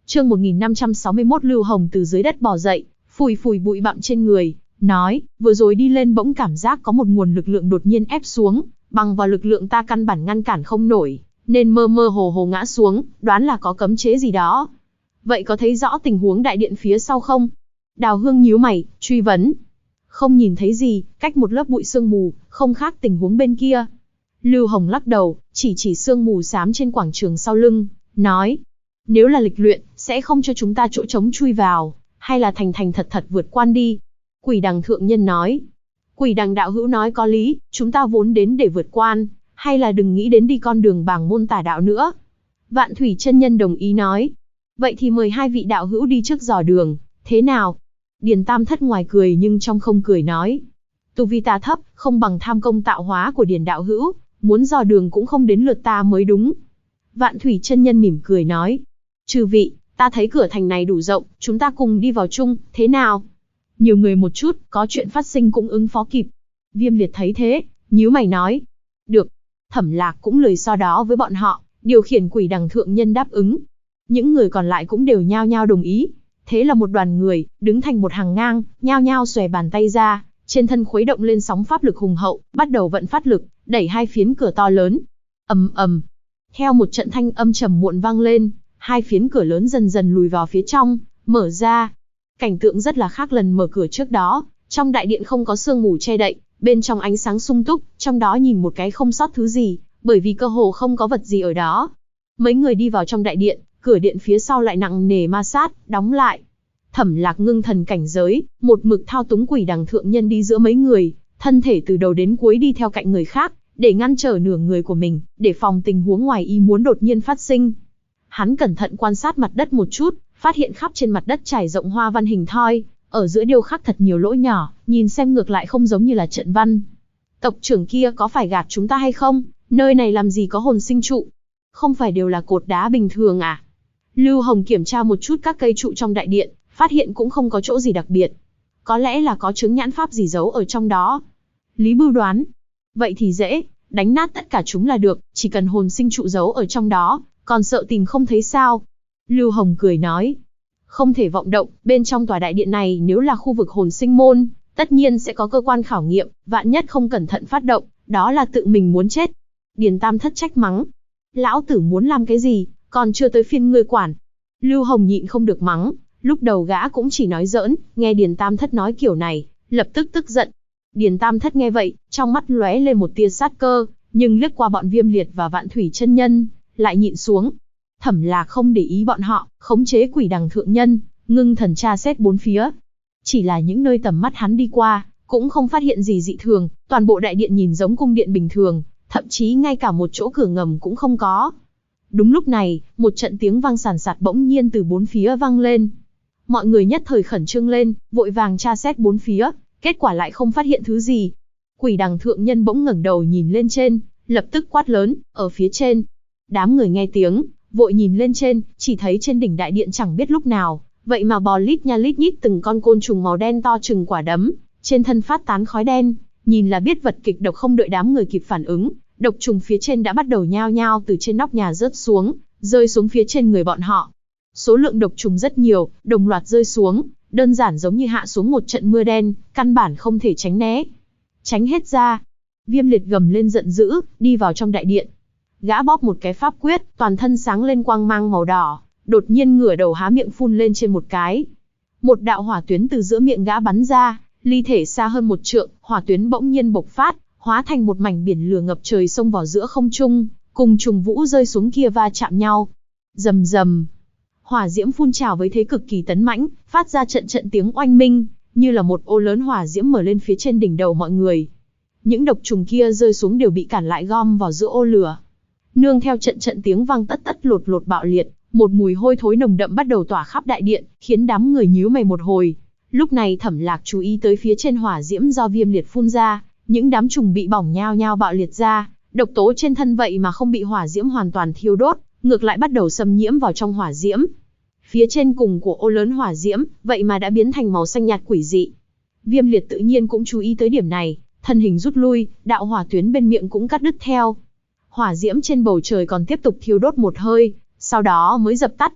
Chương 1561 Lưu Hồng từ dưới đất bò dậy, phủi phủi bụi bặm trên người, nói, vừa rồi đi lên bỗng cảm giác có một nguồn lực lượng đột nhiên ép xuống, bằng vào lực lượng ta căn bản ngăn cản không nổi, nên mơ mơ hồ hồ ngã xuống, đoán là có cấm chế gì đó. Vậy có thấy rõ tình huống đại điện phía sau không? Đào Hương nhíu mày, truy vấn. Không nhìn thấy gì, cách một lớp bụi sương mù, không khác tình huống bên kia. Lưu Hồng lắc đầu, chỉ sương mù xám trên quảng trường sau lưng, nói. Nếu là lịch luyện, sẽ không cho chúng ta chỗ trống chui vào, hay là thành thành thật thật vượt quan đi. Quỷ Đằng thượng nhân nói. Quỷ Đằng đạo hữu nói có lý, chúng ta vốn đến để vượt quan, hay là đừng nghĩ đến đi con đường bàng môn tà đạo nữa. Vạn Thủy chân nhân đồng ý nói. Vậy thì mời hai vị đạo hữu đi trước dò đường, thế nào? Điền Tam Thất ngoài cười nhưng trong không cười nói. Tu vi ta thấp, không bằng tham công tạo hóa của Điền đạo hữu, muốn dò đường cũng không đến lượt ta mới đúng. Vạn Thủy chân nhân mỉm cười nói. Chư vị, ta thấy cửa thành này đủ rộng, chúng ta cùng đi vào chung, thế nào? Nhiều người một chút, có chuyện phát sinh cũng ứng phó kịp. Viêm Liệt thấy thế, nhíu mày nói. Được. Thẩm Lạc cũng lười so đó với bọn họ, điều khiển Quỷ Đằng thượng nhân đáp ứng. Những người còn lại cũng đều nhao nhao đồng ý. Thế là một đoàn người, đứng thành một hàng ngang, nhao nhao xòe bàn tay ra, trên thân khuấy động lên sóng pháp lực hùng hậu, bắt đầu vận phát lực, đẩy hai phiến cửa to lớn. Ầm ầm. Theo một trận thanh âm trầm muộn vang lên, hai phiến cửa lớn dần dần lùi vào phía trong, mở ra. Cảnh tượng rất là khác lần mở cửa trước đó, trong đại điện không có sương mù che đậy, bên trong ánh sáng sung túc, trong đó nhìn một cái không sót thứ gì, bởi vì cơ hồ không có vật gì ở đó. Mấy người đi vào trong đại điện, cửa điện phía sau lại nặng nề ma sát, đóng lại. Thẩm Lạc ngưng thần cảnh giới, một mực thao túng Quỷ Đằng thượng nhân đi giữa mấy người, thân thể từ đầu đến cuối đi theo cạnh người khác, để ngăn trở nửa người của mình, để phòng tình huống ngoài ý muốn đột nhiên phát sinh. Hắn cẩn thận quan sát mặt đất một chút, phát hiện khắp trên mặt đất trải rộng hoa văn hình thoi, ở giữa điêu khắc thật nhiều lỗ nhỏ, nhìn xem ngược lại không giống như là trận văn. Tộc trưởng kia có phải gạt chúng ta hay không? Nơi này làm gì có hồn sinh trụ? Không phải đều là cột đá bình thường à? Lưu Hồng kiểm tra một chút các cây trụ trong đại điện, phát hiện cũng không có chỗ gì đặc biệt. Có lẽ là có chướng nhãn pháp gì giấu ở trong đó. Lý Bưu đoán. Vậy thì dễ, đánh nát tất cả chúng là được, chỉ cần hồn sinh trụ giấu ở trong đó, còn sợ tìm không thấy sao? Lưu Hồng cười nói. Không thể vọng động, bên trong tòa đại điện này nếu là khu vực hồn sinh môn, tất nhiên sẽ có cơ quan khảo nghiệm, vạn nhất không cẩn thận phát động, đó là tự mình muốn chết. Điền Tam Thất trách mắng. Lão tử muốn làm cái gì, còn chưa tới phiên ngươi quản. Lưu Hồng nhịn không được mắng, lúc đầu gã cũng chỉ nói giỡn, nghe Điền Tam Thất nói kiểu này, lập tức tức giận. Điền Tam Thất nghe vậy, trong mắt lóe lên một tia sát cơ, nhưng liếc qua bọn Viêm Liệt và Vạn Thủy chân nhân, lại nhịn xuống. Thẩm Lạc không để ý bọn họ, khống chế Quỷ Đằng thượng nhân, ngưng thần tra xét bốn phía. Chỉ là những nơi tầm mắt hắn đi qua, cũng không phát hiện gì dị thường, toàn bộ đại điện nhìn giống cung điện bình thường, thậm chí ngay cả một chỗ cửa ngầm cũng không có. Đúng lúc này, một trận tiếng vang sàn sạt bỗng nhiên từ bốn phía vang lên. Mọi người nhất thời khẩn trương lên, vội vàng tra xét bốn phía, kết quả lại không phát hiện thứ gì. Quỷ Đằng thượng nhân bỗng ngẩng đầu nhìn lên trên, lập tức quát lớn, ở phía trên. Đám người nghe tiếng, vội nhìn lên trên, chỉ thấy trên đỉnh đại điện chẳng biết lúc nào, vậy mà bò lít nha lít nhít từng con côn trùng màu đen to chừng quả đấm, trên thân phát tán khói đen, nhìn là biết vật kịch độc. Không đợi đám người kịp phản ứng, độc trùng phía trên đã bắt đầu nhao nhao từ trên nóc nhà rớt xuống, rơi xuống phía trên người bọn họ. Số lượng độc trùng rất nhiều, đồng loạt rơi xuống, đơn giản giống như hạ xuống một trận mưa đen, căn bản không thể tránh né. Tránh hết ra. Viêm Liệt gầm lên giận dữ, đi vào trong đại điện. Gã bóp một cái pháp quyết, toàn thân sáng lên quang mang màu đỏ, đột nhiên ngửa đầu há miệng phun lên trên một cái. Một đạo hỏa tuyến từ giữa miệng gã bắn ra, ly thể xa hơn một trượng, hỏa tuyến bỗng nhiên bộc phát, hóa thành một mảnh biển lửa ngập trời xông vào giữa không trung, cùng trùng vũ rơi xuống kia va chạm nhau. Rầm rầm. Hỏa diễm phun trào với thế cực kỳ tấn mãnh, phát ra trận trận tiếng oanh minh, như là một ô lớn hỏa diễm mở lên phía trên đỉnh đầu mọi người. Những độc trùng kia rơi xuống đều bị cản lại gom vào giữa ô lửa. Nương theo trận trận tiếng vang tất tất lột lột bạo liệt, một mùi hôi thối nồng đậm bắt đầu tỏa khắp đại điện, khiến đám người nhíu mày một hồi. Lúc này Thẩm Lạc chú ý tới phía trên hỏa diễm do Viêm Liệt phun ra, những đám trùng bị bỏng nhao nhao bạo liệt ra, độc tố trên thân vậy mà không bị hỏa diễm hoàn toàn thiêu đốt, ngược lại bắt đầu xâm nhiễm vào trong hỏa diễm. Phía trên cùng của ô lớn hỏa diễm, vậy mà đã biến thành màu xanh nhạt quỷ dị. Viêm Liệt tự nhiên cũng chú ý tới điểm này, thân hình rút lui, đạo hỏa tuyến bên miệng cũng cắt đứt theo. Hỏa diễm trên bầu trời còn tiếp tục thiêu đốt một hơi, sau đó mới dập tắt.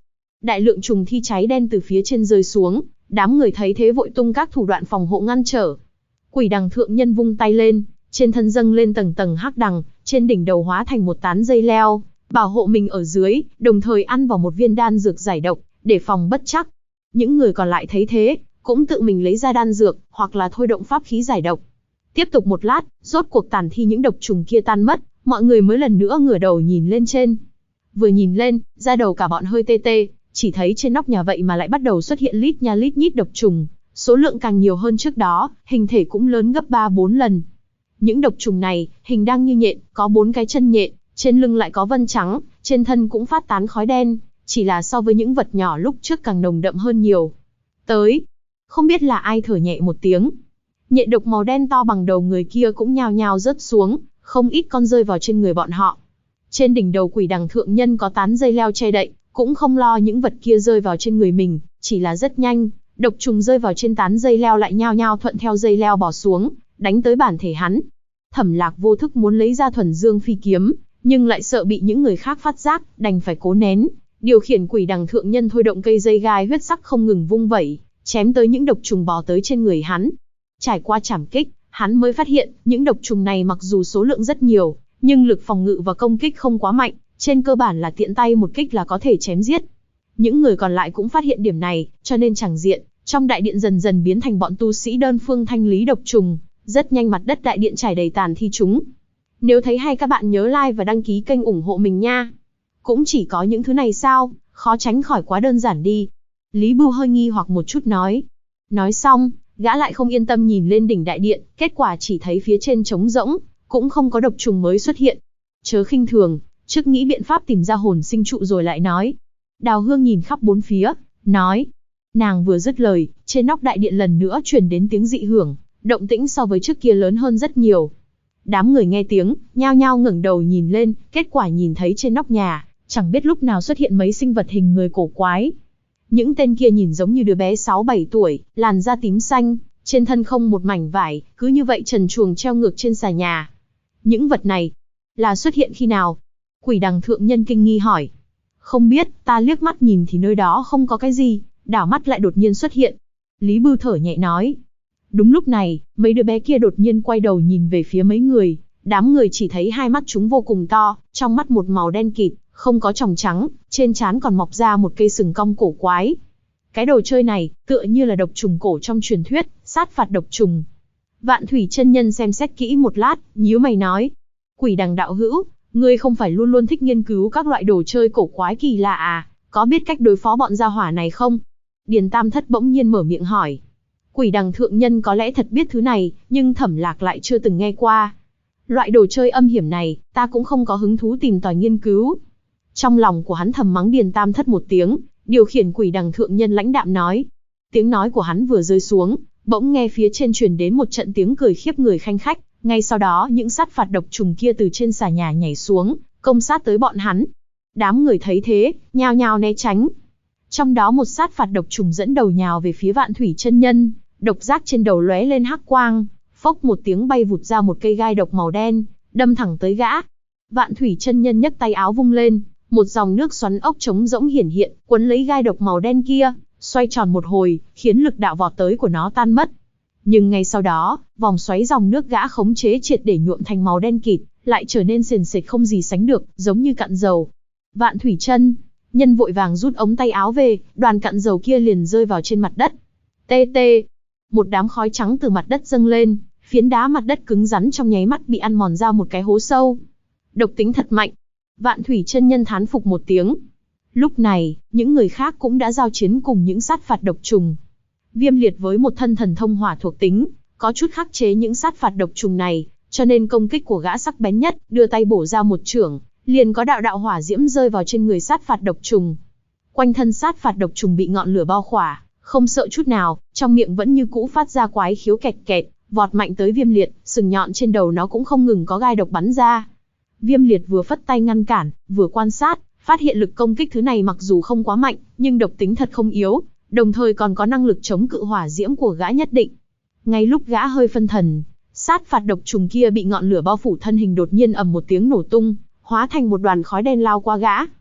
Đại lượng trùng thi cháy đen từ phía trên rơi xuống, đám người thấy thế vội tung các thủ đoạn phòng hộ ngăn trở. Quỷ đằng thượng nhân vung tay lên, trên thân dâng lên tầng tầng hắc đằng, trên đỉnh đầu hóa thành một tán dây leo, bảo hộ mình ở dưới, đồng thời ăn vào một viên đan dược giải độc, để phòng bất trắc. Những người còn lại thấy thế, cũng tự mình lấy ra đan dược, hoặc là thôi động pháp khí giải độc. Tiếp tục một lát, rốt cuộc tàn thi những độc trùng kia tan mất, mọi người mới lần nữa ngửa đầu nhìn lên trên. Vừa nhìn lên, da đầu cả bọn hơi tê tê, chỉ thấy trên nóc nhà vậy mà lại bắt đầu xuất hiện lít nha lít nhít độc trùng, số lượng càng nhiều hơn trước đó, hình thể cũng lớn gấp 3-4 lần. Những độc trùng này, hình đang như nhện, có 4 cái chân nhện, trên lưng lại có vân trắng, trên thân cũng phát tán khói đen, chỉ là so với những vật nhỏ lúc trước càng nồng đậm hơn nhiều. Tới, không biết là ai thở nhẹ một tiếng. Nhện độc màu đen to bằng đầu người kia cũng nhao nhao rớt xuống, không ít con rơi vào trên người bọn họ. Trên đỉnh đầu quỷ đằng thượng nhân có tán dây leo che đậy, cũng không lo những vật kia rơi vào trên người mình, chỉ là rất nhanh, độc trùng rơi vào trên tán dây leo lại nhao nhao thuận theo dây leo bò xuống, đánh tới bản thể hắn. Thẩm Lạc vô thức muốn lấy ra thuần dương phi kiếm, nhưng lại sợ bị những người khác phát giác, đành phải cố nén, điều khiển quỷ đằng thượng nhân thôi động cây dây gai huyết sắc không ngừng vung vẩy, chém tới những độc trùng bò tới trên người hắn. Trải qua trảm kích, hắn mới phát hiện, những độc trùng này mặc dù số lượng rất nhiều, nhưng lực phòng ngự và công kích không quá mạnh, trên cơ bản là tiện tay một kích là có thể chém giết. Những người còn lại cũng phát hiện điểm này, cho nên chẳng diện, trong đại điện dần dần biến thành bọn tu sĩ đơn phương thanh lý độc trùng, rất nhanh mặt đất đại điện trải đầy tàn thi chúng. Nếu thấy hay các bạn nhớ like và đăng ký kênh ủng hộ mình nha. Cũng chỉ có những thứ này sao, khó tránh khỏi quá đơn giản đi. Lý Bưu hơi nghi hoặc một chút nói. Nói xong, gã lại không yên tâm nhìn lên đỉnh đại điện, kết quả chỉ thấy phía trên trống rỗng, cũng không có độc trùng mới xuất hiện. Chớ khinh thường, trước nghĩ biện pháp tìm ra hồn sinh trụ rồi lại nói. Đào Hương nhìn khắp bốn phía, nói. Nàng vừa dứt lời, trên nóc đại điện lần nữa truyền đến tiếng dị hưởng, động tĩnh so với trước kia lớn hơn rất nhiều. Đám người nghe tiếng, nhao nhao ngẩng đầu nhìn lên, kết quả nhìn thấy trên nóc nhà, chẳng biết lúc nào xuất hiện mấy sinh vật hình người cổ quái. Những tên kia nhìn giống như đứa bé 6-7 tuổi, làn da tím xanh, trên thân không một mảnh vải, cứ như vậy trần truồng treo ngược trên xà nhà. Những vật này, là xuất hiện khi nào? Quỷ đằng thượng nhân kinh nghi hỏi. Không biết, ta liếc mắt nhìn thì nơi đó không có cái gì, đảo mắt lại đột nhiên xuất hiện. Lý Bưu thở nhẹ nói. Đúng lúc này, mấy đứa bé kia đột nhiên quay đầu nhìn về phía mấy người, đám người chỉ thấy hai mắt chúng vô cùng to, trong mắt một màu đen kịt, không có tròng trắng, trên trán còn mọc ra một cây sừng cong cổ quái. Cái đồ chơi này, tựa như là độc trùng cổ trong truyền thuyết, sát phạt độc trùng. Vạn Thủy chân nhân xem xét kỹ một lát, nhíu mày nói. Quỷ đằng đạo hữu, ngươi không phải luôn luôn thích nghiên cứu các loại đồ chơi cổ quái kỳ lạ à, có biết cách đối phó bọn gia hỏa này không? Điền Tam Thất bỗng nhiên mở miệng hỏi. Quỷ đằng thượng nhân có lẽ thật biết thứ này, nhưng Thẩm Lạc lại chưa từng nghe qua. Loại đồ chơi âm hiểm này, ta cũng không có hứng thú tìm tòi nghiên cứu. Trong lòng của hắn thầm mắng Điền Tam Thất một tiếng, điều khiển quỷ đằng thượng nhân lãnh đạm nói. Tiếng nói của hắn vừa rơi xuống, bỗng nghe phía trên truyền đến một trận tiếng cười khiếp người khanh khách, ngay sau đó những sát phạt độc trùng kia từ trên xà nhà nhảy xuống, công sát tới bọn hắn. Đám người thấy thế, nhao nhao né tránh. Trong đó một sát phạt độc trùng dẫn đầu nhào về phía Vạn Thủy chân nhân, độc giác trên đầu lóe lên hắc quang, phốc một tiếng bay vụt ra một cây gai độc màu đen, đâm thẳng tới gã. Vạn Thủy chân nhân nhấc tay áo vung lên, một dòng nước xoắn ốc trống rỗng hiển hiện, quấn lấy gai độc màu đen kia, xoay tròn một hồi, khiến lực đạo vọt tới của nó tan mất. Nhưng ngay sau đó, vòng xoáy dòng nước gã khống chế triệt để nhuộm thành màu đen kịt, lại trở nên sền sệt không gì sánh được, giống như cặn dầu. Vạn Thủy chân nhân vội vàng rút ống tay áo về, đoàn cặn dầu kia liền rơi vào trên mặt đất. Tê tê, một đám khói trắng từ mặt đất dâng lên, phiến đá mặt đất cứng rắn trong nháy mắt bị ăn mòn ra một cái hố sâu. Độc tính thật mạnh. Vạn Thủy chân nhân thán phục một tiếng. Lúc này, những người khác cũng đã giao chiến cùng những sát phạt độc trùng. Viêm Liệt với một thân thần thông hỏa thuộc tính, có chút khắc chế những sát phạt độc trùng này, cho nên công kích của gã sắc bén nhất, đưa tay bổ ra một chưởng, liền có đạo đạo hỏa diễm rơi vào trên người sát phạt độc trùng. Quanh thân sát phạt độc trùng bị ngọn lửa bao khỏa, không sợ chút nào, trong miệng vẫn như cũ phát ra quái khiếu kẹt kẹt, vọt mạnh tới Viêm Liệt, sừng nhọn trên đầu nó cũng không ngừng có gai độc bắn ra. Viêm Liệt vừa phất tay ngăn cản, vừa quan sát, phát hiện lực công kích thứ này mặc dù không quá mạnh, nhưng độc tính thật không yếu, đồng thời còn có năng lực chống cự hỏa diễm của gã nhất định. Ngay lúc gã hơi phân thần, sát phạt độc trùng kia bị ngọn lửa bao phủ thân hình đột nhiên ầm một tiếng nổ tung, hóa thành một đoàn khói đen lao qua gã.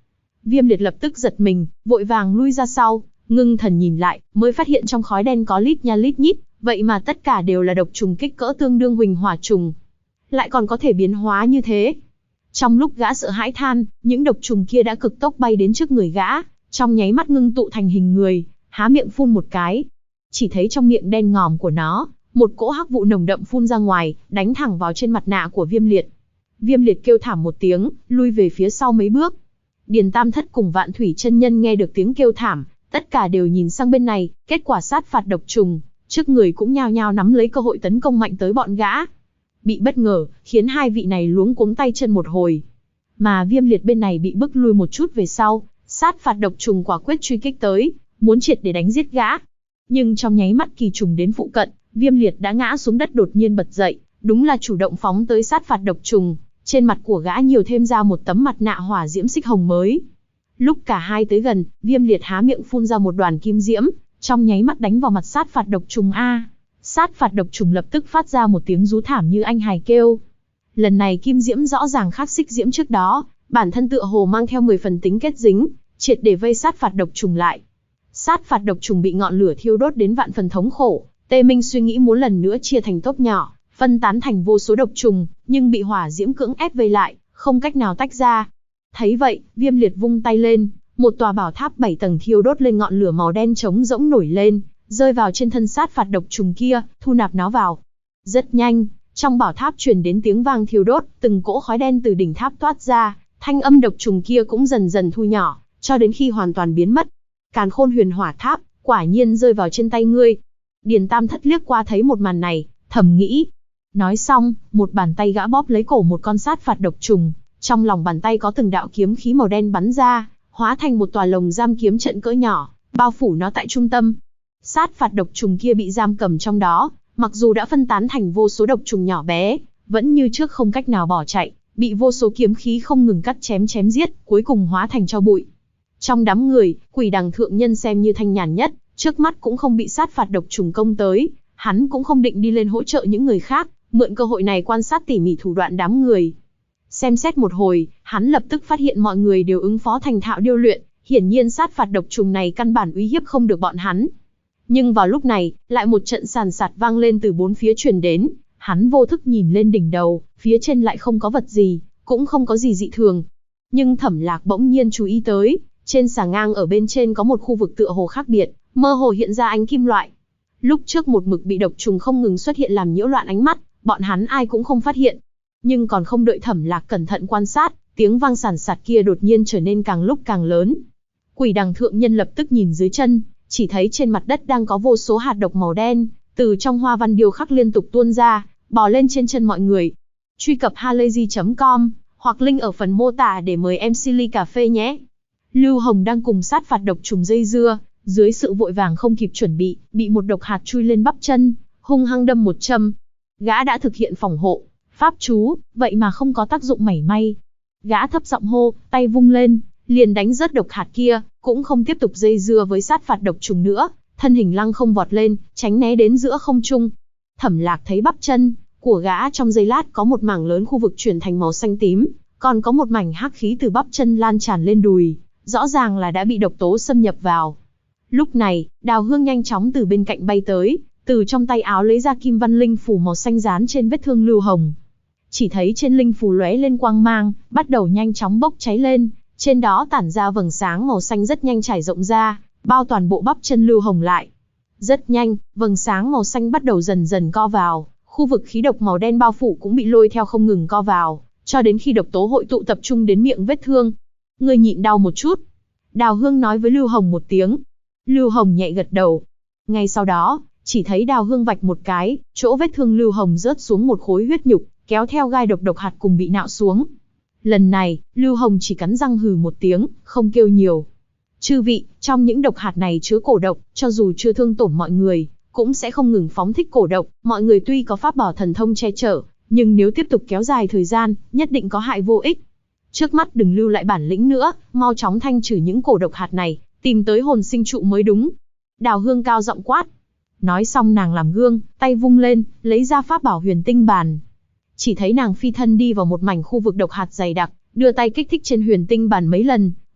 Viêm Liệt lập tức giật mình, vội vàng lui ra sau, ngưng thần nhìn lại, mới phát hiện trong khói đen có lít nha lít nhít, vậy mà tất cả đều là độc trùng kích cỡ tương đương huỳnh hỏa trùng. Lại còn có thể biến hóa như thế. Trong lúc gã sợ hãi than, những độc trùng kia đã cực tốc bay đến trước người gã, trong nháy mắt ngưng tụ thành hình người, há miệng phun một cái. Chỉ thấy trong miệng đen ngòm của nó, một cỗ hắc vụ nồng đậm phun ra ngoài, đánh thẳng vào trên mặt nạ của Viêm Liệt. Viêm Liệt kêu thảm một tiếng, lui về phía sau mấy bước. Điền Tam Thất cùng Vạn Thủy chân nhân nghe được tiếng kêu thảm, tất cả đều nhìn sang bên này, kết quả sát phạt độc trùng, trước người cũng nhao nhao nắm lấy cơ hội tấn công mạnh tới bọn gã. Bị bất ngờ, khiến hai vị này luống cuống tay chân một hồi. Mà Viêm Liệt bên này bị bức lui một chút về sau, sát phạt độc trùng quả quyết truy kích tới, muốn triệt để đánh giết gã. Nhưng trong nháy mắt kỳ trùng đến phụ cận, Viêm Liệt đã ngã xuống đất đột nhiên bật dậy, đúng là chủ động phóng tới sát phạt độc trùng. Trên mặt của gã nhiều thêm ra một tấm mặt nạ hỏa diễm xích hồng mới. Lúc cả hai tới gần, Viêm Liệt há miệng phun ra một đoàn kim diễm, trong nháy mắt đánh vào mặt sát phạt độc trùng a. Sát phạt độc trùng lập tức phát ra một tiếng rú thảm như anh hài kêu. Lần này kim diễm rõ ràng khác xích diễm trước đó, bản thân tựa hồ mang theo 10 phần tính kết dính, triệt để vây sát phạt độc trùng lại. Sát phạt độc trùng bị ngọn lửa thiêu đốt đến vạn phần thống khổ, Tê Minh suy nghĩ muốn lần nữa chia thành tốp nhỏ, phân tán thành vô số độc trùng, nhưng bị hỏa diễm cưỡng ép vây lại, không cách nào tách ra. Thấy vậy, Viêm Liệt vung tay lên, một tòa bảo tháp 7 tầng thiêu đốt lên ngọn lửa màu đen trống rỗng nổi lên, rơi vào trên thân sát phạt độc trùng kia, thu nạp nó vào. Rất nhanh, trong bảo tháp truyền đến tiếng vang thiêu đốt, từng cỗ khói đen từ đỉnh tháp toát ra, thanh âm độc trùng kia cũng dần dần thu nhỏ, cho đến khi hoàn toàn biến mất. Càn Khôn Huyền Hỏa Tháp, quả nhiên rơi vào trên tay ngươi. Điền Tam Thất liếc qua thấy một màn này, thầm nghĩ. Nói xong, một bàn tay gã bóp lấy cổ một con sát phạt độc trùng, trong lòng bàn tay có từng đạo kiếm khí màu đen bắn ra, hóa thành một tòa lồng giam kiếm trận cỡ nhỏ, bao phủ nó tại trung tâm. Sát phạt độc trùng kia bị giam cầm trong đó, mặc dù đã phân tán thành vô số độc trùng nhỏ bé, vẫn như trước không cách nào bỏ chạy, bị vô số kiếm khí không ngừng cắt chém giết, cuối cùng hóa thành tro bụi. Trong đám người, Quỷ Đằng thượng nhân xem như thanh nhàn nhất, trước mắt cũng không bị sát phạt độc trùng công tới, hắn cũng không định đi lên hỗ trợ những người khác, mượn cơ hội này quan sát tỉ mỉ thủ đoạn đám người. Xem xét một hồi, hắn lập tức phát hiện mọi người đều ứng phó thành thạo điêu luyện, hiển nhiên sát phạt độc trùng này căn bản uy hiếp không được bọn hắn. Nhưng vào lúc này, lại một trận sàn sạt vang lên từ bốn phía truyền đến, hắn vô thức nhìn lên đỉnh đầu, phía trên lại không có vật gì, cũng không có gì dị thường. Nhưng Thẩm Lạc bỗng nhiên chú ý tới, trên xà ngang ở bên trên có một khu vực tựa hồ khác biệt, mơ hồ hiện ra ánh kim loại. Lúc trước một mực bị độc trùng không ngừng xuất hiện làm nhiễu loạn ánh mắt, bọn hắn ai cũng không phát hiện. Nhưng còn không đợi Thẩm Lạc cẩn thận quan sát, tiếng vang sàn sạt kia đột nhiên trở nên càng lúc càng lớn. Quỷ Đằng thượng nhân lập tức nhìn dưới chân, chỉ thấy trên mặt đất đang có vô số hạt độc màu đen, từ trong hoa văn điêu khắc liên tục tuôn ra, bò lên trên chân mọi người. Truy cập halayzi.com, hoặc link ở phần mô tả để mời em Silly Cà Phê nhé. Lưu Hồng đang cùng sát phạt độc trùng dây dưa, dưới sự vội vàng không kịp chuẩn bị một độc hạt chui lên bắp chân, hung hăng đâm một châm. Gã đã thực hiện phòng hộ, pháp chú, vậy mà không có tác dụng mảy may. Gã thấp giọng hô, tay vung lên, liền đánh rớt độc hạt kia, cũng không tiếp tục dây dưa với sát phạt độc trùng nữa, thân hình lăng không vọt lên, tránh né đến giữa không trung. Thẩm Lạc thấy bắp chân của gã trong giây lát có một mảng lớn khu vực chuyển thành màu xanh tím, còn có một mảnh hắc khí từ bắp chân lan tràn lên đùi, rõ ràng là đã bị độc tố xâm nhập vào. Lúc này, Đào Hương nhanh chóng từ bên cạnh bay tới, từ trong tay áo lấy ra kim văn linh phù màu xanh dán trên vết thương Lưu Hồng. Chỉ thấy trên linh phù lóe lên quang mang, bắt đầu nhanh chóng bốc cháy lên, trên đó tản ra vầng sáng màu xanh rất nhanh trải rộng ra, bao toàn bộ bắp chân Lưu Hồng lại. Rất nhanh, vầng sáng màu xanh bắt đầu dần dần co vào, khu vực khí độc màu đen bao phủ cũng bị lôi theo không ngừng co vào, cho đến khi độc tố hội tụ tập trung đến miệng vết thương. Ngươi nhịn đau một chút. Đào Hương nói với Lưu Hồng một tiếng. Lưu Hồng nhẹ gật đầu. Ngay sau đó, chỉ thấy Đào Hương vạch một cái, chỗ vết thương Lưu Hồng rớt xuống một khối huyết nhục, kéo theo gai độc hạt cùng bị nạo xuống. Lần này, Lưu Hồng chỉ cắn răng hừ một tiếng, không kêu nhiều. Chư vị, trong những độc hạt này chứa cổ độc, cho dù chưa thương tổn mọi người, cũng sẽ không ngừng phóng thích cổ độc. Mọi người tuy có pháp bảo thần thông che chở, nhưng nếu tiếp tục kéo dài thời gian, nhất định có hại vô ích. Trước mắt đừng lưu lại bản lĩnh nữa, mau chóng thanh trừ những cổ độc hạt này, tìm tới hồn sinh trụ mới đúng. Đào Hương cao giọng quát. Nói xong nàng làm gương, tay vung lên, lấy ra pháp bảo huyền tinh bàn. Chỉ thấy nàng phi thân đi vào một mảnh khu vực độc hạt dày đặc, đưa tay kích thích trên huyền tinh bàn mấy lần,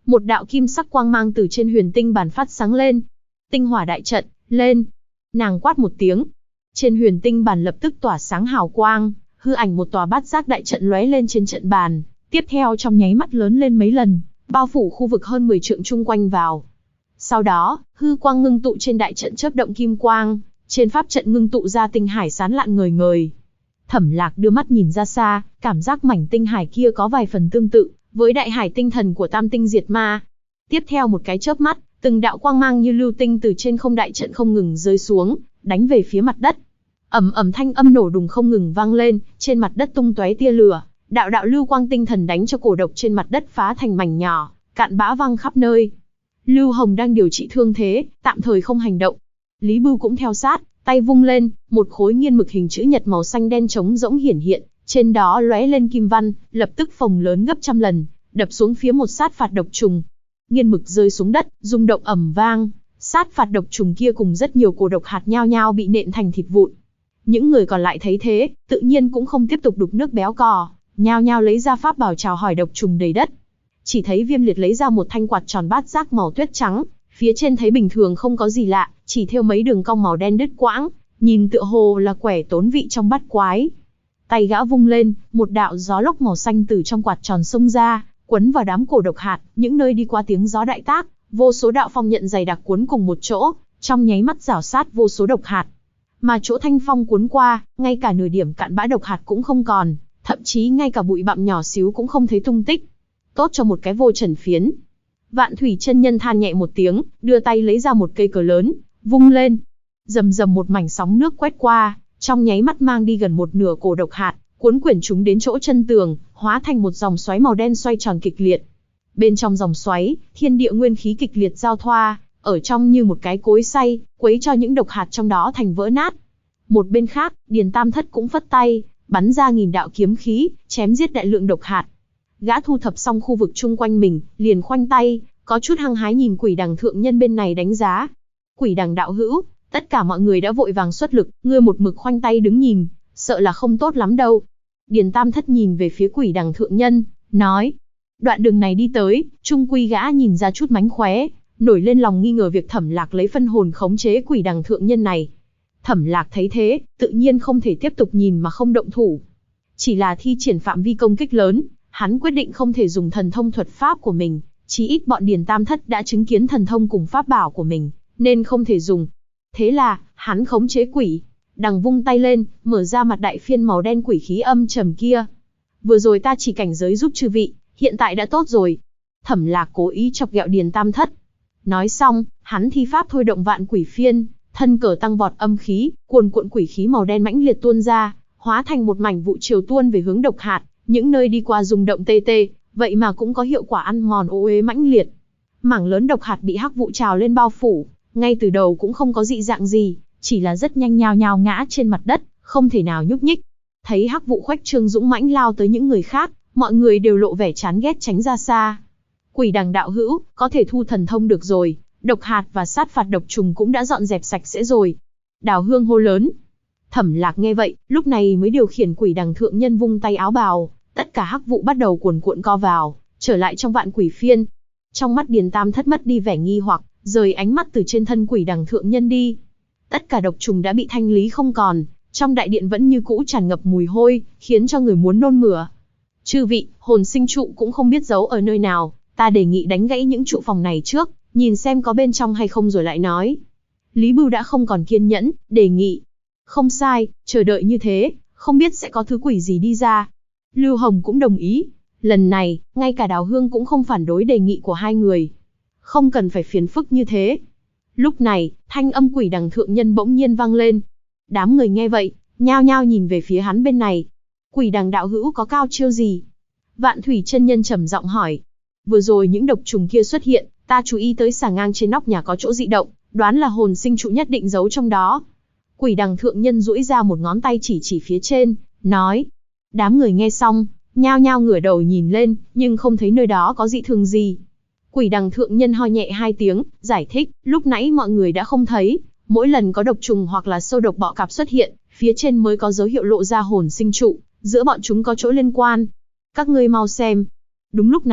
Một đạo kim sắc quang mang từ trên huyền tinh bản phát sáng lên. Tinh hỏa đại trận, lên. Nàng quát một tiếng. Trên huyền tinh bản lập tức tỏa sáng hào quang, hư ảnh một tòa bát giác đại trận lóe lên trên trận bàn, tiếp theo trong nháy mắt lớn lên mấy lần, bao phủ khu vực hơn 10 trượng chung quanh vào. Sau đó, hư quang ngưng tụ trên đại trận chớp động kim quang, trên pháp trận ngưng tụ ra tinh hải sáng lạn ngời ngời. Thẩm Lạc đưa mắt nhìn ra xa, cảm giác mảnh tinh hải kia có vài phần tương tự với đại hải tinh thần của Tam Tinh Diệt Ma. Tiếp theo một cái chớp mắt, từng đạo quang mang như lưu tinh từ trên không đại trận không ngừng rơi xuống, đánh về phía mặt đất. Ầm ầm thanh âm nổ đùng không ngừng vang lên, trên mặt đất tung tóe tia lửa, đạo đạo lưu quang tinh thần đánh cho cổ độc trên mặt đất phá thành mảnh nhỏ, cạn bã văng khắp nơi. Lưu Hồng đang điều trị thương thế, tạm thời không hành động. Lý Bưu cũng theo sát, tay vung lên, một khối nghiên mực hình chữ nhật màu xanh đen trống rỗng hiển hiện, trên đó lóe lên kim văn, lập tức phồng lớn gấp trăm lần, đập xuống phía một sát phạt độc trùng. Nghiên mực rơi xuống đất, rung động ầm vang, sát phạt độc trùng kia cùng rất nhiều cổ độc hạt nhao nhao bị nện thành thịt vụn. Những người còn lại thấy thế, tự nhiên cũng không tiếp tục đục nước béo cò, nhao nhao lấy ra pháp bảo chào hỏi độc trùng đầy đất. Chỉ thấy Viêm Liệt lấy ra một thanh quạt tròn bát giác màu tuyết trắng, phía trên thấy bình thường không có gì lạ, chỉ thêu mấy đường cong màu đen đứt quãng, nhìn tựa hồ là quẻ tốn vị trong bát quái. Tay gã vung lên, một đạo gió lốc màu xanh từ trong quạt tròn xông ra, quấn vào đám cổ độc hạt, những nơi đi qua tiếng gió đại tác, vô số đạo phong nhận dày đặc cuốn cùng một chỗ, trong nháy mắt rảo sát vô số độc hạt. Mà chỗ thanh phong cuốn qua, ngay cả nửa điểm cặn bã độc hạt cũng không còn, thậm chí ngay cả bụi bặm nhỏ xíu cũng không thấy tung tích. Tốt cho một cái vô trần phiến. Vạn Thủy chân nhân than nhẹ một tiếng, đưa tay lấy ra một cây cờ lớn, vung lên. Rầm rầm một mảnh sóng nước quét qua, trong nháy mắt mang đi gần một nửa cổ độc hạt, cuốn quyển chúng đến chỗ chân tường, hóa thành một dòng xoáy màu đen xoay tròn kịch liệt. Bên trong dòng xoáy, thiên địa nguyên khí kịch liệt giao thoa, ở trong như một cái cối xay, quấy cho những độc hạt trong đó thành vỡ nát. Một bên khác, Điền Tam Thất cũng phất tay, bắn ra nghìn đạo kiếm khí, chém giết đại lượng độc hạt. Gã thu thập xong khu vực chung quanh mình, liền khoanh tay, có chút hăng hái nhìn Quỷ Đằng thượng nhân bên này đánh giá. Quỷ Đằng đạo hữu, tất cả mọi người đã vội vàng xuất lực, ngươi một mực khoanh tay đứng nhìn, sợ là không tốt lắm đâu. Điền Tam Thất nhìn về phía Quỷ Đằng thượng nhân, nói. Đoạn đường này đi tới, trung quy gã nhìn ra chút mánh khóe, nổi lên lòng nghi ngờ việc Thẩm Lạc lấy phân hồn khống chế Quỷ Đằng thượng nhân này. Thẩm Lạc thấy thế, tự nhiên không thể tiếp tục nhìn mà không động thủ. Chỉ là thi triển phạm vi công kích lớn, hắn quyết định không thể dùng thần thông thuật pháp của mình, chí ít bọn Điền Tam Thất đã chứng kiến thần thông cùng pháp bảo của mình, nên không thể dùng. Thế là, hắn khống chế Quỷ Đằng vung tay lên, mở ra mặt đại phiên màu đen quỷ khí âm trầm kia. Vừa rồi ta chỉ cảnh giới giúp chư vị, hiện tại đã tốt rồi. Thẩm Lạc cố ý chọc ghẹo Điền Tam Thất. Nói xong, hắn thi pháp thôi động vạn quỷ phiên, thân cờ tăng vọt âm khí, cuồn cuộn quỷ khí màu đen mãnh liệt tuôn ra, hóa thành một mảnh vụ triều tuôn về hướng độc hạt, những nơi đi qua rung động tê tê, vậy mà cũng có hiệu quả ăn mòn ô uế mãnh liệt. Mảng lớn độc hạt bị hắc vụ trào lên bao phủ, ngay từ đầu cũng không có dị dạng gì, chỉ là rất nhanh nhao nhao ngã trên mặt đất, không thể nào nhúc nhích. Thấy hắc vụ khoách trương dũng mãnh lao tới những người khác, mọi người đều lộ vẻ chán ghét tránh ra xa. Quỷ Đằng đạo hữu, có thể thu thần thông được rồi, độc hạt và sát phạt độc trùng cũng đã dọn dẹp sạch sẽ rồi. Đào Hương hô lớn. Thẩm Lạc nghe vậy, lúc này mới điều khiển Quỷ Đằng thượng nhân vung tay áo bào, tất cả hắc vụ bắt đầu cuồn cuộn co vào, trở lại trong vạn quỷ phiên. Trong mắt Điền Tam Thất mất đi vẻ nghi hoặc, rời ánh mắt từ trên thân Quỷ Đằng thượng nhân đi. Tất cả độc trùng đã bị thanh lý không còn, trong đại điện vẫn như cũ tràn ngập mùi hôi, khiến cho người muốn nôn mửa. Chư vị, hồn sinh trụ cũng không biết giấu ở nơi nào, ta đề nghị đánh gãy những trụ phòng này trước, nhìn xem có bên trong hay không rồi lại nói. Lý Bưu đã không còn kiên nhẫn, đề nghị. Không sai, chờ đợi như thế, không biết sẽ có thứ quỷ gì đi ra. Lưu Hồng cũng đồng ý. Lần này, ngay cả Đào Hương cũng không phản đối đề nghị của hai người. Không cần phải phiền phức như thế. Lúc này, thanh âm Quỷ Đằng thượng nhân bỗng nhiên vang lên. Đám người nghe vậy, nhao nhao nhìn về phía hắn bên này. Quỷ Đằng đạo hữu có cao chiêu gì? Vạn Thủy chân nhân trầm giọng hỏi. Vừa rồi những độc trùng kia xuất hiện, ta chú ý tới xà ngang trên nóc nhà có chỗ dị động, đoán là hồn sinh trụ nhất định giấu trong đó. Quỷ Đằng thượng nhân duỗi ra một ngón tay chỉ phía trên, nói. Đám người nghe xong, nhao nhao ngửa đầu nhìn lên, nhưng không thấy nơi đó có dị thường gì. Quỷ Đằng thượng nhân ho nhẹ hai tiếng, giải thích, lúc nãy mọi người đã không thấy, mỗi lần có độc trùng hoặc là sâu độc bọ cạp xuất hiện, phía trên mới có dấu hiệu lộ ra hồn sinh trụ, giữa bọn chúng có chỗ liên quan. Các ngươi mau xem. Đúng lúc này,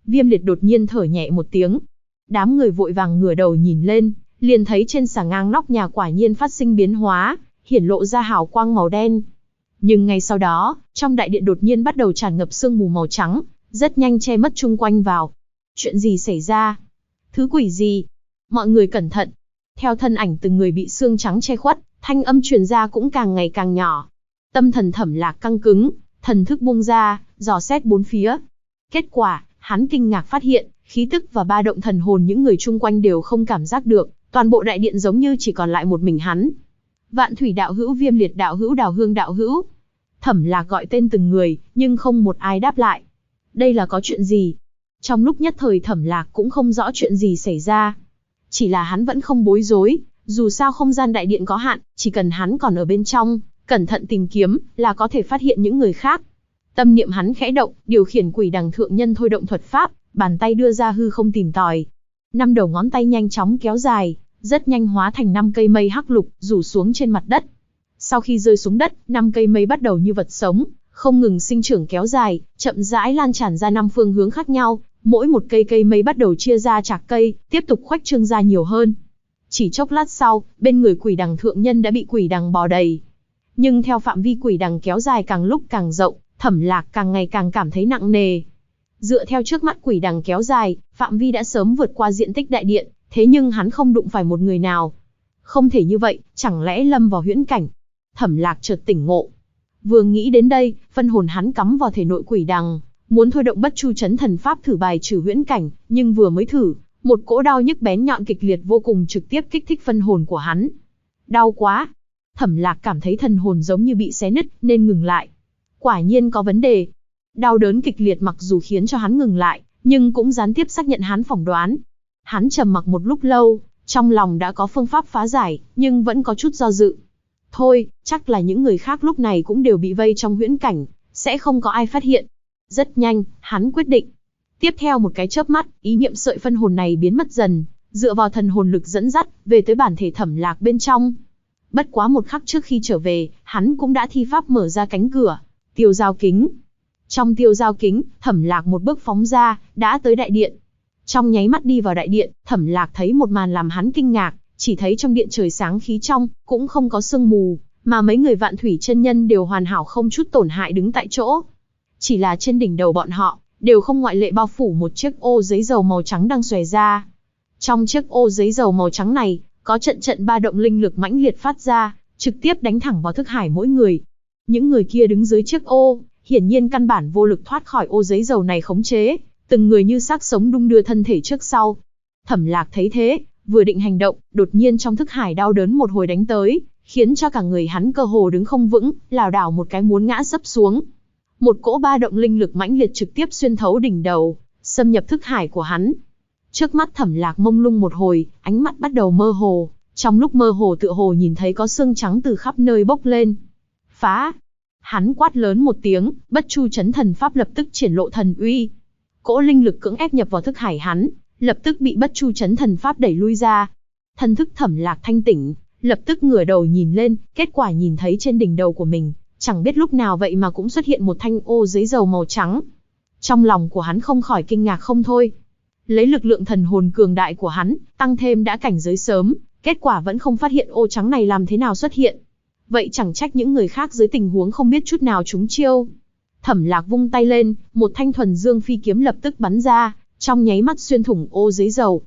Viêm Liệt đột nhiên thở nhẹ một tiếng. Đám người vội vàng ngửa đầu nhìn lên, liền thấy trên xà ngang nóc nhà quả nhiên phát sinh biến hóa, hiển lộ ra hào quang màu đen. Nhưng ngay sau đó, trong đại điện đột nhiên bắt đầu tràn ngập sương mù màu trắng, rất nhanh che mất chung quanh vào. Chuyện gì xảy ra? Thứ quỷ gì? Mọi người cẩn thận. Theo thân ảnh từng người bị sương trắng che khuất, thanh âm truyền ra cũng càng ngày càng nhỏ. Tâm thần Thẩm Lạc căng cứng, thần thức buông ra, dò xét bốn phía. Kết quả, hắn kinh ngạc phát hiện, khí tức và ba động thần hồn những người chung quanh đều không cảm giác được, toàn bộ đại điện giống như chỉ còn lại một mình hắn. Vạn Thủy đạo hữu, Viêm Liệt đạo hữu, Đào Hương đạo hữu. Thẩm Lạc gọi tên từng người, nhưng không một ai đáp lại. Đây là có chuyện gì? Trong lúc nhất thời Thẩm Lạc cũng không rõ chuyện gì xảy ra. Chỉ là hắn vẫn không bối rối, dù sao không gian đại điện có hạn, chỉ cần hắn còn ở bên trong, cẩn thận tìm kiếm, là có thể phát hiện những người khác. Tâm niệm hắn khẽ động, điều khiển Quỷ Đằng thượng nhân thôi động thuật pháp, bàn tay đưa ra hư không tìm tòi. 5 đầu ngón tay nhanh chóng kéo dài, rất nhanh hóa thành 5 cây mây hắc lục, rủ xuống trên mặt đất. Sau khi rơi xuống đất, 5 cây mây bắt đầu như vật sống, không ngừng sinh trưởng kéo dài, chậm rãi lan tràn ra 5 phương hướng khác nhau, mỗi một cây mây bắt đầu chia ra chạc cây, tiếp tục khuếch trương ra nhiều hơn. Chỉ chốc lát sau, bên người Quỷ Đằng thượng nhân đã bị quỷ đằng bò đầy. Nhưng theo phạm vi quỷ đằng kéo dài càng lúc càng rộng, Thẩm Lạc càng ngày càng cảm thấy nặng nề. Dựa theo trước mắt quỷ đằng kéo dài, phạm vi đã sớm vượt qua diện tích đại điện, thế nhưng hắn không đụng phải một người nào. Không thể như vậy, chẳng lẽ lâm vào huyễn cảnh? Thẩm Lạc chợt tỉnh ngộ. Vừa nghĩ đến đây, phân hồn hắn cắm vào thể nội quỷ đằng, muốn thôi động Bất Chu Chấn thần pháp thử bài trừ huyễn cảnh, nhưng vừa mới thử, một cỗ đau nhức bén nhọn kịch liệt vô cùng trực tiếp kích thích phân hồn của hắn. Đau quá! Thẩm Lạc cảm thấy thần hồn giống như bị xé nứt, nên ngừng lại. Quả nhiên có vấn đề. Đau đớn kịch liệt mặc dù khiến cho hắn ngừng lại, nhưng cũng gián tiếp xác nhận hắn phỏng đoán. Hắn trầm mặc một lúc lâu, trong lòng đã có phương pháp phá giải, nhưng vẫn có chút do dự. Thôi, chắc là những người khác lúc này cũng đều bị vây trong huyễn cảnh, sẽ không có ai phát hiện. Rất nhanh, hắn quyết định. Tiếp theo một cái chớp mắt, ý niệm sợi phân hồn này biến mất dần, dựa vào thần hồn lực dẫn dắt, về tới bản thể Thẩm Lạc bên trong. Bất quá một khắc trước khi trở về, hắn cũng đã thi pháp mở ra cánh cửa, tiêu giao kính. Trong tiêu giao kính, Thẩm Lạc một bước phóng ra, đã tới đại điện. Trong nháy mắt đi vào đại điện, Thẩm Lạc thấy một màn làm hắn kinh ngạc, chỉ thấy trong điện trời sáng khí trong, cũng không có sương mù, mà mấy người Vạn Thủy chân nhân đều hoàn hảo không chút tổn hại đứng tại chỗ. Chỉ là trên đỉnh đầu bọn họ, đều không ngoại lệ bao phủ một chiếc ô giấy dầu màu trắng đang xòe ra. Trong chiếc ô giấy dầu màu trắng này, có trận trận ba động linh lực mãnh liệt phát ra, trực tiếp đánh thẳng vào thức hải mỗi người. Những người kia đứng dưới chiếc ô, hiển nhiên căn bản vô lực thoát khỏi ô giấy dầu này khống chế, từng người như xác sống đung đưa thân thể trước sau. Thẩm Lạc thấy thế, vừa định hành động, đột nhiên trong thức hải đau đớn một hồi đánh tới, khiến cho cả người hắn cơ hồ đứng không vững, lảo đảo một cái muốn ngã sấp xuống. Một cỗ ba động linh lực mãnh liệt trực tiếp xuyên thấu đỉnh đầu, xâm nhập thức hải của hắn. Trước mắt Thẩm Lạc mông lung một hồi, ánh mắt bắt đầu mơ hồ, trong lúc mơ hồ tựa hồ nhìn thấy có xương trắng từ khắp nơi bốc lên. Phá! Hắn quát lớn một tiếng, Bất Chu Chấn thần pháp lập tức triển lộ thần uy. Cỗ linh lực cưỡng ép nhập vào thức hải hắn, lập tức bị Bất Chu Chấn thần pháp đẩy lui ra. Thân thức Thẩm Lạc thanh tỉnh, lập tức ngửa đầu nhìn lên, kết quả nhìn thấy trên đỉnh đầu của mình, chẳng biết lúc nào vậy mà cũng xuất hiện một thanh ô giấy dầu màu trắng. Trong lòng của hắn không khỏi kinh ngạc không thôi. Lấy lực lượng thần hồn cường đại của hắn, tăng thêm đã cảnh giới sớm, kết quả vẫn không phát hiện ô trắng này làm thế nào xuất hiện. Vậy chẳng trách những người khác dưới tình huống không biết chút nào trúng chiêu. Thẩm Lạc vung tay lên, một thanh thuần dương phi kiếm lập tức bắn ra, trong nháy mắt xuyên thủng ô giấy dầu.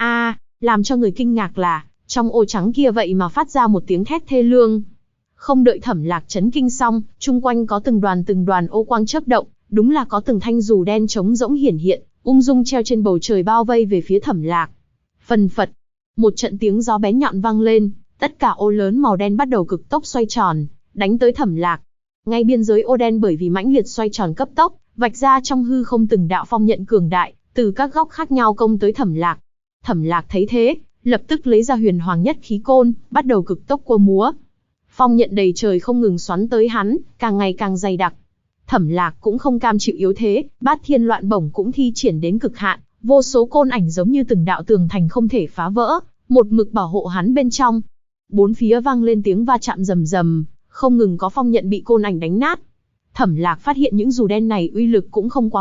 Làm cho người kinh ngạc là, trong ô trắng kia vậy mà phát ra một tiếng thét thê lương. Không đợi Thẩm Lạc chấn kinh xong, chung quanh có từng đoàn ô quang chớp động, đúng là có từng thanh dù đen trống rỗng hiển hiện, ung dung treo trên bầu trời bao vây về phía Thẩm Lạc. Phần phật, một trận tiếng gió bén nhọn vang lên, tất cả ô lớn màu đen bắt đầu cực tốc xoay tròn, đánh tới Thẩm Lạc. Ngay biên giới ô đen bởi vì mãnh liệt xoay tròn cấp tốc, vạch ra trong hư không từng đạo phong nhận cường đại, từ các góc khác nhau công tới Thẩm Lạc. Thẩm Lạc thấy thế, lập tức lấy ra Huyền Hoàng Nhất Khí Côn, bắt đầu cực tốc quơ múa. Phong nhận đầy trời không ngừng xoắn tới hắn, càng ngày càng dày đặc. Thẩm Lạc cũng không cam chịu yếu thế, Bát Thiên Loạn Bổng cũng thi triển đến cực hạn, vô số côn ảnh giống như từng đạo tường thành không thể phá vỡ, một mực bảo hộ hắn bên trong. Bốn phía vang lên tiếng va chạm rầm rầm, không ngừng có phong nhận bị côn ảnh đánh nát. Thẩm Lạc phát hiện những dù đen này uy lực cũng không quá mạnh,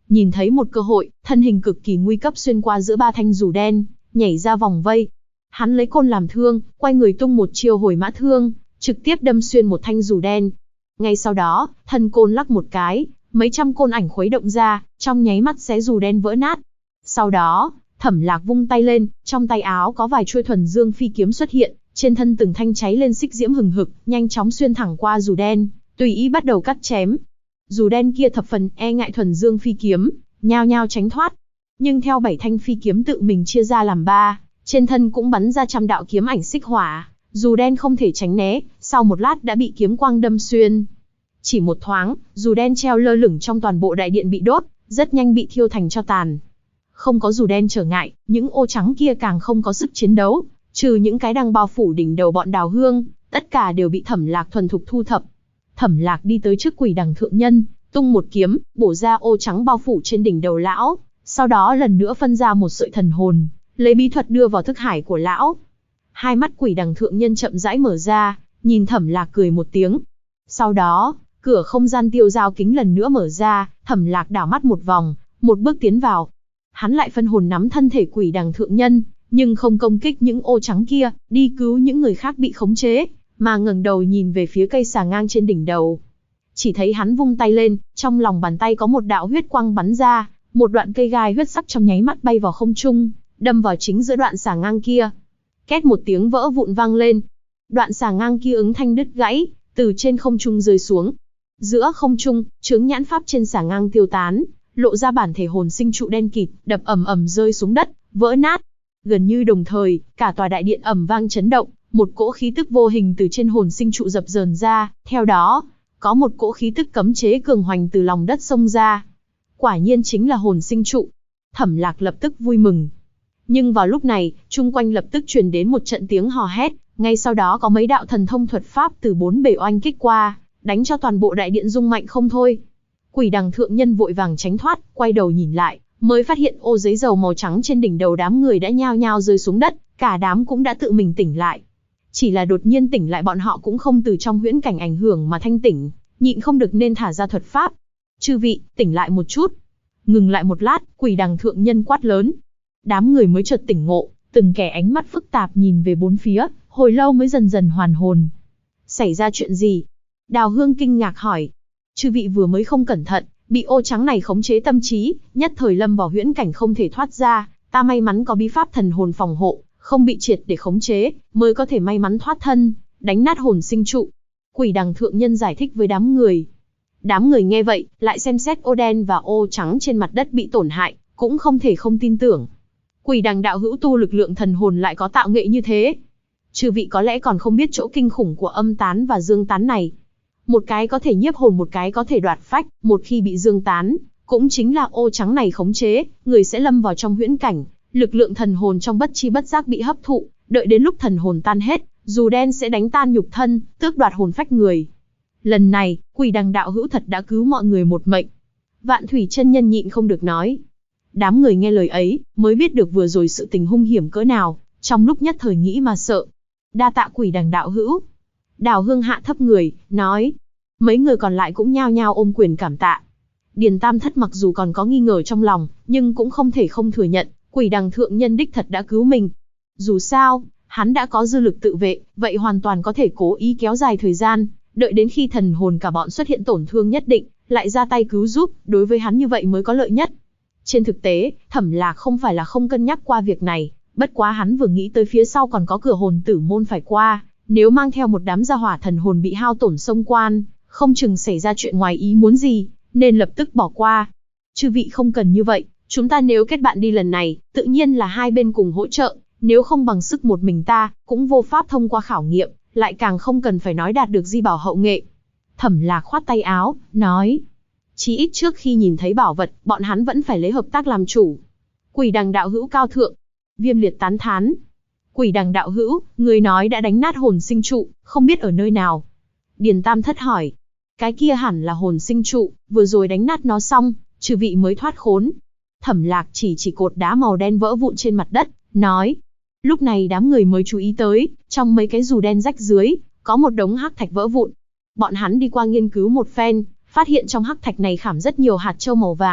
Nhìn thấy một cơ hội, thân hình cực kỳ nguy cấp xuyên qua giữa ba thanh dù đen, nhảy ra vòng vây. Hắn lấy côn làm thương, quay người tung một chiêu hồi mã thương, trực tiếp đâm xuyên một thanh dù đen. Ngay sau đó, thân côn lắc một cái, mấy trăm côn ảnh khuấy động ra, trong nháy mắt xé dù đen vỡ nát. Sau đó, Thẩm Lạc vung tay lên, trong tay áo có vài chuôi thuần dương phi kiếm xuất hiện, trên thân từng thanh cháy lên xích diễm hừng hực, nhanh chóng xuyên thẳng qua dù đen, tùy ý bắt đầu cắt chém. Dù đen kia thập phần e ngại thuần dương phi kiếm, nhao nhao tránh thoát. Nhưng theo 7 thanh phi kiếm tự mình chia ra làm 3, trên thân cũng bắn ra trăm đạo kiếm ảnh xích hỏa, dù đen không thể tránh né, sau một lát đã bị kiếm quang đâm xuyên. Chỉ một thoáng, dù đen treo lơ lửng trong toàn bộ đại điện bị đốt, rất nhanh bị thiêu thành tro tàn. Không có dù đen trở ngại, những ô trắng kia càng không có sức chiến đấu, trừ những cái đang bao phủ đỉnh đầu bọn Đào Hương, tất cả đều bị Thẩm Lạc thuần thục thu thập. Thẩm Lạc đi tới trước Quỷ Đằng thượng nhân, tung một kiếm, bổ ra ô trắng bao phủ trên đỉnh đầu lão, sau đó lần nữa phân ra một sợi thần hồn, lấy bí thuật đưa vào thức hải của lão. Hai mắt Quỷ Đằng thượng nhân chậm rãi mở ra, nhìn Thẩm Lạc cười một tiếng. Sau đó, cửa không gian tiêu dao kính lần nữa mở ra, Thẩm Lạc đảo mắt một vòng, một bước tiến vào. Hắn lại phân hồn nắm thân thể Quỷ Đằng thượng nhân, nhưng không công kích những ô trắng kia, đi cứu những người khác bị khống chế, mà ngẩng đầu nhìn về phía cây xà ngang trên đỉnh đầu. Chỉ thấy hắn vung tay lên, trong lòng bàn tay có một đạo huyết quang bắn ra, một đoạn cây gai huyết sắc trong nháy mắt bay vào không trung, đâm vào chính giữa đoạn xà ngang kia. Két một tiếng vỡ vụn vang lên. Đoạn xà ngang kia ứng thanh đứt gãy, từ trên không trung rơi xuống. Giữa không trung, chướng nhãn pháp trên xà ngang tiêu tán, lộ ra bản thể hồn sinh trụ đen kịt, đập ầm ầm rơi xuống đất, vỡ nát. Gần như đồng thời, cả tòa đại điện ầm vang chấn động, một cỗ khí tức vô hình từ trên hồn sinh trụ dập dờn ra, theo đó, có một cỗ khí tức cấm chế cường hoành từ lòng đất xông ra. Quả nhiên chính là hồn sinh trụ. Thẩm Lạc lập tức vui mừng. Nhưng vào lúc này, chung quanh lập tức truyền đến một trận tiếng hò hét, ngay sau đó có mấy đạo thần thông thuật pháp từ bốn bề oanh kích qua, đánh cho toàn bộ đại điện rung mạnh không thôi. Quỷ Đằng thượng nhân vội vàng tránh thoát, quay đầu nhìn lại, mới phát hiện ô giấy dầu màu trắng trên đỉnh đầu đám người đã nhao nhao rơi xuống đất, cả đám cũng đã tự mình tỉnh lại. Chỉ là đột nhiên tỉnh lại bọn họ cũng không từ trong huyễn cảnh ảnh hưởng mà thanh tỉnh, nhịn không được nên thả ra thuật pháp. Chư vị, tỉnh lại một chút. Ngừng lại một lát, Quỷ Đằng thượng nhân quát lớn. Đám người mới chợt tỉnh ngộ, từng kẻ ánh mắt phức tạp nhìn về bốn phía, hồi lâu mới dần dần hoàn hồn. Xảy ra chuyện gì? Đào Hương kinh ngạc hỏi. Chư vị vừa mới không cẩn thận, bị ô trắng này khống chế tâm trí, nhất thời lâm vào huyễn cảnh không thể thoát ra, ta may mắn có bí pháp thần hồn phòng hộ, không bị triệt để khống chế, mới có thể may mắn thoát thân, đánh nát hồn sinh trụ. Quỷ Đằng thượng nhân giải thích với đám người. Đám người nghe vậy, lại xem xét ô đen và ô trắng trên mặt đất bị tổn hại, cũng không thể không tin tưởng. Quỷ Đằng đạo hữu tu lực lượng thần hồn lại có tạo nghệ như thế. Chư vị có lẽ còn không biết chỗ kinh khủng của âm tán và dương tán này. Một cái có thể nhiếp hồn, một cái có thể đoạt phách, một khi bị dương tán, cũng chính là ô trắng này khống chế, người sẽ lâm vào trong huyễn cảnh, lực lượng thần hồn trong bất chi bất giác bị hấp thụ, đợi đến lúc thần hồn tan hết, dù đen sẽ đánh tan nhục thân, tước đoạt hồn phách người. Lần này, Quỷ Đằng đạo hữu thật đã cứu mọi người một mệnh. Vạn Thủy chân nhân nhịn không được nói. Đám người nghe lời ấy, mới biết được vừa rồi sự tình hung hiểm cỡ nào, trong lúc nhất thời nghĩ mà sợ. Đa tạ Quỷ Đằng đạo hữu. Đào Hương hạ thấp người, nói. Mấy người còn lại cũng nhao nhao ôm quyền cảm tạ. Điền Tam Thất mặc dù còn có nghi ngờ trong lòng, nhưng cũng không thể không thừa nhận, Quỷ Đằng thượng nhân đích thật đã cứu mình. Dù sao, hắn đã có dư lực tự vệ, vậy hoàn toàn có thể cố ý kéo dài thời gian, đợi đến khi thần hồn cả bọn xuất hiện tổn thương nhất định, lại ra tay cứu giúp, đối với hắn như vậy mới có lợi nhất. Trên thực tế, Thẩm Lạc không phải là không cân nhắc qua việc này, bất quá hắn vừa nghĩ tới phía sau còn có cửa hồn tử môn phải qua, nếu mang theo một đám gia hỏa thần hồn bị hao tổn xông quan, không chừng xảy ra chuyện ngoài ý muốn gì, nên lập tức bỏ qua. Chư vị không cần như vậy, chúng ta nếu kết bạn đi lần này, tự nhiên là hai bên cùng hỗ trợ, nếu không bằng sức một mình ta, cũng vô pháp thông qua khảo nghiệm, lại càng không cần phải nói đạt được di bảo hậu nghệ. Thẩm Lạc khoát tay áo, nói. Chí ít trước khi nhìn thấy bảo vật, bọn hắn vẫn phải lấy hợp tác làm chủ. Quỷ Đằng đạo hữu cao thượng. Viêm Liệt tán thán. Quỷ Đằng đạo hữu, người nói đã đánh nát hồn sinh trụ, không biết ở nơi nào. Điền Tam Thất hỏi. Cái kia hẳn là hồn sinh trụ, vừa rồi đánh nát nó xong, chư vị mới thoát khốn. Thẩm Lạc chỉ cột đá màu đen vỡ vụn trên mặt đất, nói. Lúc này đám người mới chú ý tới, trong mấy cái dù đen rách dưới, có một đống hắc thạch vỡ vụn. Bọn hắn đi qua nghiên cứu một phen, phát hiện trong hắc thạch này khảm rất nhiều hạt châu màu vàng,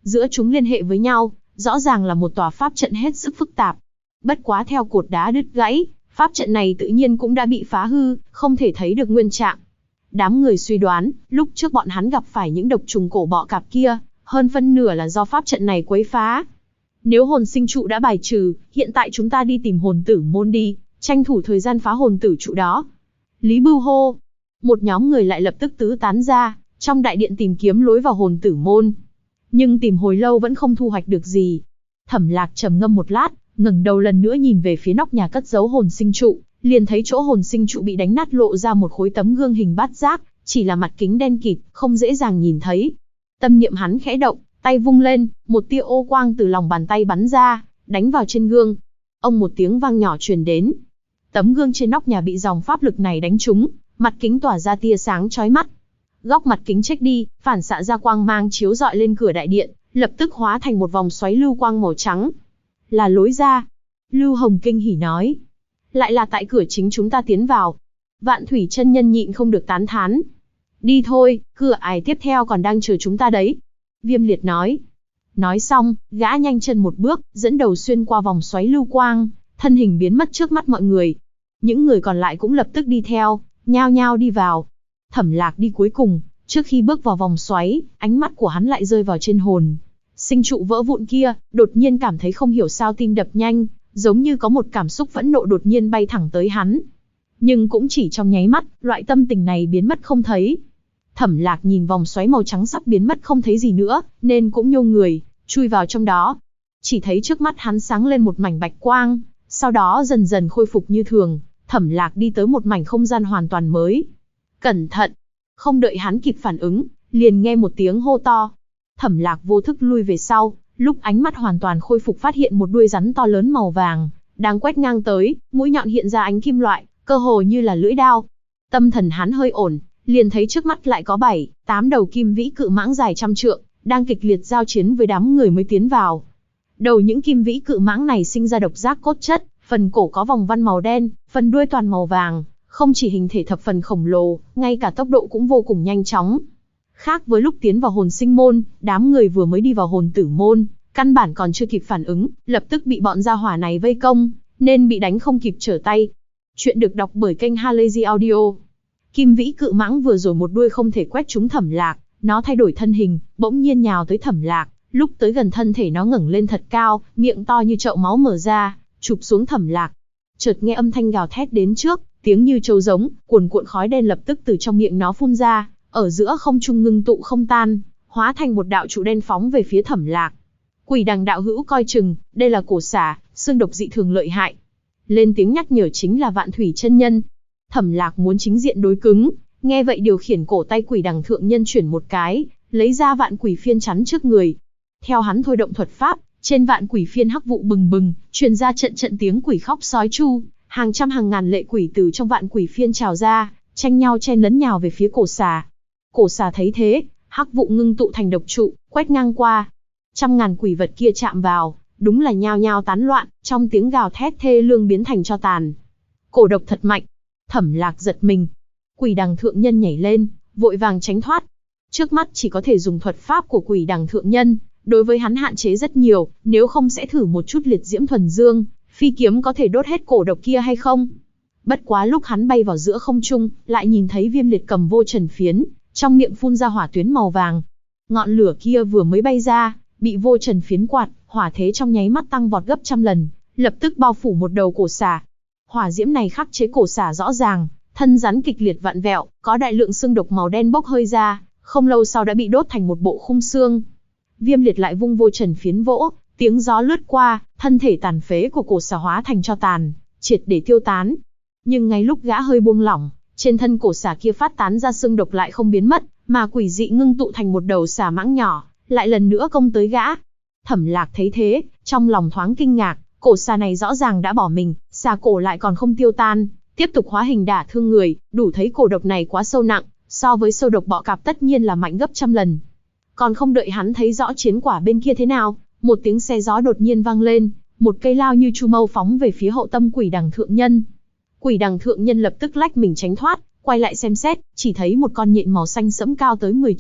giữa chúng liên hệ với nhau, rõ ràng là một tòa pháp trận hết sức phức tạp. Bất quá theo cột đá đứt gãy, pháp trận này tự nhiên cũng đã bị phá hư, không thể thấy được nguyên trạng. Đám người suy đoán, lúc trước bọn hắn gặp phải những độc trùng cổ bọ cạp kia, hơn phân nửa là do pháp trận này quấy phá. Nếu hồn sinh trụ đã bài trừ, hiện tại chúng ta đi tìm hồn tử môn đi, tranh thủ thời gian phá hồn tử trụ đó. Lý Bưu hô. Một nhóm người lại lập tức tứ tán ra, trong đại điện tìm kiếm lối vào hồn tử môn. Nhưng tìm hồi lâu vẫn không thu hoạch được gì. Thẩm Lạc trầm ngâm một lát, ngẩng đầu lần nữa nhìn về phía nóc nhà cất giấu hồn sinh trụ, liền thấy chỗ hồn sinh trụ bị đánh nát lộ ra một khối tấm gương hình bát giác, chỉ là mặt kính đen kịt, không dễ dàng nhìn thấy. Tâm niệm hắn khẽ động, tay vung lên, một tia ô quang từ lòng bàn tay bắn ra, đánh vào trên gương. Ông một tiếng vang nhỏ truyền đến. Tấm gương trên nóc nhà bị dòng pháp lực này đánh trúng, mặt kính tỏa ra tia sáng chói mắt. Góc mặt kính chếch đi, phản xạ ra quang mang chiếu rọi lên cửa đại điện, lập tức hóa thành một vòng xoáy lưu quang màu trắng. Là lối ra. Lưu Hồng kinh hỉ nói. Lại là tại cửa chính chúng ta tiến vào. Vạn Thủy chân nhân nhịn không được tán thán. Đi thôi, cửa ải tiếp theo còn đang chờ chúng ta đấy. Viêm Liệt nói. Nói xong, gã nhanh chân một bước, dẫn đầu xuyên qua vòng xoáy lưu quang, thân hình biến mất trước mắt mọi người. Những người còn lại cũng lập tức đi theo, nhao nhao đi vào. Thẩm Lạc đi cuối cùng, trước khi bước vào vòng xoáy, ánh mắt của hắn lại rơi vào trên hồn sinh trụ vỡ vụn kia, đột nhiên cảm thấy không hiểu sao tim đập nhanh, giống như có một cảm xúc phẫn nộ đột nhiên bay thẳng tới hắn. Nhưng cũng chỉ trong nháy mắt, loại tâm tình này biến mất không thấy. Thẩm Lạc nhìn vòng xoáy màu trắng sắp biến mất không thấy gì nữa, nên cũng nhô người, chui vào trong đó. Chỉ thấy trước mắt hắn sáng lên một mảnh bạch quang, sau đó dần dần khôi phục như thường, Thẩm Lạc đi tới một mảnh không gian hoàn toàn mới. Cẩn thận! Không đợi hắn kịp phản ứng, liền nghe một tiếng hô to. Thẩm Lạc vô thức lui về sau, lúc ánh mắt hoàn toàn khôi phục phát hiện một đuôi rắn to lớn màu vàng, đang quét ngang tới, mũi nhọn hiện ra ánh kim loại, cơ hồ như là lưỡi đao. Tâm thần hắn hơi ổn, liền thấy trước mắt lại có 7-8 đầu kim vĩ cự mãng dài trăm trượng, đang kịch liệt giao chiến với đám người mới tiến vào. Đầu những kim vĩ cự mãng này sinh ra độc giác cốt chất, phần cổ có vòng văn màu đen, phần đuôi toàn màu vàng, không chỉ hình thể thập phần khổng lồ, ngay cả tốc độ cũng vô cùng nhanh chóng. Khác với lúc tiến vào hồn sinh môn, đám người vừa mới đi vào hồn tử môn, căn bản còn chưa kịp phản ứng, lập tức bị bọn gia hỏa này vây công, nên bị đánh không kịp trở tay. Chuyện được đọc bởi kênh Halazy Audio. Kim vĩ cự mãng vừa rồi một đuôi không thể quét trúng Thẩm Lạc, nó thay đổi thân hình, bỗng nhiên nhào tới Thẩm Lạc, lúc tới gần thân thể nó ngẩng lên thật cao, miệng to như chậu máu mở ra, chụp xuống Thẩm Lạc. Chợt nghe âm thanh gào thét đến trước, tiếng như trâu giống, cuồn cuộn khói đen lập tức từ trong miệng nó phun ra, ở giữa không trung ngưng tụ không tan, hóa thành một đạo trụ đen phóng về phía Thẩm Lạc. Quỷ Đằng đạo hữu coi chừng, đây là cổ xả, xương độc dị thường lợi hại. Lên tiếng nhắc nhở chính là Vạn Thủy chân nhân. Thẩm Lạc muốn chính diện đối cứng, nghe vậy điều khiển cổ tay Quỷ Đằng thượng nhân chuyển một cái, lấy ra vạn quỷ phiên chắn trước người. Theo hắn thôi động thuật pháp, trên vạn quỷ phiên hắc vụ bừng bừng, truyền ra trận trận tiếng quỷ khóc sói chu, hàng trăm hàng ngàn lệ quỷ từ trong vạn quỷ phiên trào ra, tranh nhau chen lấn nhào về phía cổ xà. Cổ xà thấy thế, hắc vụ ngưng tụ thành độc trụ, quét ngang qua. Trăm ngàn quỷ vật kia chạm vào, đúng là nhao nhao tán loạn, trong tiếng gào thét thê lương biến thành tro tàn. Cổ độc thật mạnh. Thẩm Lạc giật mình. Quỷ Đằng thượng nhân nhảy lên, vội vàng tránh thoát. Trước mắt chỉ có thể dùng thuật pháp của Quỷ Đằng thượng nhân, đối với hắn hạn chế rất nhiều, nếu không sẽ thử một chút liệt diễm thuần dương, phi kiếm có thể đốt hết cổ độc kia hay không. Bất quá lúc hắn bay vào giữa không trung, lại nhìn thấy Viêm Liệt cầm vô trần phiến, trong miệng phun ra hỏa tuyến màu vàng. Ngọn lửa kia vừa mới bay ra, bị vô trần phiến quạt, hỏa thế trong nháy mắt tăng vọt gấp trăm lần, lập tức bao phủ một đầu cổ xà. Hỏa diễm này khắc chế cổ xà rõ ràng, thân rắn kịch liệt vặn vẹo, có đại lượng xương độc màu đen bốc hơi ra, không lâu sau đã bị đốt thành một bộ khung xương. Viêm Liệt lại vung vô trần phiến vỗ, tiếng gió lướt qua, thân thể tàn phế của cổ xà hóa thành tro tàn, triệt để tiêu tán. Nhưng ngay lúc gã hơi buông lỏng, trên thân cổ xà kia phát tán ra xương độc lại không biến mất, mà quỷ dị ngưng tụ thành một đầu xà mãng nhỏ, lại lần nữa công tới gã. Thẩm Lạc thấy thế, trong lòng thoáng kinh ngạc, cổ xà này rõ ràng đã bỏ mình, xà cổ lại còn không tiêu tan, tiếp tục hóa hình đả thương người, đủ thấy cổ độc này quá sâu nặng, so với sâu độc bọ cạp tất nhiên là mạnh gấp trăm lần. Còn không đợi hắn thấy rõ chiến quả bên kia thế nào, một tiếng xe gió đột nhiên vang lên, một cây lao như chu mâu phóng về phía hậu tâm Quỷ Đằng thượng nhân. Quỷ Đằng thượng nhân lập tức lách mình tránh thoát, quay lại xem xét, chỉ thấy một con nhện màu xanh sẫm cao tới 10 trượng,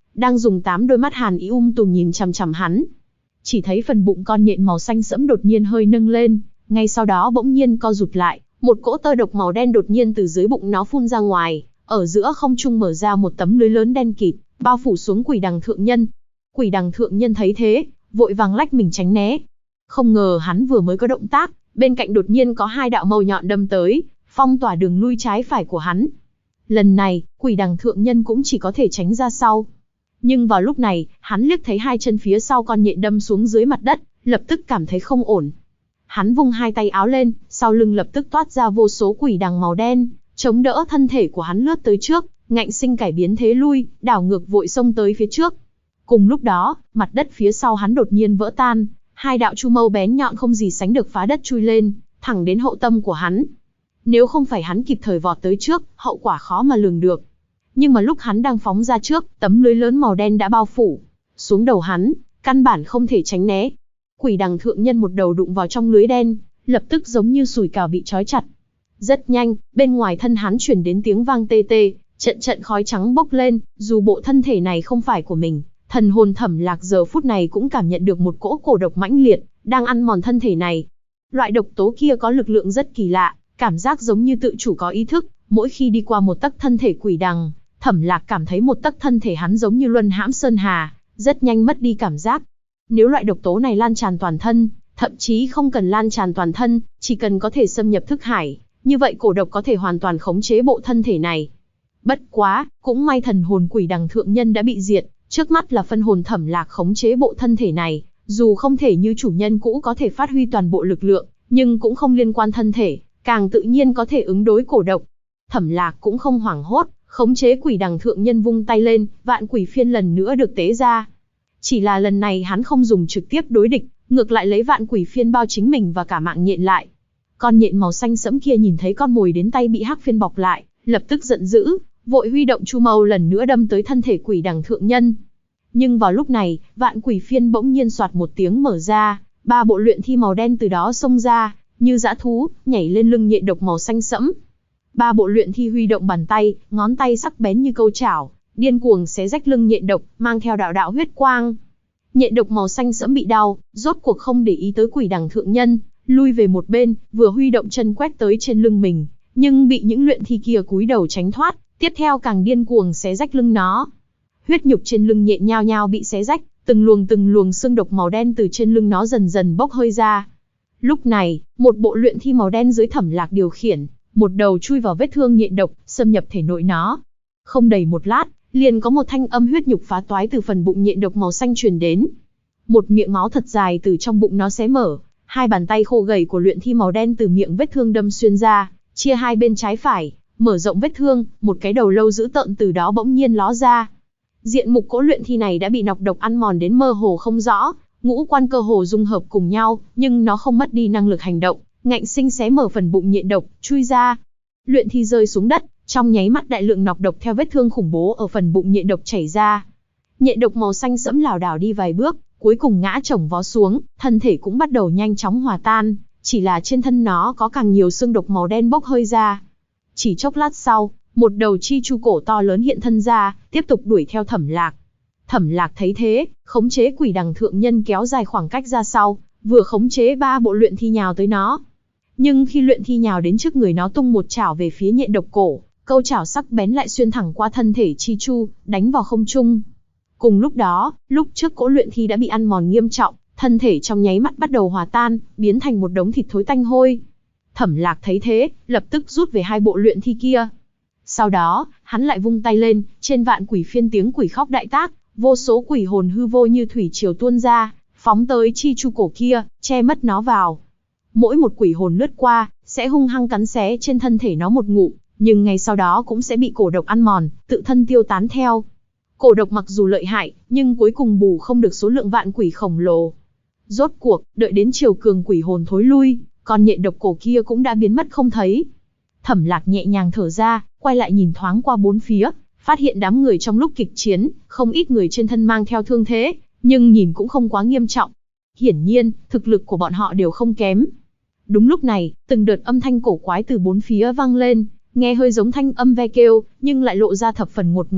đang dùng 8 đôi mắt hàn ý tùm nhìn chằm chằm hắn. Chỉ thấy phần bụng con nhện màu xanh sẫm đột nhiên hơi nâng lên, ngay sau đó bỗng nhiên co rụt lại, một cỗ tơ độc màu đen đột nhiên từ dưới bụng nó phun ra ngoài, ở giữa không trung mở ra một tấm lưới lớn đen kịt, bao phủ xuống Quỷ Đằng thượng nhân. Quỷ Đằng thượng nhân thấy thế, vội vàng lách mình tránh né. Không ngờ hắn vừa mới có động tác, bên cạnh đột nhiên có 2 đạo mâu nhọn đâm tới, phong tỏa đường lui trái phải của hắn. Lần này, Quỷ Đằng thượng nhân cũng chỉ có thể tránh ra sau. Nhưng vào lúc này, hắn liếc thấy 2 chân phía sau con nhện đâm xuống dưới mặt đất, lập tức cảm thấy không ổn. Hắn vung 2 tay áo lên, sau lưng lập tức toát ra vô số quỷ đằng màu đen, chống đỡ thân thể của hắn lướt tới trước, ngạnh sinh cải biến thế lui, đảo ngược vội xông tới phía trước. Cùng lúc đó, mặt đất phía sau hắn đột nhiên vỡ tan, 2 đạo chu mâu bén nhọn không gì sánh được phá đất chui lên, thẳng đến hậu tâm của hắn. Nếu không phải hắn kịp thời vọt tới trước, hậu quả khó mà lường được. Nhưng mà lúc hắn đang phóng ra trước, tấm lưới lớn màu đen đã bao phủ xuống đầu hắn, căn bản không thể tránh né. Quỷ Đằng thượng nhân một đầu đụng vào trong lưới đen, lập tức giống như sủi cảo bị trói chặt. Rất nhanh, bên ngoài thân hắn truyền đến tiếng vang tê tê, trận trận khói trắng bốc lên, dù bộ thân thể này không phải của mình, thần hồn Thẩm Lạc giờ phút này cũng cảm nhận được một cỗ cổ độc mãnh liệt đang ăn mòn thân thể này. Loại độc tố kia có lực lượng rất kỳ lạ, cảm giác giống như tự chủ có ý thức, mỗi khi đi qua một tấc thân thể Quỷ Đằng, Thẩm Lạc cảm thấy một tấc thân thể hắn giống như luân hãm sơn hà, rất nhanh mất đi cảm giác. Nếu loại độc tố này lan tràn toàn thân, thậm chí không cần lan tràn toàn thân, chỉ cần có thể xâm nhập thức hải, như vậy cổ độc có thể hoàn toàn khống chế bộ thân thể này. Bất quá, cũng may thần hồn Quỷ Đằng thượng nhân đã bị diệt, trước mắt là phân hồn Thẩm Lạc khống chế bộ thân thể này, dù không thể như chủ nhân cũ có thể phát huy toàn bộ lực lượng, nhưng cũng không liên quan thân thể, càng tự nhiên có thể ứng đối cổ độc. Thẩm Lạc cũng không hoảng hốt, khống chế Quỷ Đằng thượng nhân vung tay lên, vạn quỷ phiên lần nữa được tế ra. Chỉ là lần này hắn không dùng trực tiếp đối địch, ngược lại lấy vạn quỷ phiên bao chính mình và cả mạng nhện lại. Con nhện màu xanh sẫm kia nhìn thấy con mồi đến tay bị hắc phiên bọc lại, lập tức giận dữ, vội huy động chu mâu lần nữa đâm tới thân thể Quỷ Đằng thượng nhân. Nhưng vào lúc này, vạn quỷ phiên bỗng nhiên soạt một tiếng mở ra, 3 bộ luyện thi màu đen từ đó xông ra, như dã thú, nhảy lên lưng nhện độc màu xanh sẫm. 3 bộ luyện thi huy động bàn tay, ngón tay sắc bén như câu chảo, điên cuồng xé rách lưng nhện độc, mang theo đạo đạo huyết quang. Nhện độc màu xanh sẫm bị đau, rốt cuộc không để ý tới Quỷ Đằng thượng nhân, lui về một bên, vừa huy động chân quét tới trên lưng mình, nhưng bị những luyện thi kia cúi đầu tránh thoát, tiếp theo càng điên cuồng xé rách lưng nó. Huyết nhục trên lưng nhện nhao nhao bị xé rách, từng luồng xương độc màu đen từ trên lưng nó dần dần bốc hơi ra. Lúc này, một bộ luyện thi màu đen dưới Thẩm Lạc điều khiển, một đầu chui vào vết thương nhện độc, xâm nhập thể nội nó. Không đầy một lát, liền có một thanh âm huyết nhục phá toái từ phần bụng nhện độc màu xanh truyền đến. Một miệng máu thật dài từ trong bụng nó xé mở, 2 bàn tay khô gầy của luyện thi màu đen từ miệng vết thương đâm xuyên ra, chia 2 bên trái phải, mở rộng vết thương, một cái đầu lâu dữ tợn từ đó bỗng nhiên ló ra. Diện mục cỗ luyện thi này đã bị nọc độc ăn mòn đến mơ hồ không rõ, ngũ quan cơ hồ dung hợp cùng nhau, nhưng nó không mất đi năng lực hành động, ngạnh sinh xé mở phần bụng nhện độc, chui ra. Luyện thi rơi xuống đất, trong nháy mắt đại lượng nọc độc theo vết thương khủng bố ở phần bụng nhện độc chảy ra. Nhện độc màu xanh sẫm lảo đảo đi vài bước, cuối cùng ngã chồng vó xuống, thân thể cũng bắt đầu nhanh chóng hòa tan, chỉ là trên thân nó có càng nhiều xương độc màu đen bốc hơi ra. Chỉ chốc lát sau, một đầu chi chu cổ to lớn hiện thân ra, tiếp tục đuổi theo Thẩm Lạc. Thẩm Lạc thấy thế, khống chế Quỷ Đằng thượng nhân kéo dài khoảng cách ra sau, vừa khống chế 3 bộ luyện thi nhào tới nó. Nhưng khi luyện thi nhào đến trước người nó tung một chảo về phía nhện độc cổ, câu chảo sắc bén lại xuyên thẳng qua thân thể chi chu, đánh vào không trung. Cùng lúc đó, lúc trước cỗ luyện thi đã bị ăn mòn nghiêm trọng, thân thể trong nháy mắt bắt đầu hòa tan, biến thành một đống thịt thối tanh hôi. Thẩm Lạc thấy thế, lập tức rút về 2 bộ luyện thi kia. Sau đó, hắn lại vung tay lên, trên vạn quỷ phiên tiếng quỷ khóc đại tác, vô số quỷ hồn hư vô như thủy triều tuôn ra, phóng tới chi chu cổ kia, che mất nó vào. Mỗi một quỷ hồn lướt qua, sẽ hung hăng cắn xé trên thân thể nó một ngụm, nhưng ngay sau đó cũng sẽ bị cổ độc ăn mòn, tự thân tiêu tán theo. Cổ độc mặc dù lợi hại, nhưng cuối cùng bù không được số lượng vạn quỷ khổng lồ. Rốt cuộc, đợi đến chiều cường quỷ hồn thối lui, con nhện độc cổ kia cũng đã biến mất không thấy. Thẩm Lạc nhẹ nhàng thở ra, quay lại nhìn thoáng qua bốn phía, phát hiện đám người trong lúc kịch chiến, không ít người trên thân mang theo thương thế, nhưng nhìn cũng không quá nghiêm trọng. Hiển nhiên, thực lực của bọn họ đều không kém. Đúng lúc này, từng đợt âm thanh cổ quái từ bốn phía vang lên, nghe hơi giống thanh âm ve kêu, nhưng lại lộ ra thập phần ngột ngạt,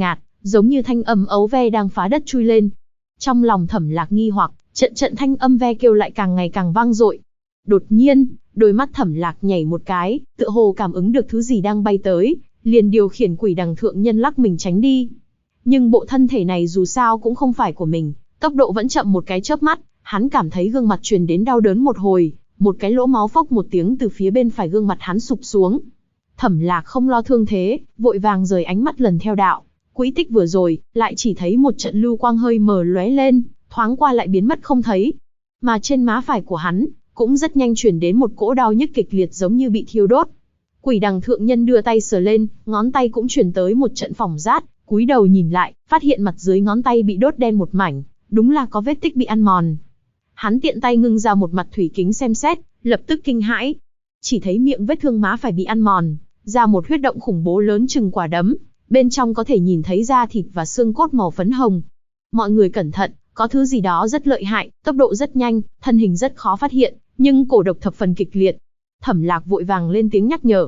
giống như thanh âm ấu ve đang phá đất chui lên. Trong lòng Thẩm Lạc nghi hoặc, trận trận thanh âm ve kêu lại càng ngày càng vang dội. Đột nhiên, đôi mắt Thẩm Lạc nhảy một cái, tựa hồ cảm ứng được thứ gì đang bay tới, liền điều khiển quỷ đằng thượng nhân lắc mình tránh đi. Nhưng bộ thân thể này dù sao cũng không phải của mình, tốc độ vẫn chậm một cái chớp mắt, hắn cảm thấy gương mặt truyền đến đau đớn một hồi, một cái lỗ máu phốc một tiếng từ phía bên phải gương mặt hắn sụp xuống. Thẩm Lạc không lo thương thế, vội vàng rời ánh mắt lần theo đạo quỹ tích vừa rồi, lại chỉ thấy một trận lưu quang hơi mờ lóe lên, thoáng qua lại biến mất không thấy. Mà trên má phải của hắn, cũng rất nhanh truyền đến một cỗ đau nhức kịch liệt giống như bị thiêu đốt. Quỷ đằng thượng nhân đưa tay sờ lên, ngón tay cũng truyền tới một trận phỏng rát, cúi đầu nhìn lại, phát hiện mặt dưới ngón tay bị đốt đen một mảnh, đúng là có vết tích bị ăn mòn. Hắn tiện tay ngưng ra một mặt thủy kính xem xét, lập tức kinh hãi. Chỉ thấy miệng vết thương má phải bị ăn mòn, ra một huyết động khủng bố lớn chừng quả đấm, bên trong có thể nhìn thấy da thịt và xương cốt màu phấn hồng. Mọi người cẩn thận, có thứ gì đó rất lợi hại, tốc độ rất nhanh, thân hình rất khó phát hiện, nhưng cổ độc thập phần kịch liệt. Thẩm Lạc vội vàng lên tiếng nhắc nhở.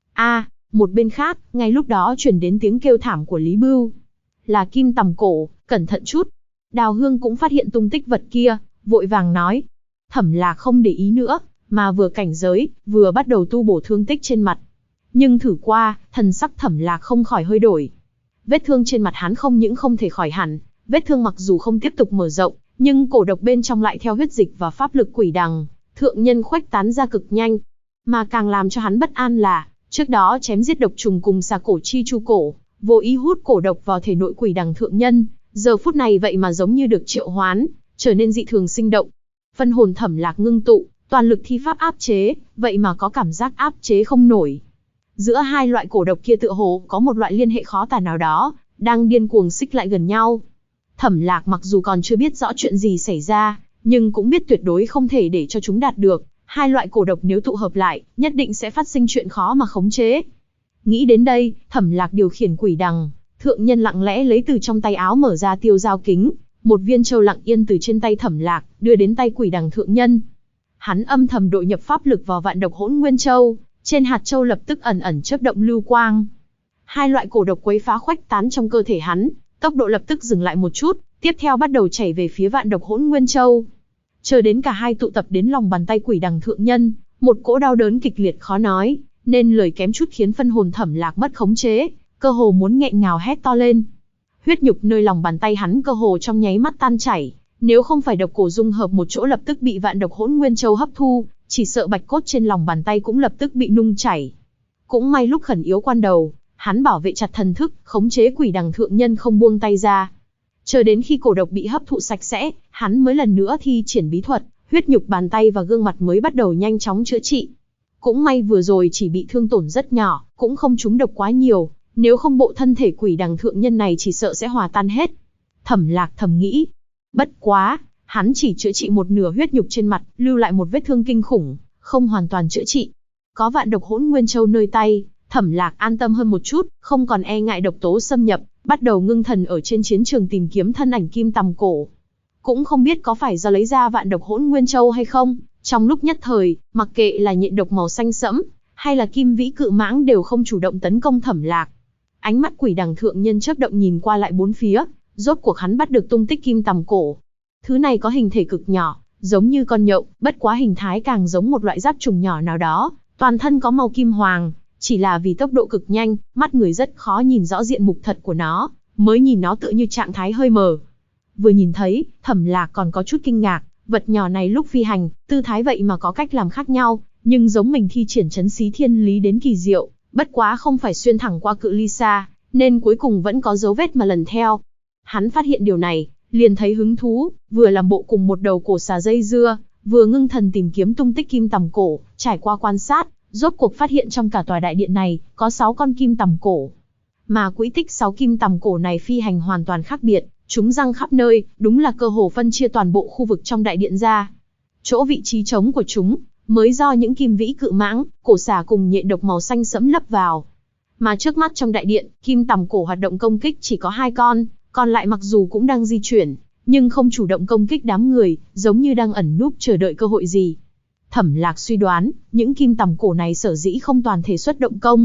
Một bên khác, ngay lúc đó truyền đến tiếng kêu thảm của Lý Bưu. Là kim tằm cổ, cẩn thận chút. Đào Hương cũng phát hiện tung tích vật kia, vội vàng nói. Thẩm Lạc không để ý nữa, mà vừa cảnh giới, vừa bắt đầu tu bổ thương tích trên mặt. Nhưng thử qua, thần sắc Thẩm Lạc không khỏi hơi đổi. Vết thương trên mặt hắn không những không thể khỏi hẳn, vết thương mặc dù không tiếp tục mở rộng, nhưng cổ độc bên trong lại theo huyết dịch và pháp lực quỷ đằng thượng nhân khuếch tán ra cực nhanh. Mà càng làm cho hắn bất an là, trước đó chém giết độc trùng cùng xà cổ chi chu cổ, vô ý hút cổ độc vào thể nội quỷ đằng thượng nhân, giờ phút này vậy mà giống như được triệu hoán, trở nên dị thường sinh động. Phân hồn Thẩm Lạc ngưng tụ, toàn lực thi pháp áp chế, vậy mà có cảm giác áp chế không nổi. Giữa hai loại cổ độc kia tựa hồ có một loại liên hệ khó tả nào đó, đang điên cuồng xích lại gần nhau. Thẩm Lạc mặc dù còn chưa biết rõ chuyện gì xảy ra, nhưng cũng biết tuyệt đối không thể để cho chúng đạt được. Hai loại cổ độc nếu tụ hợp lại, nhất định sẽ phát sinh chuyện khó mà khống chế. Nghĩ đến đây, Thẩm Lạc điều khiển quỷ đằng thượng nhân lặng lẽ lấy từ trong tay áo mở ra tiêu dao kính, một viên châu lặng yên từ trên tay Thẩm Lạc đưa đến tay quỷ đằng thượng nhân. Hắn âm thầm đội nhập pháp lực vào vạn độc hỗn nguyên châu, trên hạt châu lập tức ẩn ẩn chớp động lưu quang. Hai loại cổ độc quấy phá khuếch tán trong cơ thể hắn, tốc độ lập tức dừng lại một chút, tiếp theo bắt đầu chảy về phía vạn độc hỗn nguyên châu. Chờ đến cả hai tụ tập đến lòng bàn tay quỷ đằng thượng nhân, một cỗ đau đớn kịch liệt khó nói, nên lời kém chút khiến phân hồn Thẩm Lạc mất khống chế, cơ hồ muốn nghẹn ngào hét to lên. Huyết nhục nơi lòng bàn tay hắn cơ hồ trong nháy mắt tan chảy, nếu không phải độc cổ dung hợp một chỗ lập tức bị vạn độc hỗn nguyên châu hấp thu, chỉ sợ bạch cốt trên lòng bàn tay cũng lập tức bị nung chảy. Cũng may lúc khẩn yếu quan đầu, hắn bảo vệ chặt thần thức, khống chế quỷ đằng thượng nhân không buông tay ra. Chờ đến khi cổ độc bị hấp thụ sạch sẽ, hắn mới lần nữa thi triển bí thuật, huyết nhục bàn tay và gương mặt mới bắt đầu nhanh chóng chữa trị. Cũng may vừa rồi chỉ bị thương tổn rất nhỏ, cũng không trúng độc quá nhiều, nếu không bộ thân thể quỷ đằng thượng nhân này chỉ sợ sẽ hòa tan hết. Thẩm Lạc thầm nghĩ. Bất quá, hắn chỉ chữa trị một nửa huyết nhục trên mặt, lưu lại một vết thương kinh khủng, không hoàn toàn chữa trị. Có vạn độc hỗn nguyên châu nơi tay, Thẩm Lạc an tâm hơn một chút, không còn e ngại độc tố xâm nhập, bắt đầu ngưng thần ở trên chiến trường tìm kiếm thân ảnh kim tằm cổ. Cũng không biết có phải do lấy ra vạn độc hỗn nguyên châu hay không, trong lúc nhất thời, mặc kệ là nhện độc màu xanh sẫm, hay là kim vĩ cự mãng đều không chủ động tấn công Thẩm Lạc. Ánh mắt quỷ đằng thượng nhân chớp động nhìn qua lại bốn phía, rốt cuộc hắn bắt được tung tích kim tằm cổ. Thứ này có hình thể cực nhỏ, giống như con nhộng, bất quá hình thái càng giống một loại giáp trùng nhỏ nào đó, toàn thân có màu kim hoàng, chỉ là vì tốc độ cực nhanh, mắt người rất khó nhìn rõ diện mục thật của nó, mới nhìn nó tựa như trạng thái hơi mờ. Vừa nhìn thấy, Thẩm Lạc còn có chút kinh ngạc, vật nhỏ này lúc phi hành, tư thái vậy mà có cách làm khác nhau, nhưng giống mình thi triển trấn xí thiên lý đến kỳ diệu, bất quá không phải xuyên thẳng qua cự ly xa, nên cuối cùng vẫn có dấu vết mà lần theo. Hắn phát hiện điều này, liền thấy hứng thú, vừa làm bộ cùng một đầu cổ xà dây dưa, vừa ngưng thần tìm kiếm tung tích kim tằm cổ, trải qua quan sát, rốt cuộc phát hiện trong cả tòa đại điện này, có 6 con kim tằm cổ. Mà quỹ tích 6 kim tằm cổ này phi hành hoàn toàn khác biệt, chúng răng khắp nơi, đúng là cơ hồ phân chia toàn bộ khu vực trong đại điện ra. Chỗ vị trí trống của chúng, mới do những kim vĩ cự mãng, cổ xà cùng nhện độc màu xanh sẫm lấp vào. Mà trước mắt trong đại điện, kim tằm cổ hoạt động công kích chỉ có 2 con, còn lại mặc dù cũng đang di chuyển, nhưng không chủ động công kích đám người, giống như đang ẩn núp chờ đợi cơ hội gì. Thẩm Lạc suy đoán, những kim tằm cổ này sở dĩ không toàn thể xuất động công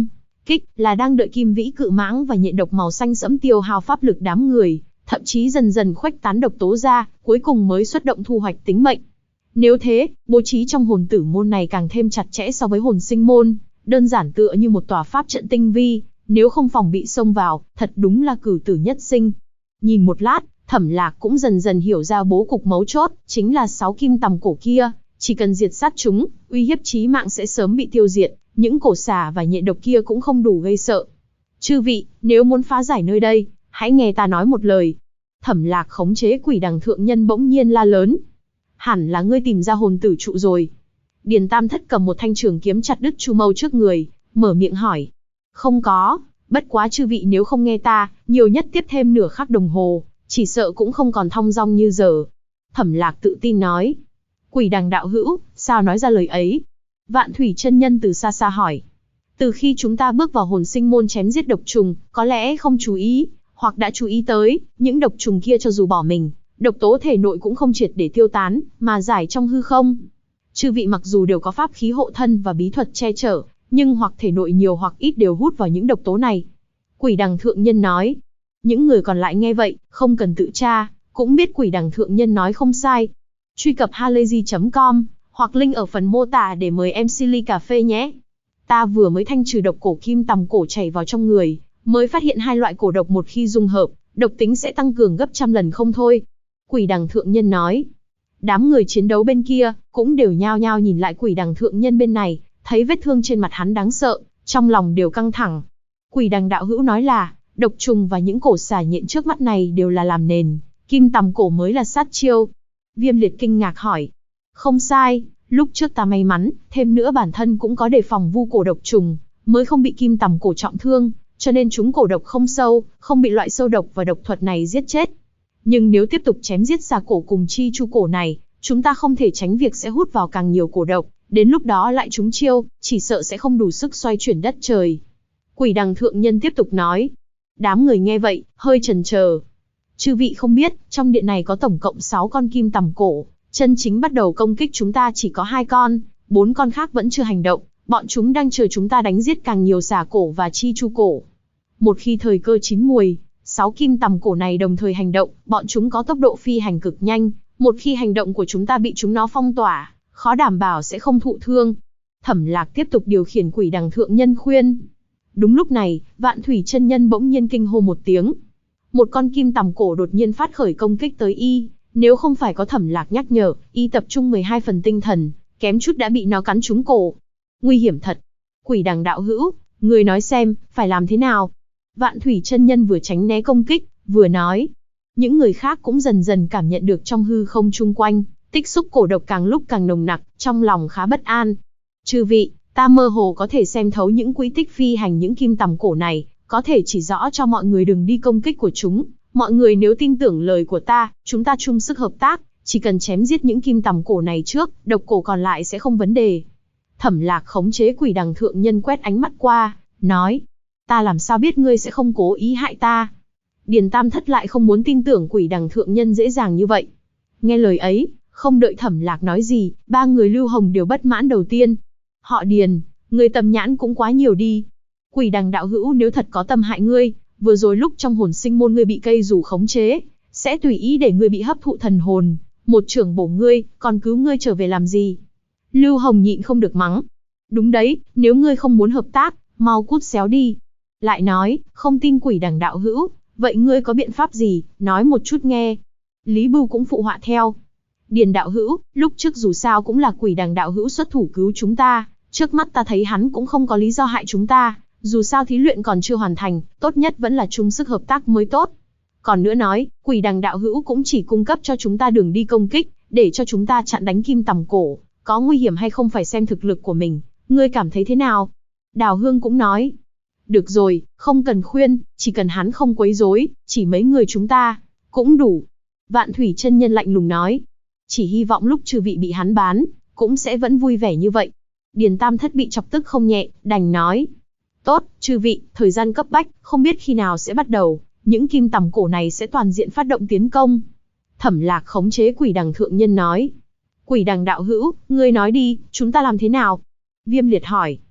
kích là đang đợi kim vĩ cự mãng và nhện độc màu xanh sẫm tiêu hao pháp lực đám người, thậm chí dần dần khuếch tán độc tố ra, cuối cùng mới xuất động thu hoạch tính mệnh. Nếu thế, bố trí trong hồn tử môn này càng thêm chặt chẽ so với hồn sinh môn, đơn giản tựa như một tòa pháp trận tinh vi, nếu không phòng bị xông vào, thật đúng là cửu tử nhất sinh. Nhìn một lát, Thẩm Lạc cũng dần dần hiểu ra bố cục mấu chốt, chính là 6 kim tằm cổ kia, chỉ cần diệt sát chúng, uy hiếp chí mạng sẽ sớm bị tiêu diệt, những cổ xà và nhện độc kia cũng không đủ gây sợ. Chư vị, nếu muốn phá giải nơi đây, hãy nghe ta nói một lời. Thẩm Lạc khống chế Quỷ Đằng thượng nhân bỗng nhiên la lớn. Hẳn là ngươi tìm ra hồn tử trụ rồi. Điền Tam Thất cầm một thanh trường kiếm chặt đứt chu mâu trước người, mở miệng hỏi. Không có, bất quá chư vị nếu không nghe ta, nhiều nhất tiếp thêm nửa khắc đồng hồ, chỉ sợ cũng không còn thong dong như giờ. Thẩm Lạc tự tin nói. Quỷ Đằng đạo hữu, sao nói ra lời ấy? Vạn Thủy chân nhân từ xa xa hỏi. Từ khi chúng ta bước vào hồn sinh môn chém giết độc trùng, có lẽ không chú ý, hoặc đã chú ý tới, những độc trùng kia cho dù bỏ mình, độc tố thể nội cũng không triệt để tiêu tán, mà giải trong hư không. Chư vị mặc dù đều có pháp khí hộ thân và bí thuật che chở, nhưng hoặc thể nội nhiều hoặc ít đều hút vào những độc tố này. Quỷ Đằng thượng nhân nói. Những người còn lại nghe vậy, không cần tự tra, cũng biết Quỷ Đằng thượng nhân nói không sai. Truy cập halayzi.com, hoặc link ở phần mô tả để mời em Silly cà phê nhé. Ta vừa mới thanh trừ độc cổ kim tằm cổ chảy vào trong người, mới phát hiện 2 loại cổ độc một khi dung hợp, độc tính sẽ tăng cường gấp trăm lần không thôi. Quỷ Đằng thượng nhân nói. Đám người chiến đấu bên kia, cũng đều nhao nhao nhìn lại Quỷ Đằng thượng nhân bên này, thấy vết thương trên mặt hắn đáng sợ, trong lòng đều căng thẳng. Quỷ Đằng đạo hữu nói là, độc trùng và những cổ xà nhện trước mắt này đều là làm nền, kim tằm cổ mới là sát chiêu. Viêm Liệt kinh ngạc hỏi. Không sai, lúc trước ta may mắn, thêm nữa bản thân cũng có đề phòng vu cổ độc trùng, mới không bị kim tằm cổ trọng thương, cho nên chúng cổ độc không sâu, không bị loại sâu độc và độc thuật này giết chết. Nhưng nếu tiếp tục chém giết xà cổ cùng chi chu cổ này, chúng ta không thể tránh việc sẽ hút vào càng nhiều cổ độc, đến lúc đó lại trúng chiêu, chỉ sợ sẽ không đủ sức xoay chuyển đất trời. Quỷ Đằng thượng nhân tiếp tục nói. Đám người nghe vậy, hơi chần chờ. Chư vị không biết, trong điện này có tổng cộng 6 con kim tằm cổ, chân chính bắt đầu công kích chúng ta chỉ có 2 con, 4 con khác vẫn chưa hành động, bọn chúng đang chờ chúng ta đánh giết càng nhiều xà cổ và chi chu cổ. Một khi thời cơ chín muồi, 6 kim tằm cổ này đồng thời hành động, bọn chúng có tốc độ phi hành cực nhanh, một khi hành động của chúng ta bị chúng nó phong tỏa, khó đảm bảo sẽ không thụ thương. Thẩm Lạc tiếp tục điều khiển Quỷ Đằng thượng nhân khuyên. Đúng lúc này, Vạn Thủy chân nhân bỗng nhiên kinh hô một tiếng. Một con kim tằm cổ đột nhiên phát khởi công kích tới y, nếu không phải có Thẩm Lạc nhắc nhở, y tập trung 12 phần tinh thần, kém chút đã bị nó cắn trúng cổ. Nguy hiểm thật. Quỷ Đằng đạo hữu, người nói xem, phải làm thế nào? Vạn Thủy chân nhân vừa tránh né công kích, vừa nói. Những người khác cũng dần dần cảm nhận được trong hư không chung quanh, tích xúc cổ độc càng lúc càng nồng nặc, trong lòng khá bất an. Chư vị, ta mơ hồ có thể xem thấu những quỹ tích phi hành những kim tằm cổ này, có thể chỉ rõ cho mọi người đừng đi công kích của chúng. Mọi người nếu tin tưởng lời của ta, chúng ta chung sức hợp tác, chỉ cần chém giết những kim tằm cổ này trước, độc cổ còn lại sẽ không vấn đề. Thẩm Lạc khống chế Quỷ Đằng thượng nhân quét ánh mắt qua, nói. Ta làm sao biết ngươi sẽ không cố ý hại ta? Điền Tam Thất lại không muốn tin tưởng Quỷ Đằng thượng nhân dễ dàng như vậy. Nghe lời ấy, không đợi Thẩm Lạc nói gì, 3 người Lưu Hồng đều bất mãn đầu tiên. Họ Điền, người tầm nhãn cũng quá nhiều đi. Quỷ Đằng đạo hữu nếu thật có tâm hại ngươi, vừa rồi lúc trong hồn sinh môn ngươi bị cây rủ khống chế, sẽ tùy ý để ngươi bị hấp thụ thần hồn, một trưởng bổ ngươi, còn cứu ngươi trở về làm gì? Lưu Hồng nhịn không được mắng. Đúng đấy, nếu ngươi không muốn hợp tác, mau cút xéo đi. Lại nói, không tin Quỷ Đằng đạo hữu, vậy ngươi có biện pháp gì, nói một chút nghe. Lý Bưu cũng phụ họa theo. Điền đạo hữu, lúc trước dù sao cũng là Quỷ Đằng đạo hữu xuất thủ cứu chúng ta, trước mắt ta thấy hắn cũng không có lý do hại chúng ta, dù sao thí luyện còn chưa hoàn thành, tốt nhất vẫn là chung sức hợp tác mới tốt. Còn nữa nói, Quỷ Đằng đạo hữu cũng chỉ cung cấp cho chúng ta đường đi công kích, để cho chúng ta chặn đánh kim tằm cổ, có nguy hiểm hay không phải xem thực lực của mình, ngươi cảm thấy thế nào? Đào Hương cũng nói. Được rồi, không cần khuyên, chỉ cần hắn không quấy rối, chỉ mấy người chúng ta, cũng đủ. Vạn Thủy chân nhân lạnh lùng nói. Chỉ hy vọng lúc chư vị bị hắn bán, cũng sẽ vẫn vui vẻ như vậy. Điền Tam Thất bị chọc tức không nhẹ, đành nói. Tốt, chư vị, thời gian cấp bách, không biết khi nào sẽ bắt đầu, những kim tằm cổ này sẽ toàn diện phát động tiến công. Thẩm Lạc khống chế Quỷ Đằng thượng nhân nói. Quỷ Đằng đạo hữu, ngươi nói đi, chúng ta làm thế nào? Viêm Liệt hỏi.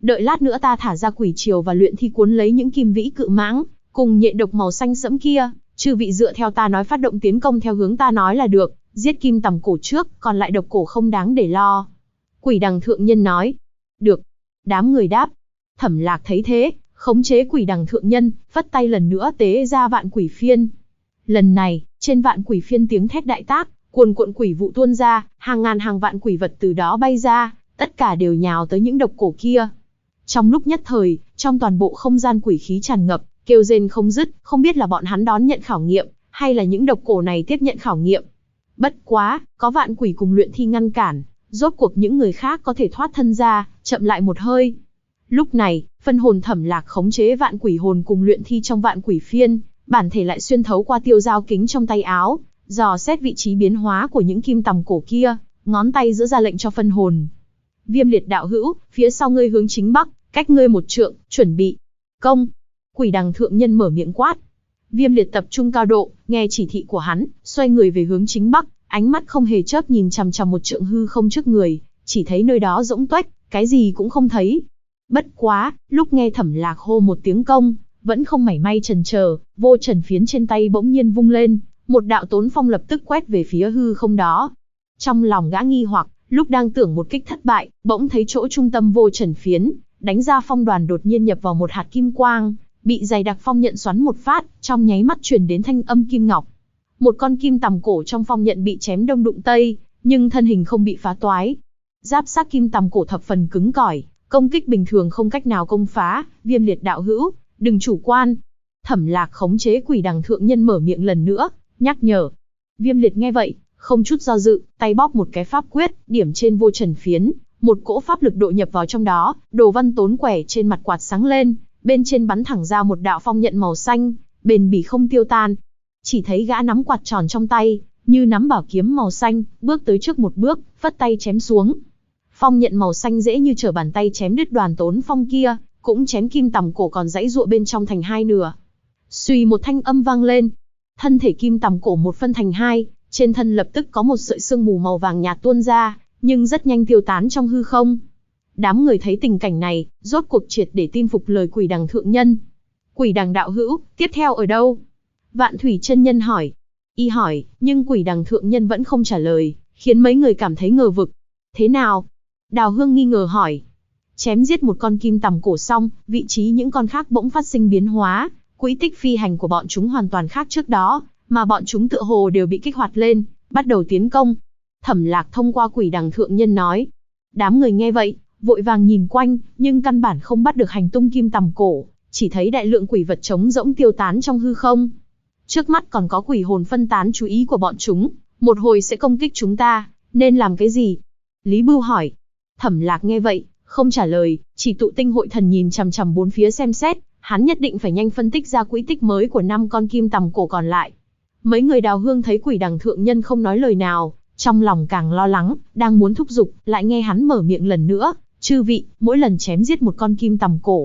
Đợi lát nữa ta thả ra quỷ triều và luyện thi cuốn lấy những kim vĩ cự mãng, cùng nhện độc màu xanh sẫm kia, chư vị dựa theo ta nói phát động tiến công theo hướng ta nói là được, giết kim tằm cổ trước, còn lại độc cổ không đáng để lo. Quỷ đằng thượng nhân nói. Được. Đám người đáp. Thẩm Lạc thấy thế, khống chế quỷ đằng thượng nhân, phất tay lần nữa tế ra vạn quỷ phiên. Lần này, trên vạn quỷ phiên tiếng thét đại tác, cuồn cuộn quỷ vụ tuôn ra, hàng ngàn hàng vạn quỷ vật từ đó bay ra, tất cả đều nhào tới những độc cổ kia. Trong lúc nhất thời, trong toàn bộ không gian quỷ khí tràn ngập, kêu rên không dứt, không biết là bọn hắn đón nhận khảo nghiệm, hay là những độc cổ này tiếp nhận khảo nghiệm. Bất quá, có vạn quỷ cùng luyện thi ngăn cản, rốt cuộc những người khác có thể thoát thân ra, chậm lại một hơi. Lúc này, phân hồn Thẩm Lạc khống chế vạn quỷ hồn cùng luyện thi trong vạn quỷ phiên, bản thể lại xuyên thấu qua tiêu dao kính trong tay áo, dò xét vị trí biến hóa của những kim tằm cổ kia, ngón tay giơ ra lệnh cho phân hồn. Viêm Liệt đạo hữu, phía sau ngươi hướng chính bắc, cách ngươi 1 trượng, chuẩn bị. Công. Quỷ đằng thượng nhân mở miệng quát. Viêm Liệt tập trung cao độ, nghe chỉ thị của hắn, xoay người về hướng chính bắc, ánh mắt không hề chớp nhìn chằm chằm 1 trượng hư không trước người, chỉ thấy nơi đó rỗng tuếch, cái gì cũng không thấy. Bất quá, lúc nghe Thẩm Lạc hô một tiếng công, vẫn không mảy may chần chờ, vô trần phiến trên tay bỗng nhiên vung lên, một đạo tốn phong lập tức quét về phía hư không đó. Trong lòng gã nghi hoặc, lúc đang tưởng một kích thất bại, bỗng thấy chỗ trung tâm vô trần phiến, đánh ra phong đoàn đột nhiên nhập vào một hạt kim quang, bị dày đặc phong nhận xoắn một phát, trong nháy mắt truyền đến thanh âm kim ngọc. Một con kim tằm cổ trong phong nhận bị chém đông đụng tây, nhưng thân hình không bị phá toái. Giáp xác kim tằm cổ thập phần cứng cỏi, công kích bình thường không cách nào công phá. Viêm Liệt đạo hữu, đừng chủ quan. Thẩm Lạc khống chế quỷ đằng thượng nhân mở miệng lần nữa, nhắc nhở. Viêm Liệt nghe vậy, không chút do dự, tay bóp một cái pháp quyết, điểm trên vô trần phiến, một cỗ pháp lực độ nhập vào trong đó, đồ văn tốn quẻ trên mặt quạt sáng lên, bên trên bắn thẳng ra một đạo phong nhận màu xanh, bền bỉ không tiêu tan. Chỉ thấy gã nắm quạt tròn trong tay, như nắm bảo kiếm màu xanh, bước tới trước một bước, phất tay chém xuống. Phong nhận màu xanh dễ như trở bàn tay chém đứt đoàn tốn phong kia, cũng chém kim tằm cổ còn giãy giụa bên trong thành 2 nửa. Xuy một thanh âm vang lên, thân thể kim tằm cổ một phân thành 2, trên thân lập tức có một sợi sương mù màu vàng nhạt tuôn ra, nhưng rất nhanh tiêu tán trong hư không. Đám người thấy tình cảnh này, rốt cuộc triệt để tin phục lời quỷ đằng thượng nhân. Quỷ đằng đạo hữu, tiếp theo ở đâu? Vạn Thủy chân nhân hỏi. Y hỏi, nhưng quỷ đằng thượng nhân vẫn không trả lời, khiến mấy người cảm thấy ngờ vực. Thế nào? Đào Hương nghi ngờ hỏi. Chém giết một con kim tằm cổ xong, vị trí những con khác bỗng phát sinh biến hóa, quỹ tích phi hành của bọn chúng hoàn toàn khác trước đó, mà bọn chúng tựa hồ đều bị kích hoạt lên, bắt đầu tiến công. Thẩm Lạc thông qua quỷ đằng thượng nhân nói. Đám người nghe vậy, vội vàng nhìn quanh, nhưng căn bản không bắt được hành tung kim tằm cổ, chỉ thấy đại lượng quỷ vật trống rỗng tiêu tán trong hư không. Trước mắt còn có quỷ hồn phân tán chú ý của bọn chúng, một hồi sẽ công kích chúng ta, nên làm cái gì? Lý Bưu hỏi. Thẩm Lạc nghe vậy, không trả lời, chỉ tụ tinh hội thần nhìn chằm chằm bốn phía xem xét, hắn nhất định phải nhanh phân tích ra quỹ tích mới của 5 con kim tằm cổ còn lại. Mấy người Đào Hương thấy quỷ đằng thượng nhân không nói lời nào, trong lòng càng lo lắng, đang muốn thúc giục, lại nghe hắn mở miệng lần nữa. Chư vị, mỗi lần chém giết một con kim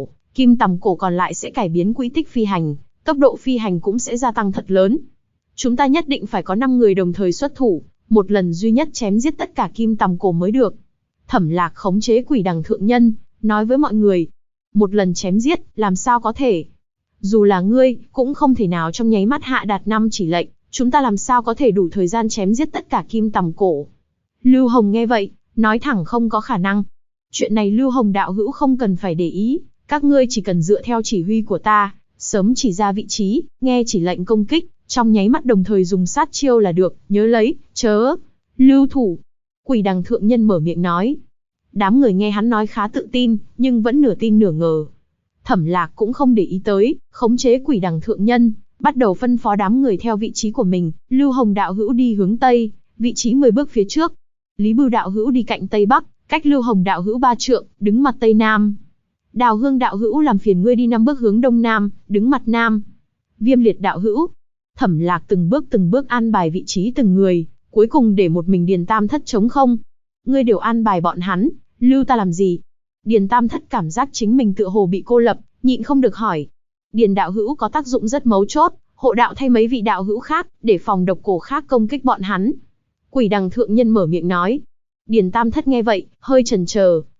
tằm cổ còn lại sẽ cải biến quỹ tích phi hành, tốc độ phi hành cũng sẽ gia tăng thật lớn. Chúng ta nhất định phải có 5 người đồng thời xuất thủ, một lần duy nhất chém giết tất cả kim tằm cổ mới được. Thẩm Lạc khống chế quỷ đằng thượng nhân, nói với mọi người. Một lần chém giết, làm sao có thể? Dù là ngươi, cũng không thể nào trong nháy mắt hạ đạt 5 chỉ lệnh, chúng ta làm sao có thể đủ thời gian chém giết tất cả kim tằm cổ. Lưu Hồng nghe vậy, nói thẳng không có khả năng. Chuyện này Lưu Hồng đạo hữu không cần phải để ý, các ngươi chỉ cần dựa theo chỉ huy của ta, sớm chỉ ra vị trí, nghe chỉ lệnh công kích, trong nháy mắt đồng thời dùng sát chiêu là được, nhớ lấy, chớ lưu thủ. Quỷ đằng thượng nhân mở miệng nói. Đám người nghe hắn nói khá tự tin, nhưng vẫn nửa tin nửa ngờ. Thẩm Lạc cũng không để ý tới, khống chế quỷ đằng thượng nhân, bắt đầu phân phó đám người theo vị trí của mình. Lưu Hồng đạo hữu đi hướng Tây, vị trí 10 bước phía trước. Lý Bưu đạo hữu đi cạnh Tây Bắc, cách Lưu Hồng đạo hữu 3 trượng, đứng mặt Tây Nam. Đào Hương đạo hữu làm phiền ngươi đi 5 bước hướng Đông Nam, đứng mặt Nam. Viêm Liệt đạo hữu. Thẩm Lạc từng bước an bài vị trí từng người, cuối cùng để một mình Điền Tam Thất trống không. Ngươi đều an bài bọn hắn, lưu ta làm gì? Điền Tam Thất cảm giác chính mình tựa hồ bị cô lập, nhịn không được hỏi. Điền đạo hữu có tác dụng rất mấu chốt, hộ đạo thay mấy vị đạo hữu khác, để phòng độc cổ khác công kích bọn hắn. Quỷ đằng thượng nhân mở miệng nói. Điền Tam Thất nghe vậy, hơi chần chờ,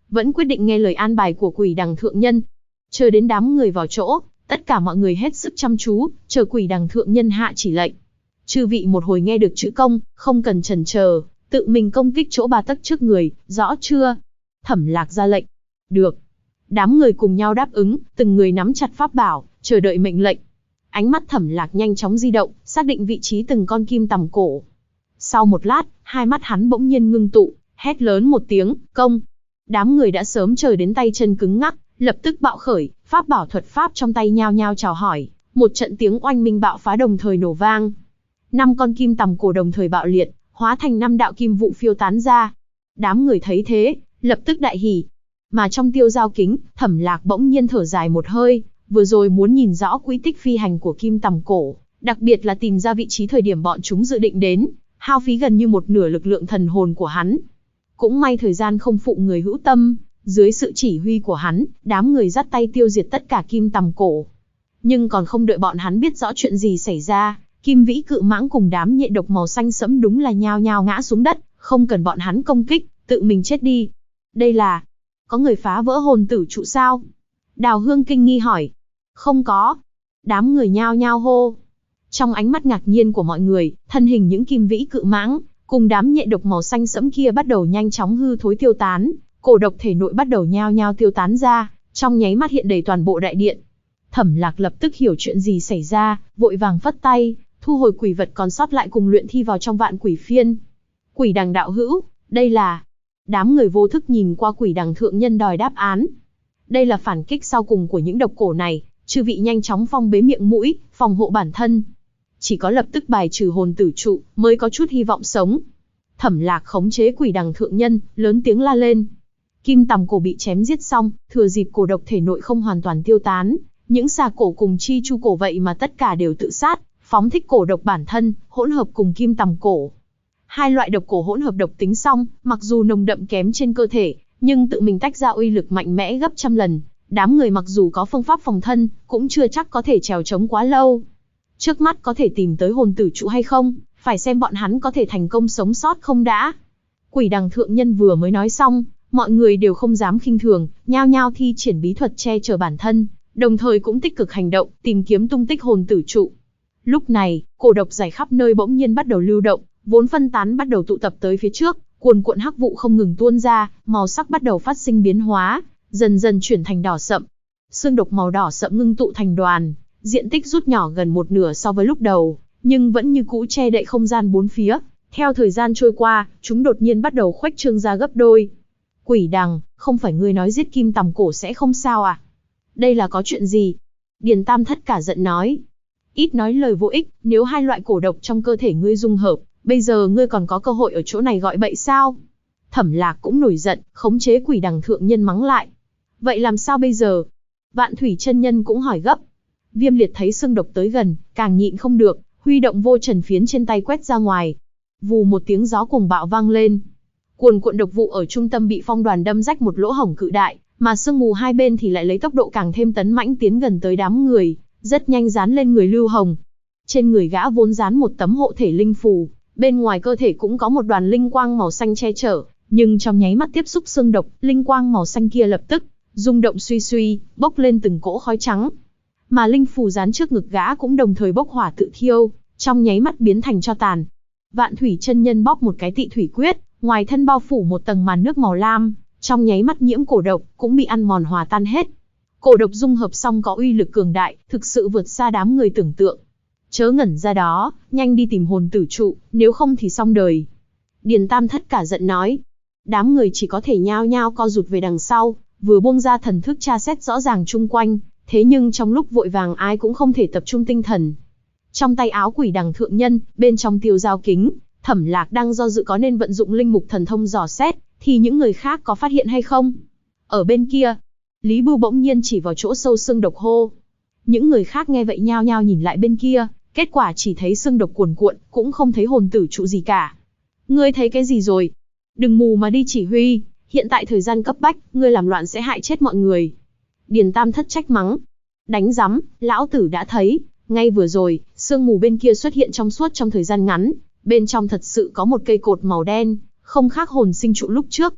vẫn quyết định nghe lời an bài của Quỷ Đằng thượng nhân. Chờ đến đám người vào chỗ, tất cả mọi người hết sức chăm chú, chờ Quỷ Đằng thượng nhân hạ chỉ lệnh. Chư vị một hồi nghe được chữ công, không cần chần chờ, tự mình công kích chỗ 3 tấc trước người, rõ chưa? Thẩm Lạc ra lệnh. Được. Đám người cùng nhau đáp ứng, từng người nắm chặt pháp bảo, chờ đợi mệnh lệnh. Ánh mắt Thẩm Lạc nhanh chóng di động, xác định vị trí từng con kim tằm cổ. Sau một lát, hai mắt hắn bỗng nhiên ngưng tụ, hét lớn một tiếng, công. Đám người đã sớm chờ đến tay chân cứng ngắc, lập tức bạo khởi, pháp bảo thuật pháp trong tay nhao nhao chào hỏi, một trận tiếng oanh minh bạo phá đồng thời nổ vang. 5 con kim tằm cổ đồng thời bạo liệt, hóa thành 5 đạo kim vụ phiêu tán ra. Đám người thấy thế, lập tức đại hỉ. Mà trong tiêu giao kính, Thẩm Lạc bỗng nhiên thở dài một hơi, vừa rồi muốn nhìn rõ quỹ tích phi hành của kim tằm cổ, đặc biệt là tìm ra vị trí thời điểm bọn chúng dự định đến, hao phí gần như một nửa lực lượng thần hồn của hắn. Cũng may thời gian không phụ người hữu tâm, dưới sự chỉ huy của hắn, đám người dắt tay tiêu diệt tất cả kim tằm cổ. Nhưng còn không đợi bọn hắn biết rõ chuyện gì xảy ra, Kim Vĩ cự mãng cùng đám nhện độc màu xanh sẫm đúng là nhao nhao ngã xuống đất, không cần bọn hắn công kích, tự mình chết đi. Đây là... có người phá vỡ hồn tử trụ sao? Đào Hương kinh nghi hỏi. Không có. Đám người nhao nhao hô. Trong ánh mắt ngạc nhiên của mọi người, thân hình những Kim Vĩ cự mãng, cùng đám nhện độc màu xanh sẫm kia bắt đầu nhanh chóng hư thối tiêu tán, cổ độc thể nội bắt đầu nhao nhao tiêu tán ra, trong nháy mắt hiện đầy toàn bộ đại điện. Thẩm Lạc lập tức hiểu chuyện gì xảy ra, vội vàng phất tay, thu hồi quỷ vật còn sót lại cùng luyện thi vào trong vạn quỷ phiên. Quỷ Đằng đạo hữu, đây là... Đám người vô thức nhìn qua Quỷ Đằng thượng nhân đòi đáp án. Đây là phản kích sau cùng của những độc cổ này, chư vị nhanh chóng phong bế miệng mũi, phòng hộ bản thân. Chỉ có lập tức bài trừ hồn tử trụ, mới có chút hy vọng sống. Thẩm Lạc khống chế Quỷ Đằng thượng nhân, lớn tiếng la lên. Kim tằm cổ bị chém giết xong, thừa dịp cổ độc thể nội không hoàn toàn tiêu tán, những xà cổ cùng chi chu cổ vậy mà tất cả đều tự sát, phóng thích cổ độc bản thân, hỗn hợp cùng kim tằm cổ. Hai loại độc cổ hỗn hợp độc tính xong, mặc dù nồng đậm kém trên cơ thể, nhưng tự mình tách ra uy lực mạnh mẽ gấp trăm lần. Đám người mặc dù có phương pháp phòng thân, cũng chưa chắc có thể trèo chống quá lâu. Trước mắt có thể tìm tới hồn tử trụ hay không, phải xem bọn hắn có thể thành công sống sót không đã. Quỷ Đằng thượng nhân vừa mới nói xong, mọi người đều không dám khinh thường, nhao nhao thi triển bí thuật che chở bản thân, đồng thời cũng tích cực hành động, tìm kiếm tung tích hồn tử trụ. Lúc này, cổ độc rải khắp nơi bỗng nhiên bắt đầu lưu động, vốn phân tán bắt đầu tụ tập tới phía trước, cuồn cuộn hắc vụ không ngừng tuôn ra, màu sắc bắt đầu phát sinh biến hóa, dần dần chuyển thành đỏ sậm. Xương độc màu đỏ sậm ngưng tụ thành đoàn, diện tích rút nhỏ gần một nửa so với lúc đầu, nhưng vẫn như cũ che đậy không gian bốn phía. Theo thời gian trôi qua, chúng đột nhiên bắt đầu khuếch trương ra gấp đôi. Quỷ Đằng, không phải ngươi nói giết kim tằm cổ sẽ không sao à? Đây là có chuyện gì? Điền Tam Thất cả giận nói. Ít nói lời vô ích, nếu hai loại cổ độc trong cơ thể ngươi dung hợp, bây giờ ngươi còn có cơ hội ở chỗ này gọi bậy sao? Thẩm Lạc cũng nổi giận, khống chế Quỷ Đằng thượng nhân mắng lại. Vậy làm sao bây giờ? Vạn Thủy chân nhân cũng hỏi gấp. Viêm Liệt thấy xương độc tới gần, càng nhịn không được, huy động vô trần phiến trên tay quét ra ngoài. Vù một tiếng gió cuồng bạo vang lên. Cuồn cuộn độc vụ ở trung tâm bị phong đoàn đâm rách một lỗ hổng cự đại, mà sương mù hai bên thì lại lấy tốc độ càng thêm tấn mãnh tiến gần tới đám người, rất nhanh dán lên người Lưu Hồng. Trên người gã vốn dán một tấm hộ thể linh phù, bên ngoài cơ thể cũng có một đoàn linh quang màu xanh che chở, nhưng trong nháy mắt tiếp xúc xương độc, linh quang màu xanh kia lập tức rung động suy suy, bốc lên từng cỗ khói trắng. Mà linh phù dán trước ngực gã cũng đồng thời bốc hỏa tự thiêu, trong nháy mắt biến thành tro tàn. Vạn Thủy chân nhân bóp một cái Tị Thủy quyết, ngoài thân bao phủ một tầng màn nước màu lam, trong nháy mắt nhiễm cổ độc cũng bị ăn mòn hòa tan hết. Cổ độc dung hợp xong có uy lực cường đại, thực sự vượt xa đám người tưởng tượng. Chớ ngẩn ra đó, nhanh đi tìm hồn tử trụ, nếu không thì xong đời. Điền Tam Thất cả giận nói. Đám người chỉ có thể nhao nhao co rụt về đằng sau, vừa buông ra thần thức tra xét rõ ràng chung quanh, thế nhưng trong lúc vội vàng ai cũng không thể tập trung tinh thần. Trong tay áo Quỷ Đằng thượng nhân, bên trong tiêu giao kính, Thẩm Lạc đang do dự có nên vận dụng linh mục thần thông dò xét, thì những người khác có phát hiện hay không. Ở bên kia, Lý Bưu bỗng nhiên chỉ vào chỗ sâu xương độc hô. Những người khác nghe vậy nhao nhao nhìn lại bên kia, kết quả chỉ thấy xương độc cuồn cuộn, cũng không thấy hồn tử trụ gì cả. Ngươi thấy cái gì rồi? Đừng mù mà đi chỉ huy, hiện tại thời gian cấp bách, ngươi làm loạn sẽ hại chết mọi người. Điền Tam Thất trách mắng. Đánh rắm, lão tử đã thấy, ngay vừa rồi, sương mù bên kia xuất hiện trong suốt trong thời gian ngắn, bên trong thật sự có một cây cột màu đen, không khác hồn sinh trụ lúc trước.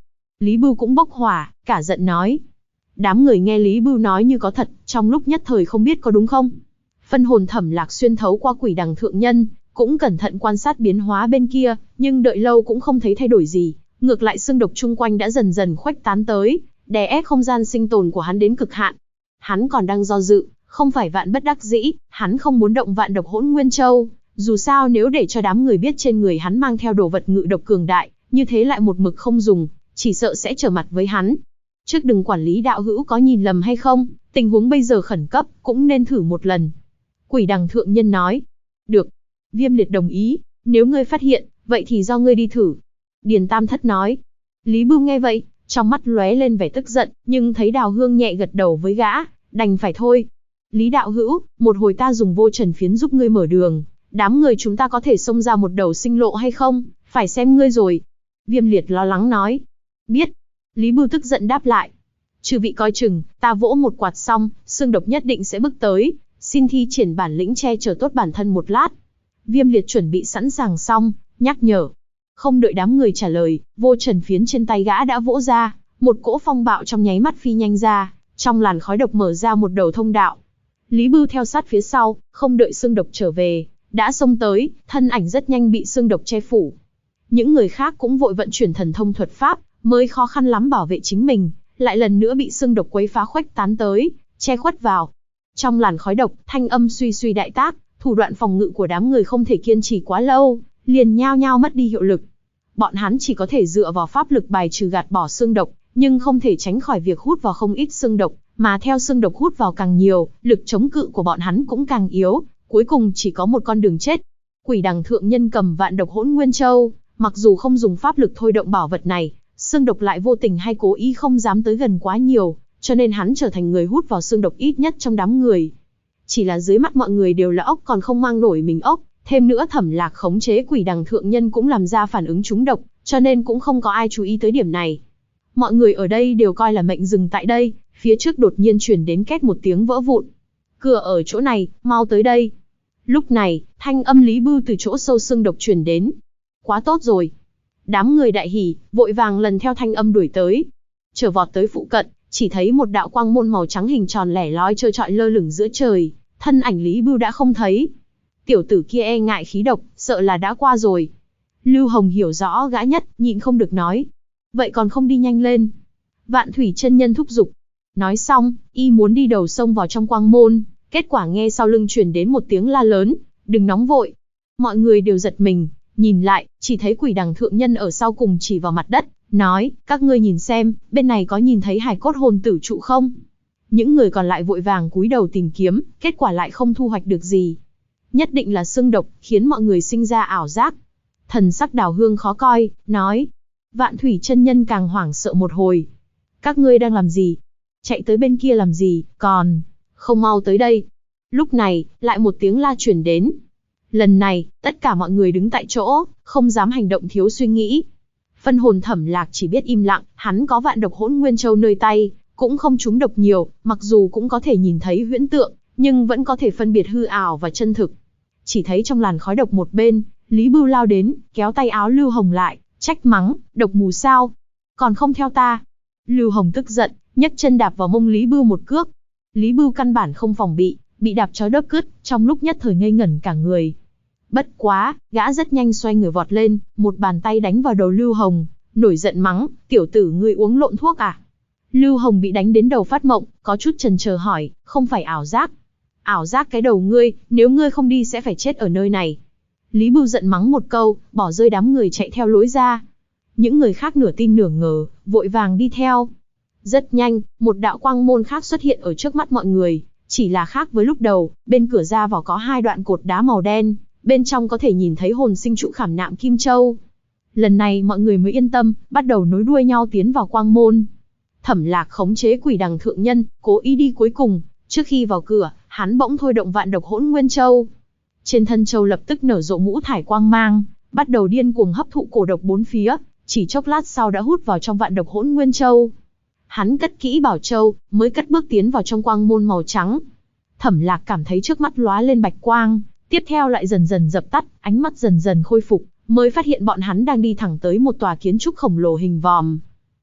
Lý Bưu cũng bốc hỏa, cả giận nói. Đám người nghe Lý Bưu nói như có thật, trong lúc nhất thời không biết có đúng không. Phân hồn Thẩm Lạc xuyên thấu qua quỷ đằng thượng nhân, cũng cẩn thận quan sát biến hóa bên kia, nhưng đợi lâu cũng không thấy thay đổi gì, ngược lại xương độc chung quanh đã dần dần khuếch tán tới, đè ép không gian sinh tồn của hắn đến cực hạn. Hắn còn đang do dự, không phải vạn bất đắc dĩ, hắn không muốn động vạn độc hỗn nguyên châu, dù sao nếu để cho đám người biết trên người hắn mang theo đồ vật ngự độc cường đại, như thế lại một mực không dùng, chỉ sợ sẽ trở mặt với hắn. Trước đừng quản lý đạo hữu có nhìn lầm hay không, tình huống bây giờ khẩn cấp, cũng nên thử một lần. Quỷ đằng thượng nhân nói. Được. Viêm Liệt đồng ý, nếu ngươi phát hiện, vậy thì do ngươi đi thử. Điền Tam Thất nói. Lý Bưu nghe vậy, trong mắt lóe lên vẻ tức giận, nhưng thấy Đào Hương nhẹ gật đầu với gã, đành phải thôi. Lý đạo hữu, một hồi ta dùng vô trần phiến giúp ngươi mở đường, đám người chúng ta có thể xông ra một đầu sinh lộ hay không, phải xem ngươi rồi. Viêm Liệt lo lắng nói. Biết. Lý Bưu tức giận đáp lại. Chư vị coi chừng, ta vỗ một quạt xong, xương độc nhất định sẽ bước tới, xin thi triển bản lĩnh che chở tốt bản thân một lát. Viêm Liệt chuẩn bị sẵn sàng xong, nhắc nhở. Không đợi đám người trả lời, vô trần phiến trên tay gã đã vỗ ra, một cỗ phong bạo trong nháy mắt phi nhanh ra, trong làn khói độc mở ra một đầu thông đạo. Lý Bưu theo sát phía sau, không đợi xương độc trở về, đã xông tới, thân ảnh rất nhanh bị xương độc che phủ. Những người khác cũng vội vận chuyển thần thông thuật pháp, mới khó khăn lắm bảo vệ chính mình, lại lần nữa bị xương độc quấy phá khuếch tán tới, che khuất vào. Trong làn khói độc, thanh âm suy suy đại tác, thủ đoạn phòng ngự của đám người không thể kiên trì quá lâu, liền nhao nhao mất đi hiệu lực. Bọn hắn chỉ có thể dựa vào pháp lực bài trừ gạt bỏ xương độc, nhưng không thể tránh khỏi việc hút vào không ít xương độc, mà theo xương độc hút vào càng nhiều, lực chống cự của bọn hắn cũng càng yếu, cuối cùng chỉ có một con đường chết. Quỷ đằng thượng nhân cầm vạn độc hỗn nguyên châu, mặc dù không dùng pháp lực thôi động bảo vật này, xương độc lại vô tình hay cố ý không dám tới gần quá nhiều, cho nên hắn trở thành người hút vào xương độc ít nhất trong đám người. Chỉ là dưới mắt mọi người đều là ốc còn không mang nổi mình ốc, thêm nữa Thẩm Lạc khống chế quỷ đằng thượng nhân cũng làm ra phản ứng trúng độc, cho nên cũng không có ai chú ý tới điểm này. Mọi người ở đây đều coi là mệnh dừng tại đây, phía trước đột nhiên truyền đến két một tiếng vỡ vụn. Cửa ở chỗ này, mau tới đây. Lúc này, thanh âm Lý Bưu từ chỗ sâu xương độc truyền đến. Quá tốt rồi. Đám người đại hỉ, vội vàng lần theo thanh âm đuổi tới. Chờ vọt tới phụ cận, chỉ thấy một đạo quang môn màu trắng hình tròn lẻ loi trơ trọi lơ lửng giữa trời, thân ảnh Lý Bưu đã không thấy. Tiểu tử kia e ngại khí độc, sợ là đã qua rồi. Lưu Hồng hiểu rõ gã nhất, nhịn không được nói. Vậy còn không đi nhanh lên. Vạn Thủy chân nhân thúc giục. Nói xong, y muốn đi đầu sông vào trong quang môn, kết quả nghe sau lưng truyền đến một tiếng la lớn, đừng nóng vội. Mọi người đều giật mình, nhìn lại, chỉ thấy quỷ đằng thượng nhân ở sau cùng chỉ vào mặt đất, nói, các ngươi nhìn xem, bên này có nhìn thấy hài cốt hồn tử trụ không? Những người còn lại vội vàng cúi đầu tìm kiếm, kết quả lại không thu hoạch được gì. Nhất định là xương độc, khiến mọi người sinh ra ảo giác. Thần sắc Đào Hương khó coi, nói. Vạn Thủy chân nhân càng hoảng sợ một hồi. Các ngươi đang làm gì? Chạy tới bên kia làm gì, còn không mau tới đây. Lúc này, lại một tiếng la truyền đến. Lần này, tất cả mọi người đứng tại chỗ, không dám hành động thiếu suy nghĩ. Phân hồn Thẩm Lạc chỉ biết im lặng, hắn có vạn độc hỗn nguyên châu nơi tay, cũng không trúng độc nhiều, mặc dù cũng có thể nhìn thấy huyễn tượng, nhưng vẫn có thể phân biệt hư ảo và chân thực. Chỉ thấy trong làn khói độc một bên, Lý Bưu lao đến, kéo tay áo Lưu Hồng lại, trách mắng, độc mù sao? Còn không theo ta? Lưu Hồng tức giận, nhấc chân đạp vào mông Lý Bưu một cước. Lý Bưu căn bản không phòng bị đạp cho đớp cứt, trong lúc nhất thời ngây ngẩn cả người. Bất quá, gã rất nhanh xoay người vọt lên, một bàn tay đánh vào đầu Lưu Hồng, nổi giận mắng, tiểu tử ngươi uống lộn thuốc à? Lưu Hồng bị đánh đến đầu phát mộng, có chút chần chờ hỏi, không phải ảo giác? Ảo giác cái đầu ngươi, nếu ngươi không đi sẽ phải chết ở nơi này. Lý Bưu giận mắng một câu, bỏ rơi đám người chạy theo lối ra. Những người khác nửa tin nửa ngờ, vội vàng đi theo. Rất nhanh, một đạo quang môn khác xuất hiện ở trước mắt mọi người, chỉ là khác với lúc đầu, bên cửa ra vào có hai đoạn cột đá màu đen, bên trong có thể nhìn thấy hồn sinh trụ khảm nạm kim châu. Lần này mọi người mới yên tâm, bắt đầu nối đuôi nhau tiến vào quang môn. Thẩm Lạc khống chế quỷ đằng thượng nhân, cố ý đi cuối cùng, trước khi vào cửa, hắn bỗng thôi động vạn độc hỗn nguyên châu. Trên thân châu lập tức nở rộ ngũ thải quang mang, bắt đầu điên cuồng hấp thụ cổ độc bốn phía, chỉ chốc lát sau đã hút vào trong vạn độc hỗn nguyên châu. Hắn cất kỹ bảo châu, mới cất bước tiến vào trong quang môn màu trắng. Thẩm Lạc cảm thấy trước mắt lóa lên bạch quang, tiếp theo lại dần dần dập tắt, ánh mắt dần dần khôi phục, mới phát hiện bọn hắn đang đi thẳng tới một tòa kiến trúc khổng lồ hình vòm.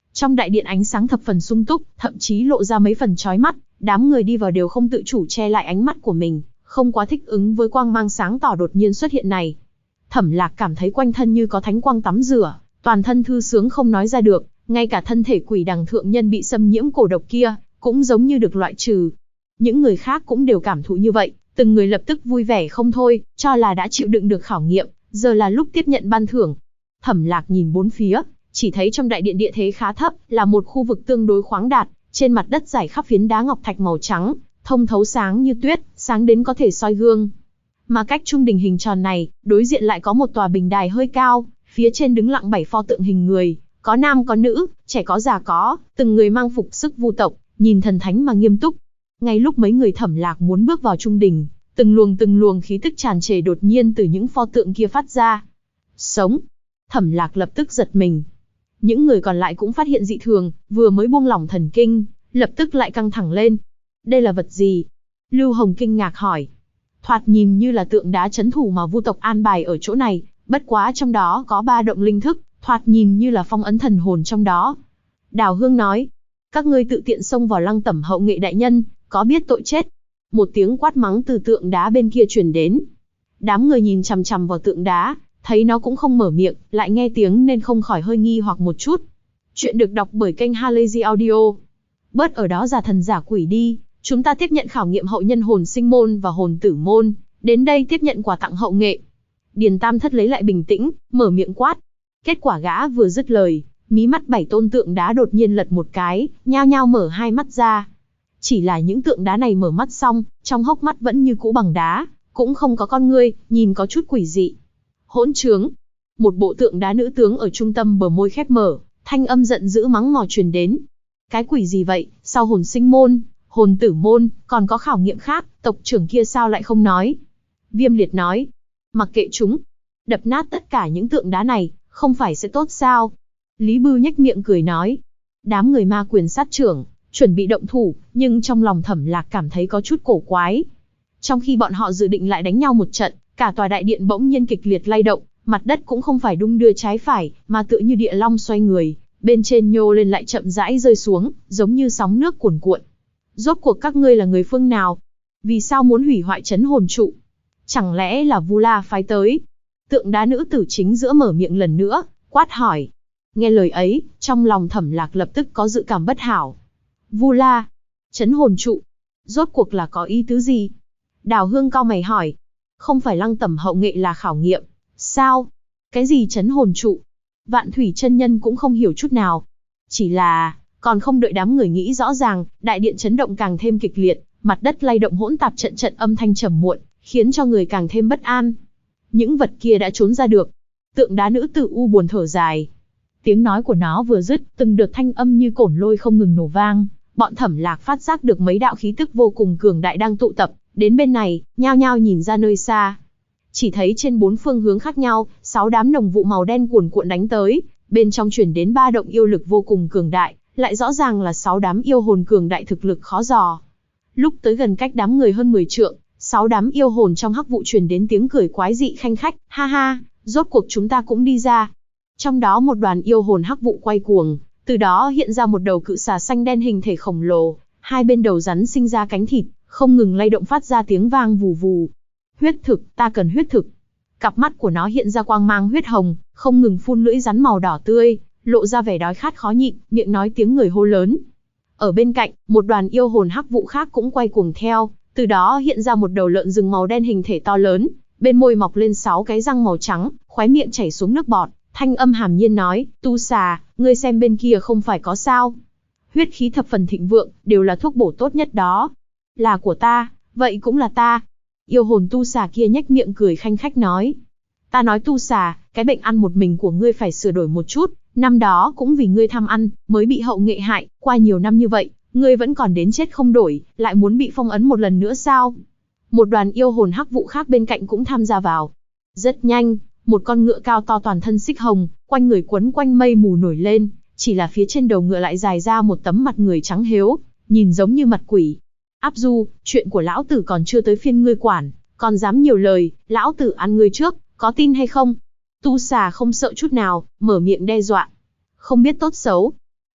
Trong đại điện ánh sáng thập phần sung túc, thậm chí lộ ra mấy phần chói mắt, đám người đi vào đều không tự chủ che lại ánh mắt của mình, không quá thích ứng với quang mang sáng tỏ đột nhiên xuất hiện này. Thẩm Lạc cảm thấy quanh thân như có thánh quang tắm rửa, toàn thân thư sướng không nói ra được, ngay cả thân thể quỷ đằng thượng nhân bị xâm nhiễm cổ độc kia, cũng giống như được loại trừ. Những người khác cũng đều cảm thụ như vậy, từng người lập tức vui vẻ không thôi, cho là đã chịu đựng được khảo nghiệm, giờ là lúc tiếp nhận ban thưởng. Thẩm Lạc nhìn bốn phía, chỉ thấy trong đại điện địa thế khá thấp, là một khu vực tương đối khoáng đạt, trên mặt đất rải khắp phiến đá ngọc thạch màu trắng, thông thấu sáng như tuyết, sáng đến có thể soi gương. Mà cách trung đình hình tròn này, đối diện lại có một tòa bình đài hơi cao, phía trên đứng lặng 7 pho tượng hình người, có nam có nữ, trẻ có già có, từng người mang phục sức vu tộc, nhìn thần thánh mà nghiêm túc. Ngay lúc mấy người Thẩm Lạc muốn bước vào trung đình, từng luồng khí tức tràn trề đột nhiên từ những pho tượng kia phát ra. Sống! Thẩm Lạc lập tức giật mình. Những người còn lại cũng phát hiện dị thường, vừa mới buông lỏng thần kinh, lập tức lại căng thẳng lên. Đây là vật gì? Lưu Hồng kinh ngạc hỏi. Thoạt nhìn như là tượng đá trấn thủ mà vu tộc an bài ở chỗ này, bất quá trong đó có 3 động linh thức, thoạt nhìn như là phong ấn thần hồn trong đó. Đào Hương nói, các ngươi tự tiện xông vào Lăng Tẩm Hậu Nghệ đại nhân, có biết tội chết? Một tiếng quát mắng từ tượng đá bên kia truyền đến. Đám người nhìn chằm chằm vào tượng đá, thấy nó cũng không mở miệng, lại nghe tiếng nên không khỏi hơi nghi hoặc một chút. Chuyện được đọc bởi kênh Halazy Audio. Bớt ở đó giả thần giả quỷ đi, chúng ta tiếp nhận khảo nghiệm hậu nhân hồn sinh môn và hồn tử môn, đến đây tiếp nhận quà tặng hậu nghệ. Điền Tam Thất lấy lại bình tĩnh, mở miệng quát. Kết quả gã vừa dứt lời, mí mắt 7 tôn tượng đá đột nhiên lật một cái, nhao nhao mở hai mắt ra. Chỉ là những tượng đá này mở mắt xong, trong hốc mắt vẫn như cũ bằng đá, cũng không có con ngươi, nhìn có chút quỷ dị. Hỗn trướng! Một bộ tượng đá nữ tướng ở trung tâm bờ môi khép mở, thanh âm giận dữ mắng mỏ truyền đến. Cái quỷ gì vậy, sau hồn sinh môn, hồn tử môn, còn có khảo nghiệm khác, tộc trưởng kia sao lại không nói? Viêm Liệt nói, mặc kệ chúng, đập nát tất cả những tượng đá này, không phải sẽ tốt sao? Lý Bưu nhếch miệng cười nói. Đám người ma quyền sát trưởng, chuẩn bị động thủ, nhưng trong lòng Thẩm Lạc cảm thấy có chút cổ quái. Trong khi bọn họ dự định lại đánh nhau một trận, cả tòa đại điện bỗng nhiên kịch liệt lay động, mặt đất cũng không phải đung đưa trái phải, mà tựa như địa long xoay người, bên trên nhô lên lại chậm rãi rơi xuống, giống như sóng nước cuồn cuộn. Rốt cuộc các ngươi là người phương nào? Vì sao muốn hủy hoại trấn hồn trụ? Chẳng lẽ là Vu La phái tới? Tượng đá nữ tử chính giữa mở miệng lần nữa, quát hỏi. Nghe lời ấy, trong lòng Thẩm Lạc lập tức có dự cảm bất hảo. Vu La, trấn hồn trụ, rốt cuộc là có ý tứ gì? Đào Hương cau mày hỏi. Không phải Lăng Tẩm Hậu Nghệ là khảo nghiệm, sao? Cái gì trấn hồn trụ? Vạn Thủy chân nhân cũng không hiểu chút nào. Chỉ là, còn không đợi đám người nghĩ rõ ràng, đại điện chấn động càng thêm kịch liệt, mặt đất lay động hỗn tạp trận trận âm thanh trầm muộn, khiến cho người càng thêm bất an. Những vật kia đã trốn ra được. Tượng đá nữ tử u buồn thở dài. Tiếng nói của nó vừa dứt, từng đợt thanh âm như cổn lôi không ngừng nổ vang. Bọn Thẩm Lạc phát giác được mấy đạo khí tức vô cùng cường đại đang tụ tập, đến bên này, nhao nhao nhìn ra nơi xa. Chỉ thấy trên 4 phương hướng khác nhau, 6 đám nồng vụ màu đen cuồn cuộn đánh tới, bên trong truyền đến 3 động yêu lực vô cùng cường đại, lại rõ ràng là 6 đám yêu hồn cường đại thực lực khó dò. Lúc tới gần cách đám người hơn 10 trượng, 6 đám yêu hồn trong hắc vụ truyền đến tiếng cười quái dị khanh khách, ha ha, rốt cuộc chúng ta cũng đi ra. Trong đó một đoàn yêu hồn hắc vụ quay cuồng, từ đó hiện ra một đầu cự xà xanh đen hình thể khổng lồ, hai bên đầu rắn sinh ra cánh thịt, không ngừng lay động phát ra tiếng vang vù vù. Huyết thực, ta cần huyết thực. Cặp mắt của nó hiện ra quang mang huyết hồng, không ngừng phun lưỡi rắn màu đỏ tươi, lộ ra vẻ đói khát khó nhịn, miệng nói tiếng người hô lớn. Ở bên cạnh, một đoàn yêu hồn hắc vụ khác cũng quay cuồng theo, từ đó hiện ra một đầu lợn rừng màu đen hình thể to lớn, bên môi mọc lên 6 cái răng màu trắng, khóe miệng chảy xuống nước bọt, thanh âm hàm nhiên nói, Tu xà, ngươi xem bên kia không phải có sao? Huyết khí thập phần thịnh vượng, đều là thuốc bổ tốt nhất đó. Là của ta, vậy cũng là ta. Yêu hồn tu xà kia nhếch miệng cười khanh khách nói. Ta nói tu xà, cái bệnh ăn một mình của ngươi phải sửa đổi một chút, năm đó cũng vì ngươi tham ăn, mới bị hậu nghệ hại, qua nhiều năm như vậy, ngươi vẫn còn đến chết không đổi, lại muốn bị phong ấn một lần nữa sao? Một đoàn yêu hồn hắc vụ khác bên cạnh cũng tham gia vào. Rất nhanh, một con ngựa cao to toàn thân xích hồng, quanh người quấn quanh mây mù nổi lên, chỉ là phía trên đầu ngựa lại dài ra một tấm mặt người trắng hếu, nhìn giống như mặt quỷ. Áp Du, chuyện của lão tử còn chưa tới phiên ngươi quản, còn dám nhiều lời, lão tử ăn ngươi trước, có tin hay không? Tu xà không sợ chút nào, mở miệng đe dọa. Không biết tốt xấu.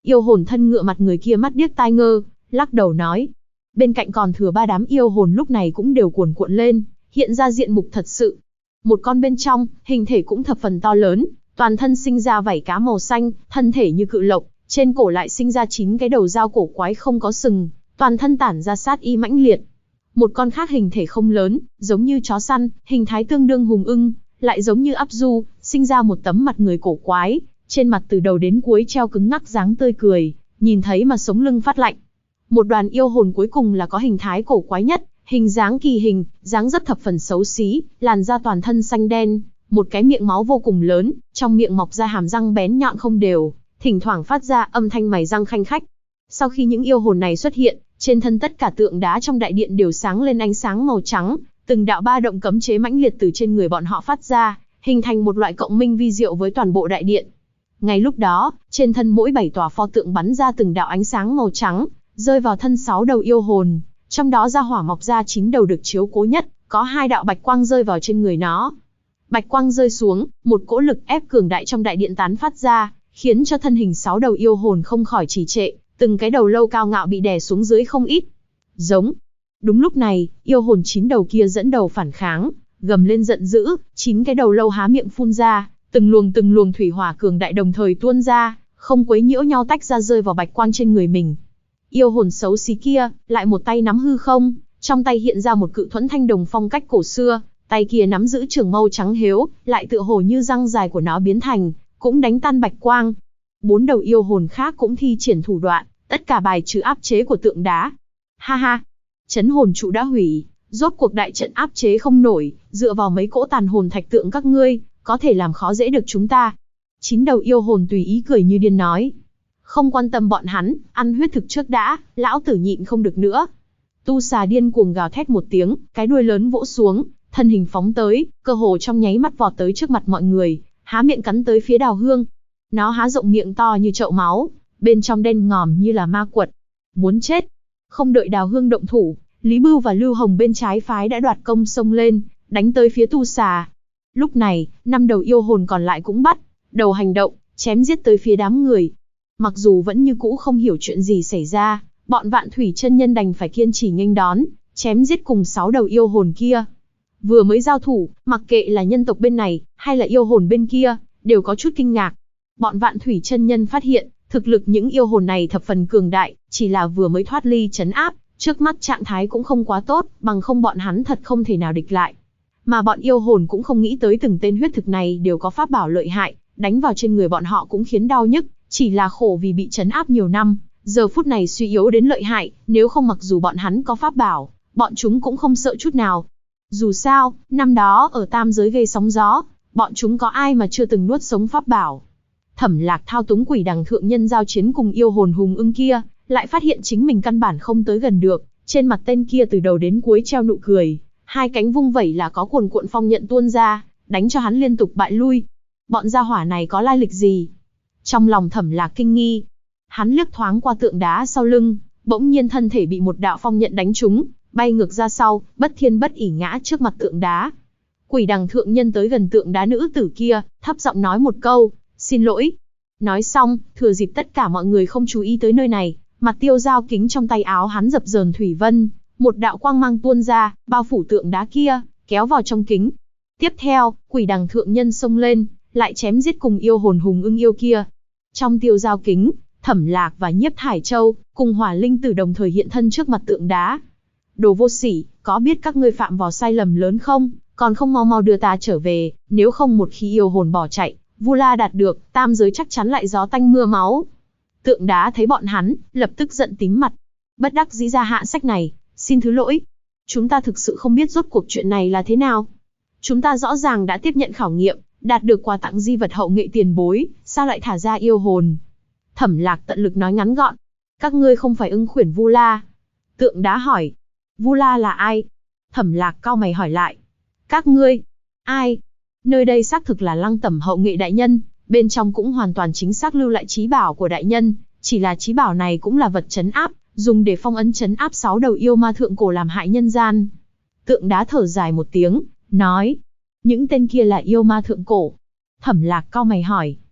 Yêu hồn thân ngựa mặt người kia mắt điếc tai ngơ, lắc đầu nói. Bên cạnh còn thừa 3 đám yêu hồn lúc này cũng đều cuồn cuộn lên, hiện ra diện mục thật sự. Một con bên trong, hình thể cũng thập phần to lớn, toàn thân sinh ra vảy cá màu xanh, thân thể như cự lộc, trên cổ lại sinh ra 9 cái đầu dao cổ quái không có sừng, toàn thân tản ra sát ý mãnh liệt. Một con khác hình thể không lớn, giống như chó săn, hình thái tương đương hùng ưng, lại giống như áp du, sinh ra một tấm mặt người cổ quái, trên mặt từ đầu đến cuối treo cứng ngắc dáng tươi cười, nhìn thấy mà sống lưng phát lạnh. Một đoàn yêu hồn cuối cùng là có hình thái cổ quái nhất, hình dáng kỳ hình, dáng rất thập phần xấu xí, làn da toàn thân xanh đen, một cái miệng máu vô cùng lớn, trong miệng mọc ra hàm răng bén nhọn không đều, thỉnh thoảng phát ra âm thanh mày răng khanh khách. Sau khi những yêu hồn này xuất hiện, trên thân tất cả tượng đá trong đại điện đều sáng lên ánh sáng màu trắng, từng đạo ba động cấm chế mãnh liệt từ trên người bọn họ phát ra, hình thành một loại cộng minh vi diệu với toàn bộ đại điện. Ngay lúc đó, trên thân mỗi 7 tòa pho tượng bắn ra từng đạo ánh sáng màu trắng, rơi vào thân 6 đầu yêu hồn, trong đó ra hỏa mọc ra 9 đầu được chiếu cố nhất, có 2 đạo bạch quang rơi vào trên người nó. Bạch quang rơi xuống, một cỗ lực ép cường đại trong đại điện tán phát ra, khiến cho thân hình 6 đầu yêu hồn không khỏi trì trệ, từng cái đầu lâu cao ngạo bị đè xuống dưới không ít. Giống. Đúng lúc này, yêu hồn 9 đầu kia dẫn đầu phản kháng, gầm lên giận dữ, 9 cái đầu lâu há miệng phun ra, từng luồng thủy hỏa cường đại đồng thời tuôn ra, không quấy nhiễu nhau tách ra rơi vào bạch quang trên người mình. Yêu hồn xấu xí kia, lại một tay nắm hư không, trong tay hiện ra một cự thuẫn thanh đồng phong cách cổ xưa, tay kia nắm giữ trường mâu trắng hếu, lại tựa hồ như răng dài của nó biến thành, cũng đánh tan bạch quang. 4 đầu yêu hồn khác cũng thi triển thủ đoạn, tất cả bài trừ áp chế của tượng đá. Ha ha, chấn hồn trụ đã hủy, rốt cuộc đại trận áp chế không nổi, dựa vào mấy cỗ tàn hồn thạch tượng các ngươi, có thể làm khó dễ được chúng ta. 9 đầu yêu hồn tùy ý cười như điên nói. Không quan tâm bọn hắn, ăn huyết thực trước đã, lão tử nhịn không được nữa. Tu xà điên cuồng gào thét một tiếng, cái đuôi lớn vỗ xuống, thân hình phóng tới, cơ hồ trong nháy mắt vọt tới trước mặt mọi người, há miệng cắn tới phía Đào Hương. Nó há rộng miệng to như chậu máu, bên trong đen ngòm như là ma quật. Muốn chết. Không đợi Đào Hương động thủ, Lý Bưu và Lưu Hồng bên trái phái đã đoạt công xông lên, đánh tới phía tu xà. Lúc này, 5 đầu yêu hồn còn lại cũng bắt đầu hành động, chém giết tới phía đám người. Mặc dù vẫn như cũ không hiểu chuyện gì xảy ra, bọn Vạn Thủy chân nhân đành phải kiên trì nghênh đón, chém giết cùng 6 đầu yêu hồn kia. Vừa mới giao thủ, mặc kệ là nhân tộc bên này, hay là yêu hồn bên kia, đều có chút kinh ngạc. Bọn Vạn Thủy chân nhân phát hiện, thực lực những yêu hồn này thập phần cường đại, chỉ là vừa mới thoát ly trấn áp, trước mắt trạng thái cũng không quá tốt, bằng không bọn hắn thật không thể nào địch lại. Mà bọn yêu hồn cũng không nghĩ tới từng tên huyết thực này đều có pháp bảo lợi hại, đánh vào trên người bọn họ cũng khiến đau nhức, chỉ là khổ vì bị trấn áp nhiều năm, giờ phút này suy yếu đến lợi hại, nếu không mặc dù bọn hắn có pháp bảo, bọn chúng cũng không sợ chút nào. Dù sao, năm đó ở tam giới gây sóng gió, bọn chúng có ai mà chưa từng nuốt sống pháp bảo. Thẩm Lạc thao túng Quỷ Đằng thượng nhân giao chiến cùng yêu hồn hùng ưng kia, lại phát hiện chính mình căn bản không tới gần được, trên mặt tên kia từ đầu đến cuối treo nụ cười, hai cánh vung vẩy là có cuồn cuộn phong nhận tuôn ra, đánh cho hắn liên tục bại lui. Bọn gia hỏa này có lai lịch gì? Trong lòng Thẩm Lạc kinh nghi, hắn liếc thoáng qua tượng đá sau lưng, bỗng nhiên thân thể bị một đạo phong nhận đánh trúng, bay ngược ra sau, bất thiên bất ỉ ngã trước mặt tượng đá. Quỷ Đằng thượng nhân tới gần tượng đá nữ tử kia, thấp giọng nói một câu, xin lỗi. Nói xong, thừa dịp tất cả mọi người không chú ý tới nơi này, mặt tiêu dao kính trong tay áo hắn dập dờn thủy vân, một đạo quang mang tuôn ra, bao phủ tượng đá kia, kéo vào trong kính. Tiếp theo, Quỷ Đằng thượng nhân xông lên, lại chém giết cùng yêu hồn hùng ưng yêu kia. Trong tiêu dao kính, Thẩm Lạc và Nhiếp Thải Châu cùng Hỏa Linh Tử đồng thời hiện thân trước mặt tượng đá. Đồ vô sỉ, có biết các ngươi phạm vào sai lầm lớn không? Còn không mau mau đưa ta trở về, nếu không một khi yêu hồn bỏ chạy, Vu La đạt được, tam giới chắc chắn lại gió tanh mưa máu. Tượng đá thấy bọn hắn, lập tức giận tím mặt. Bất đắc dĩ ra hạ sách này, xin thứ lỗi. Chúng ta thực sự không biết rốt cuộc chuyện này là thế nào. Chúng ta rõ ràng đã tiếp nhận khảo nghiệm, đạt được quà tặng di vật hậu nghệ tiền bối, sao lại thả ra yêu hồn? Thẩm Lạc tận lực nói ngắn gọn. Các ngươi không phải ưng khuyển Vu La. Tượng đá hỏi. Vu La là ai? Thẩm Lạc cau mày hỏi lại. Các ngươi? Ai? Nơi đây xác thực là Lăng Tẩm hậu nghệ đại nhân, bên trong cũng hoàn toàn chính xác lưu lại chí bảo của đại nhân, chỉ là chí bảo này cũng là vật trấn áp, dùng để phong ấn trấn áp 6 đầu yêu ma thượng cổ làm hại nhân gian. Tượng đá thở dài một tiếng, nói. Những tên kia là yêu ma thượng cổ. Thẩm Lạc cau mày hỏi.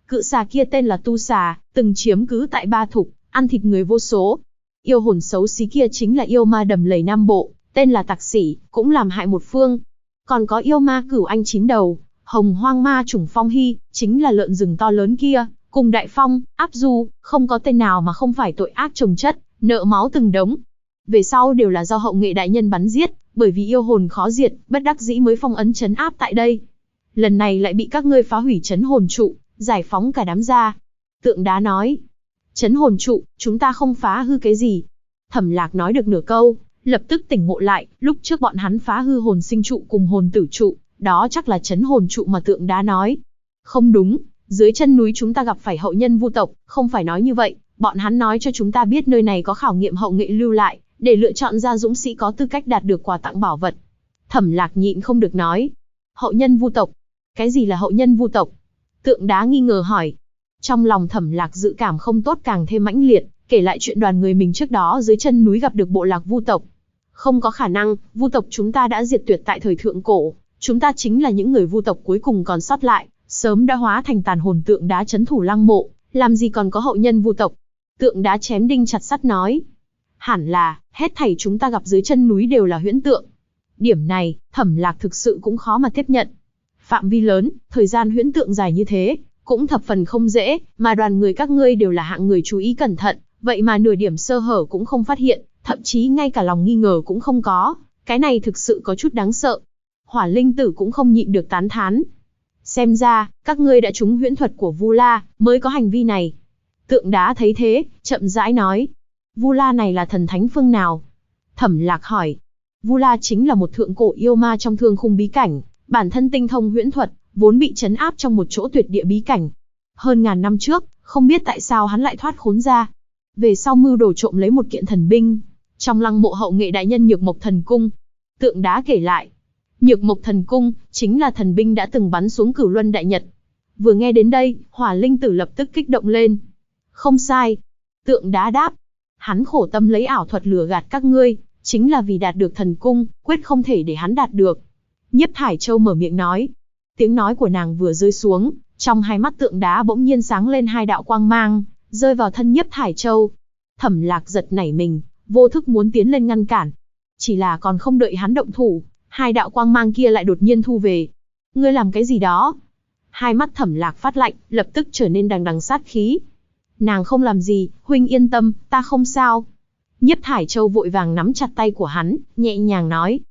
Cự xà kia tên là Tu Xà, từng chiếm cứ tại Ba Thục, ăn thịt người vô số. Yêu hồn xấu xí kia chính là yêu ma đầm lầy Nam Bộ, tên là Tặc Sỉ, cũng làm hại một phương. Còn có yêu ma Cửu Anh 9 đầu, Hồng Hoang ma chủng Phong Hy, chính là lợn rừng to lớn kia, cùng Đại Phong, Áp Du, không có tên nào mà không phải tội ác chồng chất, nợ máu từng đống. Về sau đều là do Hậu Nghệ đại nhân bắn giết, bởi vì yêu hồn khó diệt, bất đắc dĩ mới phong ấn trấn áp tại đây. Lần này lại bị các ngươi phá hủy trấn hồn trụ, giải phóng cả đám ra. Tượng đá nói, trấn hồn trụ, chúng ta không phá hư cái gì. Thẩm Lạc nói được nửa câu, lập tức tỉnh ngộ lại, lúc trước bọn hắn phá hư hồn sinh trụ cùng hồn tử trụ, đó chắc là trấn hồn trụ mà tượng đá nói. Không đúng, dưới chân núi chúng ta gặp phải hậu nhân Vu tộc, không phải nói như vậy, bọn hắn nói cho chúng ta biết nơi này có khảo nghiệm Hậu Nghệ lưu lại, để lựa chọn ra dũng sĩ có tư cách đạt được quà tặng bảo vật. Thẩm Lạc nhịn không được nói, hậu nhân Vu tộc? Cái gì là hậu nhân Vu tộc? Tượng đá nghi ngờ hỏi. Trong lòng Thẩm Lạc dự cảm không tốt càng thêm mãnh liệt, kể lại chuyện đoàn người mình trước đó dưới chân núi gặp được bộ lạc Vu tộc. Không có khả năng, Vu tộc chúng ta đã diệt tuyệt tại thời thượng cổ, chúng ta chính là những người Vu tộc cuối cùng còn sót lại, sớm đã hóa thành tàn hồn. Tượng đá trấn thủ lăng mộ, làm gì còn có hậu nhân Vu tộc? Tượng đá chém đinh chặt sắt nói. Hẳn là, hết thảy chúng ta gặp dưới chân núi đều là huyễn tượng. Điểm này, Thẩm Lạc thực sự cũng khó mà tiếp nhận. Phạm vi lớn, thời gian huyễn tượng dài như thế, cũng thập phần không dễ, mà đoàn người các ngươi đều là hạng người chú ý cẩn thận, vậy mà nửa điểm sơ hở cũng không phát hiện, thậm chí ngay cả lòng nghi ngờ cũng không có, cái này thực sự có chút đáng sợ. Hỏa Linh Tử cũng không nhịn được tán thán. Xem ra, các ngươi đã trúng huyễn thuật của Vu La, mới có hành vi này. Tượng đá thấy thế, chậm rãi nói. Vu La này là thần thánh phương nào? Thẩm Lạc hỏi. Vu La chính là một thượng cổ yêu ma trong thương khung bí cảnh, bản thân tinh thông huyễn thuật, vốn bị trấn áp trong một chỗ tuyệt địa bí cảnh. Hơn ngàn năm trước, không biết tại sao hắn lại thoát khốn ra. Về sau mưu đồ trộm lấy một kiện thần binh, trong lăng mộ Hậu Nghệ đại nhân Nhược Mộc Thần Cung. Tượng đá kể lại. Nhược Mộc Thần Cung, chính là thần binh đã từng bắn xuống Cửu Luân Đại Nhật. Vừa nghe đến đây, Hỏa Linh Tử lập tức kích động lên. Không sai. Tượng đá đáp. Hắn khổ tâm lấy ảo thuật lừa gạt các ngươi, chính là vì đạt được thần cung, quyết không thể để hắn đạt được. Nhiếp Thải Châu mở miệng nói. Tiếng nói của nàng vừa rơi xuống, trong hai mắt tượng đá bỗng nhiên sáng lên hai đạo quang mang, rơi vào thân Nhiếp Thải Châu. Thẩm Lạc giật nảy mình, vô thức muốn tiến lên ngăn cản. Chỉ là còn không đợi hắn động thủ, hai đạo quang mang kia lại đột nhiên thu về. Ngươi làm cái gì đó? Hai mắt Thẩm Lạc phát lạnh, lập tức trở nên đằng đằng sát khí. Nàng không làm gì, huynh yên tâm, ta không sao. Nhiếp Thải Châu vội vàng nắm chặt tay của hắn, nhẹ nhàng nói.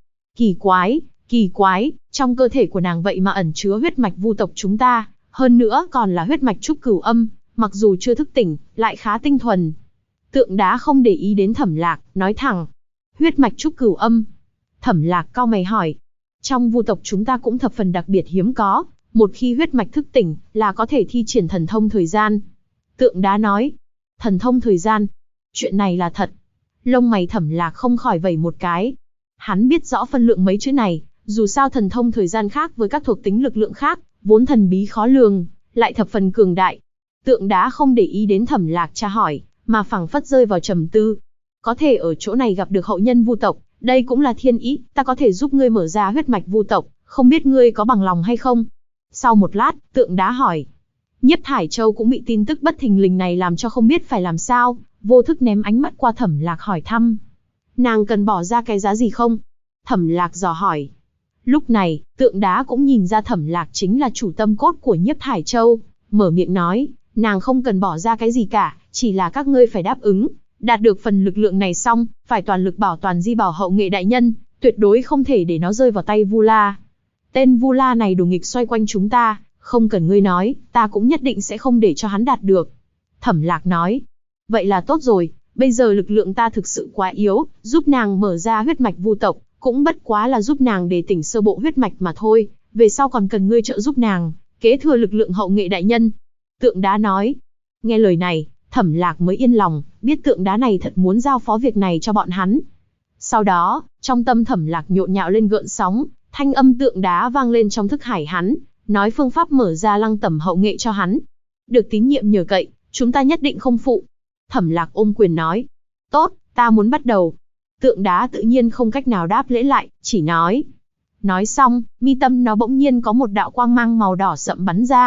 Kỳ quái, trong cơ thể của nàng vậy mà ẩn chứa huyết mạch Vu tộc chúng ta, hơn nữa còn là huyết mạch Trúc Cửu Âm, mặc dù chưa thức tỉnh, lại khá tinh thuần. Tượng đá không để ý đến Thẩm Lạc, nói thẳng. Huyết mạch Trúc Cửu Âm. Thẩm Lạc cau mày hỏi. Trong Vu tộc chúng ta cũng thập phần đặc biệt hiếm có, một khi huyết mạch thức tỉnh, là có thể thi triển thần thông thời gian. Tượng đá nói. Thần thông thời gian. Chuyện này là thật. Lông mày Thẩm Lạc không khỏi vẩy một cái. Hắn biết rõ phân lượng mấy chữ này, dù sao thần thông thời gian khác với các thuộc tính lực lượng khác, vốn thần bí khó lường, lại thập phần cường đại. Tượng đá không để ý đến Thẩm Lạc tra hỏi, mà phảng phất rơi vào trầm tư. Có thể ở chỗ này gặp được hậu nhân Vu tộc, đây cũng là thiên ý, ta có thể giúp ngươi mở ra huyết mạch Vu tộc, không biết ngươi có bằng lòng hay không? Sau một lát, tượng đá hỏi. Nhiếp Thải Châu cũng bị tin tức bất thình lình này làm cho không biết phải làm sao, vô thức ném ánh mắt qua Thẩm Lạc hỏi thăm. Nàng cần bỏ ra cái giá gì không? Thẩm Lạc dò hỏi. Lúc này, tượng đá cũng nhìn ra Thẩm Lạc chính là chủ tâm cốt của Nhiếp Thải Châu, mở miệng nói, nàng không cần bỏ ra cái gì cả, chỉ là các ngươi phải đáp ứng, đạt được phần lực lượng này xong, phải toàn lực bảo toàn di bảo Hậu Nghệ đại nhân, tuyệt đối không thể để nó rơi vào tay Vu La. Tên Vu La này đồ nghịch xoay quanh chúng ta, không cần ngươi nói, ta cũng nhất định sẽ không để cho hắn đạt được. Thẩm Lạc nói, vậy là tốt rồi, bây giờ lực lượng ta thực sự quá yếu, giúp nàng mở ra huyết mạch Vu tộc, cũng bất quá là giúp nàng đề tỉnh sơ bộ huyết mạch mà thôi, về sau còn cần ngươi trợ giúp nàng, kế thừa lực lượng Hậu Nghệ đại nhân. Tượng đá nói, nghe lời này, Thẩm Lạc mới yên lòng, biết tượng đá này thật muốn giao phó việc này cho bọn hắn. Sau đó, trong tâm Thẩm Lạc nhộn nhạo lên gợn sóng, thanh âm tượng đá vang lên trong thức hải hắn, nói phương pháp mở ra lăng tẩm Hậu Nghệ cho hắn. Được tín nhiệm nhờ cậy, chúng ta nhất định không phụ. Thẩm Lạc ôm quyền nói, tốt, ta muốn bắt đầu. Tượng đá tự nhiên không cách nào đáp lễ lại, chỉ nói. Nói xong, mi tâm nó bỗng nhiên có một đạo quang mang màu đỏ sậm bắn ra,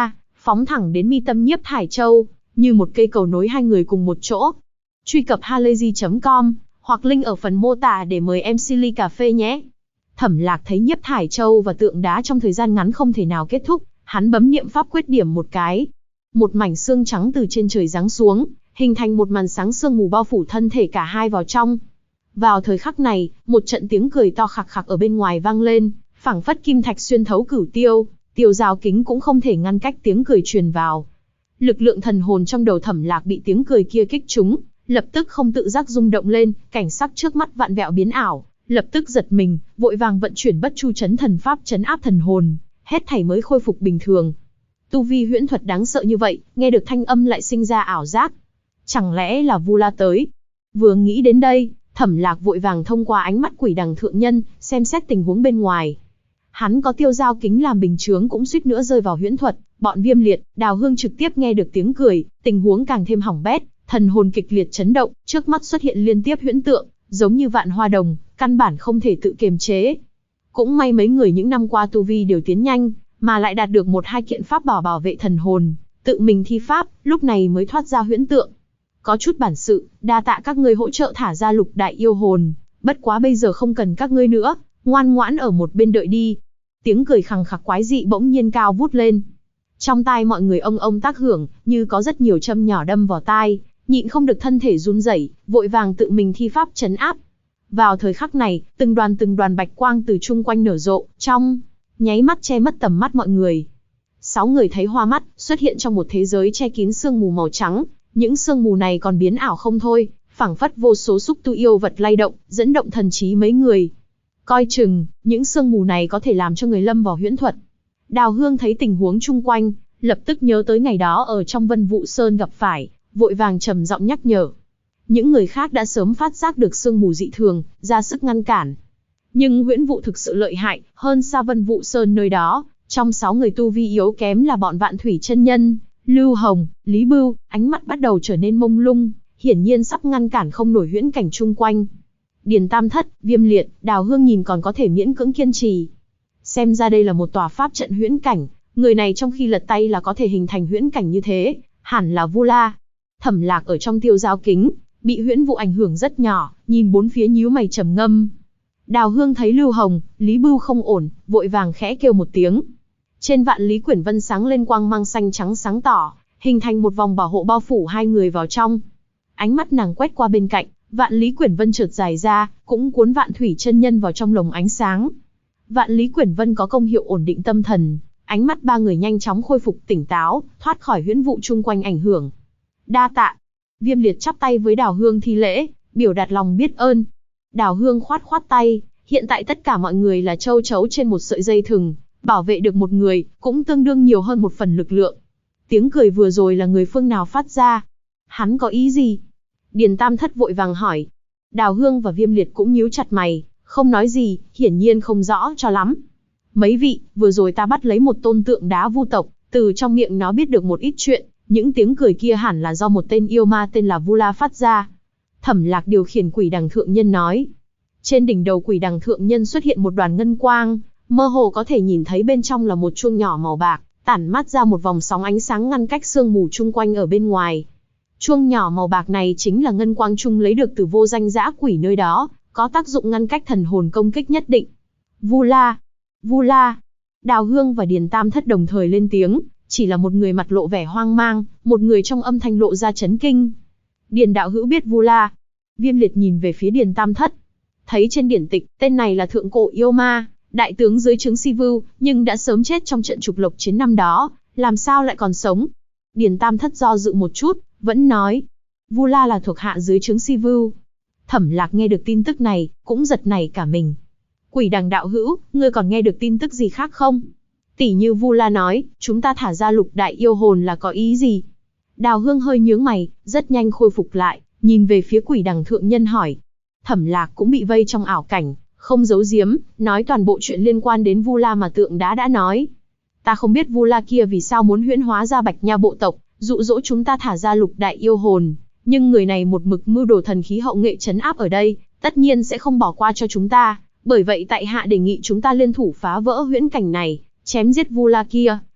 phóng thẳng đến mi tâm Nhiếp Thải Châu, như một cây cầu nối hai người cùng một chỗ. Truy cập halayzi.com hoặc link ở phần mô tả để mời em Silly cà phê nhé. Thẩm Lạc thấy Nhiếp Thải Châu và tượng đá trong thời gian ngắn không thể nào kết thúc, hắn bấm niệm pháp quyết điểm một cái. Một mảnh xương trắng từ trên trời giáng xuống, hình thành một màn sáng sương mù bao phủ thân thể cả hai vào trong. Vào thời khắc này, một trận tiếng cười to khạc khạc ở bên ngoài vang lên, phảng phất kim thạch xuyên thấu cửu tiêu, tiêu giao kính cũng không thể ngăn cách tiếng cười truyền vào. Lực lượng thần hồn trong đầu Thẩm Lạc bị tiếng cười kia kích trúng, lập tức không tự giác rung động lên, cảnh sắc trước mắt vạn vẹo biến ảo, lập tức giật mình, vội vàng vận chuyển Bất Chu Chấn Thần Pháp trấn áp thần hồn, hết thảy mới khôi phục bình thường. Tu vi huyễn thuật đáng sợ như vậy, nghe được thanh âm lại sinh ra ảo giác. Chẳng lẽ là Vu La tới? Vừa nghĩ đến đây, Thẩm Lạc vội vàng thông qua ánh mắt Quỷ Đằng thượng nhân, xem xét tình huống bên ngoài. Hắn có tiêu giao kính làm bình chướng cũng suýt nữa rơi vào huyễn thuật, bọn Viêm Liệt, Đào Hương trực tiếp nghe được tiếng cười, tình huống càng thêm hỏng bét, thần hồn kịch liệt chấn động, trước mắt xuất hiện liên tiếp huyễn tượng, giống như vạn hoa đồng, căn bản không thể tự kiềm chế. Cũng may mấy người những năm qua tu vi đều tiến nhanh, mà lại đạt được một hai kiện pháp bảo bảo vệ thần hồn, tự mình thi pháp, lúc này mới thoát ra huyễn tượng. Có chút bản sự, đa tạ các ngươi hỗ trợ thả ra Lục Đại Yêu Hồn, bất quá bây giờ không cần các ngươi nữa, ngoan ngoãn ở một bên đợi đi. Tiếng cười khằng khặc quái dị bỗng nhiên cao vút lên. Trong tai mọi người ông tác hưởng, như có rất nhiều châm nhỏ đâm vào tai, nhịn không được thân thể run rẩy, vội vàng tự mình thi pháp trấn áp. Vào thời khắc này, từng đoàn bạch quang từ chung quanh nở rộ, trong nháy mắt che mất tầm mắt mọi người. 6 người thấy hoa mắt, xuất hiện trong một thế giới che kín sương mù màu trắng, những sương mù này còn biến ảo không thôi, phảng phất vô số xúc tu yêu vật lay động, dẫn động thần trí mấy người. Coi chừng, những sương mù này có thể làm cho người lâm vào huyễn thuật. Đào Hương thấy tình huống chung quanh, lập tức nhớ tới ngày đó ở trong Vân Vũ Sơn gặp phải, vội vàng trầm giọng nhắc nhở. Những người khác đã sớm phát giác được sương mù dị thường, ra sức ngăn cản. Nhưng huyễn vụ thực sự lợi hại, hơn xa Vân Vũ Sơn nơi đó, trong 6 người tu vi yếu kém là bọn Vạn Thủy chân nhân, Lưu Hồng, Lý Bưu, ánh mắt bắt đầu trở nên mông lung, hiển nhiên sắp ngăn cản không nổi huyễn cảnh chung quanh. Điền Tam Thất, Viêm Liệt, Đào Hương nhìn còn có thể miễn cưỡng kiên trì. Xem ra đây là một tòa pháp trận huyễn cảnh, người này trong khi lật tay là có thể hình thành huyễn cảnh như thế, hẳn là Vu La. Thẩm Lạc ở trong tiêu giao kính, bị huyễn vụ ảnh hưởng rất nhỏ, nhìn bốn phía nhíu mày trầm ngâm. Đào Hương thấy Lưu Hồng, Lý Bưu không ổn, vội vàng khẽ kêu một tiếng. Trên Vạn Lý Quyển Vân sáng lên quang mang xanh trắng sáng tỏ, hình thành một vòng bảo hộ bao phủ hai người vào trong. Ánh mắt nàng quét qua bên cạnh, Vạn Lý Quyển Vân chợt dài ra, cũng cuốn Vạn Thủy chân nhân vào trong lồng ánh sáng. Vạn Lý Quyển Vân có công hiệu ổn định tâm thần, ánh mắt ba người nhanh chóng khôi phục tỉnh táo, thoát khỏi huyễn vụ chung quanh ảnh hưởng. Đa tạ. Viêm Liệt chắp tay với Đào Hương thi lễ, biểu đạt lòng biết ơn. Đào Hương khoát khoát tay, hiện tại tất cả mọi người là châu chấu trên một sợi dây thừng, bảo vệ được một người, cũng tương đương nhiều hơn một phần lực lượng. Tiếng cười vừa rồi là người phương nào phát ra? Hắn có ý gì? Điền Tam Thất vội vàng hỏi. Đào Hương và Viêm Liệt cũng nhíu chặt mày, không nói gì, hiển nhiên không rõ cho lắm. Mấy vị, vừa rồi ta bắt lấy một tôn tượng đá vu tộc, từ trong miệng nó biết được một ít chuyện, những tiếng cười kia hẳn là do một tên yêu ma tên là Vu La phát ra. Thẩm Lạc điều khiển Quỷ Đằng thượng nhân nói. Trên đỉnh đầu Quỷ Đằng thượng nhân xuất hiện một đoàn ngân quang, mơ hồ có thể nhìn thấy bên trong là một chuông nhỏ màu bạc, tản mát ra một vòng sóng ánh sáng ngăn cách sương mù chung quanh ở bên ngoài. Chuông nhỏ màu bạc này chính là ngân quang chung lấy được từ vô danh dã quỷ nơi đó, có tác dụng ngăn cách thần hồn công kích nhất định. Vu La! Vu La! Đào Hương và Điền Tam Thất đồng thời lên tiếng, chỉ là một người mặt lộ vẻ hoang mang, một người trong âm thanh lộ ra chấn kinh. Điền đạo hữu biết Vu La. Viêm Liệt nhìn về phía Điền Tam Thất. Thấy trên điển tịch, tên này là thượng cổ yêu ma, đại tướng dưới trướng Si Vưu, nhưng đã sớm chết trong trận trục lộc chiến năm đó, làm sao lại còn sống? Điền Tam Thất do dự một chút, vẫn nói. Vu La là thuộc hạ dưới trướng Si Vưu. Thẩm Lạc nghe được tin tức này, cũng giật nảy cả mình. Quỷ Đằng đạo hữu, ngươi còn nghe được tin tức gì khác không? Tỷ như Vu La nói, chúng ta thả ra Lục Đại Yêu Hồn là có ý gì? Đào Hương hơi nhướng mày, rất nhanh khôi phục lại, nhìn về phía Quỷ Đằng thượng nhân hỏi. Thẩm Lạc cũng bị vây trong ảo cảnh, không giấu giếm, nói toàn bộ chuyện liên quan đến Vu La mà tượng đá đã nói. Ta không biết Vu La kia vì sao muốn huyễn hóa ra Bạch Nha bộ tộc, dụ dỗ chúng ta thả ra Lục Đại Yêu Hồn, nhưng người này một mực mưu đồ thần khí hậu nghệ trấn áp ở đây, tất nhiên sẽ không bỏ qua cho chúng ta, bởi vậy tại hạ đề nghị chúng ta liên thủ phá vỡ huyễn cảnh này, chém giết Vu La kia,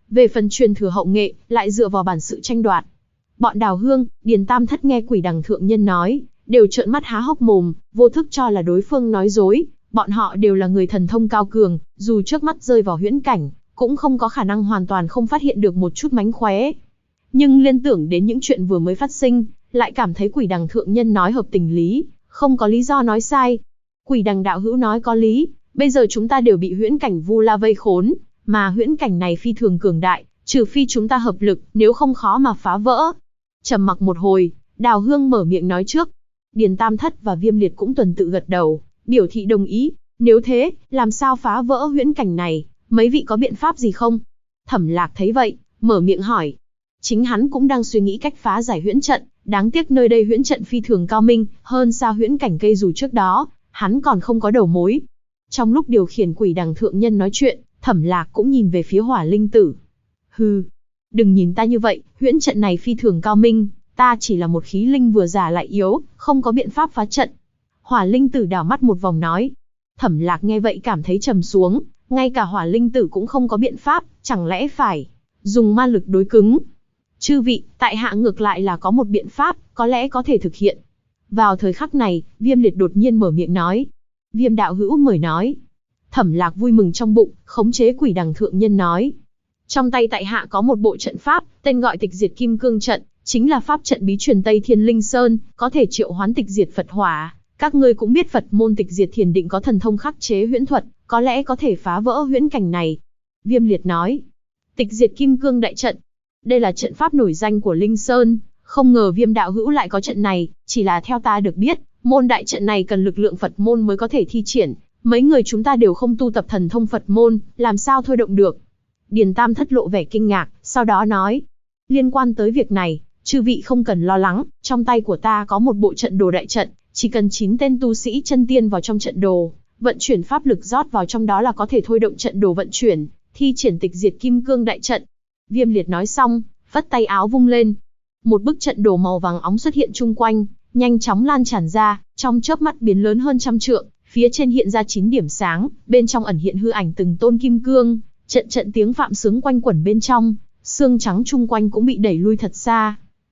Về phần truyền thừa hậu nghệ, lại dựa vào bản sự tranh đoạt. Bọn Đào Hương, Điền Tam Thất nghe Quỷ Đằng thượng nhân nói, đều trợn mắt há hốc mồm, vô thức cho là đối phương nói dối. Bọn họ đều là người thần thông cao cường, dù trước mắt rơi vào huyễn cảnh, cũng không có khả năng hoàn toàn không phát hiện được một chút mánh khóe. Nhưng liên tưởng đến những chuyện vừa mới phát sinh, lại cảm thấy Quỷ Đằng thượng nhân nói hợp tình lý, không có lý do nói sai. Quỷ Đằng đạo hữu nói có lý, bây giờ chúng ta đều bị huyễn cảnh Vu La vây khốn, mà huyễn cảnh này phi thường cường đại, trừ phi chúng ta hợp lực, nếu không khó mà phá vỡ. Trầm mặc một hồi, Đào Hương mở miệng nói trước. Điền Tam Thất và Viêm Liệt cũng tuần tự gật đầu, biểu thị đồng ý. Nếu thế, làm sao phá vỡ huyễn cảnh này, mấy vị có biện pháp gì không? Thẩm Lạc thấy vậy, mở miệng hỏi. Chính hắn cũng đang suy nghĩ cách phá giải huyễn trận, đáng tiếc nơi đây huyễn trận phi thường cao minh, hơn xa huyễn cảnh cây dù trước đó, hắn còn không có đầu mối. Trong lúc điều khiển Quỷ Đằng thượng nhân nói chuyện, Thẩm Lạc cũng nhìn về phía Hỏa Linh Tử. Hừ, đừng nhìn ta như vậy, huyễn trận này phi thường cao minh, ta chỉ là một khí linh vừa già lại yếu, không có biện pháp phá trận. Hỏa Linh Tử đảo mắt một vòng nói. Thẩm Lạc nghe vậy cảm thấy trầm xuống, ngay cả Hỏa Linh Tử cũng không có biện pháp, chẳng lẽ phải dùng ma lực đối cứng. Chư vị, tại hạ ngược lại là có một biện pháp, có lẽ có thể thực hiện. Vào thời khắc này, Viêm Liệt đột nhiên mở miệng nói. Viêm đạo hữu mời nói. Thẩm Lạc vui mừng trong bụng, khống chế Quỷ Đằng thượng nhân nói. Trong tay tại hạ có một bộ trận pháp, tên gọi Tịch Diệt Kim Cương trận, chính là pháp trận bí truyền Tây Thiên Linh Sơn, có thể triệu hoán tịch diệt Phật hỏa. Các ngươi cũng biết Phật môn Tịch Diệt Thiền Định có thần thông khắc chế huyễn thuật, có lẽ có thể phá vỡ huyễn cảnh này. Viêm Liệt nói. Tịch Diệt Kim Cương đại trận. Đây là trận pháp nổi danh của Linh Sơn, không ngờ Viêm đạo hữu lại có trận này, chỉ là theo ta được biết, môn đại trận này cần lực lượng Phật môn mới có thể thi triển, mấy người chúng ta đều không tu tập thần thông Phật môn, làm sao thôi động được. Điền Tam Thất lộ vẻ kinh ngạc, sau đó nói, liên quan tới việc này, chư vị không cần lo lắng, trong tay của ta có một bộ trận đồ đại trận, chỉ cần 9 tên tu sĩ chân tiên vào trong trận đồ, vận chuyển pháp lực rót vào trong đó là có thể thôi động trận đồ vận chuyển, thi triển Tịch Diệt Kim Cương đại trận. Viêm Liệt nói xong, phất tay áo vung lên. Một bức trận đồ màu vàng óng xuất hiện chung quanh, nhanh chóng lan tràn ra, trong chớp mắt biến lớn hơn 100 trượng, phía trên hiện ra 9 điểm sáng, bên trong ẩn hiện hư ảnh từng tôn kim cương, trận tiếng phạm sướng quanh quẩn bên trong, xương trắng chung quanh cũng bị đẩy lui thật xa.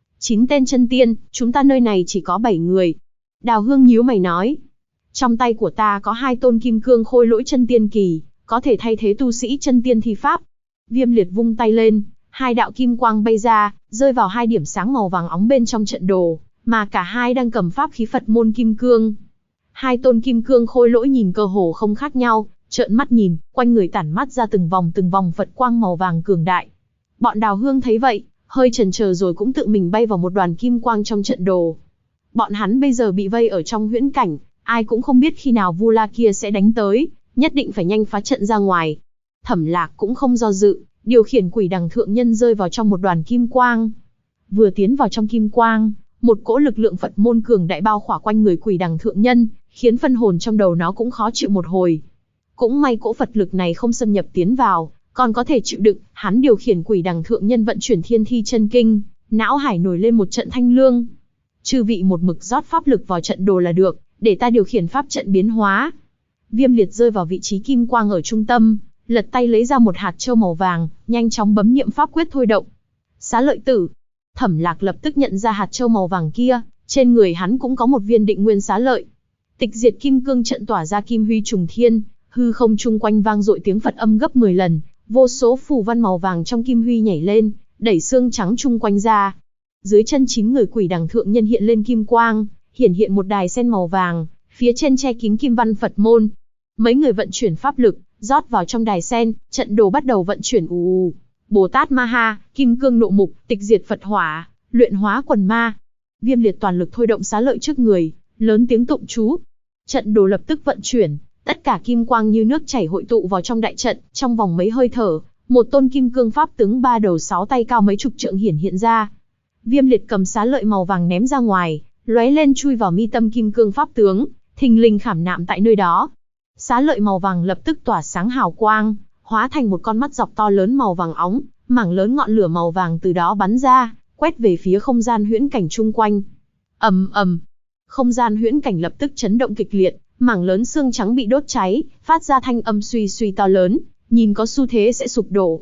9 tên chân tiên, chúng ta nơi này chỉ có 7 người. Đào Hương nhíu mày nói, trong tay của ta có 2 tôn kim cương khôi lỗi chân tiên kỳ, có thể thay thế tu sĩ chân tiên thi pháp. Viêm Liệt vung tay lên, 2 đạo kim quang bay ra, rơi vào 2 điểm sáng màu vàng óng bên trong trận đồ, mà cả hai đang cầm pháp khí Phật môn kim cương. 2 tôn kim cương khôi lỗi nhìn cơ hồ không khác nhau, trợn mắt nhìn, quanh người tản mắt ra từng vòng Phật quang màu vàng cường đại. Bọn Đào Hương thấy vậy, hơi chần chờ rồi cũng tự mình bay vào một đoàn kim quang trong trận đồ. Bọn hắn bây giờ bị vây ở trong huyễn cảnh, ai cũng không biết khi nào Vu La kia sẽ đánh tới, nhất định phải nhanh phá trận ra ngoài. Thẩm Lạc cũng không do dự, điều khiển Quỷ Đằng thượng nhân rơi vào trong một đoàn kim quang. Vừa tiến vào trong kim quang, một cỗ lực lượng Phật môn cường đại bao khỏa quanh người Quỷ Đằng thượng nhân, khiến phân hồn trong đầu nó cũng khó chịu một hồi. Cũng may cỗ Phật lực này không xâm nhập tiến vào, còn có thể chịu đựng. Hắn điều khiển Quỷ Đằng thượng nhân vận chuyển Thiên Thi chân kinh, não hải nổi lên một trận thanh lương. Chư vị một mực rót pháp lực vào trận đồ là được, để ta điều khiển pháp trận biến hóa. Viêm Liệt rơi vào vị trí kim quang ở trung tâm, lật tay lấy ra một hạt châu màu vàng, nhanh chóng bấm niệm pháp quyết thôi động. Xá Lợi Tử. Thẩm Lạc lập tức nhận ra hạt châu màu vàng kia, trên người hắn cũng có một viên định nguyên xá lợi. Tịch Diệt Kim Cương trận tỏa ra kim huy trùng thiên, hư không chung quanh vang dội tiếng Phật âm gấp 10 lần, vô số phù văn màu vàng trong kim huy nhảy lên, đẩy xương trắng chung quanh ra. Dưới chân 9 người Quỷ Đằng thượng nhân hiện lên kim quang, hiện một đài sen màu vàng, phía trên che kín kim văn Phật môn. Mấy người vận chuyển pháp lực, rót vào trong đài sen, trận đồ bắt đầu vận chuyển ù. Bồ Tát Ma Ha, Kim Cương Nộ Mục, Tịch Diệt Phật Hỏa, Luyện Hóa Quần Ma. Viêm Liệt toàn lực thôi động xá lợi trước người, lớn tiếng tụng chú. Trận đồ lập tức vận chuyển, tất cả kim quang như nước chảy hội tụ vào trong đại trận, trong vòng mấy hơi thở, một tôn kim cương pháp tướng 3 đầu 6 tay cao mấy chục trượng hiện ra. Viêm Liệt cầm xá lợi màu vàng ném ra ngoài, lóe lên chui vào mi tâm kim cương pháp tướng, thình lình khảm nạm tại nơi đó. Xá lợi màu vàng lập tức tỏa sáng hào quang, hóa thành một con mắt dọc to lớn màu vàng óng, mảng lớn ngọn lửa màu vàng từ đó bắn ra, quét về phía không gian huyễn cảnh chung quanh. Ầm ầm, không gian huyễn cảnh lập tức chấn động kịch liệt, mảng lớn xương trắng bị đốt cháy, phát ra thanh âm suy suy to lớn, nhìn có xu thế sẽ sụp đổ.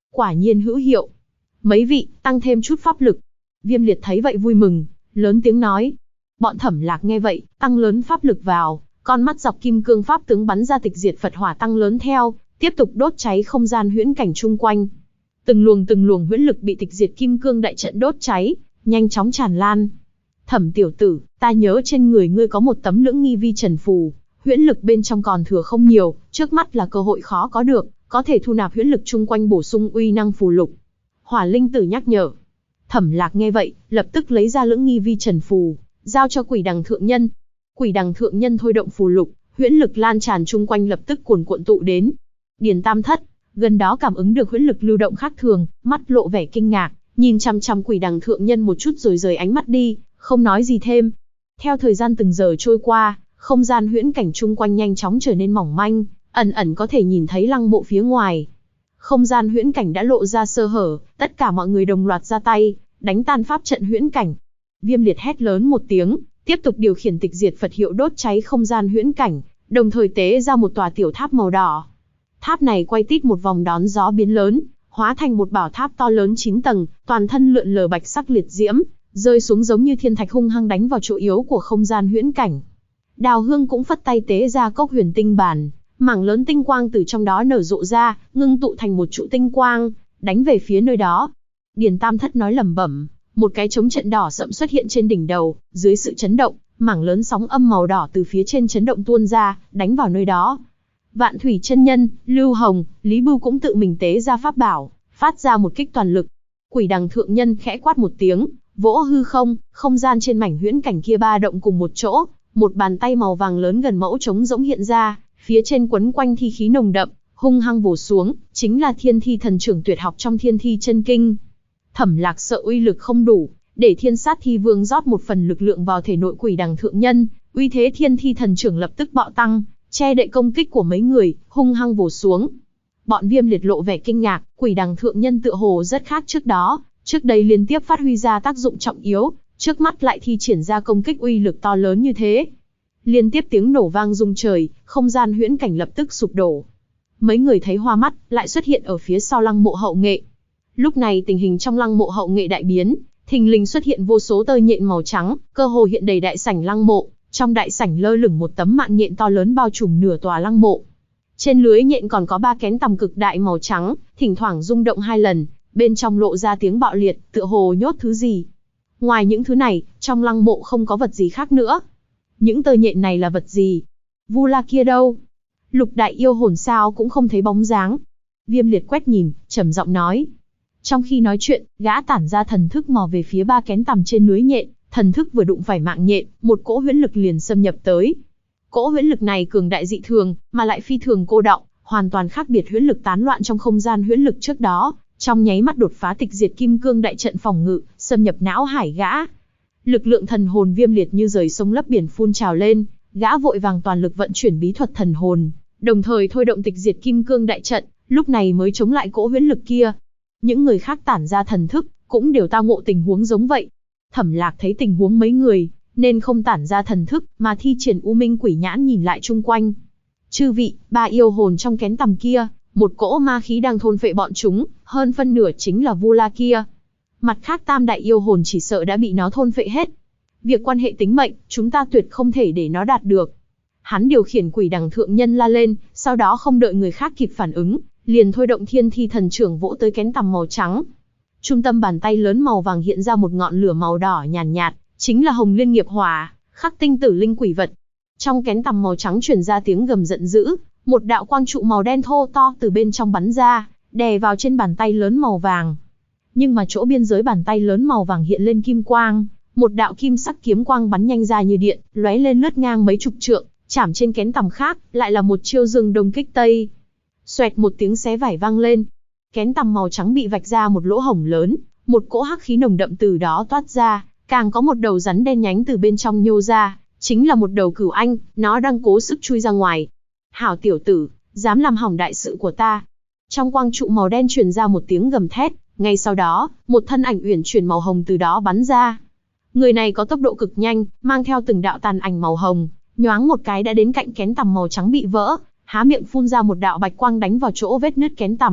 Quả nhiên hữu hiệu. Mấy vị, tăng thêm chút pháp lực. Viêm Liệt thấy vậy vui mừng, lớn tiếng nói. Bọn Thẩm Lạc nghe vậy, tăng lớn pháp lực vào, con mắt dọc kim cương pháp tướng bắn ra tịch diệt Phật hỏa tăng lớn theo, tiếp tục đốt cháy không gian huyễn cảnh chung quanh. Từng luồng huyễn lực bị tịch diệt kim cương đại trận đốt cháy, nhanh chóng tràn lan. Thẩm tiểu tử, ta nhớ trên người ngươi có một tấm lưỡng nghi vi trần phù, huyễn lực bên trong còn thừa không nhiều, trước mắt là cơ hội khó có được, có thể thu nạp huyễn lực chung quanh bổ sung uy năng phù lục. Hỏa Linh Tử nhắc nhở. Thẩm Lạc nghe vậy, lập tức lấy ra lưỡng nghi vi trần phù, giao cho Quỷ Đằng thượng nhân. Quỷ Đằng thượng nhân thôi động phù lục, huyễn lực lan tràn chung quanh lập tức cuồn cuộn tụ đến. Điền Tam Thất gần đó cảm ứng được huyễn lực lưu động khác thường, mắt lộ vẻ kinh ngạc, nhìn chằm chằm Quỷ Đằng thượng nhân một chút rồi rời ánh mắt đi, không nói gì thêm. Theo thời gian từng giờ trôi qua, không gian huyễn cảnh chung quanh nhanh chóng trở nên mỏng manh, ẩn ẩn có thể nhìn thấy lăng mộ phía ngoài. Không gian huyễn cảnh đã lộ ra sơ hở, tất cả mọi người đồng loạt ra tay, đánh tan pháp trận huyễn cảnh. Viêm Liệt hét lớn một tiếng, tiếp tục điều khiển tịch diệt Phật hiệu đốt cháy không gian huyễn cảnh, đồng thời tế ra một tòa tiểu tháp màu đỏ. Tháp này quay tít một vòng đón gió biến lớn, hóa thành một bảo tháp to lớn 9 tầng, toàn thân lượn lờ bạch sắc liệt diễm, rơi xuống giống như thiên thạch hung hăng đánh vào chỗ yếu của không gian huyễn cảnh. Đào Hương cũng phất tay tế ra cốc huyền tinh bàn, mảng lớn tinh quang từ trong đó nở rộ ra, ngưng tụ thành một trụ tinh quang, đánh về phía nơi đó. Điền Tam Thất nói lẩm bẩm, một cái chống trận đỏ sậm xuất hiện trên đỉnh đầu, dưới sự chấn động, mảng lớn sóng âm màu đỏ từ phía trên chấn động tuôn ra, đánh vào nơi đó. Vạn Thủy chân nhân, Lưu Hồng, Lý Bưu cũng tự mình tế ra pháp bảo, phát ra một kích toàn lực. Quỷ Đằng thượng nhân khẽ quát một tiếng, vỗ hư không, không gian trên mảnh huyễn cảnh kia ba động cùng một chỗ, một bàn tay màu vàng lớn gần mẫu trống rỗng hiện ra, phía trên quấn quanh thi khí nồng đậm, hung hăng bổ xuống, chính là Thiên Thi Thần Trưởng tuyệt học trong Thiên Thi Chân Kinh. Thẩm Lạc sợ uy lực không đủ, để Thiên Sát Thi Vương rót một phần lực lượng vào thể nội Quỷ Đằng thượng nhân, uy thế Thiên Thi Thần Trưởng lập tức bạo tăng, che đậy công kích của mấy người, hung hăng bổ xuống. Bọn Viêm Liệt lộ vẻ kinh ngạc, Quỷ Đằng thượng nhân tựa hồ rất khác trước đó, trước đây liên tiếp phát huy ra tác dụng trọng yếu, trước mắt lại thi triển ra công kích uy lực to lớn như thế. Liên tiếp tiếng nổ vang rung trời, không gian huyễn cảnh lập tức sụp đổ. Mấy người thấy hoa mắt, lại xuất hiện ở phía sau lăng mộ Hậu Nghệ. Lúc này tình hình trong lăng mộ Hậu Nghệ đại biến, thình lình xuất hiện vô số tơ nhện màu trắng, cơ hồ hiện đầy đại sảnh lăng mộ. Trong đại sảnh lơ lửng một tấm mạng nhện to lớn bao trùm nửa tòa lăng mộ. Trên lưới nhện còn có 3 kén tằm cực đại màu trắng, thỉnh thoảng rung động 2 lần, bên trong lộ ra tiếng bạo liệt, tựa hồ nhốt thứ gì. Ngoài những thứ này, trong lăng mộ không có vật gì khác nữa. Những tơ nhện này là vật gì? Vu La kia đâu? Lục đại yêu hồn sao cũng không thấy bóng dáng. Viêm Liệt quét nhìn, trầm giọng nói. Trong khi nói chuyện, gã tản ra thần thức mò về phía 3 kén tằm trên lưới nhện, thần thức vừa đụng phải mạng nhện, một cỗ huyễn lực liền xâm nhập tới. Cỗ huyễn lực này cường đại dị thường, mà lại phi thường cô đọng, hoàn toàn khác biệt huyễn lực tán loạn trong không gian huyễn lực trước đó, trong nháy mắt đột phá tịch diệt kim cương đại trận phòng ngự, xâm nhập não hải gã. Lực lượng thần hồn Viêm Liệt như rời sông lấp biển phun trào lên, gã vội vàng toàn lực vận chuyển bí thuật thần hồn, đồng thời thôi động tịch diệt kim cương đại trận, lúc này mới chống lại cỗ huyễn lực kia. Những người khác tản ra thần thức, cũng đều tao ngộ tình huống giống vậy. Thẩm Lạc thấy tình huống mấy người, nên không tản ra thần thức, mà thi triển U Minh Quỷ Nhãn nhìn lại chung quanh. Chư vị, 3 yêu hồn trong kén tằm kia, một cỗ ma khí đang thôn phệ bọn chúng, hơn phân nửa chính là Vu La kia. Mặt khác tam đại yêu hồn chỉ sợ đã bị nó thôn phệ hết. Việc quan hệ tính mệnh, chúng ta tuyệt không thể để nó đạt được. Hắn điều khiển Quỷ Đằng thượng nhân la lên, sau đó không đợi người khác kịp phản ứng, liền thôi động Thiên Thi Thần Trưởng vỗ tới kén tằm màu trắng. Trung tâm bàn tay lớn màu vàng hiện ra một ngọn lửa màu đỏ nhàn nhạt, chính là Hồng Liên Nghiệp Hỏa, khắc tinh tử linh quỷ vật. Trong kén tằm màu trắng truyền ra tiếng gầm giận dữ, một đạo quang trụ màu đen thô to từ bên trong bắn ra, đè vào trên bàn tay lớn màu vàng. Nhưng mà chỗ biên giới bàn tay lớn màu vàng hiện lên kim quang, một đạo kim sắc kiếm quang bắn nhanh ra như điện, lóe lên lướt ngang mấy chục trượng, chạm trên kén tằm khác, lại là một chiêu dương đông kích tây. Xoẹt một tiếng xé vải vang lên, kén tằm màu trắng bị vạch ra một lỗ hổng lớn, một cỗ hắc khí nồng đậm từ đó toát ra, càng có một đầu rắn đen nhánh từ bên trong nhô ra, chính là một đầu cửu anh, nó đang cố sức chui ra ngoài. Hảo tiểu tử, dám làm hỏng đại sự của ta. Trong quang trụ màu đen truyền ra một tiếng gầm thét, ngay sau đó, một thân ảnh uyển chuyển màu hồng từ đó bắn ra. Người này có tốc độ cực nhanh, mang theo từng đạo tàn ảnh màu hồng, nhoáng một cái đã đến cạnh kén tằm màu trắng bị vỡ, há miệng phun ra một đạo bạch quang đánh vào chỗ vết nứt kén tằm,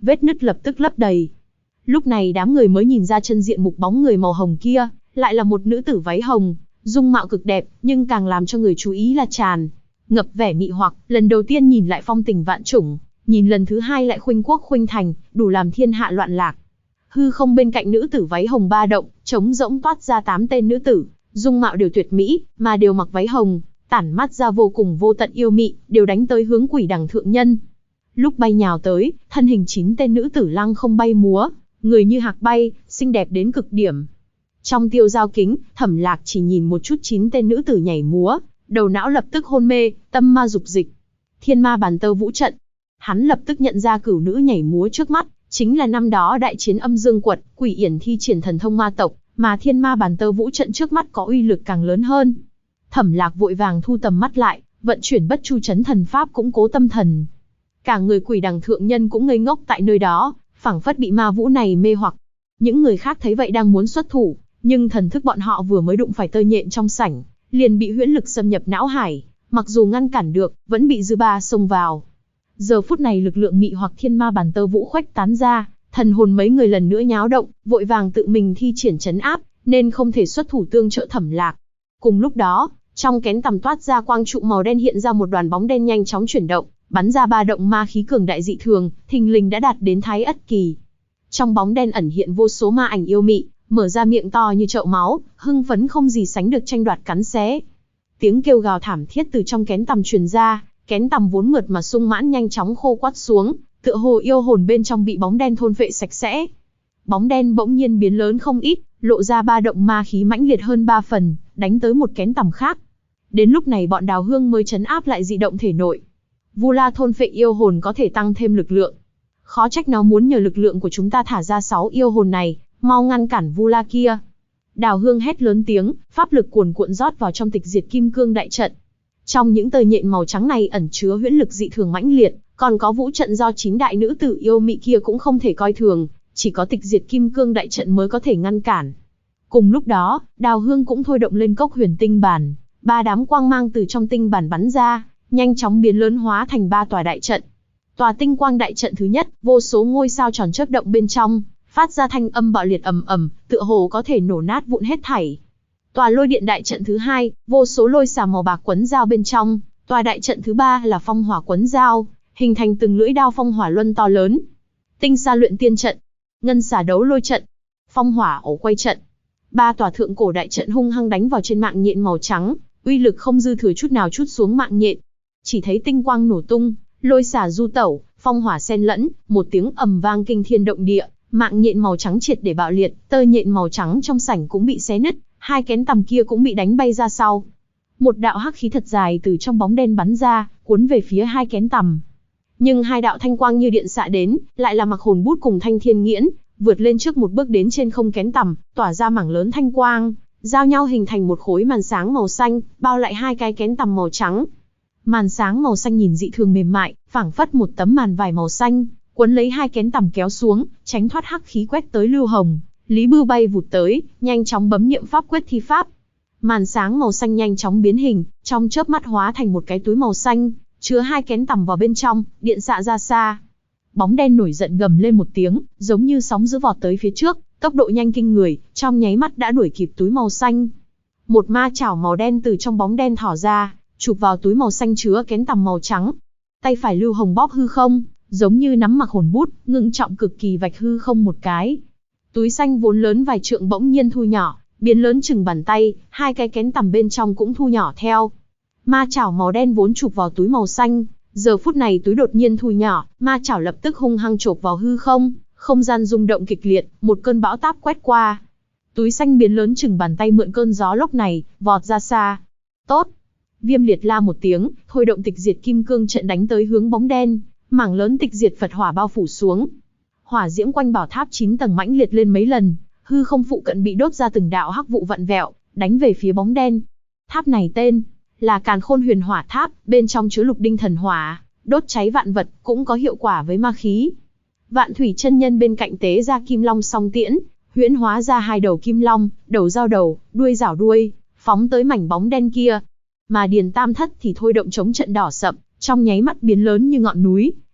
vết nứt lập tức lấp đầy. Lúc này đám người mới nhìn ra chân diện mục bóng người màu hồng kia, lại là một nữ tử váy hồng, dung mạo cực đẹp, nhưng càng làm cho người chú ý là tràn ngập vẻ mị hoặc, lần đầu tiên nhìn lại phong tình vạn chủng, nhìn lần thứ hai lại khuynh quốc khuynh thành, đủ làm thiên hạ loạn lạc. Hư không bên cạnh nữ tử váy hồng ba động, trống rỗng toát ra 8 tên nữ tử, dung mạo đều tuyệt mỹ, mà đều mặc váy hồng, tản mát ra vô cùng vô tận yêu mị, đều đánh tới hướng Quỷ Đằng thượng nhân. Lúc bay nhào tới, thân hình 9 tên nữ tử lăng không bay múa, người như hạc bay, xinh đẹp đến cực điểm. Trong tiêu giao kính, Thẩm Lạc chỉ nhìn một chút 9 tên nữ tử nhảy múa, đầu não lập tức hôn mê, tâm ma dục dịch. Thiên Ma Bàn Tơ Vũ Trận. Hắn lập tức nhận ra cửu nữ nhảy múa trước mắt, chính là năm đó đại chiến Âm Dương Quật, Quỷ Yển thi triển thần thông ma tộc, mà Thiên Ma Bàn Tơ Vũ Trận trước mắt có uy lực càng lớn hơn. Thẩm Lạc vội vàng thu tầm mắt lại, vận chuyển Bất Chu Chấn thần pháp cũng cố tâm thần. Cả người Quỷ Đằng thượng nhân cũng ngây ngốc tại nơi đó, phảng phất bị ma vũ này mê hoặc. Những người khác thấy vậy đang muốn xuất thủ, nhưng thần thức bọn họ vừa mới đụng phải tơ nhện trong sảnh, liền bị huyễn lực xâm nhập não hải, mặc dù ngăn cản được, vẫn bị dư ba xông vào. Giờ phút này lực lượng mị hoặc Thiên Ma Bàn Tơ Vũ khuếch tán ra, thần hồn mấy người lần nữa nháo động, vội vàng tự mình thi triển trấn áp, nên không thể xuất thủ tương trợ Thẩm Lạc. Cùng lúc đó, trong kén tầm toát ra quang trụ màu đen hiện ra một đoàn bóng đen nhanh chóng chuyển động, bắn ra ba động ma khí cường đại dị thường, thình lình đã đạt đến Thái Ất kỳ. Trong bóng đen ẩn hiện vô số ma ảnh yêu mị, mở ra miệng to như chậu máu, hưng phấn không gì sánh được tranh đoạt cắn xé. Tiếng kêu gào thảm thiết từ trong kén tầm truyền ra, kén tầm vốn mượt mà sung mãn nhanh chóng khô quắt xuống, tựa hồ yêu hồn bên trong bị bóng đen thôn phệ sạch sẽ. Bóng đen bỗng nhiên biến lớn không ít, lộ ra ba động ma khí mãnh liệt hơn 3 phần, đánh tới một kén tầm khác. Đến lúc này bọn Đào Hương mới trấn áp lại dị động thể nội. Vu La thôn phệ yêu hồn có thể tăng thêm lực lượng. Khó trách nó muốn nhờ lực lượng của chúng ta thả ra 6 yêu hồn này, mau ngăn cản Vu La kia. Đào Hương hét lớn tiếng, pháp lực cuồn cuộn rót vào trong Tịch Diệt Kim Cương đại trận. Trong những tờ nhện màu trắng này ẩn chứa huyễn lực dị thường mãnh liệt, còn có vũ trận do 9 đại nữ tử yêu mị kia cũng không thể coi thường, chỉ có Tịch Diệt Kim Cương đại trận mới có thể ngăn cản. Cùng lúc đó, Đào Hương cũng thôi động lên Cốc Huyền Tinh Bản, 3 đám quang mang từ trong tinh bản bắn ra, nhanh chóng biến lớn hóa thành 3 tòa đại trận. Tòa tinh quang đại trận thứ nhất, vô số ngôi sao tròn chớp động bên trong, phát ra thanh âm bạo liệt ầm ầm, tựa hồ có thể nổ nát vụn hết thảy. Tòa lôi điện đại trận thứ hai, vô số lôi xà màu bạc quấn dao bên trong. Tòa đại trận thứ ba là phong hỏa quấn dao, hình thành từng lưỡi đao phong hỏa luân to lớn. Tinh sa luyện tiên trận, ngân xà đấu lôi trận, phong hỏa ổ quay trận. 3 tòa thượng cổ đại trận hung hăng đánh vào trên mạng nhện màu trắng, uy lực không dư thừa chút nào chút xuống mạng nhện. Chỉ thấy tinh quang nổ tung, lôi xà du tẩu, phong hỏa xen lẫn, một tiếng ầm vang kinh thiên động địa, mạng nhện màu trắng triệt để bạo liệt, tơ nhện màu trắng trong sảnh cũng bị xé nứt, 2 kén tầm kia cũng bị đánh bay ra sau. Một đạo hắc khí thật dài từ trong bóng đen bắn ra, cuốn về phía 2 kén tầm. Nhưng 2 đạo thanh quang như điện xạ đến, lại là Mặc Hồn Bút cùng Thanh Thiên Nghiễn, vượt lên trước một bước đến trên không kén tầm, tỏa ra mảng lớn thanh quang, giao nhau hình thành một khối màn sáng màu xanh, bao lại 2 cái kén tầm màu trắng. Màn sáng màu xanh nhìn dị thường mềm mại, phảng phất một tấm màn vải màu xanh, quấn lấy 2 kén tầm kéo xuống, tránh thoát hắc khí quét tới Lưu Hồng. Lý Bưu bay vụt tới, nhanh chóng bấm niệm pháp quyết thi pháp. Màn sáng màu xanh nhanh chóng biến hình, trong chớp mắt hóa thành một cái túi màu xanh, chứa 2 kén tầm vào bên trong, điện xạ ra xa. Bóng đen nổi giận gầm lên một tiếng, giống như sóng dữ vọt tới phía trước, tốc độ nhanh kinh người, trong nháy mắt đã đuổi kịp túi màu xanh. Một ma chảo màu đen từ trong bóng đen thỏ ra, chụp vào túi màu xanh chứa kén tầm màu trắng. Tay phải Lưu Hồng bóp hư không, giống như nắm Mặc Hồn Bút, ngưng trọng cực kỳ vạch hư không một cái. Túi xanh vốn lớn vài trượng bỗng nhiên thu nhỏ, biến lớn chừng bàn tay, 2 cái kén tầm bên trong cũng thu nhỏ theo. Ma chảo màu đen vốn chụp vào túi màu xanh, giờ phút này túi đột nhiên thu nhỏ, ma chảo lập tức hung hăng chộp vào hư không, không gian rung động kịch liệt, một cơn bão táp quét qua. Túi xanh biến lớn chừng bàn tay mượn cơn gió lốc này, vọt ra xa. Tốt! Viêm Liệt la một tiếng, thôi động Tịch Diệt Kim Cương trận đánh tới hướng bóng đen, mảng lớn tịch diệt Phật hỏa bao phủ xuống. Hỏa diễm quanh bảo tháp 9 tầng mãnh liệt lên mấy lần, hư không phụ cận bị đốt ra từng đạo hắc vụ vặn vẹo, đánh về phía bóng đen. Tháp này tên là Càn Khôn Huyền Hỏa Tháp, bên trong chứa lục đinh thần hỏa, đốt cháy vạn vật, cũng có hiệu quả với ma khí. Vạn Thủy chân nhân bên cạnh tế ra Kim Long song tiễn, huyễn hóa ra 2 đầu kim long, đầu giao đầu, đuôi rảo đuôi, phóng tới mảnh bóng đen kia. Mà Điền Tam Thất thì thôi động chống trận đỏ sậm, trong nháy mắt biến lớn như ngọn núi,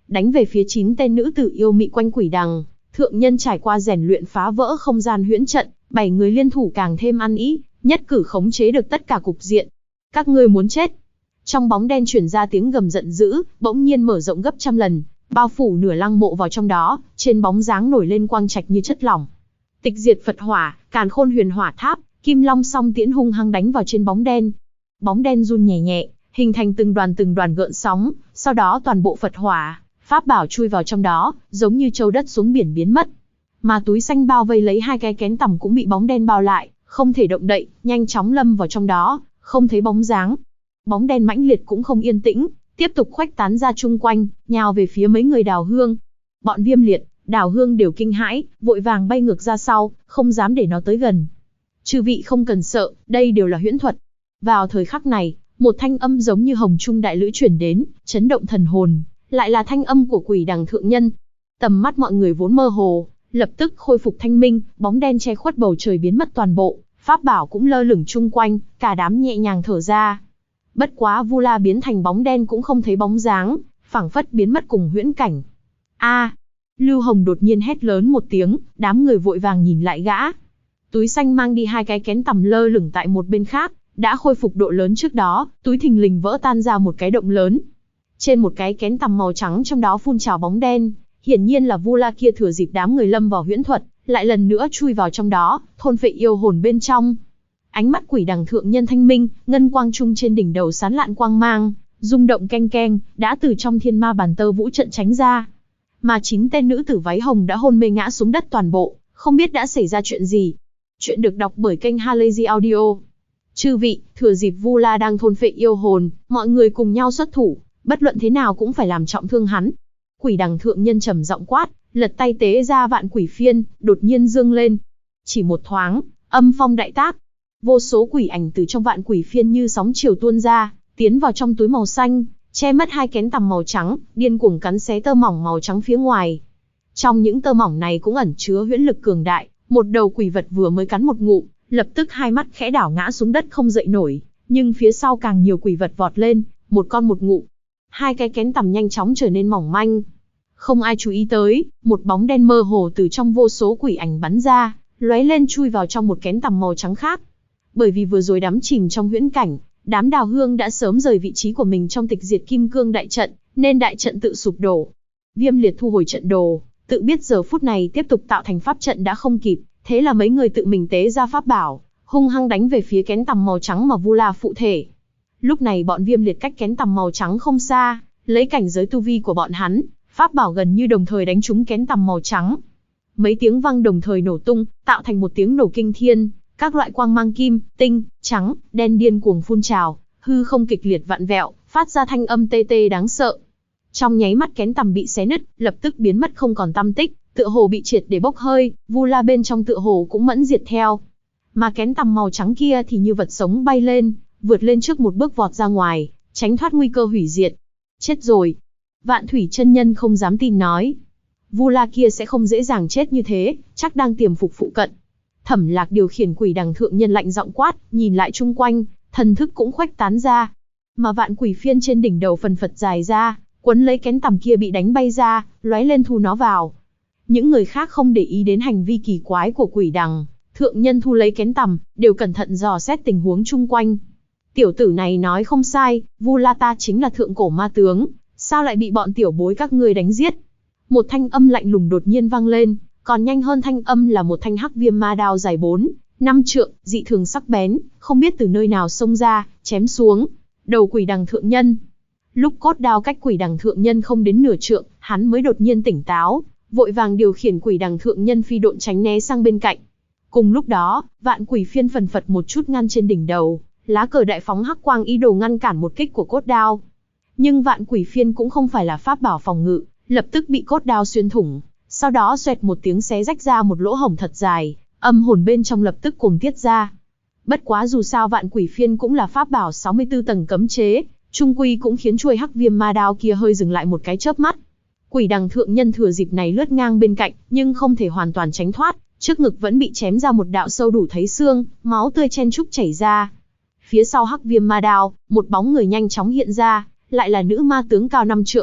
đánh về phía 9 tên nữ tử yêu mị quanh quỷ đằng. Thượng nhân trải qua rèn luyện phá vỡ không gian huyễn trận, 7 người liên thủ càng thêm ăn ý, nhất cử khống chế được tất cả cục diện. Các ngươi muốn chết. Trong bóng đen truyền ra tiếng gầm giận dữ, bỗng nhiên mở rộng gấp trăm lần, bao phủ nửa lăng mộ vào trong đó, trên bóng dáng nổi lên quang trạch như chất lỏng. Tịch diệt Phật hỏa, càn khôn huyền hỏa tháp, Kim Long song tiễn hung hăng đánh vào trên bóng đen. Bóng đen run nhẹ nhẹ, hình thành từng đoàn gợn sóng, sau đó toàn bộ Phật hỏa, pháp bảo chui vào trong đó, giống như châu đất xuống biển biến mất. Mà túi xanh bao vây lấy 2 cái kén tằm cũng bị bóng đen bao lại, không thể động đậy, nhanh chóng lâm vào trong đó, không thấy bóng dáng. Bóng đen mãnh liệt cũng không yên tĩnh, tiếp tục khuếch tán ra chung quanh, nhào về phía mấy người Đào Hương. Bọn Viêm Liệt, Đào Hương đều kinh hãi, vội vàng bay ngược ra sau, không dám để nó tới gần. Chư vị không cần sợ, đây đều là huyễn thuật. Vào thời khắc này, một thanh âm giống như hồng trung đại lữ chuyển đến, chấn động thần hồn, lại là thanh âm của Quỷ Đằng thượng nhân. Tầm mắt mọi người vốn mơ hồ, lập tức khôi phục thanh minh, bóng đen che khuất bầu trời biến mất toàn bộ, pháp bảo cũng lơ lửng chung quanh, cả đám nhẹ nhàng thở ra. Bất quá Vu La biến thành bóng đen cũng không thấy bóng dáng, phảng phất biến mất cùng huyễn cảnh. A! Lưu Hồng đột nhiên hét lớn một tiếng, đám người vội vàng nhìn lại gã. Túi xanh mang đi 2 cái kén tằm lơ lửng tại một bên khác, đã khôi phục độ lớn trước đó, túi thình lình vỡ tan ra một cái động lớn. Trên một cái kén tằm màu trắng trong đó phun trào bóng đen, hiển nhiên là Vu La kia thừa dịp đám người lâm vào huyễn thuật, lại lần nữa chui vào trong đó, thôn phệ yêu hồn bên trong. Ánh mắt Quỷ Đằng thượng nhân thanh minh, ngân quang trung trên đỉnh đầu sán lạn quang mang, rung động keng keng, đã từ trong thiên ma bàn tơ vũ trận tránh ra. Mà 9 tên nữ tử váy hồng đã hôn mê ngã xuống đất toàn bộ, không biết đã xảy ra chuyện gì. Chuyện được đọc bởi kênh Halazy Audio. Chư vị, thừa dịp Vu La đang thôn phệ yêu hồn, mọi người cùng nhau xuất thủ, bất luận thế nào cũng phải làm trọng thương hắn. Quỷ Đằng thượng nhân trầm giọng quát, lật tay tế ra vạn quỷ phiên, đột nhiên dương lên. Chỉ một thoáng, âm phong đại tác. Vô số quỷ ảnh từ trong vạn quỷ phiên như sóng chiều tuôn ra, tiến vào trong túi màu xanh, che mất 2 kén tằm màu trắng, điên cuồng cắn xé tơ mỏng màu trắng phía ngoài. Trong những tơ mỏng này cũng ẩn chứa huyễn lực cường đại, một đầu quỷ vật vừa mới cắn một ngụm, lập tức 2 mắt khẽ đảo ngã xuống đất không dậy nổi, nhưng phía sau càng nhiều quỷ vật vọt lên, một con một ngụm. 2 cái kén tằm nhanh chóng trở nên mỏng manh. Không ai chú ý tới, một bóng đen mơ hồ từ trong vô số quỷ ảnh bắn ra, lóe lên chui vào trong một kén tằm màu trắng khác. Bởi vì vừa rồi đắm chìm trong huyễn cảnh, đám Đào Hương đã sớm rời vị trí của mình trong tịch diệt kim cương đại trận, nên đại trận tự sụp đổ. Viêm Liệt thu hồi trận đồ, tự biết giờ phút này tiếp tục tạo thành pháp trận đã không kịp, thế là mấy người tự mình tế ra pháp bảo, hung hăng đánh về phía kén tằm màu trắng mà Vu La phụ thể. Lúc này bọn Viêm Liệt cách kén tằm màu trắng không xa, lấy cảnh giới tu vi của bọn hắn, pháp bảo gần như đồng thời đánh trúng kén tằm màu trắng. Mấy tiếng vang đồng thời nổ tung, tạo thành một tiếng nổ kinh thiên. Các loại quang mang kim, tinh, trắng, đen điên cuồng phun trào, hư không kịch liệt vặn vẹo, phát ra thanh âm tê tê đáng sợ. Trong nháy mắt kén tằm bị xé nứt, lập tức biến mất không còn tăm tích, tựa hồ bị triệt để bốc hơi, Vu La bên trong tựa hồ cũng mẫn diệt theo. Mà kén tằm màu trắng kia thì như vật sống bay lên, vượt lên trước một bước vọt ra ngoài, tránh thoát nguy cơ hủy diệt. Chết rồi. Vạn Thủy chân nhân không dám tin nói. Vu La kia sẽ không dễ dàng chết như thế, chắc đang tiềm phục phụ cận. Thẩm Lạc điều khiển Quỷ Đằng thượng nhân lạnh giọng quát, nhìn lại chung quanh, thần thức cũng khuếch tán ra. Mà vạn quỷ phiên trên đỉnh đầu phần phật dài ra, quấn lấy kén tằm kia bị đánh bay ra, lóe lên thu nó vào. Những người khác không để ý đến hành vi kỳ quái của Quỷ Đằng thượng nhân thu lấy kén tằm, đều cẩn thận dò xét tình huống chung quanh. Tiểu tử này nói không sai, Vu La ta chính là thượng cổ ma tướng, sao lại bị bọn tiểu bối các ngươi đánh giết? Một thanh âm lạnh lùng đột nhiên vang lên. Còn nhanh hơn thanh âm là một thanh hắc viêm ma đao dài 4-5 trượng, dị thường sắc bén, không biết từ nơi nào xông ra, chém xuống đầu Quỷ Đằng thượng nhân. Lúc cốt đao cách Quỷ Đằng thượng nhân không đến nửa trượng, hắn mới đột nhiên tỉnh táo, vội vàng điều khiển Quỷ Đằng thượng nhân phi độn tránh né sang bên cạnh. Cùng lúc đó, vạn quỷ phiên phần phật một chút ngăn trên đỉnh đầu, lá cờ đại phóng hắc quang ý đồ ngăn cản một kích của cốt đao. Nhưng vạn quỷ phiên cũng không phải là pháp bảo phòng ngự, lập tức bị cốt đao xuyên thủng. Sau đó xoẹt một tiếng xé rách ra một lỗ hổng thật dài, âm hồn bên trong lập tức cuồng tiết ra. Bất quá dù sao vạn quỷ phiên cũng là pháp bảo 64 tầng cấm chế, trung quy cũng khiến chuôi hắc viêm ma đao kia hơi dừng lại một cái chớp mắt. Quỷ Đằng thượng nhân thừa dịp này lướt ngang bên cạnh, nhưng không thể hoàn toàn tránh thoát, trước ngực vẫn bị chém ra một đạo sâu đủ thấy xương, máu tươi chen chúc chảy ra. Phía sau hắc viêm ma đao, một bóng người nhanh chóng hiện ra, lại là nữ ma tướng cao 5 trượng.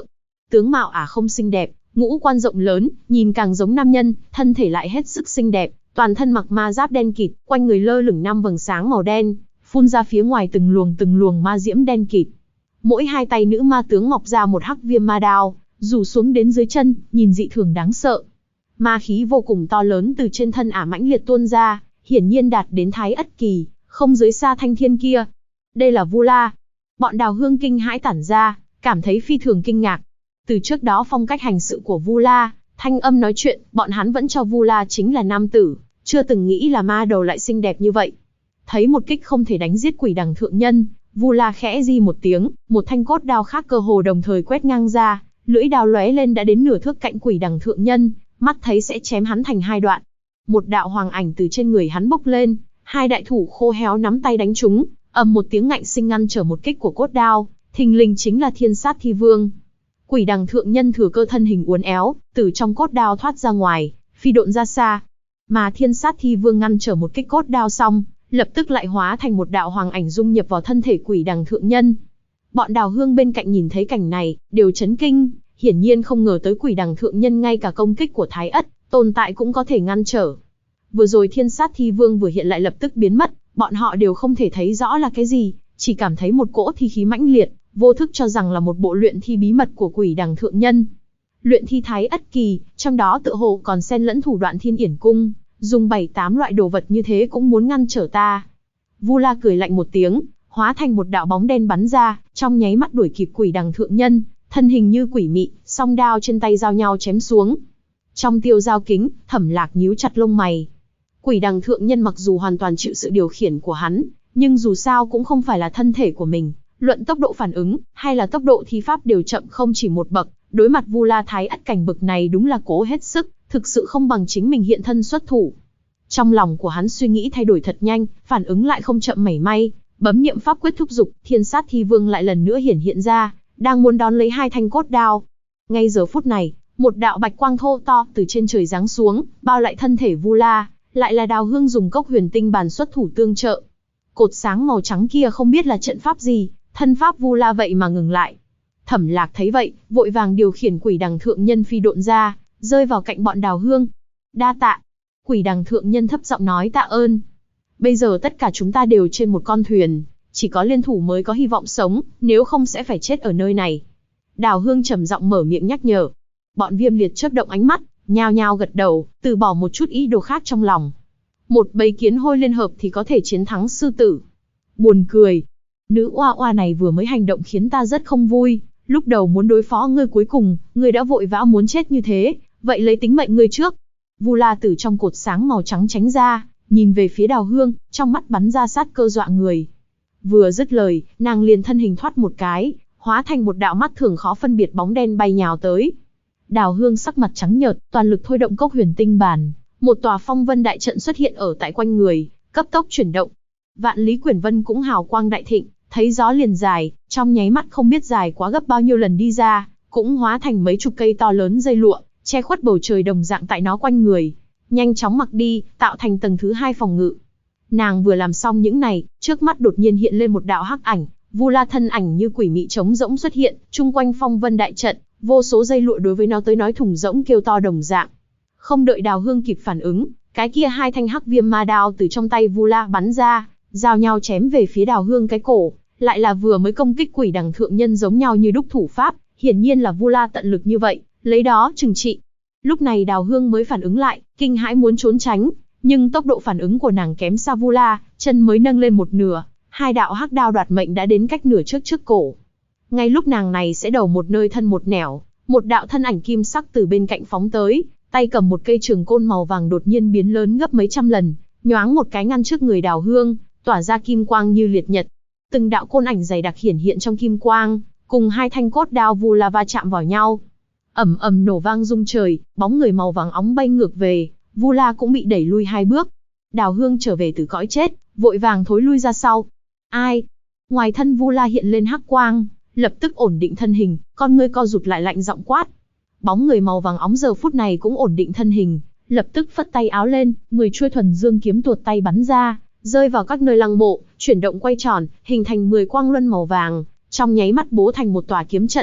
Tướng mạo không xinh đẹp, ngũ quan rộng lớn, nhìn càng giống nam nhân, thân thể lại hết sức xinh đẹp, toàn thân mặc ma giáp đen kịt, quanh người lơ lửng 5 vầng sáng màu đen, phun ra phía ngoài từng luồng ma diễm đen kịt. Mỗi hai tay nữ ma tướng mọc ra một hắc viêm ma đao, rủ xuống đến dưới chân, nhìn dị thường đáng sợ. Ma khí vô cùng to lớn từ trên thân mãnh liệt tuôn ra, hiển nhiên đạt đến thái ất kỳ, không dưới xa thanh thiên kia. Đây là Vu La. Bọn Đào Hương kinh hãi tản ra, cảm thấy phi thường kinh ngạc. Từ trước đó phong cách hành sự của Vu La, thanh âm nói chuyện, bọn hắn vẫn cho Vu La chính là nam tử, chưa từng nghĩ là ma đầu lại xinh đẹp như vậy. Thấy một kích không thể đánh giết Quỷ Đằng thượng nhân, Vu La khẽ di một tiếng, một thanh cốt đao khác cơ hồ đồng thời quét ngang ra, lưỡi đao lóe lên đã đến nửa thước cạnh Quỷ Đằng thượng nhân, mắt thấy sẽ chém hắn thành hai đoạn. Một đạo hoàng ảnh từ trên người hắn bốc lên, hai đại thủ khô héo nắm tay đánh trúng, ầm một tiếng ngạnh sinh ngăn trở một kích của cốt đao, thình lình chính là Thiên Sát Thi Vương. Quỷ Đằng thượng nhân thừa cơ thân hình uốn éo, từ trong cốt đao thoát ra ngoài, phi độn ra xa. Mà Thiên Sát Thi Vương ngăn trở một kích cốt đao xong, lập tức lại hóa thành một đạo hoàng ảnh dung nhập vào thân thể Quỷ Đằng thượng nhân. Bọn Đào Hương bên cạnh nhìn thấy cảnh này, đều chấn kinh, hiển nhiên không ngờ tới Quỷ Đằng thượng nhân ngay cả công kích của Thái Ất tồn tại cũng có thể ngăn trở. Vừa rồi Thiên Sát Thi Vương vừa hiện lại lập tức biến mất, bọn họ đều không thể thấy rõ là cái gì, chỉ cảm thấy một cỗ thi khí mãnh liệt, vô thức cho rằng là một bộ luyện thi bí mật của Quỷ Đằng thượng nhân. Luyện thi Thái Ất kỳ, trong đó tựa hồ còn xen lẫn thủ đoạn Thiên Yển cung, dùng 7-8 loại đồ vật như thế cũng muốn ngăn trở ta. Vu La cười lạnh một tiếng, hóa thành một đạo bóng đen bắn ra, trong nháy mắt đuổi kịp Quỷ Đằng thượng nhân, thân hình như quỷ mị, song đao trên tay giao nhau chém xuống. Trong tiêu giao kính, Thẩm Lạc nhíu chặt lông mày. Quỷ Đằng thượng nhân mặc dù hoàn toàn chịu sự điều khiển của hắn, nhưng dù sao cũng không phải là thân thể của mình, luận tốc độ phản ứng, hay là tốc độ thi pháp đều chậm không chỉ một bậc, đối mặt Vu La Thái Ất cảnh bậc này đúng là cố hết sức, thực sự không bằng chính mình hiện thân xuất thủ. Trong lòng của hắn suy nghĩ thay đổi thật nhanh, phản ứng lại không chậm mảy may, bấm niệm pháp quyết thúc giục, Thiên Sát Thi Vương lại lần nữa hiện ra, đang muốn đón lấy hai thanh cốt đao. Ngay giờ phút này, một đạo bạch quang thô to từ trên trời giáng xuống, bao lại thân thể Vu La, lại là Đào Hương dùng cốc huyền tinh bàn xuất thủ tương trợ. Cột sáng màu trắng kia không biết là trận pháp gì, thân pháp Vu La vậy mà ngừng lại. Thẩm Lạc thấy vậy, vội vàng điều khiển Quỷ Đằng thượng nhân phi độn ra, rơi vào cạnh bọn Đào Hương. Đa tạ. Quỷ Đằng thượng nhân thấp giọng nói tạ ơn. Bây giờ tất cả chúng ta đều trên một con thuyền, chỉ có liên thủ mới có hy vọng sống, nếu không sẽ phải chết ở nơi này. Đào Hương trầm giọng mở miệng nhắc nhở. Bọn Viêm Liệt chớp động ánh mắt, nhao nhao gật đầu, từ bỏ một chút ý đồ khác trong lòng. Một bầy kiến hôi liên hợp thì có thể chiến thắng sư tử. Buồn cười. Nữ oa oa này vừa mới hành động khiến ta rất không vui. Lúc đầu muốn đối phó ngươi, cuối cùng ngươi đã vội vã muốn chết như thế, vậy lấy tính mệnh ngươi trước. Vu La từ trong cột sáng màu trắng tránh ra, nhìn về phía Đào Hương, trong mắt bắn ra sát cơ dọa người. Vừa dứt lời, nàng liền thân hình thoát một cái, hóa thành một đạo mắt thường khó phân biệt bóng đen bay nhào tới. Đào Hương sắc mặt trắng nhợt, toàn lực thôi động cốc huyền tinh bàn, một tòa phong vân đại trận xuất hiện ở tại quanh người, cấp tốc chuyển động. Vạn Lý Quyển Vân cũng hào quang đại thịnh, thấy gió liền dài, trong nháy mắt không biết dài quá gấp bao nhiêu lần đi ra, cũng hóa thành mấy chục cây to lớn dây lụa, che khuất bầu trời đồng dạng tại nó quanh người, nhanh chóng mặc đi, tạo thành tầng thứ 2 phòng ngự. Nàng vừa làm xong những này, trước mắt đột nhiên hiện lên một đạo hắc ảnh, Vu La thân ảnh như quỷ mị trống rỗng xuất hiện, chung quanh phong vân đại trận, vô số dây lụa đối với nó tới nói thùng rỗng kêu to đồng dạng. Không đợi Đào Hương kịp phản ứng, cái kia hai thanh hắc viêm ma đao từ trong tay Vu La bắn ra, giao nhau chém về phía Đào Hương cái cổ, lại là vừa mới công kích Quỷ Đằng thượng nhân giống nhau như đúc thủ pháp, hiển nhiên là Vu La tận lực như vậy, lấy đó trừng trị. Lúc này Đào Hương mới phản ứng lại, kinh hãi muốn trốn tránh, nhưng tốc độ phản ứng của nàng kém xa Vu La, chân mới nâng lên một nửa, hai đạo hắc đao đoạt mệnh đã đến cách nửa trước cổ. Ngay lúc nàng này sẽ đầu một nơi thân một nẻo, một đạo thân ảnh kim sắc từ bên cạnh phóng tới, tay cầm một cây trường côn màu vàng đột nhiên biến lớn gấp mấy trăm lần, nhoáng một cái ngăn trước người Đào Hương, tỏa ra kim quang như liệt nhật. Từng đạo côn ảnh dày đặc hiển hiện trong kim quang, cùng hai thanh cốt đao Vu La va chạm vào nhau. Ầm ầm nổ vang rung trời, bóng người màu vàng óng bay ngược về, Vu La cũng bị đẩy lui 2 bước. Đào Hương trở về từ cõi chết, vội vàng thối lui ra sau. Ai? Ngoài thân Vu La hiện lên hắc quang, lập tức ổn định thân hình, con ngươi co rụt lại lạnh giọng quát. Bóng người màu vàng óng giờ phút này cũng ổn định thân hình, lập tức phất tay áo lên, 10 chuôi thuần dương kiếm tuột tay bắn ra, rơi vào các nơi lăng mộ, chuyển động quay tròn, hình thành 10 quang luân màu vàng, trong nháy mắt bố thành một tòa kiếm trận.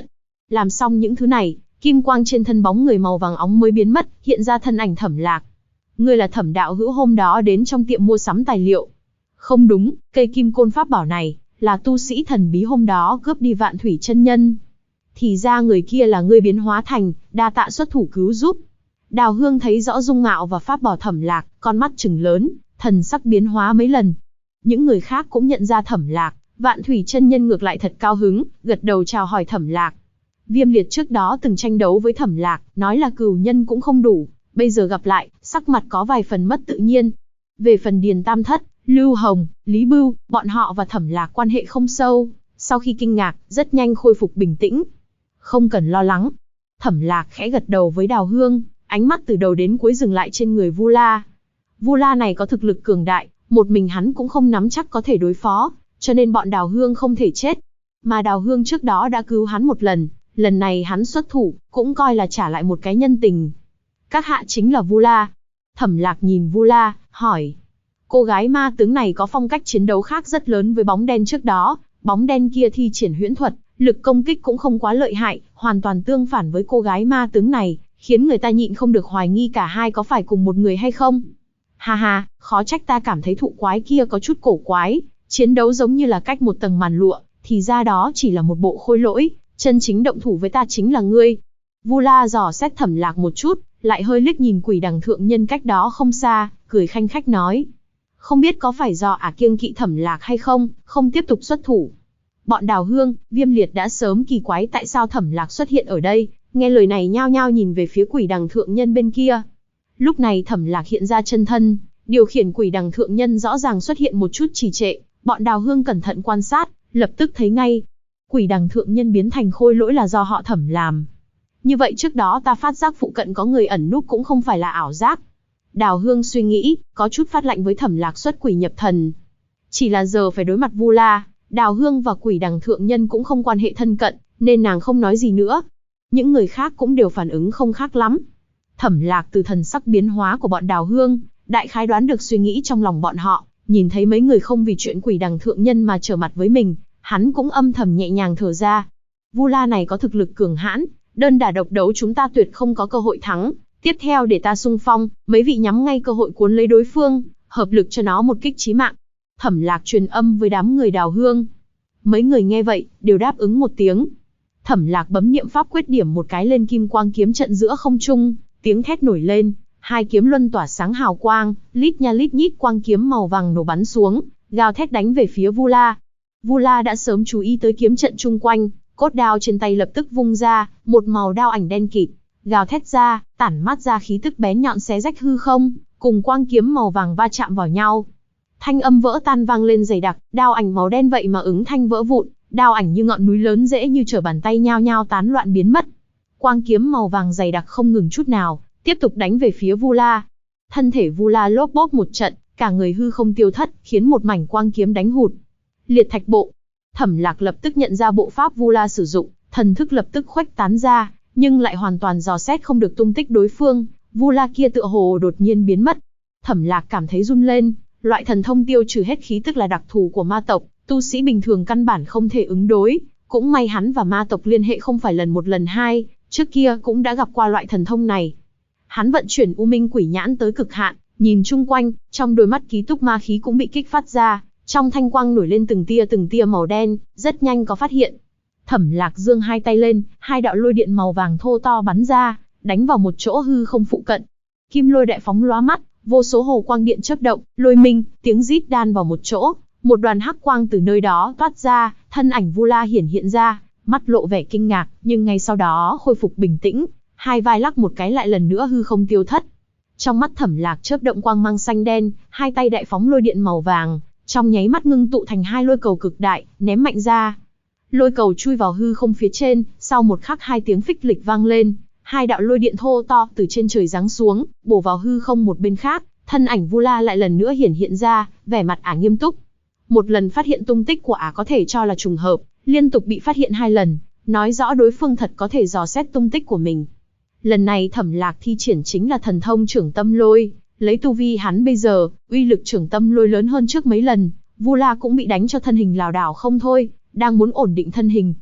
Làm xong những thứ này, kim quang trên thân bóng người màu vàng óng mới biến mất, hiện ra thân ảnh Thẩm Lạc. Ngươi là Thẩm đạo hữu hôm đó đến trong tiệm mua sắm tài liệu. Không đúng, cây kim côn pháp bảo này, là tu sĩ thần bí hôm đó cướp đi Vạn Thủy chân nhân. Thì ra người kia là ngươi biến hóa thành, đa tạ xuất thủ cứu giúp. Đào Hương thấy rõ dung mạo và pháp bảo Thẩm Lạc, con mắt trừng lớn, thần sắc biến hóa mấy lần. Những người khác cũng nhận ra Thẩm Lạc, Vạn Thủy chân nhân ngược lại thật cao hứng, gật đầu chào hỏi Thẩm Lạc. Viêm Liệt trước đó từng tranh đấu với Thẩm Lạc, nói là cừu nhân cũng không đủ, bây giờ gặp lại, sắc mặt có vài phần mất tự nhiên. Về phần Điền Tam Thất, Lưu Hồng, Lý Bưu, bọn họ và Thẩm Lạc quan hệ không sâu, sau khi kinh ngạc, rất nhanh khôi phục bình tĩnh. Không cần lo lắng. Thẩm Lạc khẽ gật đầu với Đào Hương, ánh mắt từ đầu đến cuối dừng lại trên người Vu La. Vu La này có thực lực cường đại, một mình hắn cũng không nắm chắc có thể đối phó, cho nên bọn Đào Hương không thể chết. Mà Đào Hương trước đó đã cứu hắn một lần này hắn xuất thủ, cũng coi là trả lại một cái nhân tình. Các hạ chính là Vu La. Thẩm Lạc nhìn Vu La, hỏi. Cô gái ma tướng này có phong cách chiến đấu khác rất lớn với bóng đen trước đó, bóng đen kia thi triển huyễn thuật, lực công kích cũng không quá lợi hại, hoàn toàn tương phản với cô gái ma tướng này, khiến người ta nhịn không được hoài nghi cả hai có phải cùng một người hay không. Ha ha, khó trách ta cảm thấy thụ quái kia có chút cổ quái, chiến đấu giống như là cách một tầng màn lụa, thì ra đó chỉ là một bộ khôi lỗi, chân chính động thủ với ta chính là ngươi. Vu La dò xét Thẩm Lạc một chút, lại hơi liếc nhìn Quỷ Đằng thượng nhân cách đó không xa, cười khanh khách nói. Không biết có phải do kiêng kỵ Thẩm Lạc hay không, không tiếp tục xuất thủ. Bọn Đào Hương, Viêm Liệt đã sớm kỳ quái tại sao Thẩm Lạc xuất hiện ở đây, nghe lời này nhao nhao nhìn về phía Quỷ Đằng thượng nhân bên kia. Lúc này Thẩm Lạc hiện ra chân thân, điều khiển Quỷ Đằng thượng nhân rõ ràng xuất hiện một chút trì trệ, bọn Đào Hương cẩn thận quan sát, lập tức thấy ngay. Quỷ Đằng thượng nhân biến thành khôi lỗi là do họ Thẩm làm. Như vậy trước đó ta phát giác phụ cận có người ẩn núp cũng không phải là ảo giác. Đào Hương suy nghĩ, có chút phát lạnh với Thẩm Lạc xuất quỷ nhập thần. Chỉ là giờ phải đối mặt Vu La, Đào Hương và Quỷ Đằng thượng nhân cũng không quan hệ thân cận, nên nàng không nói gì nữa. Những người khác cũng đều phản ứng không khác lắm. Thẩm Lạc từ thần sắc biến hóa của bọn Đào Hương, đại khái đoán được suy nghĩ trong lòng bọn họ, nhìn thấy mấy người không vì chuyện Quỷ Đằng thượng nhân mà trở mặt với mình, hắn cũng âm thầm nhẹ nhàng thở ra. Vu La này có thực lực cường hãn, đơn đả độc đấu chúng ta tuyệt không có cơ hội thắng. Tiếp theo để ta xung phong, mấy vị nhắm ngay cơ hội cuốn lấy đối phương, hợp lực cho nó một kích chí mạng. Thẩm Lạc truyền âm với đám người Đào Hương. Mấy người nghe vậy, đều đáp ứng một tiếng. Thẩm Lạc bấm niệm pháp quyết điểm một cái lên kim quang kiếm trận giữa không trung, tiếng thét nổi lên, hai kiếm luân tỏa sáng hào quang, lít nha lít nhít quang kiếm màu vàng nổ bắn xuống, gào thét đánh về phía Vu La. Vu La đã sớm chú ý tới kiếm trận chung quanh, cốt đao trên tay lập tức vung ra, một màu đao ảnh đen kịt, gào thét ra, tản mát ra khí tức bén nhọn xé rách hư không, cùng quang kiếm màu vàng va chạm vào nhau. Thanh âm vỡ tan vang lên dày đặc, đao ảnh màu đen vậy mà ứng thanh vỡ vụn, đao ảnh như ngọn núi lớn dễ như trở bàn tay nhao nhao tán loạn biến mất. Quang kiếm màu vàng dày đặc không ngừng chút nào, tiếp tục đánh về phía Vu La. Thân thể Vu La lốp bốp một trận, cả người hư không tiêu thất, khiến một mảnh quang kiếm đánh hụt. Liệt thạch bộ. Thẩm Lạc lập tức nhận ra bộ pháp Vu La sử dụng, thần thức lập tức khuếch tán ra, nhưng lại hoàn toàn dò xét không được tung tích đối phương. Vu La kia tựa hồ đột nhiên biến mất. Thẩm Lạc cảm thấy run lên, loại thần thông tiêu trừ hết khí tức là đặc thù của ma tộc, tu sĩ bình thường căn bản không thể ứng đối. Cũng may hắn và ma tộc liên hệ không phải lần một lần hai, trước kia cũng đã gặp qua loại thần thông này. Hắn vận chuyển U Minh Quỷ Nhãn tới cực hạn, nhìn chung quanh, trong đôi mắt ký túc ma khí cũng bị kích phát ra, trong thanh quang nổi lên từng tia màu đen, rất nhanh có phát hiện. Thẩm Lạc giương hai tay lên, hai đạo lôi điện màu vàng thô to bắn ra, đánh vào một chỗ hư không phụ cận. Kim lôi đại phóng lóa mắt, vô số hồ quang điện chớp động, lôi minh, tiếng rít đan vào một chỗ, một đoàn hắc quang từ nơi đó toát ra, thân ảnh Vu La hiện ra, mắt lộ vẻ kinh ngạc, nhưng ngay sau đó khôi phục bình tĩnh, hai vai lắc một cái lại lần nữa hư không tiêu thất. Trong mắt Thẩm Lạc chớp động quang mang xanh đen, hai tay đại phóng lôi điện màu vàng, trong nháy mắt ngưng tụ thành hai lôi cầu cực đại, ném mạnh ra. Lôi cầu chui vào hư không phía trên, sau một khắc hai tiếng phích lịch vang lên, hai đạo lôi điện thô to từ trên trời giáng xuống, bổ vào hư không một bên khác, thân ảnh Vu La lại lần nữa hiện ra, vẻ mặt nghiêm túc. Một lần phát hiện tung tích của có thể cho là trùng hợp, liên tục bị phát hiện hai lần, nói rõ đối phương thật có thể dò xét tung tích của mình. Lần này Thẩm Lạc thi triển chính là thần thông Trưởng Tâm Lôi, lấy tu vi hắn bây giờ, uy lực Trưởng Tâm Lôi lớn hơn trước mấy lần, Vu La cũng bị đánh cho thân hình lảo đảo không thôi, đang muốn ổn định thân hình.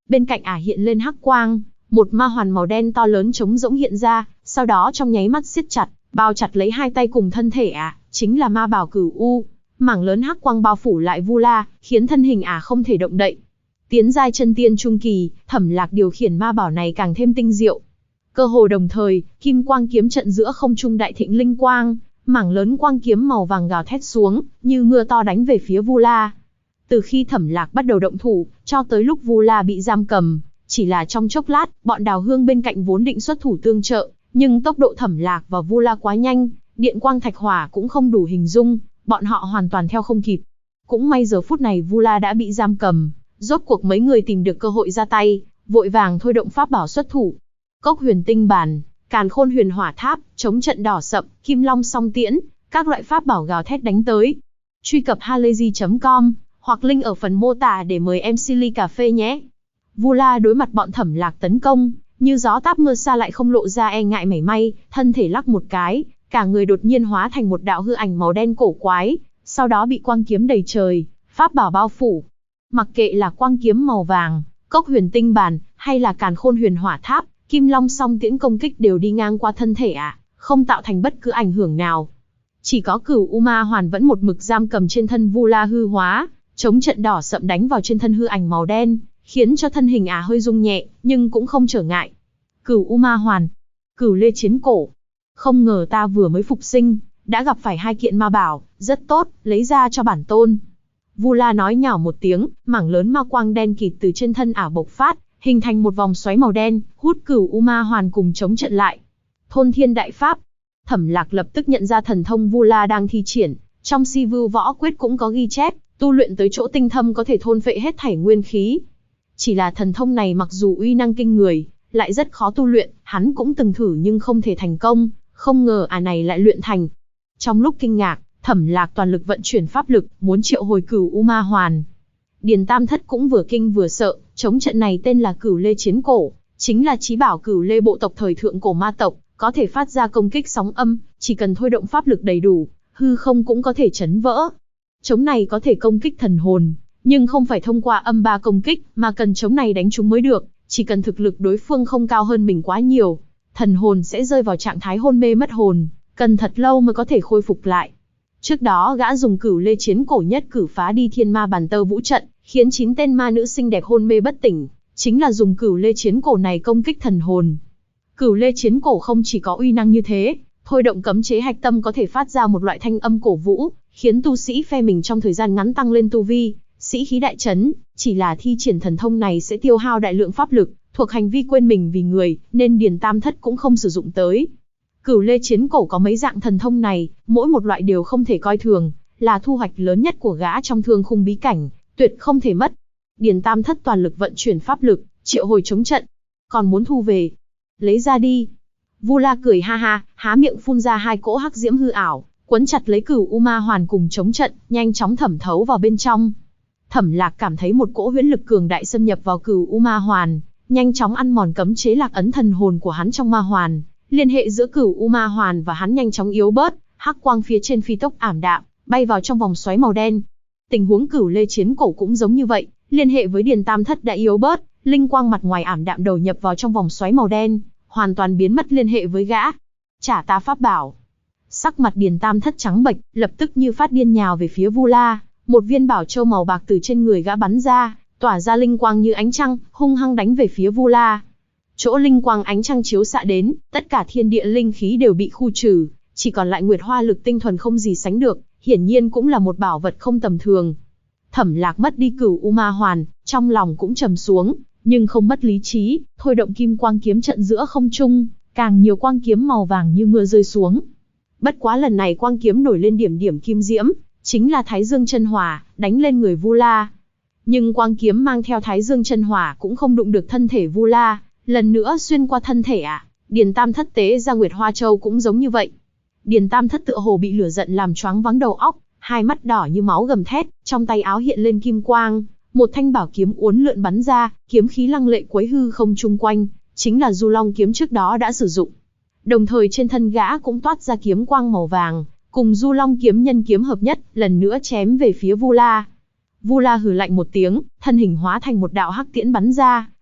Bên cạnh ả hiện lên hắc quang, một ma hoàn màu đen to lớn trống rỗng hiện ra, sau đó trong nháy mắt siết chặt, bao chặt lấy hai tay cùng thân thể ả, chính là ma bảo Cửu U. Mảng lớn hắc quang bao phủ lại Vu La, khiến thân hình ả không thể động đậy. Tiến giai chân tiên trung kỳ, Thẩm Lạc điều khiển ma bảo này càng thêm tinh diệu. Cơ hồ đồng thời, kim quang kiếm trận giữa không trung đại thịnh linh quang, mảng lớn quang kiếm màu vàng gào thét xuống, như mưa to đánh về phía Vu La. Từ khi Thẩm Lạc bắt đầu động thủ, cho tới lúc Vu La bị giam cầm, chỉ là trong chốc lát, bọn Đào Hương bên cạnh vốn định xuất thủ tương trợ, nhưng tốc độ Thẩm Lạc và Vu La quá nhanh, điện quang thạch hỏa cũng không đủ hình dung, bọn họ hoàn toàn theo không kịp. Cũng may giờ phút này Vu La đã bị giam cầm, rốt cuộc mấy người tìm được cơ hội ra tay, vội vàng thôi động pháp bảo xuất thủ. Cốc huyền tinh bàn, càn khôn huyền hỏa tháp, chống trận đỏ sậm, kim long song tiễn, các loại pháp bảo gào thét đánh tới. Truy cập halayzi.com hoặc link ở phần mô tả để mời em Silly Cà Phê nhé. Vu La đối mặt bọn Thẩm Lạc tấn công, như gió táp mưa xa lại không lộ ra e ngại mảy may, thân thể lắc một cái, cả người đột nhiên hóa thành một đạo hư ảnh màu đen cổ quái, sau đó bị quang kiếm đầy trời, pháp bảo bao phủ. Mặc kệ là quang kiếm màu vàng, cốc huyền tinh bàn, hay là càn khôn huyền hỏa tháp, kim long song tiễn công kích đều đi ngang qua thân thể không tạo thành bất cứ ảnh hưởng nào. Chỉ có Cửu U Ma Hoàn vẫn một mực giam cầm trên thân Vu La hư hóa, chống trận đỏ sậm đánh vào trên thân hư ảnh màu đen, khiến cho thân hình hơi rung nhẹ, nhưng cũng không trở ngại. Cửu U Ma Hoàn, Cửu Lê Chiến Cổ. Không ngờ ta vừa mới phục sinh, đã gặp phải hai kiện ma bảo, rất tốt, lấy ra cho bản tôn. Vu La nói nhỏ một tiếng, mảng lớn ma quang đen kịt từ trên thân ả bộc phát, hình thành một vòng xoáy màu đen, hút Cửu U Ma Hoàn cùng chống trận lại. Thôn Thiên Đại Pháp. Thẩm Lạc lập tức nhận ra thần thông Vu La đang thi triển, trong Si Vưu Võ Quyết cũng có ghi chép, tu luyện tới chỗ tinh thâm có thể thôn phệ hết thảy nguyên khí. Chỉ là thần thông này mặc dù uy năng kinh người, lại rất khó tu luyện, hắn cũng từng thử nhưng không thể thành công, không ngờ này lại luyện thành. Trong lúc kinh ngạc, Thẩm Lạc toàn lực vận chuyển pháp lực, muốn triệu hồi Cửu U Ma Hoàn. Điền Tam Thất cũng vừa kinh vừa sợ, chống trận này tên là Cửu Lê Chiến Cổ, chính là chí bảo Cửu Lê bộ tộc thời thượng cổ ma tộc, có thể phát ra công kích sóng âm, chỉ cần thôi động pháp lực đầy đủ, hư không cũng có thể chấn vỡ. Chống này có thể công kích thần hồn, nhưng không phải thông qua âm ba công kích, mà cần chống này đánh trúng mới được, chỉ cần thực lực đối phương không cao hơn mình quá nhiều, thần hồn sẽ rơi vào trạng thái hôn mê mất hồn, cần thật lâu mới có thể khôi phục lại. Trước đó gã dùng Cửu Lê Chiến Cổ nhất cử phá đi Thiên Ma Bàn Tơ Vũ trận, khiến 9 tên ma nữ xinh đẹp hôn mê bất tỉnh, chính là dùng Cửu Lê Chiến Cổ này công kích thần hồn. Cửu Lê Chiến Cổ không chỉ có uy năng như thế, thôi động cấm chế hạch tâm có thể phát ra một loại thanh âm cổ vũ, khiến tu sĩ phe mình trong thời gian ngắn tăng lên tu vi, sĩ khí đại chấn. Chỉ là thi triển thần thông này sẽ tiêu hao đại lượng pháp lực, thuộc hành vi quên mình vì người, nên Điền Tam Thất cũng không sử dụng tới. Cửu Lê Chiến Cổ có mấy dạng thần thông này, mỗi một loại đều không thể coi thường, là thu hoạch lớn nhất của gã trong Thương Khung bí cảnh, tuyệt không thể mất. Điền Tam Thất toàn lực vận chuyển pháp lực, triệu hồi chống trận. Còn muốn thu về? Lấy ra đi. Vu La cười ha ha, há miệng phun ra hai cỗ hắc diễm hư ảo, quấn chặt lấy Cửu U Ma Hoàn cùng chống trận, nhanh chóng thẩm thấu vào bên trong. Thẩm Lạc cảm thấy một cỗ huyễn lực cường đại xâm nhập vào Cửu U Ma Hoàn, nhanh chóng ăn mòn cấm chế lạc ấn thần hồn của hắn trong ma hoàn, liên hệ giữa Cửu U Ma Hoàn và hắn nhanh chóng yếu bớt, hắc quang phía trên phi tốc ảm đạm, bay vào trong vòng xoáy màu đen. Tình huống Cửu Lê Chiến Cổ cũng giống như vậy, liên hệ với Điền Tam Thất đã yếu bớt, linh quang mặt ngoài ảm đạm đầu nhập vào trong vòng xoáy màu đen, hoàn toàn biến mất liên hệ với gã. Trả ta pháp bảo. Sắc mặt Điền Tam Thất trắng bệch, lập tức như phát điên nhào về phía Vu La, một viên bảo châu màu bạc từ trên người gã bắn ra, tỏa ra linh quang như ánh trăng, hung hăng đánh về phía Vu La. Chỗ linh quang ánh trăng chiếu xạ đến, tất cả thiên địa linh khí đều bị khu trừ, chỉ còn lại Nguyệt Hoa lực tinh thuần không gì sánh được, hiển nhiên cũng là một bảo vật không tầm thường. Thẩm Lạc mất đi Cửu U Ma Hoàn, trong lòng cũng trầm xuống, nhưng không mất lý trí, thôi động kim quang kiếm trận giữa không trung, càng nhiều quang kiếm màu vàng như mưa rơi xuống. Bất quá lần này quang kiếm nổi lên điểm điểm kim diễm, chính là Thái Dương chân hỏa, đánh lên người Vu La. Nhưng quang kiếm mang theo Thái Dương chân hỏa cũng không đụng được thân thể Vu La, lần nữa xuyên qua thân thể Điền Tam Thất tế ra Nguyệt Hoa Châu cũng giống như vậy. Điền Tam Thất tựa hồ bị lửa giận làm choáng váng đầu óc, hai mắt đỏ như máu gầm thét, trong tay áo hiện lên kim quang, một thanh bảo kiếm uốn lượn bắn ra, kiếm khí lăng lệ quấy hư không chung quanh, chính là Du Long kiếm trước đó đã sử dụng. Đồng thời trên thân gã cũng toát ra kiếm quang màu vàng, cùng Du Long kiếm nhân kiếm hợp nhất, lần nữa chém về phía Vu La. Vu La hừ lạnh một tiếng, thân hình hóa thành một đạo hắc tiễn bắn ra,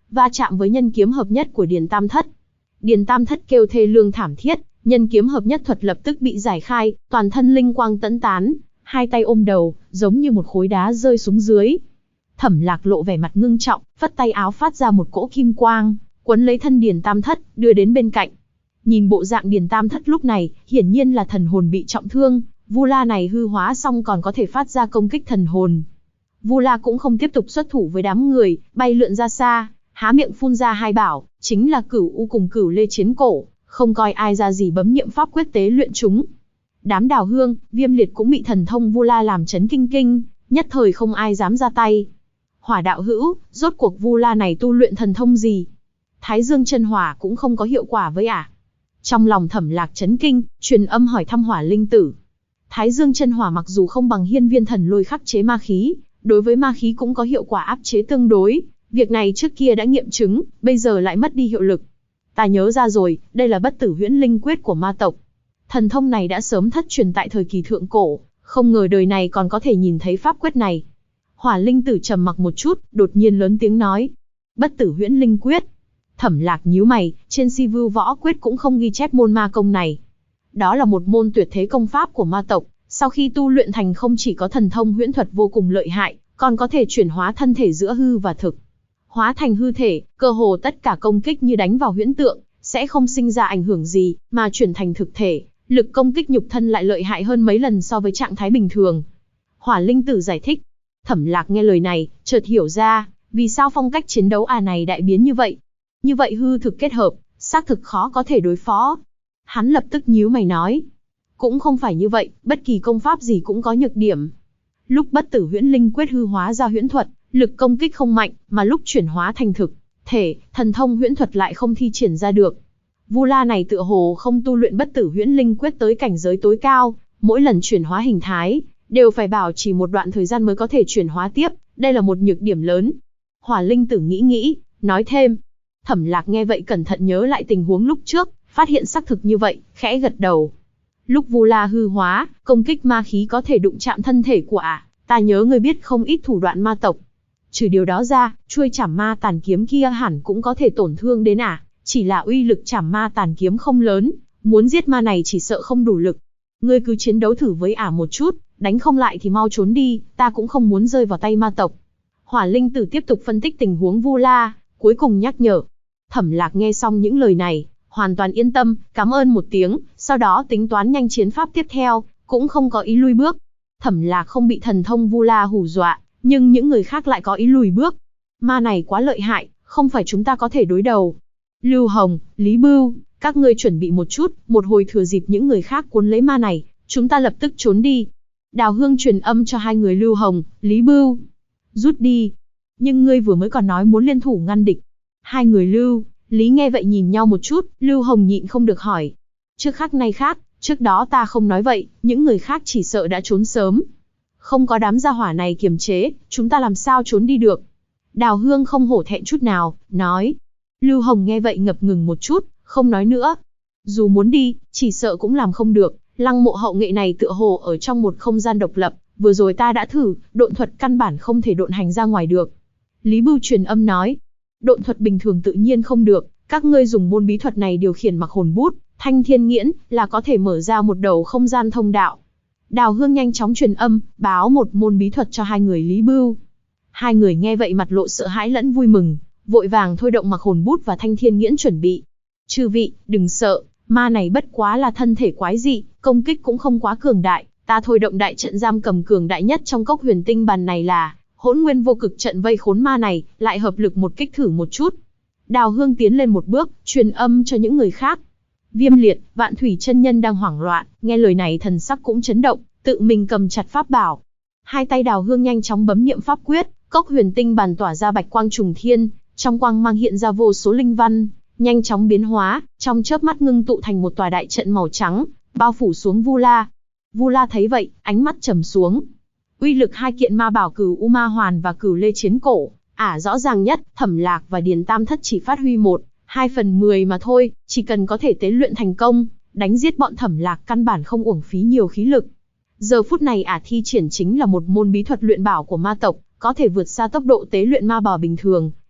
va chạm với nhân kiếm hợp nhất của Điền Tam Thất. Điền Tam Thất kêu thê lương thảm thiết, nhân kiếm hợp nhất thuật lập tức bị giải khai, toàn thân linh quang tẫn tán, hai tay ôm đầu, giống như một khối đá rơi xuống dưới. Thẩm Lạc lộ vẻ mặt ngưng trọng, phất tay áo phát ra một cỗ kim quang, quấn lấy thân Điền Tam Thất, đưa đến bên cạnh. Nhìn bộ dạng Điền Tam Thất lúc này, hiển nhiên là thần hồn bị trọng thương, Vu La này hư hóa xong còn có thể phát ra công kích thần hồn. Vu La cũng không tiếp tục xuất thủ với đám người, bay lượn ra xa, há miệng phun ra hai bảo, chính là Cửu U cùng Cửu Lê Chiến Cổ, không coi ai ra gì bấm niệm pháp quyết tế luyện chúng. Đám Đào Hương, Viêm Liệt cũng bị thần thông Vu La làm chấn kinh, nhất thời không ai dám ra tay. Hỏa đạo hữu, rốt cuộc Vu La này tu luyện thần thông gì? Thái Dương chân hỏa cũng không có hiệu quả với ả. Trong lòng Thẩm Lạc chấn kinh, truyền âm hỏi thăm Hỏa Linh Tử. Thái Dương chân hỏa mặc dù không bằng Hiên Viên Thần Lôi khắc chế ma khí, đối với ma khí cũng có hiệu quả áp chế tương đối. Việc này trước kia đã nghiệm chứng, bây giờ lại mất đi hiệu lực. Ta nhớ ra rồi, đây là Bất Tử Huyễn Linh Quyết của ma tộc. Thần thông này đã sớm thất truyền tại thời kỳ thượng cổ, không ngờ đời này còn có thể nhìn thấy pháp quyết này. Hỏa Linh Tử trầm mặc một chút, đột nhiên lớn tiếng nói. Bất Tử Huyễn Linh Quyết. Thẩm Lạc nhíu mày, trên Si Vưu Võ Quyết cũng không ghi chép môn ma công này. Đó là một môn tuyệt thế công pháp của ma tộc, sau khi tu luyện thành không chỉ có thần thông huyễn thuật vô cùng lợi hại, còn có thể chuyển hóa thân thể giữa hư và thực. Hóa thành hư thể, cơ hồ tất cả công kích như đánh vào huyễn tượng, sẽ không sinh ra ảnh hưởng gì, mà chuyển thành thực thể, lực công kích nhục thân lại lợi hại hơn mấy lần so với trạng thái bình thường. Hỏa Linh Tử giải thích. Thẩm Lạc nghe lời này, chợt hiểu ra, vì sao phong cách chiến đấu này đại biến như vậy. Như vậy hư thực kết hợp, xác thực khó có thể đối phó. Hắn lập tức nhíu mày nói. Cũng không phải như vậy, bất kỳ công pháp gì cũng có nhược điểm. Lúc Bất Tử Huyễn Linh Quyết hư hóa ra huyễn thuật, lực công kích không mạnh, mà lúc chuyển hóa thành thực thể, thần thông huyễn thuật lại không thi triển ra được. Vu La này tựa hồ không tu luyện Bất Tử Huyễn Linh Quyết tới cảnh giới tối cao, mỗi lần chuyển hóa hình thái, đều phải bảo trì một đoạn thời gian mới có thể chuyển hóa tiếp, đây là một nhược điểm lớn. Hỏa Linh Tử nghĩ, nói thêm. Thẩm Lạc nghe vậy cẩn thận nhớ lại tình huống lúc trước, phát hiện xác thực như vậy, khẽ gật đầu. Lúc Vu La hư hóa, công kích ma khí có thể đụng chạm thân thể của ả, ta nhớ ngươi biết không ít thủ đoạn ma tộc. Trừ điều đó ra, chuôi Trảm Ma Tàn Kiếm kia hẳn cũng có thể tổn thương đến ả, chỉ là uy lực Trảm Ma Tàn Kiếm không lớn, muốn giết ma này chỉ sợ không đủ lực. Ngươi cứ chiến đấu thử với ả một chút, đánh không lại thì mau trốn đi, ta cũng không muốn rơi vào tay ma tộc. Hỏa Linh Tử tiếp tục phân tích tình huống Vu La, cuối cùng nhắc nhở. Thẩm Lạc nghe xong những lời này, hoàn toàn yên tâm, cảm ơn một tiếng, sau đó tính toán nhanh chiến pháp tiếp theo, cũng không có ý lui bước. Thẩm Lạc không bị thần thông Vu La hù dọa, nhưng những người khác lại có ý lùi bước. Ma này quá lợi hại, không phải chúng ta có thể đối đầu. Lưu Hồng, Lý Bưu, các ngươi chuẩn bị một chút, một hồi thừa dịp những người khác cuốn lấy ma này, chúng ta lập tức trốn đi. Đào Hương truyền âm cho hai người Lưu Hồng, Lý Bưu. Rút đi. Nhưng ngươi vừa mới còn nói muốn liên thủ ngăn địch. Hai người Lưu, Lý nghe vậy nhìn nhau một chút, Lưu Hồng nhịn không được hỏi. Trước khác nay khác, trước đó ta không nói vậy, những người khác chỉ sợ đã trốn sớm. Không có đám gia hỏa này kiềm chế, chúng ta làm sao trốn đi được. Đào Hương không hổ thẹn chút nào, nói. Lưu Hồng nghe vậy ngập ngừng một chút, không nói nữa. Dù muốn đi, chỉ sợ cũng làm không được, Lăng Mộ hậu nghệ này tựa hồ ở trong một không gian độc lập, vừa rồi ta đã thử, độn thuật căn bản không thể độn hành ra ngoài được. Lý Bưu truyền âm nói. Độn thuật bình thường tự nhiên không được, các ngươi dùng môn bí thuật này điều khiển mặc hồn bút, Thanh Thiên Nghiễn, là có thể mở ra một đầu không gian thông đạo. Đào Hương nhanh chóng truyền âm, báo một môn bí thuật cho hai người Lý Bưu. Hai người nghe vậy mặt lộ sợ hãi lẫn vui mừng, vội vàng thôi động mặc hồn bút và Thanh Thiên Nghiễn chuẩn bị. Chư vị, đừng sợ, ma này bất quá là thân thể quái dị, công kích cũng không quá cường đại, ta thôi động đại trận giam cầm cường đại nhất trong cốc huyền tinh bàn này là Hỗn Nguyên Vô Cực trận vây khốn ma này, lại hợp lực một kích thử một chút. Đào Hương tiến lên một bước, truyền âm cho những người khác. Viêm Liệt, Vạn Thủy chân nhân đang hoảng loạn, nghe lời này thần sắc cũng chấn động, tự mình cầm chặt pháp bảo. Hai tay Đào Hương nhanh chóng bấm niệm pháp quyết, cốc huyền tinh bàn tỏa ra bạch quang trùng thiên, trong quang mang hiện ra vô số linh văn, nhanh chóng biến hóa, trong chớp mắt ngưng tụ thành một tòa đại trận màu trắng, bao phủ xuống Vu La. Vu La thấy vậy, ánh mắt trầm xuống. Uy lực hai kiện ma bảo Cửu U Ma Hoàn và Cửu Lê Chiến Cổ, rõ ràng nhất, Thẩm Lạc và Điền Tam Thất chỉ phát huy 1/2/10 mà thôi, chỉ cần có thể tế luyện thành công, đánh giết bọn Thẩm Lạc căn bản không uổng phí nhiều khí lực. Giờ phút này thi triển chính là một môn bí thuật luyện bảo của ma tộc, có thể vượt xa tốc độ tế luyện ma bảo bình thường,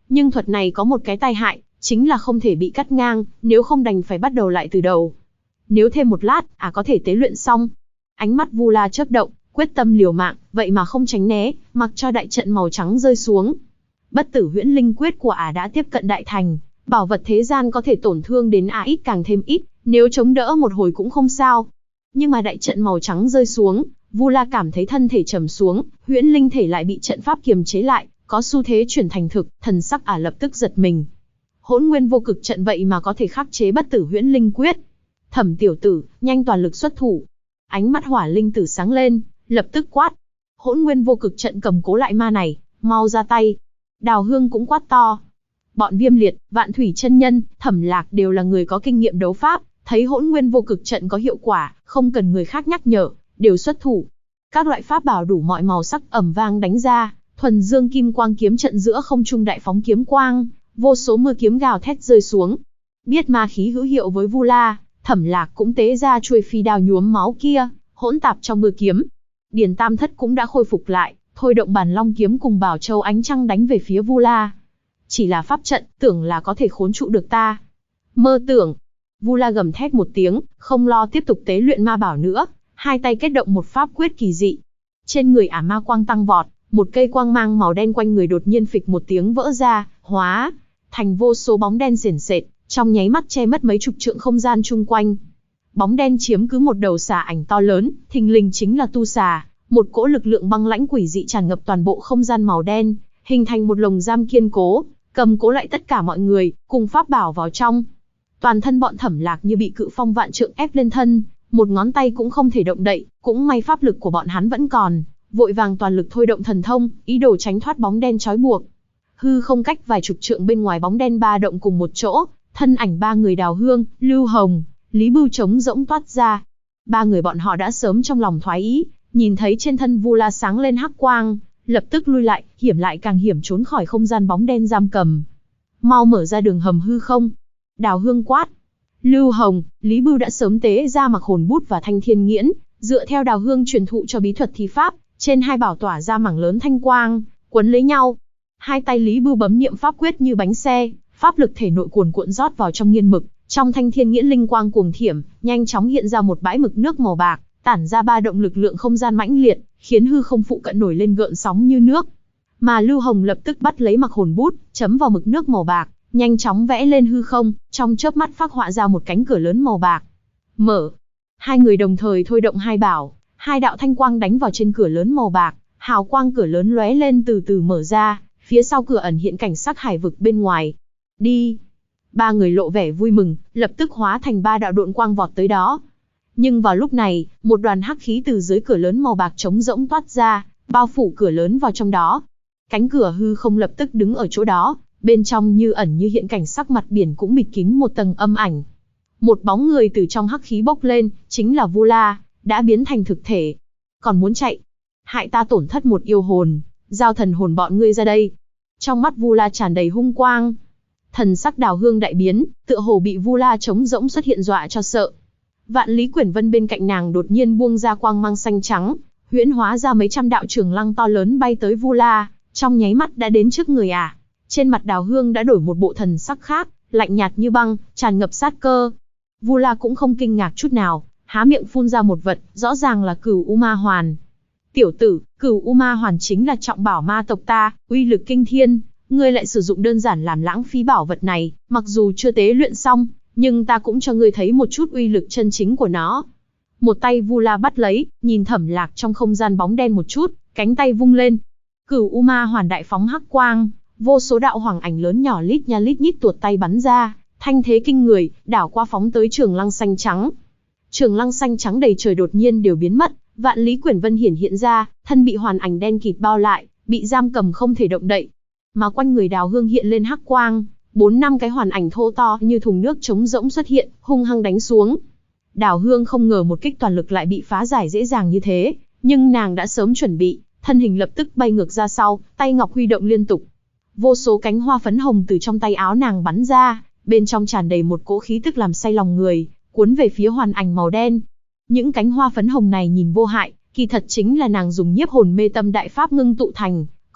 Nhưng thuật này có một cái tai hại, chính là không thể bị cắt ngang, nếu không đành phải bắt đầu lại từ đầu. Nếu thêm một lát, có thể tế luyện xong. Ánh mắt Vu La chớp động, quyết tâm liều mạng, vậy mà không tránh né, mặc cho đại trận màu trắng rơi xuống. Bất tử huyễn linh quyết của đã tiếp cận đại thành, bảo vật thế gian có thể tổn thương đến ít càng thêm ít, nếu chống đỡ một hồi cũng không sao. Nhưng mà đại trận màu trắng rơi xuống, Vu La cảm thấy thân thể trầm xuống, huyễn linh thể lại bị trận pháp kiềm chế lại, có xu thế chuyển thành thực, thần sắc lập tức giật mình. Hỗn Nguyên Vô Cực trận vậy mà có thể khắc chế bất tử huyễn linh quyết. Thẩm tiểu tử, nhanh toàn lực xuất thủ. Ánh mắt Hỏa Linh tử sáng lên, lập tức quát. Hỗn Nguyên Vô Cực trận cầm cố lại ma này, mau ra tay. Đào Hương cũng quát to. Bọn Viêm Liệt, Vạn Thủy chân nhân, Thẩm Lạc đều là người có kinh nghiệm đấu pháp, thấy Hỗn Nguyên Vô Cực trận có hiệu quả, không cần người khác nhắc nhở, đều xuất thủ. Các loại pháp bảo đủ mọi màu sắc ầm vang đánh ra, thuần dương kim quang kiếm trận giữa không trung đại phóng kiếm quang, vô số mưa kiếm gào thét rơi xuống. Biết ma khí hữu hiệu với Vu La, Thẩm Lạc cũng tế ra chuôi phi đao nhuốm máu kia, hỗn tạp trong mưa kiếm. Điền Tam Thất cũng đã khôi phục lại, thôi động Bản Long kiếm cùng Bảo Châu ánh trăng đánh về phía Vu La. Chỉ là pháp trận, tưởng là có thể khốn trụ được ta? Mơ tưởng. Vu La gầm thét một tiếng, không lo tiếp tục tế luyện ma bảo nữa, hai tay kết động một pháp quyết kỳ dị. Trên người ma quang tăng vọt, một cây quang mang màu đen quanh người đột nhiên phịch một tiếng vỡ ra, hóa thành vô số bóng đen sền sệt, trong nháy mắt che mất mấy chục trượng không gian chung quanh. Bóng đen chiếm cứ một đầu xà ảnh to lớn, thình lình chính là tu xà, một cỗ lực lượng băng lãnh quỷ dị tràn ngập toàn bộ không gian màu đen, hình thành một lồng giam kiên cố, cầm cố lại tất cả mọi người, cùng pháp bảo vào trong. Toàn thân bọn Thẩm Lạc như bị cự phong vạn trượng ép lên thân, một ngón tay cũng không thể động đậy, cũng may pháp lực của bọn hắn vẫn còn, vội vàng toàn lực thôi động thần thông, ý đồ tránh thoát bóng đen trói buộc. Hư không cách vài chục trượng bên ngoài bóng đen ba động cùng một chỗ, thân ảnh ba người Đào Hương, Lưu Hồng, Lý Bưu trống rỗng toát ra. Ba người bọn họ đã sớm trong lòng thoái ý, nhìn thấy trên thân Vu La sáng lên hắc quang, lập tức lui lại, hiểm lại càng hiểm trốn khỏi không gian bóng đen giam cầm. Mau mở ra đường hầm hư không. Đào Hương quát. Lưu Hồng, Lý Bưu đã sớm tế ra Mặc Hồn Bút và Thanh Thiên Nghiễn, dựa theo Đào Hương truyền thụ cho bí thuật thi pháp, trên hai bảo tỏa ra mảng lớn thanh quang, quấn lấy nhau. Hai tay Lý Bưu bấm niệm pháp quyết như bánh xe, pháp lực thể nội cuồn cuộn rót vào trong nghiên mực, trong Thanh Thiên Nghiễn linh quang cuồng thiểm, nhanh chóng hiện ra một bãi mực nước màu bạc, tản ra ba động lực lượng không gian mãnh liệt, khiến hư không phụ cận nổi lên gợn sóng như nước. Mà Lưu Hồng lập tức bắt lấy Mặc Hồn Bút, chấm vào mực nước màu bạc, nhanh chóng vẽ lên hư không, trong chớp mắt phác họa ra một cánh cửa lớn màu bạc. Mở. Hai người đồng thời thôi động hai bảo, hai đạo thanh quang đánh vào trên cửa lớn màu bạc, hào quang cửa lớn lóe lên từ từ mở ra, phía sau cửa ẩn hiện cảnh sắc hải vực bên ngoài. Đi. Ba người lộ vẻ vui mừng, lập tức hóa thành ba đạo độn quang vọt tới đó. Nhưng vào lúc này, một đoàn hắc khí từ dưới cửa lớn màu bạc trống rỗng toát ra, bao phủ cửa lớn vào trong đó. Cánh cửa hư không lập tức đứng ở chỗ đó, bên trong như ẩn như hiện cảnh sắc mặt biển cũng bịt kín một tầng âm ảnh. Một bóng người từ trong hắc khí bốc lên, chính là Vu La, đã biến thành thực thể. Còn muốn chạy? Hại ta tổn thất một yêu hồn, giao thần hồn bọn ngươi ra đây. Trong mắt Vu La tràn đầy hung quang. Thần sắc Đào Hương đại biến, tựa hồ bị Vu La trống rỗng xuất hiện dọa cho sợ. Vạn Lý Quyển Vân bên cạnh nàng đột nhiên buông ra quang mang xanh trắng, huyễn hóa ra mấy trăm đạo trường lăng to lớn bay tới Vu La, trong nháy mắt đã đến trước người Trên mặt Đào Hương đã đổi một bộ thần sắc khác, lạnh nhạt như băng, tràn ngập sát cơ. Vu La cũng không kinh ngạc chút nào, há miệng phun ra một vật, rõ ràng là Cửu U Ma Hoàn. Tiểu tử, Cửu U Ma Hoàn chính là trọng bảo ma tộc ta, uy lực kinh thiên, ngươi lại sử dụng đơn giản làm lãng phí bảo vật này, mặc dù chưa tế luyện xong, nhưng ta cũng cho ngươi thấy một chút uy lực chân chính của nó. Một tay Vu La bắt lấy, nhìn Thẩm Lạc trong không gian bóng đen một chút, cánh tay vung lên. Cửu U Ma Hoàn đại phóng hắc quang, vô số đạo hoàng ảnh lớn nhỏ lít nha lít nhít tuột tay bắn ra, thanh thế kinh người, đảo qua phóng tới trường lăng xanh trắng. Trường lăng xanh trắng đầy trời đột nhiên đều biến mất, Vạn Lý Quyển Vân hiện ra, thân bị hoàn ảnh đen kịt bao lại, bị giam cầm không thể động đậy. Mà quanh người Đào Hương hiện lên hắc quang, 4-5 cái hoàn ảnh thô to như thùng nước trống rỗng xuất hiện, hung hăng đánh xuống. Đào Hương không ngờ một kích toàn lực lại bị phá giải dễ dàng như thế, nhưng nàng đã sớm chuẩn bị, thân hình lập tức bay ngược ra sau, tay ngọc huy động liên tục. Vô số cánh hoa phấn hồng từ trong tay áo nàng bắn ra, bên trong tràn đầy một cỗ khí tức làm say lòng người, cuốn về phía hoàn ảnh màu đen. Những cánh hoa phấn hồng này nhìn vô hại, kỳ thật chính là nàng dùng nhiếp hồn mê tâm đại pháp ngưng tụ thành,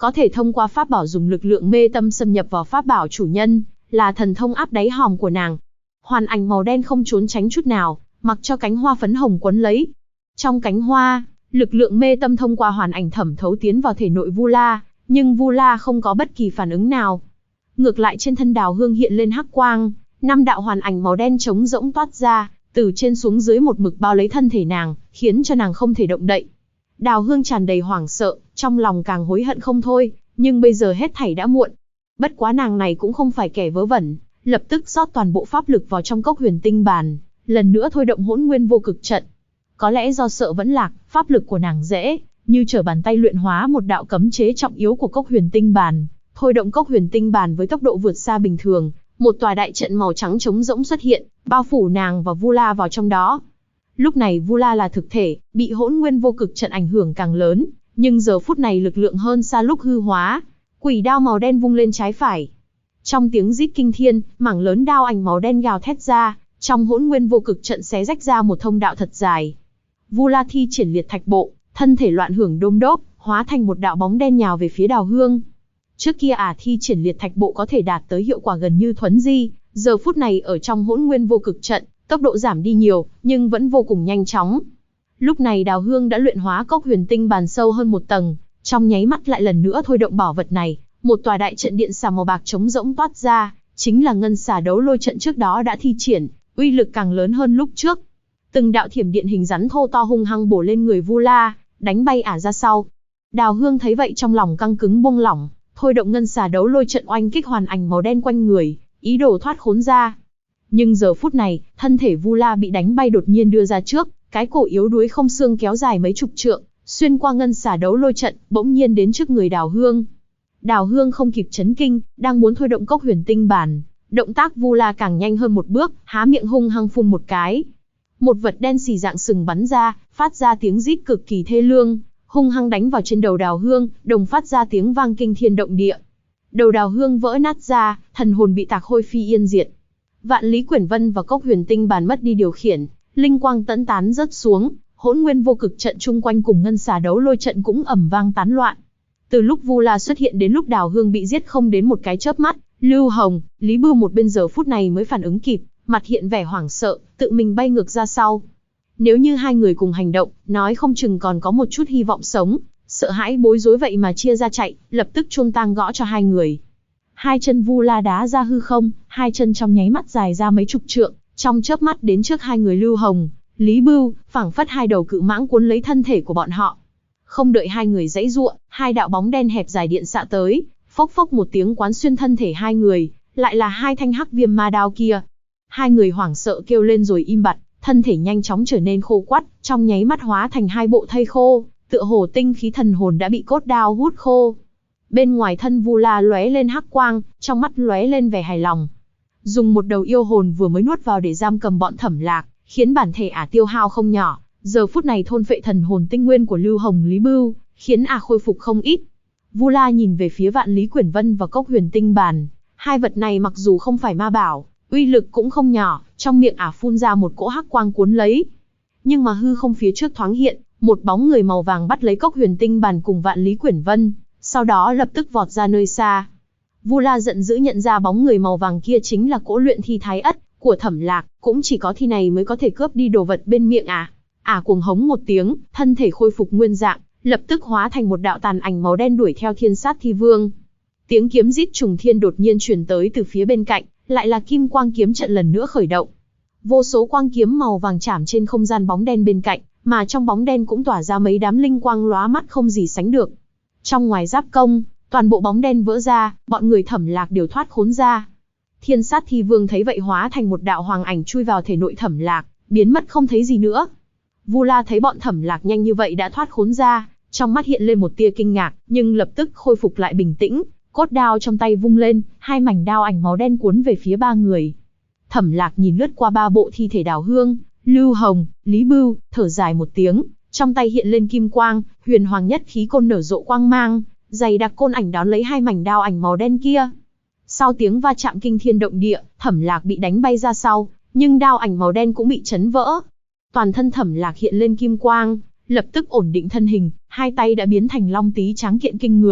có thể thông qua pháp bảo dùng lực lượng mê tâm xâm nhập vào pháp bảo chủ nhân, là thần thông áp đáy hòm của nàng. Hoàn ảnh màu đen không trốn tránh chút nào, mặc cho cánh hoa phấn hồng quấn lấy. Trong cánh hoa, lực lượng mê tâm thông qua hoàn ảnh thẩm thấu tiến vào thể nội Vu La, nhưng Vu La không có bất kỳ phản ứng nào. Ngược lại trên thân Đào Hương hiện lên hắc quang, 5 đạo hoàn ảnh màu đen trống rỗng toát ra, từ trên xuống dưới một mực bao lấy thân thể nàng, khiến cho nàng không thể động đậy. Đào Hương tràn đầy hoảng sợ, trong lòng càng hối hận không thôi, nhưng bây giờ hết thảy đã muộn. Bất quá nàng này cũng không phải kẻ vớ vẩn, lập tức rót toàn bộ pháp lực vào trong cốc huyền tinh bàn, lần nữa thôi động hỗn nguyên vô cực trận. Có lẽ do sợ vẫn lạc, pháp lực của nàng dễ như trở bàn tay luyện hóa một đạo cấm chế trọng yếu của cốc huyền tinh bàn, thôi động cốc huyền tinh bàn với tốc độ vượt xa bình thường, một tòa đại trận màu trắng trống rỗng xuất hiện, bao phủ nàng và Vu La vào trong đó. Lúc này Vu La là thực thể, bị hỗn nguyên vô cực trận ảnh hưởng càng lớn, nhưng giờ phút này lực lượng hơn xa lúc hư hóa. Quỷ đao màu đen vung lên trái phải. Trong tiếng rít kinh thiên, mảng lớn đao ảnh màu đen gào thét ra, trong hỗn nguyên vô cực trận xé rách ra một thông đạo thật dài. Vu La thi triển liệt thạch bộ, thân thể loạn hưởng đôm đốp, hóa thành một đạo bóng đen nhào về phía Đào Hương. Trước kia thi triển liệt thạch bộ có thể đạt tới hiệu quả gần như thuấn di, giờ phút này ở trong hỗn nguyên vô cực trận, tốc độ giảm đi nhiều, nhưng vẫn vô cùng nhanh chóng. Lúc này Đào Hương đã luyện hóa cốc huyền tinh bàn sâu hơn một tầng, trong nháy mắt lại lần nữa thôi động bảo vật này, một tòa đại trận điện xà màu bạc trống rỗng toát ra, chính là ngân xà đấu lôi trận trước đó đã thi triển, uy lực càng lớn hơn lúc trước. Từng đạo thiểm điện hình rắn thô to hung hăng bổ lên người Vu La, đánh bay ra sau. Đào Hương thấy vậy trong lòng căng cứng buông lỏng, thôi động ngân xà đấu lôi trận oanh kích hoàn ảnh màu đen quanh người, ý đồ thoát khốn ra. Nhưng giờ phút này, thân thể Vu La bị đánh bay đột nhiên đưa ra trước, cái cổ yếu đuối không xương kéo dài mấy chục trượng, xuyên qua ngân xà đấu lôi trận, bỗng nhiên đến trước người Đào Hương. Đào Hương không kịp chấn kinh, đang muốn thôi động cốc huyền tinh bàn, động tác Vu La càng nhanh hơn một bước, há miệng hung hăng phun một cái. Một vật đen xì dạng sừng bắn ra, phát ra tiếng rít cực kỳ thê lương, hung hăng đánh vào trên đầu Đào Hương, đồng phát ra tiếng vang kinh thiên động địa. Đầu Đào Hương vỡ nát ra, thần hồn bị tạc hôi phi yên diệt. Vạn Lý Quyển Vân và cốc huyền tinh bàn mất đi điều khiển, linh quang tẫn tán rớt xuống, hỗn nguyên vô cực trận chung quanh cùng ngân xà đấu lôi trận cũng ầm vang tán loạn. Từ lúc Vu La xuất hiện đến lúc Đào Hương bị giết không đến một cái chớp mắt, Lưu Hồng, Lý Bưu một bên giờ phút này mới phản ứng kịp, mặt hiện vẻ hoảng sợ, tự mình bay ngược ra sau. Nếu như hai người cùng hành động, nói không chừng còn có một chút hy vọng sống, sợ hãi bối rối vậy mà chia ra chạy, lập tức chôn tang gõ cho hai người. Hai chân Vu La đá ra hư không, hai chân trong nháy mắt dài ra mấy chục trượng, trong chớp mắt đến trước hai người Lưu Hồng, Lý Bưu, phảng phất hai đầu cự mãng cuốn lấy thân thể của bọn họ. Không đợi hai người giãy giụa, hai đạo bóng đen hẹp dài điện xạ tới, phốc phốc một tiếng quán xuyên thân thể hai người, lại là hai thanh hắc viêm ma đao kia. Hai người hoảng sợ kêu lên rồi im bặt, thân thể nhanh chóng trở nên khô quắt, trong nháy mắt hóa thành hai bộ thây khô, tựa hồ tinh khí thần hồn đã bị cốt đao hút khô. Bên ngoài thân Vu La lóe lên hắc quang, trong mắt lóe lên vẻ hài lòng. Dùng một đầu yêu hồn vừa mới nuốt vào để giam cầm bọn Thẩm Lạc, khiến bản thể tiêu hao không nhỏ, giờ phút này thôn phệ thần hồn tinh nguyên của Lưu Hồng Lý Bưu, khiến khôi phục không ít. Vu La nhìn về phía Vạn Lý Quyển Vân và cốc huyền tinh bàn, hai vật này mặc dù không phải ma bảo, uy lực cũng không nhỏ, trong miệng phun ra một cỗ hắc quang cuốn lấy. Nhưng mà hư không phía trước thoáng hiện, một bóng người màu vàng bắt lấy cốc huyền tinh bàn cùng Vạn Lý Quyển Vân, sau đó lập tức vọt ra nơi xa. Vu La giận dữ nhận ra bóng người màu vàng kia chính là cỗ luyện thi thái ất của Thẩm Lạc, cũng chỉ có thi này mới có thể cướp đi đồ vật bên miệng cuồng hống một tiếng, thân thể khôi phục nguyên dạng, lập tức hóa thành một đạo tàn ảnh màu đen đuổi theo Thiên Sát Thi Vương. Tiếng kiếm rít trùng thiên đột nhiên truyền tới từ phía bên cạnh, lại là kim quang kiếm trận lần nữa khởi động. Vô số quang kiếm màu vàng chạm trên không gian bóng đen bên cạnh, mà trong bóng đen cũng tỏa ra mấy đám linh quang lóa mắt không gì sánh được. Trong ngoài giáp công, toàn bộ bóng đen vỡ ra, bọn người Thẩm Lạc đều thoát khốn ra. Thiên Sát Thi Vương thấy vậy hóa thành một đạo hoàng ảnh chui vào thể nội Thẩm Lạc, biến mất không thấy gì nữa. Vu La thấy bọn Thẩm Lạc nhanh như vậy đã thoát khốn ra, trong mắt hiện lên một tia kinh ngạc, nhưng lập tức khôi phục lại bình tĩnh, cốt đao trong tay vung lên, hai mảnh đao ảnh máu đen cuốn về phía ba người. Thẩm Lạc nhìn lướt qua ba bộ thi thể Đào Hương, Lưu Hồng, Lý Bưu, thở dài một tiếng, trong tay hiện lên kim quang, huyền hoàng nhất khí côn nở rộ quang mang, dày đặc côn ảnh đón lấy hai mảnh đao ảnh màu đen kia. Sau tiếng va chạm kinh thiên động địa, Thẩm Lạc bị đánh bay ra sau, nhưng đao ảnh màu đen cũng bị chấn vỡ. Toàn thân Thẩm Lạc hiện lên kim quang, lập tức ổn định thân hình, hai tay đã biến thành long tí tráng kiện kinh người,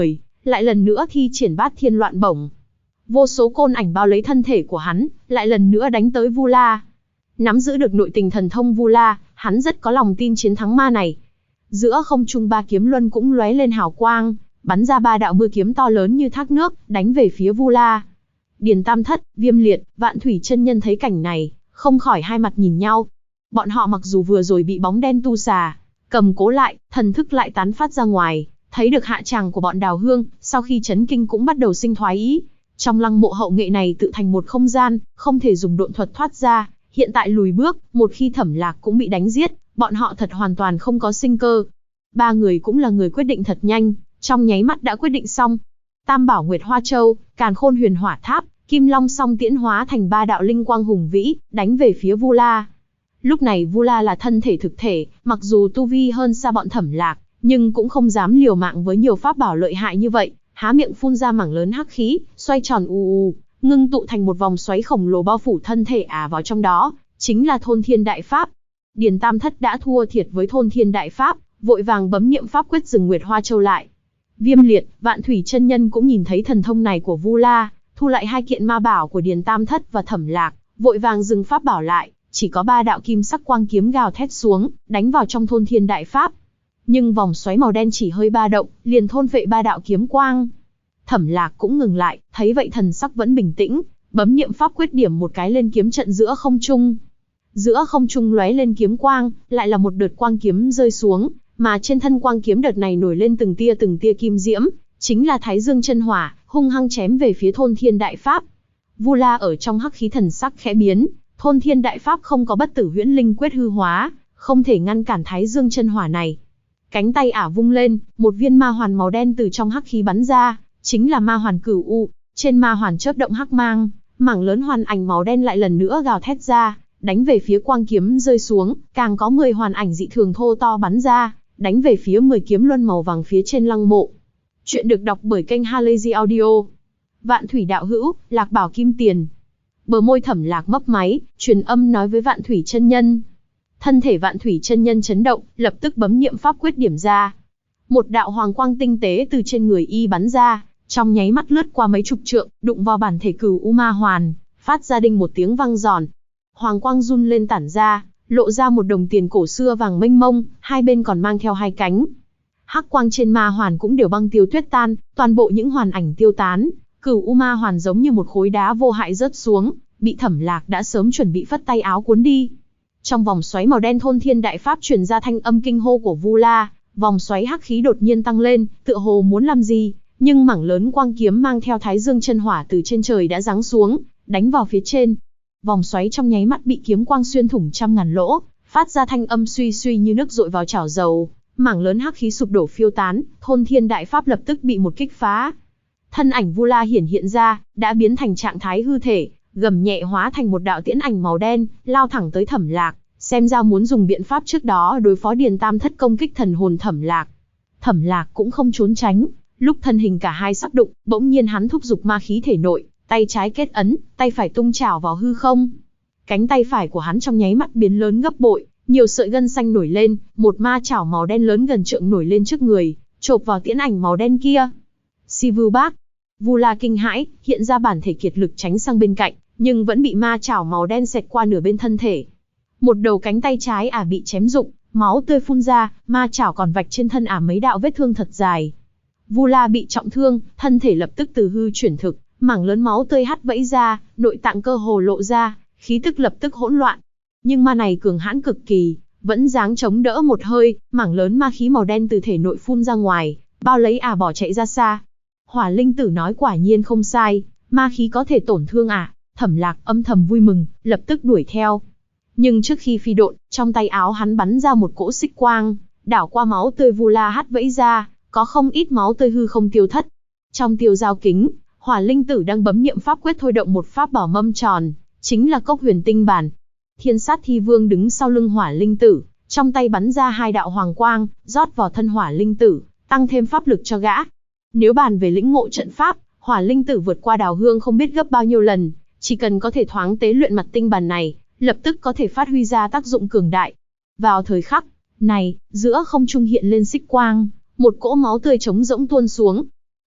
lại lần nữa thi triển bát thiên loạn bổng. Vô số côn ảnh bao lấy thân thể của hắn, lại lần nữa đánh tới Vu La. Nắm giữ được nội tình thần thông Vu La, hắn rất có lòng tin chiến thắng ma này. Giữa không trung ba kiếm luân cũng lóe lên hào quang, bắn ra ba đạo mưa kiếm to lớn như thác nước, đánh về phía Vu La. Điền Tam Thất, Viêm Liệt, Vạn Thủy chân nhân thấy cảnh này, không khỏi hai mặt nhìn nhau. Bọn họ mặc dù vừa rồi bị bóng đen tu xà cầm cố lại, thần thức lại tán phát ra ngoài, thấy được hạ tràng của bọn Đào Hương, sau khi chấn kinh cũng bắt đầu sinh thoái ý. Trong lăng mộ hậu nghệ này tự thành một không gian, không thể dùng độn thuật thoát ra, hiện tại lùi bước, một khi Thẩm Lạc cũng bị đánh giết, bọn họ thật hoàn toàn không có sinh cơ. Ba người cũng là người quyết định thật nhanh, trong nháy mắt đã quyết định xong. Tam Bảo Nguyệt Hoa Châu, Càn Khôn Huyền Hỏa Tháp, Kim Long Song Tiễn hóa thành ba đạo linh quang hùng vĩ, đánh về phía Vu La. Lúc này Vu La là thân thể thực thể, mặc dù tu vi hơn xa bọn Thẩm Lạc, nhưng cũng không dám liều mạng với nhiều pháp bảo lợi hại như vậy, há miệng phun ra mảng lớn hắc khí, xoay tròn ù, ngưng tụ thành một vòng xoáy khổng lồ bao phủ thân thể vào trong đó, chính là Thôn Thiên Đại Pháp. Điền Tam Thất đã thua thiệt với Thôn Thiên Đại Pháp, vội vàng bấm niệm pháp quyết dừng Nguyệt Hoa Châu lại. Viêm Liệt, Vạn Thủy chân nhân cũng nhìn thấy thần thông này của Vu La, thu lại hai kiện ma bảo của Điền Tam Thất và Thẩm Lạc, vội vàng dừng pháp bảo lại, chỉ có ba đạo kim sắc quang kiếm gào thét xuống, đánh vào trong Thôn Thiên Đại Pháp. Nhưng vòng xoáy màu đen chỉ hơi ba động, liền thôn phệ ba đạo kiếm quang. Thẩm Lạc cũng ngừng lại, thấy vậy thần sắc vẫn bình tĩnh, bấm niệm pháp quyết điểm một cái lên kiếm trận giữa không trung. Giữa không trung lóe lên kiếm quang, lại là một đợt quang kiếm rơi xuống, mà trên thân quang kiếm đợt này nổi lên từng tia kim diễm, chính là Thái Dương chân hỏa, hung hăng chém về phía Thôn Thiên Đại Pháp. Vu La ở trong hắc khí thần sắc khẽ biến, Thôn Thiên Đại Pháp không có bất tử huyễn linh quyết hư hóa, không thể ngăn cản Thái Dương chân hỏa này. Cánh tay vung lên, một viên ma hoàn màu đen từ trong hắc khí bắn ra, chính là ma hoàn Cửu U. Trên ma hoàn chớp động hắc mang, mảng lớn hoàn ảnh màu đen lại lần nữa gào thét ra, đánh về phía quang kiếm rơi xuống, càng có 10 hoàn ảnh dị thường thô to bắn ra, đánh về phía 10 kiếm luân màu vàng phía trên lăng mộ. Chuyện được đọc bởi kênh Halazy Audio. Vạn Thủy đạo hữu, Lạc Bảo Kim Tiền. Bờ môi Thẩm Lạc mấp máy, truyền âm nói với Vạn Thủy chân nhân. Thân thể Vạn Thủy chân nhân chấn động, lập tức bấm niệm pháp quyết điểm ra. Một đạo hoàng quang tinh tế từ trên người y bắn ra, trong nháy mắt lướt qua mấy chục trượng, đụng vào bản thể Cửu U Ma Hoàn, phát ra đinh một tiếng vang giòn. Hoàng quang run lên tản ra, lộ ra một đồng tiền cổ xưa vàng mênh mông, hai bên còn mang theo hai cánh. Hắc quang trên ma hoàn cũng đều băng tiêu tuyết tan, toàn bộ những hoàn ảnh tiêu tán, Cửu U Ma Hoàn giống như một khối đá vô hại rớt xuống, bị Thẩm Lạc đã sớm chuẩn bị phất tay áo cuốn đi. Trong vòng xoáy màu đen Thôn Thiên Đại Pháp truyền ra thanh âm kinh hô của Vu La, vòng xoáy hắc khí đột nhiên tăng lên, tựa hồ muốn làm gì, nhưng mảng lớn quang kiếm mang theo Thái Dương chân hỏa từ trên trời đã giáng xuống, đánh vào phía trên. Vòng xoáy trong nháy mắt bị kiếm quang xuyên thủng trăm ngàn lỗ, phát ra thanh âm suy suy như nước dội vào chảo dầu, mảng lớn hắc khí sụp đổ phiêu tán, Thôn Thiên Đại Pháp lập tức bị một kích phá. Thân ảnh Vu La hiện ra, đã biến thành trạng thái hư thể, gầm nhẹ hóa thành một đạo tiễn ảnh màu đen, lao thẳng tới Thẩm Lạc, xem ra muốn dùng biện pháp trước đó đối phó Điền Tam Thất công kích thần hồn Thẩm Lạc. Thẩm Lạc cũng không trốn tránh, lúc thân hình cả hai sắp đụng, bỗng nhiên hắn thúc giục ma khí thể nội, tay trái kết ấn, tay phải tung chảo vào hư không. Cánh tay phải của hắn trong nháy mắt biến lớn gấp bội, nhiều sợi gân xanh nổi lên, một ma chảo màu đen lớn gần trượng nổi lên trước người, chộp vào tiễn ảnh màu đen kia. Si Vưu Bác. Vu La kinh hãi, hiện ra bản thể kiệt lực tránh sang bên cạnh, nhưng vẫn bị ma chảo màu đen xẹt qua nửa bên thân thể. Một đầu cánh tay trái bị chém rụng, máu tươi phun ra, ma chảo còn vạch trên thân mấy đạo vết thương thật dài. Vu La bị trọng thương, thân thể lập tức từ hư chuyển thực, mảng lớn máu tươi hắt vẫy ra, nội tạng cơ hồ lộ ra, khí tức lập tức hỗn loạn. Nhưng ma này cường hãn cực kỳ, vẫn dáng chống đỡ một hơi, mảng lớn ma khí màu đen từ thể nội phun ra ngoài, bao lấy bỏ chạy ra xa. Hỏa Linh Tử nói quả nhiên không sai, ma khí có thể tổn thương Thẩm Lạc âm thầm vui mừng, lập tức đuổi theo. Nhưng trước khi phi độn, trong tay áo hắn bắn ra một cỗ xích quang, đảo qua máu tươi Vu La hắt vẫy ra, có không ít máu tươi hư không tiêu thất. Trong tiêu giao kính, Hỏa Linh Tử đang bấm niệm pháp quyết thôi động một pháp bảo mâm tròn, chính là Cốc Huyền Tinh Bản. Thiên Sát Thi Vương đứng sau lưng Hỏa Linh Tử, trong tay bắn ra hai đạo hoàng quang, rót vào thân Hỏa Linh Tử, tăng thêm pháp lực cho gã. Nếu bàn về lĩnh ngộ trận pháp, Hỏa Linh Tử vượt qua Đào Hương không biết gấp bao nhiêu lần, chỉ cần có thể thoáng tế luyện mặt tinh bản này, lập tức có thể phát huy ra tác dụng cường đại. Vào thời khắc này, giữa không trung hiện lên xích quang, một cỗ máu tươi trống rỗng tuôn xuống.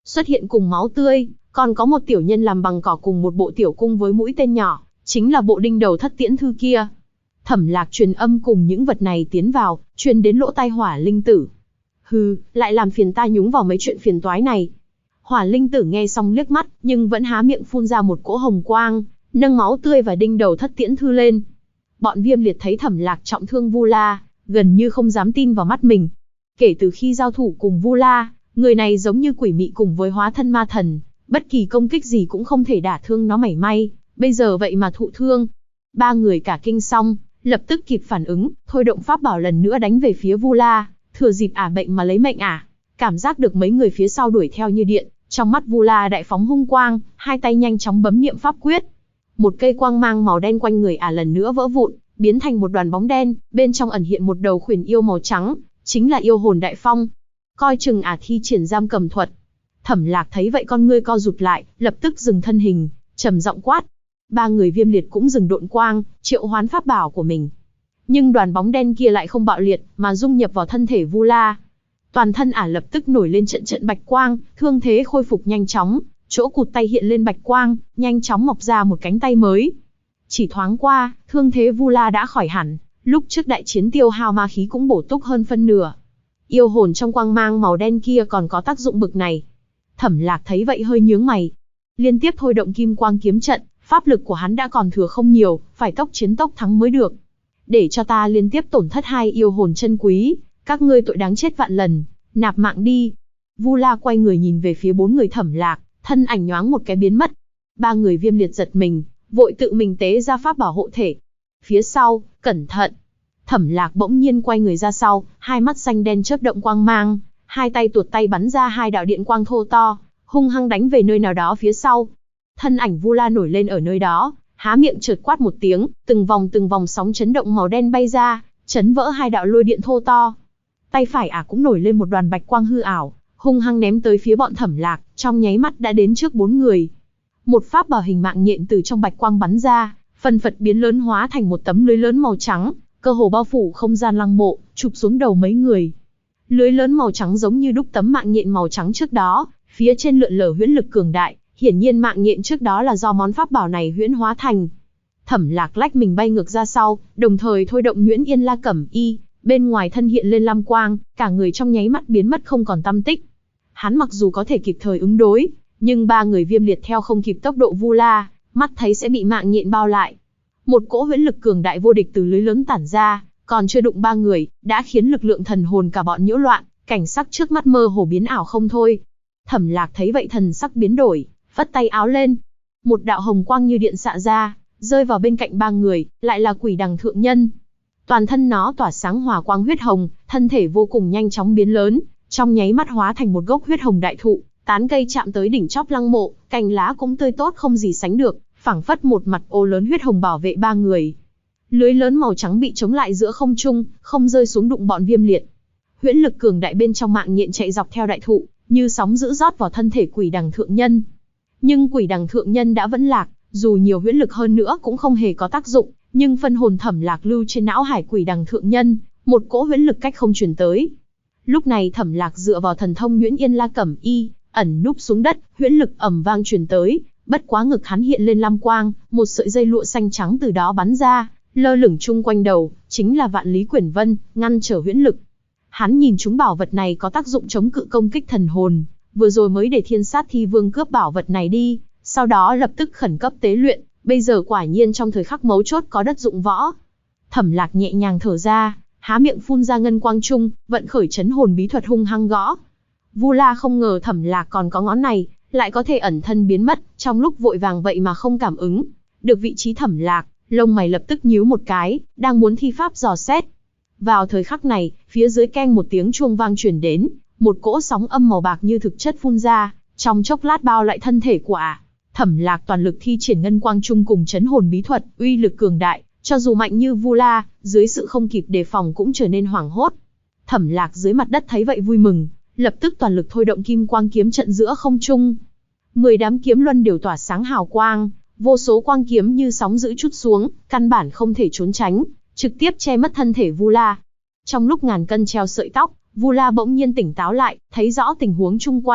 Xuất hiện cùng máu tươi, còn có một tiểu nhân làm bằng cỏ cùng một bộ tiểu cung với mũi tên nhỏ, chính là bộ đinh đầu thất tiễn thư kia. Thẩm Lạc truyền âm cùng những vật này tiến vào, truyền đến lỗ tai Hỏa Linh Tử. Hừ, lại làm phiền ta nhúng vào mấy chuyện phiền toái này. Hỏa Linh Tử nghe xong liếc mắt, nhưng vẫn há miệng phun ra một cỗ hồng quang, nâng máu tươi và đinh đầu thất tiễn thư lên. Bọn Viêm Liệt thấy Thẩm Lạc trọng thương Vu La, gần như không dám tin vào mắt mình. Kể từ khi giao thủ cùng Vu La, người này giống như quỷ mị cùng với hóa thân ma thần, bất kỳ công kích gì cũng không thể đả thương nó mảy may, bây giờ vậy mà thụ thương. Ba người cả kinh xong, lập tức kịp phản ứng, thôi động pháp bảo lần nữa đánh về phía Vu La, thừa dịp ả bệnh mà lấy mệnh ả. Cảm giác được mấy người phía sau đuổi theo như điện, trong mắt Vu La đại phóng hung quang, hai tay nhanh chóng bấm niệm pháp quyết. Một cây quang mang màu đen quanh người ả lần nữa vỡ vụn, biến thành một đoàn bóng đen, bên trong ẩn hiện một đầu khuyển yêu màu trắng, chính là yêu hồn đại phong. Coi chừng ả thi triển giam cầm thuật. Thẩm Lạc thấy vậy con ngươi co rụt lại, lập tức dừng thân hình, trầm giọng quát. Ba người Viêm Liệt cũng dừng độn quang, triệu hoán pháp bảo của mình. Nhưng đoàn bóng đen kia lại không bạo liệt, mà dung nhập vào thân thể Vu La. Toàn thân ả lập tức nổi lên trận trận bạch quang, thương thế khôi phục nhanh chóng, chỗ cụt tay hiện lên bạch quang, nhanh chóng mọc ra một cánh tay mới. Chỉ thoáng qua, thương thế Vu La đã khỏi hẳn, lúc trước đại chiến tiêu hao ma khí cũng bổ túc hơn phân nửa. Yêu hồn trong quang mang màu đen kia còn có tác dụng bực này. Thẩm Lạc thấy vậy hơi nhướng mày. Liên tiếp thôi động kim quang kiếm trận, pháp lực của hắn đã còn thừa không nhiều, phải tốc chiến tốc thắng mới được. Để cho ta liên tiếp tổn thất hai yêu hồn chân quý, các ngươi tội đáng chết vạn lần, nạp mạng đi. Vu La quay người nhìn về phía bốn người Thẩm Lạc, thân ảnh nhoáng một cái biến mất. Ba người Viêm Liệt giật mình, vội tự mình tế ra pháp bảo hộ thể. Phía sau, cẩn thận. Thẩm Lạc bỗng nhiên quay người ra sau, hai mắt xanh đen chớp động quang mang, hai tay tuột tay bắn ra hai đạo điện quang thô to, hung hăng đánh về nơi nào đó phía sau. Thân ảnh Vu La nổi lên ở nơi đó, há miệng chợt quát một tiếng, từng vòng sóng chấn động màu đen bay ra, chấn vỡ hai đạo lôi điện thô to. Tay phải ả cũng nổi lên một đoàn bạch quang hư ảo, hung hăng ném tới phía bọn Thẩm Lạc, trong nháy mắt đã đến trước bốn người. Một pháp bảo hình mạng nhện từ trong bạch quang bắn ra, phần phật biến lớn hóa thành một tấm lưới lớn màu trắng, cơ hồ bao phủ không gian lăng mộ, chụp xuống đầu mấy người. Lưới lớn màu trắng giống như đúc tấm mạng nhện màu trắng trước đó, phía trên lượn lờ huyễn lực cường đại, hiển nhiên mạng nhện trước đó là do món pháp bảo này huyễn hóa thành. Thẩm Lạc lách mình bay ngược ra sau, đồng thời thôi động Nhuyễn Yên La Cẩm Y, bên ngoài thân hiện lên lam quang, cả người trong nháy mắt biến mất không còn tăm tích. Hắn mặc dù có thể kịp thời ứng đối, nhưng ba người Viêm Liệt theo không kịp tốc độ Vu La, mắt thấy sẽ bị mạng nhện bao lại. Một cỗ huyễn lực cường đại vô địch từ lưới lớn tản ra, còn chưa đụng ba người, đã khiến lực lượng thần hồn cả bọn nhiễu loạn, cảnh sắc trước mắt mơ hồ biến ảo không thôi. Thẩm Lạc thấy vậy thần sắc biến đổi, vất tay áo lên. Một đạo hồng quang như điện xạ ra, rơi vào bên cạnh ba người, lại là Quỷ Đằng Thượng Nhân. Toàn thân nó tỏa sáng hỏa quang huyết hồng, thân thể vô cùng nhanh chóng biến lớn, trong nháy mắt hóa thành một gốc huyết hồng đại thụ, tán cây chạm tới đỉnh chóp lăng mộ, cành lá cũng tươi tốt không gì sánh được, phảng phất một mặt ô lớn huyết hồng bảo vệ ba người. Lưới lớn màu trắng bị chống lại giữa không trung, không rơi xuống đụng bọn Viêm Liệt. Huyễn lực cường đại bên trong mạng nhện chạy dọc theo đại thụ, như sóng dữ rót vào thân thể Quỷ Đằng Thượng Nhân. Nhưng Quỷ Đằng Thượng Nhân đã vẫn lạc, dù nhiều huyễn lực hơn nữa cũng không hề có tác dụng, nhưng phân hồn Thẩm Lạc lưu trên não hải Quỷ Đằng Thượng Nhân, một cỗ huyễn lực cách không truyền tới. Lúc này Thẩm Lạc dựa vào thần thông Nhuyễn Yên La Cẩm Y, ẩn núp xuống đất, huyễn lực ầm vang truyền tới, bất quá ngực hắn hiện lên lam quang, một sợi dây lụa xanh trắng từ đó bắn ra, lơ lửng chung quanh đầu, chính là Vạn Lý Quyển Vân, ngăn trở huyễn lực. Hắn nhìn chúng bảo vật này có tác dụng chống cự công kích thần hồn, vừa rồi mới để Thiên Sát Thi Vương cướp bảo vật này đi, sau đó lập tức khẩn cấp tế luyện, bây giờ quả nhiên trong thời khắc mấu chốt có đất dụng võ. Thẩm Lạc nhẹ nhàng thở ra, há miệng phun ra ngân quang trung, vận khởi chấn hồn bí thuật hung hăng gõ. Vu La không ngờ Thẩm Lạc còn có ngón này, lại có thể ẩn thân biến mất, trong lúc vội vàng vậy mà không cảm ứng được vị trí Thẩm Lạc, lông mày lập tức nhíu một cái, đang muốn thi pháp dò xét. Vào thời khắc này, phía dưới keng một tiếng chuông vang truyền đến, một cỗ sóng âm màu bạc như thực chất phun ra, trong chốc lát bao lại thân thể của ả. Thẩm Lạc toàn lực thi triển ngân quang trung cùng chấn hồn bí thuật, uy lực cường đại, cho dù mạnh như Vu La, dưới sự không kịp đề phòng cũng trở nên hoảng hốt. Thẩm Lạc dưới mặt đất thấy vậy vui mừng, lập tức toàn lực thôi động kim quang kiếm trận giữa không trung. 10 đám kiếm luân đều tỏa sáng hào quang, vô số quang kiếm như sóng dữ trút xuống, căn bản không thể trốn tránh, trực tiếp che mất thân thể Vu La. Trong lúc ngàn cân treo sợi tóc, Vu La bỗng nhiên tỉnh táo lại, thấy rõ tình huống chung quanh,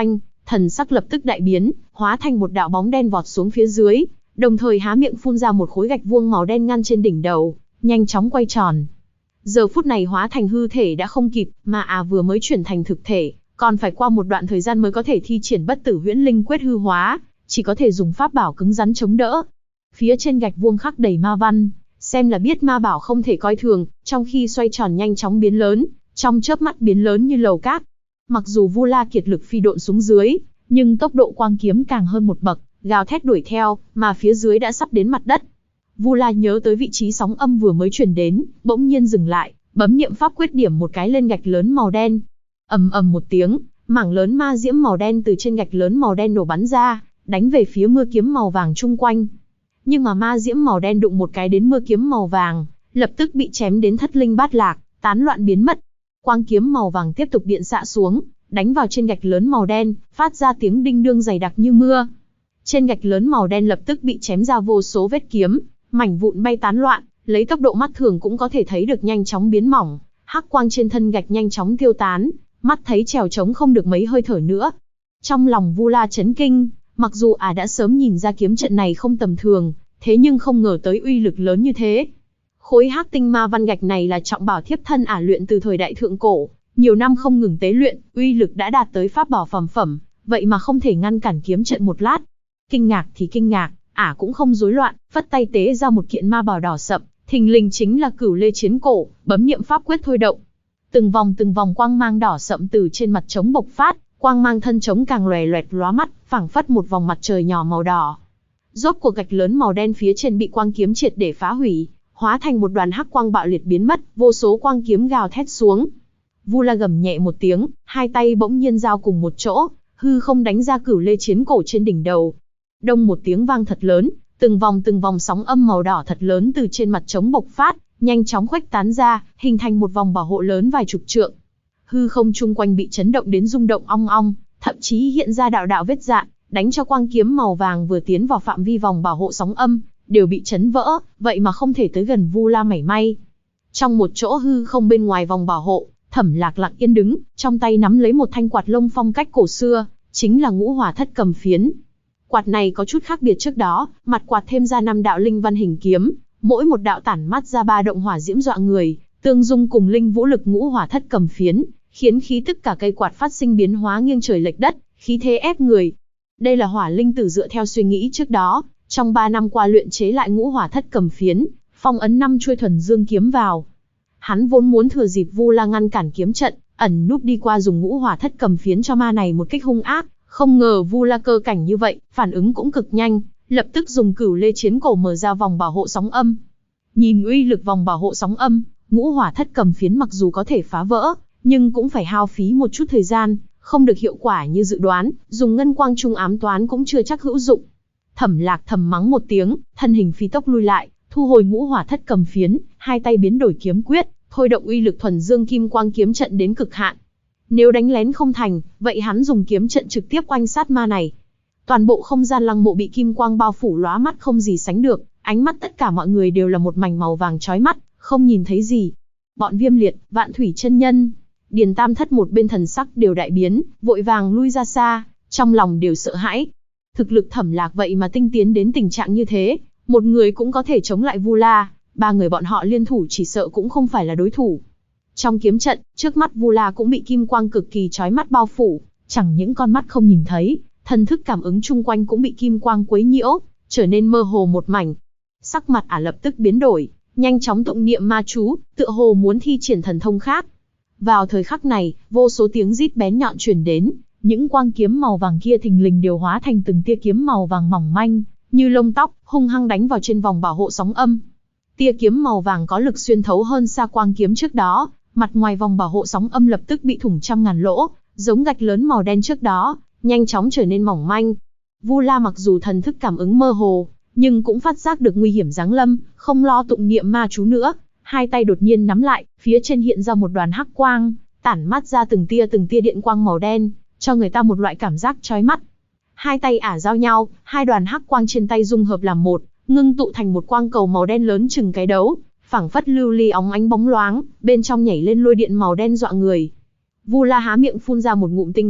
thần sắc lập tức đại biến, hóa thành một đạo bóng đen vọt xuống phía dưới, đồng thời há miệng phun ra một khối gạch vuông màu đen ngăn trên đỉnh đầu, nhanh chóng quay tròn. Giờ phút này hóa thành hư thể đã không kịp, mà vừa mới chuyển thành thực thể, còn phải qua một đoạn thời gian mới có thể thi triển bất tử huyễn linh quyết hư hóa, chỉ có thể dùng pháp bảo cứng rắn chống đỡ. Phía trên gạch vuông khắc đầy ma văn, xem là biết ma bảo không thể coi thường, trong khi xoay tròn nhanh chóng biến lớn, trong chớp mắt biến lớn như lầu cát. Mặc dù Vu La kiệt lực phi độn xuống dưới, nhưng tốc độ quang kiếm càng hơn một bậc, gào thét đuổi theo, mà phía dưới đã sắp đến mặt đất. Vu La nhớ tới vị trí sóng âm vừa mới truyền đến, bỗng nhiên dừng lại, bấm niệm pháp quyết điểm một cái lên gạch lớn màu đen. Ầm ầm một tiếng, mảng lớn ma diễm màu đen từ trên gạch lớn màu đen nổ bắn ra, đánh về phía mưa kiếm màu vàng chung quanh. Nhưng mà ma diễm màu đen đụng một cái đến mưa kiếm màu vàng, lập tức bị chém đến thất linh bát lạc, tán loạn biến mất. Quang kiếm màu vàng tiếp tục điện xạ xuống, đánh vào trên gạch lớn màu đen, phát ra tiếng đinh đương dày đặc như mưa. Trên gạch lớn màu đen lập tức bị chém ra vô số vết kiếm, mảnh vụn bay tán loạn, lấy tốc độ mắt thường cũng có thể thấy được nhanh chóng biến mỏng, hắc quang trên thân gạch nhanh chóng tiêu tán, mắt thấy trèo trống không được mấy hơi thở nữa. Trong lòng Vu La chấn kinh, mặc dù đã sớm nhìn ra kiếm trận này không tầm thường, thế nhưng không ngờ tới uy lực lớn như thế. Khối hắc tinh ma văn gạch này là trọng bảo thiếp thân luyện từ thời đại thượng cổ, nhiều năm không ngừng tế luyện, uy lực đã đạt tới pháp bảo phẩm phẩm, vậy mà không thể ngăn cản kiếm trận một lát. Kinh ngạc thì kinh ngạc, cũng không rối loạn, phất tay tế ra một kiện ma bảo đỏ sậm, thình lình chính là Cửu Lê Chiến Cổ, bấm niệm pháp quyết thôi động. Từng vòng quang mang đỏ sậm từ trên mặt trống bộc phát, quang mang thân trống càng lòe loẹt lóa mắt, phảng phất một vòng mặt trời nhỏ màu đỏ. Rốt cuộc gạch lớn màu đen phía trên bị quang kiếm triệt để phá hủy, hóa thành một đoàn hắc quang bạo liệt biến mất, vô số quang kiếm gào thét xuống. Vu La gầm nhẹ một tiếng, hai tay bỗng nhiên giao cùng một chỗ, hư không đánh ra Cửu Lê Chiến Cổ trên đỉnh đầu. Đông một tiếng vang thật lớn, từng vòng sóng âm màu đỏ thật lớn từ trên mặt trống bộc phát, nhanh chóng khuếch tán ra, hình thành một vòng bảo hộ lớn vài chục trượng. Hư không chung quanh bị chấn động đến rung động ong ong, thậm chí hiện ra đạo đạo vết rạn, đánh cho quang kiếm màu vàng vừa tiến vào phạm vi vòng bảo hộ sóng âm, đều bị chấn vỡ, vậy mà không thể tới gần Vu La mảy may. Trong một chỗ hư không bên ngoài vòng bảo hộ, Thẩm Lạc lặng yên đứng, trong tay nắm lấy một thanh quạt lông phong cách cổ xưa, chính là Ngũ Hỏa Thất Cầm Phiến. Quạt này có chút khác biệt trước đó, mặt quạt thêm ra 5 đạo linh văn hình kiếm, mỗi một đạo tản mát ra 3 động hỏa diễm dọa người, tương dung cùng linh vũ lực Ngũ Hỏa Thất Cầm Phiến, khiến khí tức cả cây quạt phát sinh biến hóa nghiêng trời lệch đất, khí thế ép người. Đây là Hỏa Linh Tử dựa theo suy nghĩ trước đó, trong 3 năm qua luyện chế lại Ngũ Hỏa Thất Cầm Phiến, phong ấn 5 chuôi thuần dương kiếm vào. Hắn vốn muốn thừa dịp Vu La ngăn cản kiếm trận, ẩn núp đi qua dùng Ngũ Hỏa Thất Cầm Phiến cho ma này một kích hung ác, không ngờ Vu La cơ cảnh như vậy, phản ứng cũng cực nhanh, lập tức dùng Cửu Lê Chiến Cổ mở ra vòng bảo hộ sóng âm. Nhìn uy lực vòng bảo hộ sóng âm, Ngũ Hỏa Thất Cầm Phiến mặc dù có thể phá vỡ, nhưng cũng phải hao phí một chút thời gian, không được hiệu quả như dự đoán, dùng ngân quang trung ám toán cũng chưa chắc hữu dụng. Thẩm Lạc thầm mắng một tiếng, thân hình phi tốc lui lại, thu hồi Ngũ Hỏa Thất Cầm Phiến, hai tay biến đổi kiếm quyết, thôi động uy lực thuần dương kim quang kiếm trận đến cực hạn. Nếu đánh lén không thành, vậy hắn dùng kiếm trận trực tiếp oanh sát ma này. Toàn bộ không gian lăng mộ bị kim quang bao phủ lóa mắt không gì sánh được, ánh mắt tất cả mọi người đều là một mảnh màu vàng chói mắt, không nhìn thấy gì. Bọn Viêm Liệt, Vạn Thủy chân nhân, Điền Tam Thất một bên thần sắc đều đại biến, vội vàng lui ra xa, trong lòng đều sợ hãi. Thực lực Thẩm Lạc vậy mà tinh tiến đến tình trạng như thế, một người cũng có thể chống lại Vu La, 3 người bọn họ liên thủ chỉ sợ cũng không phải là đối thủ. Trong kiếm trận, trước mắt Vu La cũng bị kim quang cực kỳ chói mắt bao phủ, chẳng những con mắt không nhìn thấy, thần thức cảm ứng chung quanh cũng bị kim quang quấy nhiễu, trở nên mơ hồ một mảnh. Sắc mặt lập tức biến đổi, nhanh chóng tụng niệm ma chú, tựa hồ muốn thi triển thần thông khác. Vào thời khắc này, vô số tiếng rít bén nhọn truyền đến, những quang kiếm màu vàng kia thình lình điều hóa thành từng tia kiếm màu vàng mỏng manh, như lông tóc, hung hăng đánh vào trên vòng bảo hộ sóng âm. Tia kiếm màu vàng có lực xuyên thấu hơn xa quang kiếm trước đó, mặt ngoài vòng bảo hộ sóng âm lập tức bị thủng trăm ngàn lỗ, giống gạch lớn màu đen trước đó, nhanh chóng trở nên mỏng manh. Vu La mặc dù thần thức cảm ứng mơ hồ, nhưng cũng phát giác được nguy hiểm giáng lâm, không lo tụng niệm ma chú nữa, hai tay đột nhiên nắm lại, phía trên hiện ra một đoàn hắc quang, tản mát ra từng tia điện quang màu đen, cho người ta một loại cảm giác chói mắt. Hai tay giao nhau, hai đoàn hắc quang trên tay dung hợp làm một, ngưng tụ thành một quang cầu màu đen lớn chừng cái đấu, phảng phất lưu ly óng ánh bóng loáng, bên trong nhảy lên lôi điện màu đen dọa người. Vu La há miệng phun ra một ngụm tinh huyết,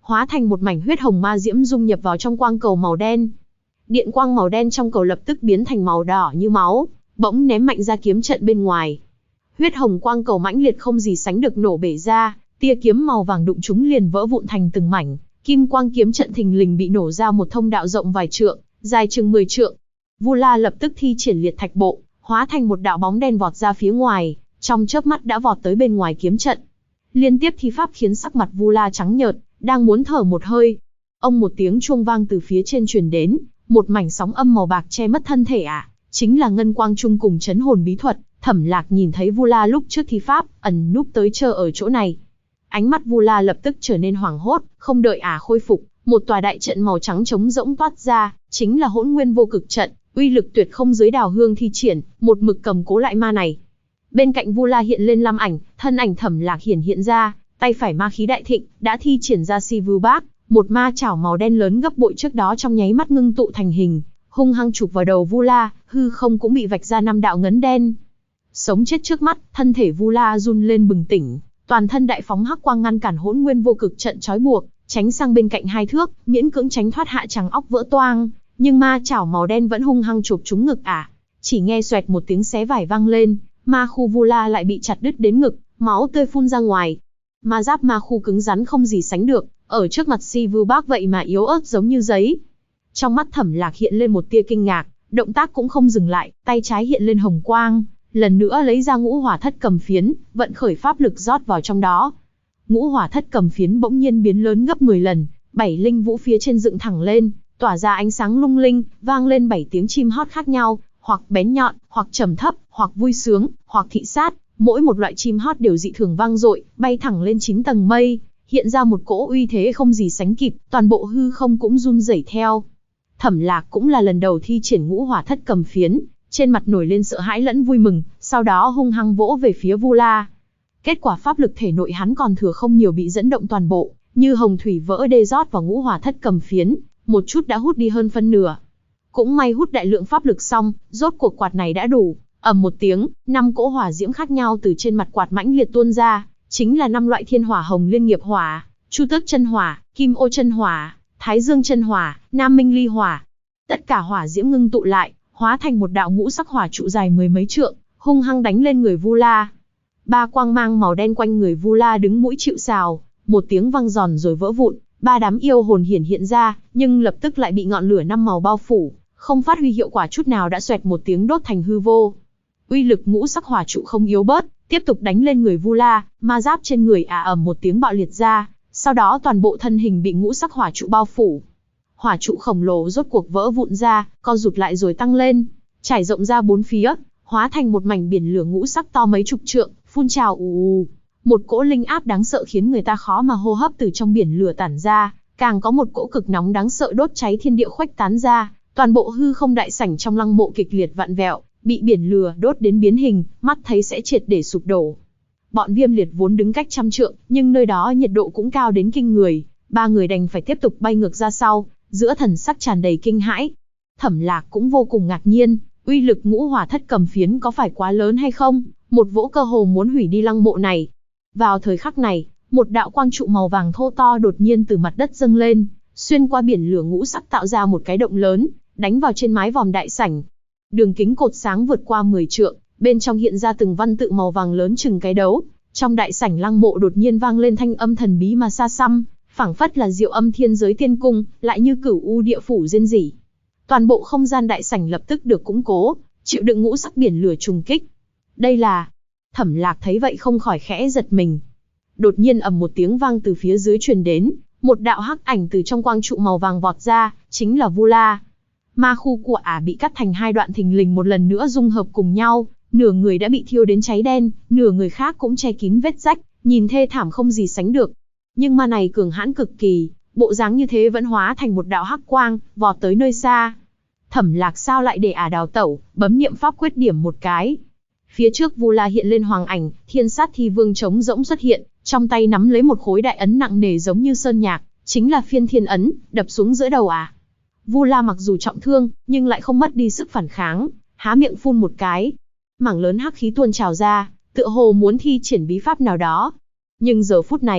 hóa thành một mảnh huyết hồng ma diễm dung nhập vào trong quang cầu màu đen. Điện quang màu đen trong cầu lập tức biến thành màu đỏ như máu, bỗng ném mạnh ra kiếm trận bên ngoài. Huyết hồng quang cầu mãnh liệt không gì sánh được nổ bể ra, tia kiếm màu vàng đụng chúng liền vỡ vụn thành từng mảnh. Kim quang kiếm trận thình lình bị nổ ra một thông đạo rộng vài trượng, dài chừng 10 trượng. Vu La lập tức thi triển liệt thạch bộ, hóa thành một đạo bóng đen vọt ra phía ngoài, trong chớp mắt đã vọt tới bên ngoài kiếm trận. Liên tiếp thi pháp khiến sắc mặt Vu La trắng nhợt, đang muốn thở một hơi. Ông một tiếng chuông vang từ phía trên truyền đến, một mảnh sóng âm màu bạc che mất thân thể chính là ngân quang trung cùng chấn hồn bí thuật. Thẩm Lạc nhìn thấy Vu La lúc trước thi pháp, ẩn núp tới chờ ở chỗ này. Ánh mắt Vu La lập tức trở nên hoảng hốt, không đợi khôi phục, một tòa đại trận màu trắng trống rỗng toát ra, chính là Hỗn Nguyên Vô Cực trận, uy lực tuyệt không dưới Đào Hương thi triển, một mực cầm cố lại ma này. Bên cạnh Vu La hiện lên Lam ảnh, thân ảnh Thẩm Lạc hiện ra, tay phải ma khí đại thịnh, đã thi triển ra Si Vưu Bác, một ma chảo màu đen lớn gấp bội trước đó trong nháy mắt ngưng tụ thành hình, hung hăng chụp vào đầu Vu La, hư không cũng bị vạch ra 5 đạo ngấn đen. Sống chết trước mắt, thân thể Vu La run lên bừng tỉnh, toàn thân đại phóng hắc quang ngăn cản Hỗn Nguyên Vô Cực trận trói buộc, tránh sang bên cạnh 2 thước, miễn cưỡng tránh thoát hạ trắng óc vỡ toang, nhưng ma chảo màu đen vẫn hung hăng chụp trúng ngực Chỉ nghe xoẹt một tiếng xé vải vang lên, ma khu Vu La lại bị chặt đứt đến ngực, máu tươi phun ra ngoài. Ma giáp ma khu cứng rắn không gì sánh được, ở trước mặt Si Vưu Bác vậy mà yếu ớt giống như giấy. Trong mắt Thẩm Lạc hiện lên một tia kinh ngạc, động tác cũng không dừng lại, tay trái hiện lên hồng quang, lần nữa lấy ra Ngũ Hỏa Thất Cầm Phiến, vận khởi pháp lực rót vào trong đó. Ngũ Hỏa Thất Cầm Phiến bỗng nhiên biến lớn gấp 10 lần, 7 linh vũ phía trên dựng thẳng lên, tỏa ra ánh sáng lung linh, vang lên 7 tiếng chim hót khác nhau, hoặc bén nhọn, hoặc trầm thấp, hoặc vui sướng, hoặc thị sát. Mỗi một loại chim hót đều dị thường vang dội, bay thẳng lên 9 tầng mây, hiện ra một cỗ uy thế không gì sánh kịp, toàn bộ hư không cũng run rẩy theo. Thẩm Lạc cũng là lần đầu thi triển Ngũ Hỏa Thất Cầm Phiến, trên mặt nổi lên sợ hãi lẫn vui mừng, sau đó hung hăng vỗ về phía Vu La. Kết quả pháp lực thể nội hắn còn thừa không nhiều bị dẫn động toàn bộ, như hồng thủy vỡ đê rót vào Ngũ Hỏa Thất Cầm Phiến, một chút đã hút đi hơn phân nửa. Cũng may hút đại lượng pháp lực xong, rốt cuộc quạt này đã đủ. Ầm một tiếng, 5 cỗ hỏa diễm khác nhau từ trên mặt quạt mãnh liệt tuôn ra, chính là 5 loại thiên hỏa: Hồng Liên Nghiệp Hỏa, Chu Tước Chân Hỏa, Kim Ô Chân Hỏa, Thái Dương Chân Hỏa, Nam Minh Ly Hỏa. Tất cả hỏa diễm ngưng tụ lại, hóa thành một đạo ngũ sắc hỏa trụ dài 10 mấy trượng, hung hăng đánh lên người Vu La. 3 quang mang màu đen quanh người Vu La đứng mũi chịu sào, một tiếng vang giòn rồi vỡ vụn, 3 đám yêu hồn hiện ra, nhưng lập tức lại bị ngọn lửa 5 màu bao phủ, không phát huy hiệu quả chút nào đã xoẹt một tiếng đốt thành hư vô. Uy lực ngũ sắc hỏa trụ không yếu bớt, tiếp tục đánh lên người Vu La, ma giáp trên người ầm một tiếng bạo liệt ra, sau đó toàn bộ thân hình bị ngũ sắc hỏa trụ bao phủ. Hỏa trụ khổng lồ rốt cuộc vỡ vụn ra, co rụt lại rồi tăng lên, trải rộng ra 4 phía, hóa thành một mảnh biển lửa ngũ sắc to mấy chục trượng, phun trào ù ù. Một cỗ linh áp đáng sợ khiến người ta khó mà hô hấp từ trong biển lửa tản ra, càng có một cỗ cực nóng đáng sợ đốt cháy thiên địa khuếch tán ra, toàn bộ hư không đại sảnh trong lăng mộ kịch liệt vặn vẹo, bị biển lửa đốt đến biến hình, mắt thấy sẽ triệt để sụp đổ. Bọn Viêm Liệt vốn đứng cách trăm trượng, nhưng nơi đó nhiệt độ cũng cao đến kinh người, 3 người đành phải tiếp tục bay ngược ra sau, giữa thần sắc tràn đầy kinh hãi. Thẩm Lạc cũng vô cùng ngạc nhiên, uy lực Ngũ Hỏa Thất Cầm Phiến có phải quá lớn hay không, một vỗ cơ hồ muốn hủy đi lăng mộ này. Vào thời khắc này, một đạo quang trụ màu vàng thô to đột nhiên từ mặt đất dâng lên, xuyên qua biển lửa ngũ sắc tạo ra một cái động lớn, đánh vào trên mái vòm đại sảnh. Đường kính cột sáng vượt qua 10 trượng, bên trong hiện ra từng văn tự màu vàng lớn chừng cái đấu. Trong đại sảnh lăng mộ đột nhiên vang lên thanh âm thần bí mà xa xăm, phảng phất là diệu âm thiên giới tiên cung, lại như cửu u địa phủ rên rỉ. Toàn bộ không gian đại sảnh lập tức được củng cố, chịu đựng ngũ sắc biển lửa trùng kích. Đây là... Thẩm Lạc thấy vậy không khỏi khẽ giật mình. Đột nhiên ầm một tiếng vang từ phía dưới truyền đến, một đạo hắc ảnh từ trong quang trụ màu vàng vọt ra, chính là Vu La. Ma khu của bị cắt thành 2 đoạn thình lình một lần nữa dung hợp cùng nhau, nửa người đã bị thiêu đến cháy đen, nửa người khác cũng che kín vết rách, nhìn thê thảm không gì sánh được. Nhưng ma này cường hãn cực kỳ, bộ dáng như thế vẫn hóa thành một đạo hắc quang, vọt tới nơi xa. Thẩm Lạc sao lại để đào tẩu, bấm niệm pháp quyết điểm một cái. Phía trước Vu La hiện lên hoàng ảnh, Thiên Sát Thi Vương trống rỗng xuất hiện, trong tay nắm lấy một khối đại ấn nặng nề giống như sơn nhạc, chính là Phiên Thiên ấn, đập xuống giữa đầu Vu La mặc dù trọng thương, nhưng lại không mất đi sức phản kháng, há miệng phun một cái. Mảng lớn hắc khí tuôn trào ra, tựa hồ muốn thi triển bí pháp nào đó. Nhưng giờ phút này,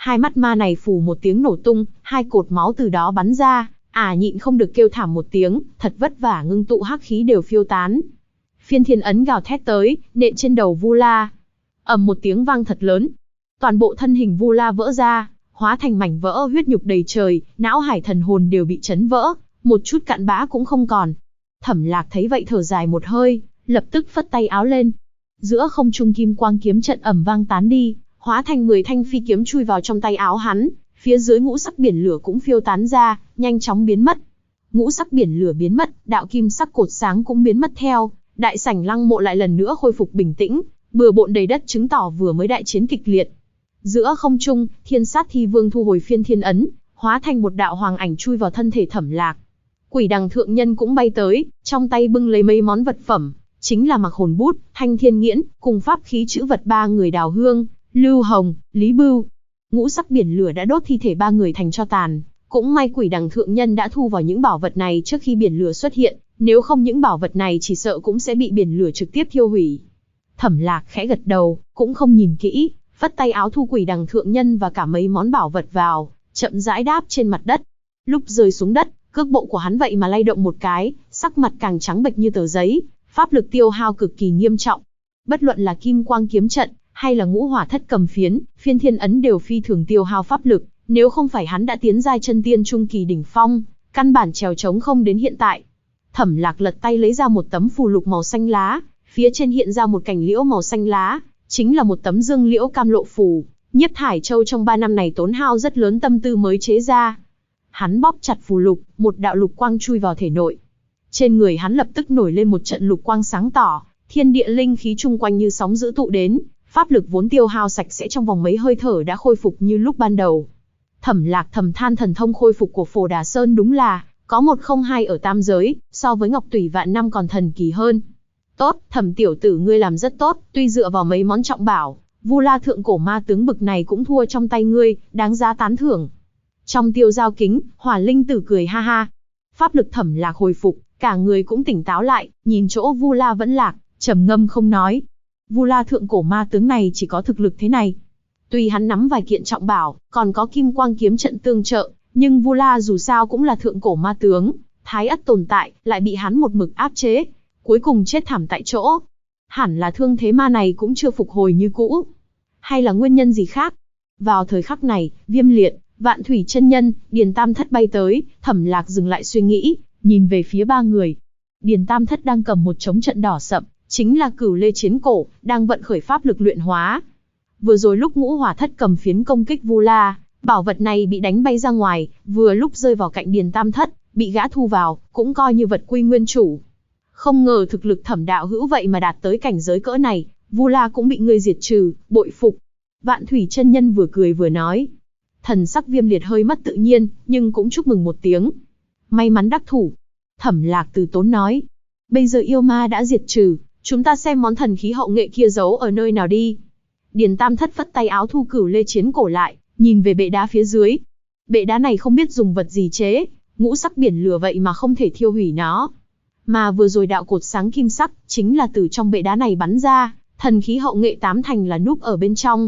Hai mắt ma này phù một tiếng nổ tung, hai cột máu từ đó bắn ra, nhịn không được kêu thảm một tiếng, thật vất vả ngưng tụ hắc khí đều phiêu tán. Phiên thiên ấn gào thét tới, nện trên đầu Vu La. Ầm một tiếng vang thật lớn, toàn bộ thân hình Vu La vỡ ra, hóa thành mảnh vỡ, huyết nhục đầy trời, não hải thần hồn đều bị chấn vỡ, một chút cặn bã cũng không còn. Thẩm Lạc thấy vậy thở dài một hơi, lập tức phất tay áo lên. Giữa không trung kim quang kiếm trận ầm vang tán đi, hóa thành 10 thanh phi kiếm chui vào trong tay áo hắn, phía dưới ngũ sắc biển lửa cũng phiêu tán ra, nhanh chóng biến mất. Ngũ sắc biển lửa biến mất, đạo kim sắc cột sáng cũng biến mất theo, đại sảnh lăng mộ lại lần nữa khôi phục bình tĩnh, bừa bộn đầy đất chứng tỏ vừa mới đại chiến kịch liệt. Giữa không trung, Thiên Sát Thi Vương thu hồi phiên thiên ấn, hóa thành một đạo hoàng ảnh chui vào thân thể Thẩm Lạc. Quỷ Đằng thượng nhân cũng bay tới, trong tay bưng lấy mấy món vật phẩm, chính là Mặc Hồn Bút, Thanh Thiên Nghiễn, cùng pháp khí chữ vật ba người Đào Hương, Lưu Hồng, Lý Bưu. Ngũ sắc biển lửa đã đốt thi thể ba người thành tro tàn, cũng may Quỷ Đằng thượng nhân đã thu vào những bảo vật này trước khi biển lửa xuất hiện, nếu không những bảo vật này chỉ sợ cũng sẽ bị biển lửa trực tiếp thiêu hủy. Thẩm Lạc khẽ gật đầu, cũng không nhìn kỹ, phất tay áo thu Quỷ Đằng thượng nhân và cả mấy món bảo vật vào, chậm rãi đáp trên mặt đất. Lúc rơi xuống đất, cước bộ của hắn vậy mà lay động một cái, sắc mặt càng trắng bệch như tờ giấy, pháp lực tiêu hao cực kỳ nghiêm trọng. Bất luận là Kim Quang kiếm trận, hay là Ngũ Hỏa Thất cầm phiến, phiên thiên ấn đều phi thường tiêu hao pháp lực, nếu không phải hắn đã tiến giai chân tiên trung kỳ đỉnh phong, căn bản trèo trống không đến hiện tại. Thẩm Lạc lật tay lấy ra một tấm phù lục màu xanh lá, phía trên hiện ra một cành liễu màu xanh lá, chính là một tấm dương liễu cam lộ phù, Nhiếp Thải Châu trong 3 năm này tốn hao rất lớn tâm tư mới chế ra. Hắn bóp chặt phù lục, một đạo lục quang chui vào thể nội. Trên người hắn lập tức nổi lên một trận lục quang sáng tỏ, thiên địa linh khí chung quanh như sóng dữ tụ đến, pháp lực vốn tiêu hao sạch sẽ trong vòng mấy hơi thở đã khôi phục như lúc ban đầu. Thẩm Lạc thầm than thần thông khôi phục của Phổ Đà Sơn đúng là có một không hai ở tam giới, so với Ngọc Tủy vạn năm còn thần kỳ hơn. Tốt, Thẩm tiểu tử ngươi làm rất tốt, tuy dựa vào mấy món trọng bảo, Vu La thượng cổ ma tướng bực này cũng thua trong tay ngươi, đáng giá tán thưởng. Trong Tiêu Giao Kính, Hỏa Linh Tử cười ha ha. Pháp lực Thẩm Lạc hồi phục, cả người cũng tỉnh táo lại, nhìn chỗ Vu La vẫn lạc, trầm ngâm không nói. Vu La thượng cổ ma tướng này chỉ có thực lực thế này. Tuy hắn nắm vài kiện trọng bảo, còn có Kim Quang kiếm trận tương trợ, nhưng Vu La dù sao cũng là thượng cổ ma tướng, thái ất tồn tại, lại bị hắn một mực áp chế, cuối cùng chết thảm tại chỗ. Hẳn là thương thế ma này cũng chưa phục hồi như cũ, hay là nguyên nhân gì khác. Vào thời khắc này, Viêm Liệt, Vạn Thủy chân nhân, Điền Tam Thất bay tới, Thẩm Lạc dừng lại suy nghĩ, nhìn về phía ba người. Điền Tam Thất đang cầm một trống trận đỏ sậm, chính là Cửu Lê Chiến Cổ, đang vận khởi pháp lực luyện hóa. Vừa rồi lúc Ngũ Hỏa Thất cầm phiến công kích Vu La, bảo vật này bị đánh bay ra ngoài, vừa lúc rơi vào cạnh Điền Tam Thất, bị gã thu vào, cũng coi như vật quy nguyên chủ. Không ngờ thực lực Thẩm đạo hữu vậy mà đạt tới cảnh giới cỡ này, Vu La cũng bị ngươi diệt trừ, bội phục. Vạn Thủy chân nhân vừa cười vừa nói. Thần sắc Viêm Liệt hơi mất tự nhiên, nhưng cũng chúc mừng một tiếng. May mắn đắc thủ. Thẩm Lạc từ tốn nói. Bây giờ yêu ma đã diệt trừ, chúng ta xem món thần khí hậu nghệ kia giấu ở nơi nào đi. Điền Tam Thất phất tay áo thu Cửu Lê Chiến Cổ lại, nhìn về bệ đá phía dưới. Bệ đá này không biết dùng vật gì chế, ngũ sắc biển lửa vậy mà không thể thiêu hủy nó. Mà vừa rồi đạo cột sáng kim sắc, chính là từ trong bệ đá này bắn ra, thần khí hậu nghệ 8 thành là núp ở bên trong.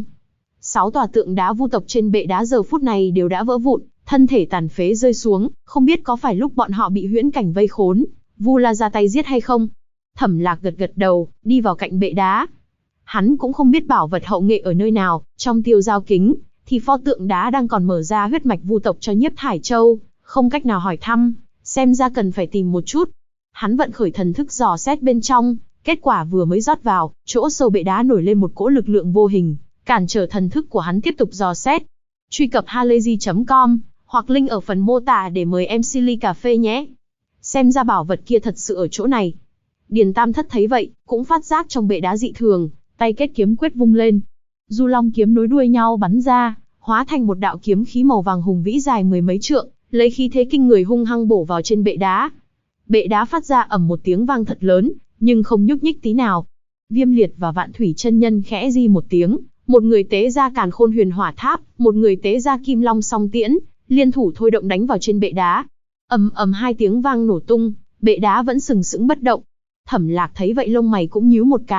6 tòa tượng đá vu tộc trên bệ đá giờ phút này đều đã vỡ vụn, thân thể tàn phế rơi xuống, không biết có phải lúc bọn họ bị huyễn cảnh vây khốn, Vu La ra tay giết hay không. Thẩm Lạc gật gật đầu, đi vào cạnh bệ đá. Hắn cũng không biết bảo vật hậu nghệ ở nơi nào, trong Tiêu Giao Kính, thì pho tượng đá đang còn mở ra huyết mạch vu tộc cho Nhiếp Thải Châu, không cách nào hỏi thăm, xem ra cần phải tìm một chút. Hắn vận khởi thần thức dò xét bên trong, kết quả vừa mới rót vào, chỗ sâu bệ đá nổi lên một cỗ lực lượng vô hình, cản trở thần thức của hắn tiếp tục dò xét. Truy cập halayzi.com, hoặc link ở phần mô tả để mời em Silly Cà Phê nhé. Xem ra bảo vật kia thật sự ở chỗ này. Điền Tam Thất thấy vậy, cũng phát giác trong bệ đá dị thường, tay kết kiếm quyết vung lên. Du long kiếm nối đuôi nhau bắn ra, hóa thành một đạo kiếm khí màu vàng hùng vĩ dài mười mấy trượng, lấy khí thế kinh người hung hăng bổ vào trên bệ đá. Bệ đá phát ra ầm một tiếng vang thật lớn, nhưng không nhúc nhích tí nào. Viêm Liệt và Vạn Thủy chân nhân khẽ di một tiếng, một người tế ra Càn Khôn Huyền Hỏa Tháp, một người tế ra Kim Long Song Tiễn, liên thủ thôi động đánh vào trên bệ đá. Ầm ầm hai tiếng vang nổ tung, bệ đá vẫn sừng sững bất động. Thẩm Lạc thấy vậy lông mày cũng nhíu một cái,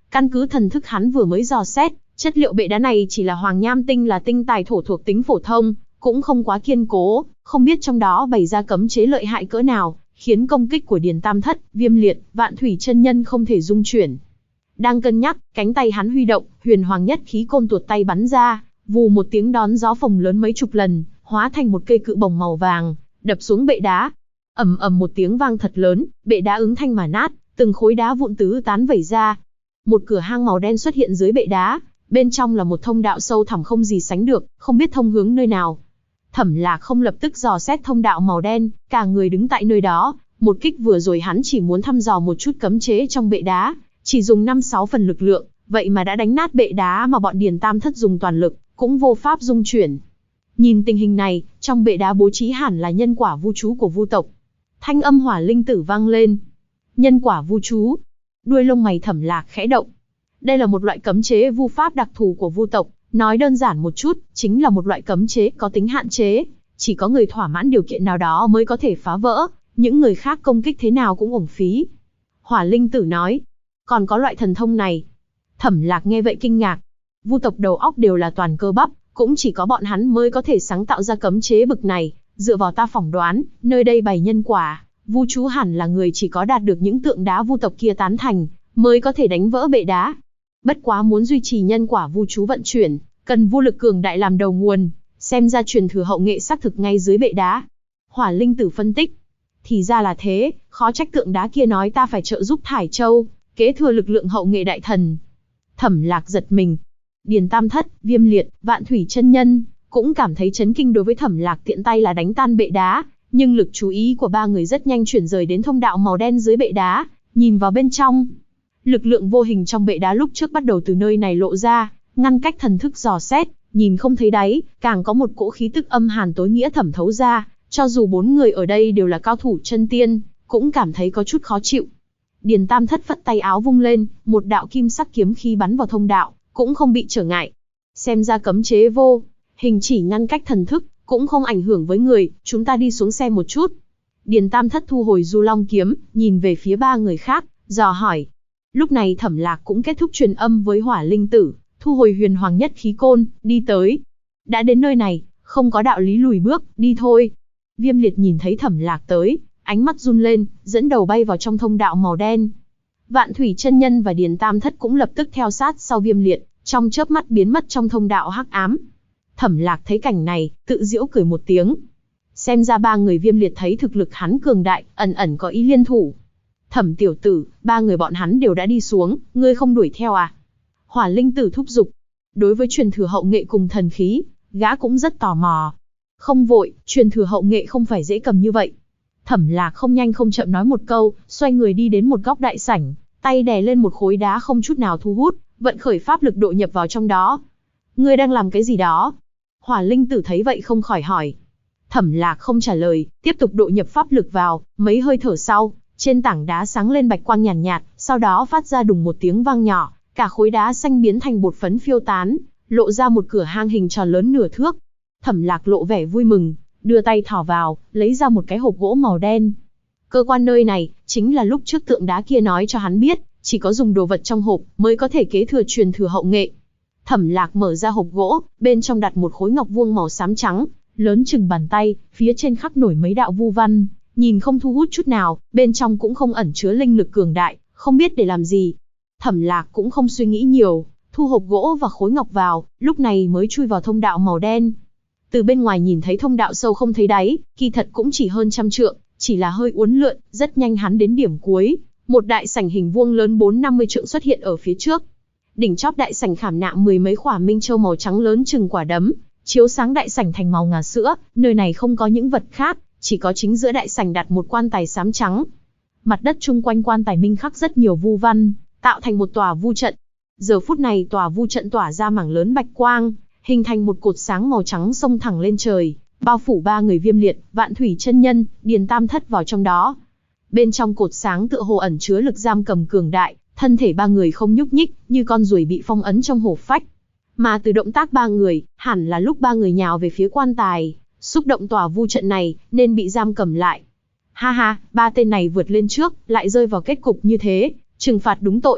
Căn cứ thần thức hắn vừa mới dò xét, chất liệu bệ đá này chỉ là hoàng nham tinh, là tinh tài thổ thuộc tính phổ thông, cũng không quá kiên cố, không biết trong đó bày ra cấm chế lợi hại cỡ nào, khiến công kích của Điền Tam Thất, Viêm Liệt, Vạn Thủy chân nhân không thể dung chuyển. Đang cân nhắc, cánh tay hắn huy động, huyền hoàng nhất khí côn tuột tay bắn ra, vù một tiếng đón gió phồng lớn mấy chục lần, hóa thành một cây cự bổng màu vàng, đập xuống bệ đá. Ầm ầm một tiếng vang thật lớn, bệ đá ứng thanh mà nát, từng khối đá vụn tứ tán vẩy ra. Một cửa hang màu đen xuất hiện dưới bệ đá, bên trong là một thông đạo sâu thẳm không gì sánh được, không biết thông hướng nơi nào. Thẩm Lạc không lập tức dò xét thông đạo màu đen, cả người đứng tại nơi đó. Một kích vừa rồi hắn chỉ muốn thăm dò một chút cấm chế trong bệ đá, chỉ dùng 5-6 phần lực lượng, vậy mà đã đánh nát bệ đá mà bọn Điền Tam Thất dùng toàn lực, cũng vô pháp dung chuyển. Nhìn tình hình này, trong bệ đá bố trí hẳn là nhân quả vu chú của vu tộc. Thanh âm Hỏa Linh Tử vang lên. Nhân quả vu chú. Đuôi lông mày Thẩm Lạc khẽ động. Đây là một loại cấm chế vu pháp đặc thù của vu tộc, nói đơn giản một chút, chính là một loại cấm chế có tính hạn chế, chỉ có người thỏa mãn điều kiện nào đó mới có thể phá vỡ, những người khác công kích thế nào cũng uổng phí. Hỏa Linh Tử nói, còn có loại thần thông này. Thẩm Lạc nghe vậy kinh ngạc. Vu tộc đầu óc đều là toàn cơ bắp, cũng chỉ có bọn hắn mới có thể sáng tạo ra cấm chế bực này. Dựa vào ta phỏng đoán, nơi đây bày nhân quả, vu chú hẳn là người chỉ có đạt được những tượng đá vu tộc kia tán thành, mới có thể đánh vỡ bệ đá. Bất quá muốn duy trì nhân quả vu chú vận chuyển, cần vu lực cường đại làm đầu nguồn, xem ra truyền thừa hậu nghệ xác thực ngay dưới bệ đá. Hỏa Linh Tử phân tích. Thì ra là thế, khó trách tượng đá kia nói ta phải trợ giúp Thải Châu, kế thừa lực lượng hậu nghệ đại thần. Thẩm Lạc giật mình. Điền Tam Thất, Viêm Liệt, Vạn Thủy chân nhân cũng cảm thấy chấn kinh đối với Thẩm Lạc tiện tay là đánh tan bệ đá, nhưng lực chú ý của ba người rất nhanh chuyển rời đến thông đạo màu đen dưới bệ đá, nhìn vào bên trong. Lực lượng vô hình trong bệ đá lúc trước bắt đầu từ nơi này lộ ra, ngăn cách thần thức dò xét, nhìn không thấy đáy, càng có một cỗ khí tức âm hàn tối nghĩa thẩm thấu ra, cho dù 4 người ở đây đều là cao thủ chân tiên, cũng cảm thấy có chút khó chịu. Điền Tam Thất phất tay áo vung lên, một đạo kim sắc kiếm khí bắn vào thông đạo, cũng không bị trở ngại. Xem ra cấm chế vô hình chỉ ngăn cách thần thức, cũng không ảnh hưởng với người, chúng ta đi xuống xem một chút. Điền Tam Thất thu hồi Du Long kiếm, nhìn về phía ba người khác, dò hỏi. Lúc này Thẩm Lạc cũng kết thúc truyền âm với Hỏa Linh Tử, thu hồi huyền hoàng nhất khí côn, đi tới. Đã đến nơi này, không có đạo lý lùi bước, đi thôi. Viêm Liệt nhìn thấy Thẩm Lạc tới, ánh mắt run lên, dẫn đầu bay vào trong thông đạo màu đen. Vạn Thủy chân nhân và Điền Tam Thất cũng lập tức theo sát sau Viêm Liệt, trong chớp mắt biến mất trong thông đạo hắc ám. Thẩm Lạc thấy cảnh này, tự giễu cười một tiếng. Xem ra ba người Viêm Liệt thấy thực lực hắn cường đại, ẩn ẩn có ý liên thủ. Thẩm tiểu tử, ba người bọn hắn đều đã đi xuống, ngươi không đuổi theo à? Hỏa Linh Tử thúc giục. Đối với truyền thừa hậu nghệ cùng thần khí, gã cũng rất tò mò. Không vội, truyền thừa hậu nghệ không phải dễ cầm như vậy. Thẩm Lạc không nhanh không chậm nói một câu, xoay người đi đến một góc đại sảnh, tay đè lên một khối đá không chút nào thu hút, vận khởi pháp lực độ nhập vào trong đó. Ngươi đang làm cái gì đó? Hỏa Linh Tử thấy vậy không khỏi hỏi. Thẩm Lạc không trả lời, tiếp tục độ nhập pháp lực vào, mấy hơi thở sau, trên tảng đá sáng lên bạch quang nhàn nhạt, sau đó phát ra đùng một tiếng vang nhỏ, cả khối đá xanh biến thành bột phấn phiêu tán, lộ ra một cửa hang hình tròn lớn nửa thước. Thẩm Lạc lộ vẻ vui mừng, đưa tay thò vào, lấy ra một cái hộp gỗ màu đen. Cơ quan nơi này, chính là lúc trước tượng đá kia nói cho hắn biết, chỉ có dùng đồ vật trong hộp mới có thể kế thừa truyền thừa hậu nghệ. Thẩm Lạc mở ra hộp gỗ, bên trong đặt một khối ngọc vuông màu xám trắng, lớn chừng bàn tay, phía trên khắc nổi mấy đạo vu văn, nhìn không thu hút chút nào, bên trong cũng không ẩn chứa linh lực cường đại, không biết để làm gì. Thẩm Lạc cũng không suy nghĩ nhiều, thu hộp gỗ và khối ngọc vào, lúc này mới chui vào thông đạo màu đen. Từ bên ngoài nhìn thấy thông đạo sâu không thấy đáy, kỳ thật cũng chỉ hơn 100 trượng, chỉ là hơi uốn lượn, rất nhanh hắn đến điểm cuối, một đại sảnh hình vuông lớn 4-50 trượng xuất hiện ở phía trước. Đỉnh chóp đại sảnh khảm nạm 10 mấy khỏa minh châu màu trắng lớn chừng quả đấm, chiếu sáng đại sảnh thành màu ngà sữa, nơi này không có những vật khác, chỉ có chính giữa đại sảnh đặt một quan tài xám trắng. Mặt đất chung quanh quan tài minh khắc rất nhiều vu văn, tạo thành một tòa vu trận. Giờ phút này tòa vu trận tỏa ra mảng lớn bạch quang, hình thành một cột sáng màu trắng xông thẳng lên trời, bao phủ ba người Viêm Liệt, Vạn Thủy chân nhân, Điền Tam Thất vào trong đó. Bên trong cột sáng tựa hồ ẩn chứa lực giam cầm cường đại, thân thể ba người không nhúc nhích, như con ruồi bị phong ấn trong hổ phách. Mà từ động tác ba người, hẳn là lúc ba người nhào về phía quan tài, xúc động tòa vu trận này, nên bị giam cầm lại. Ha ha, ba tên này vượt lên trước, lại rơi vào kết cục như thế, trừng phạt đúng tội.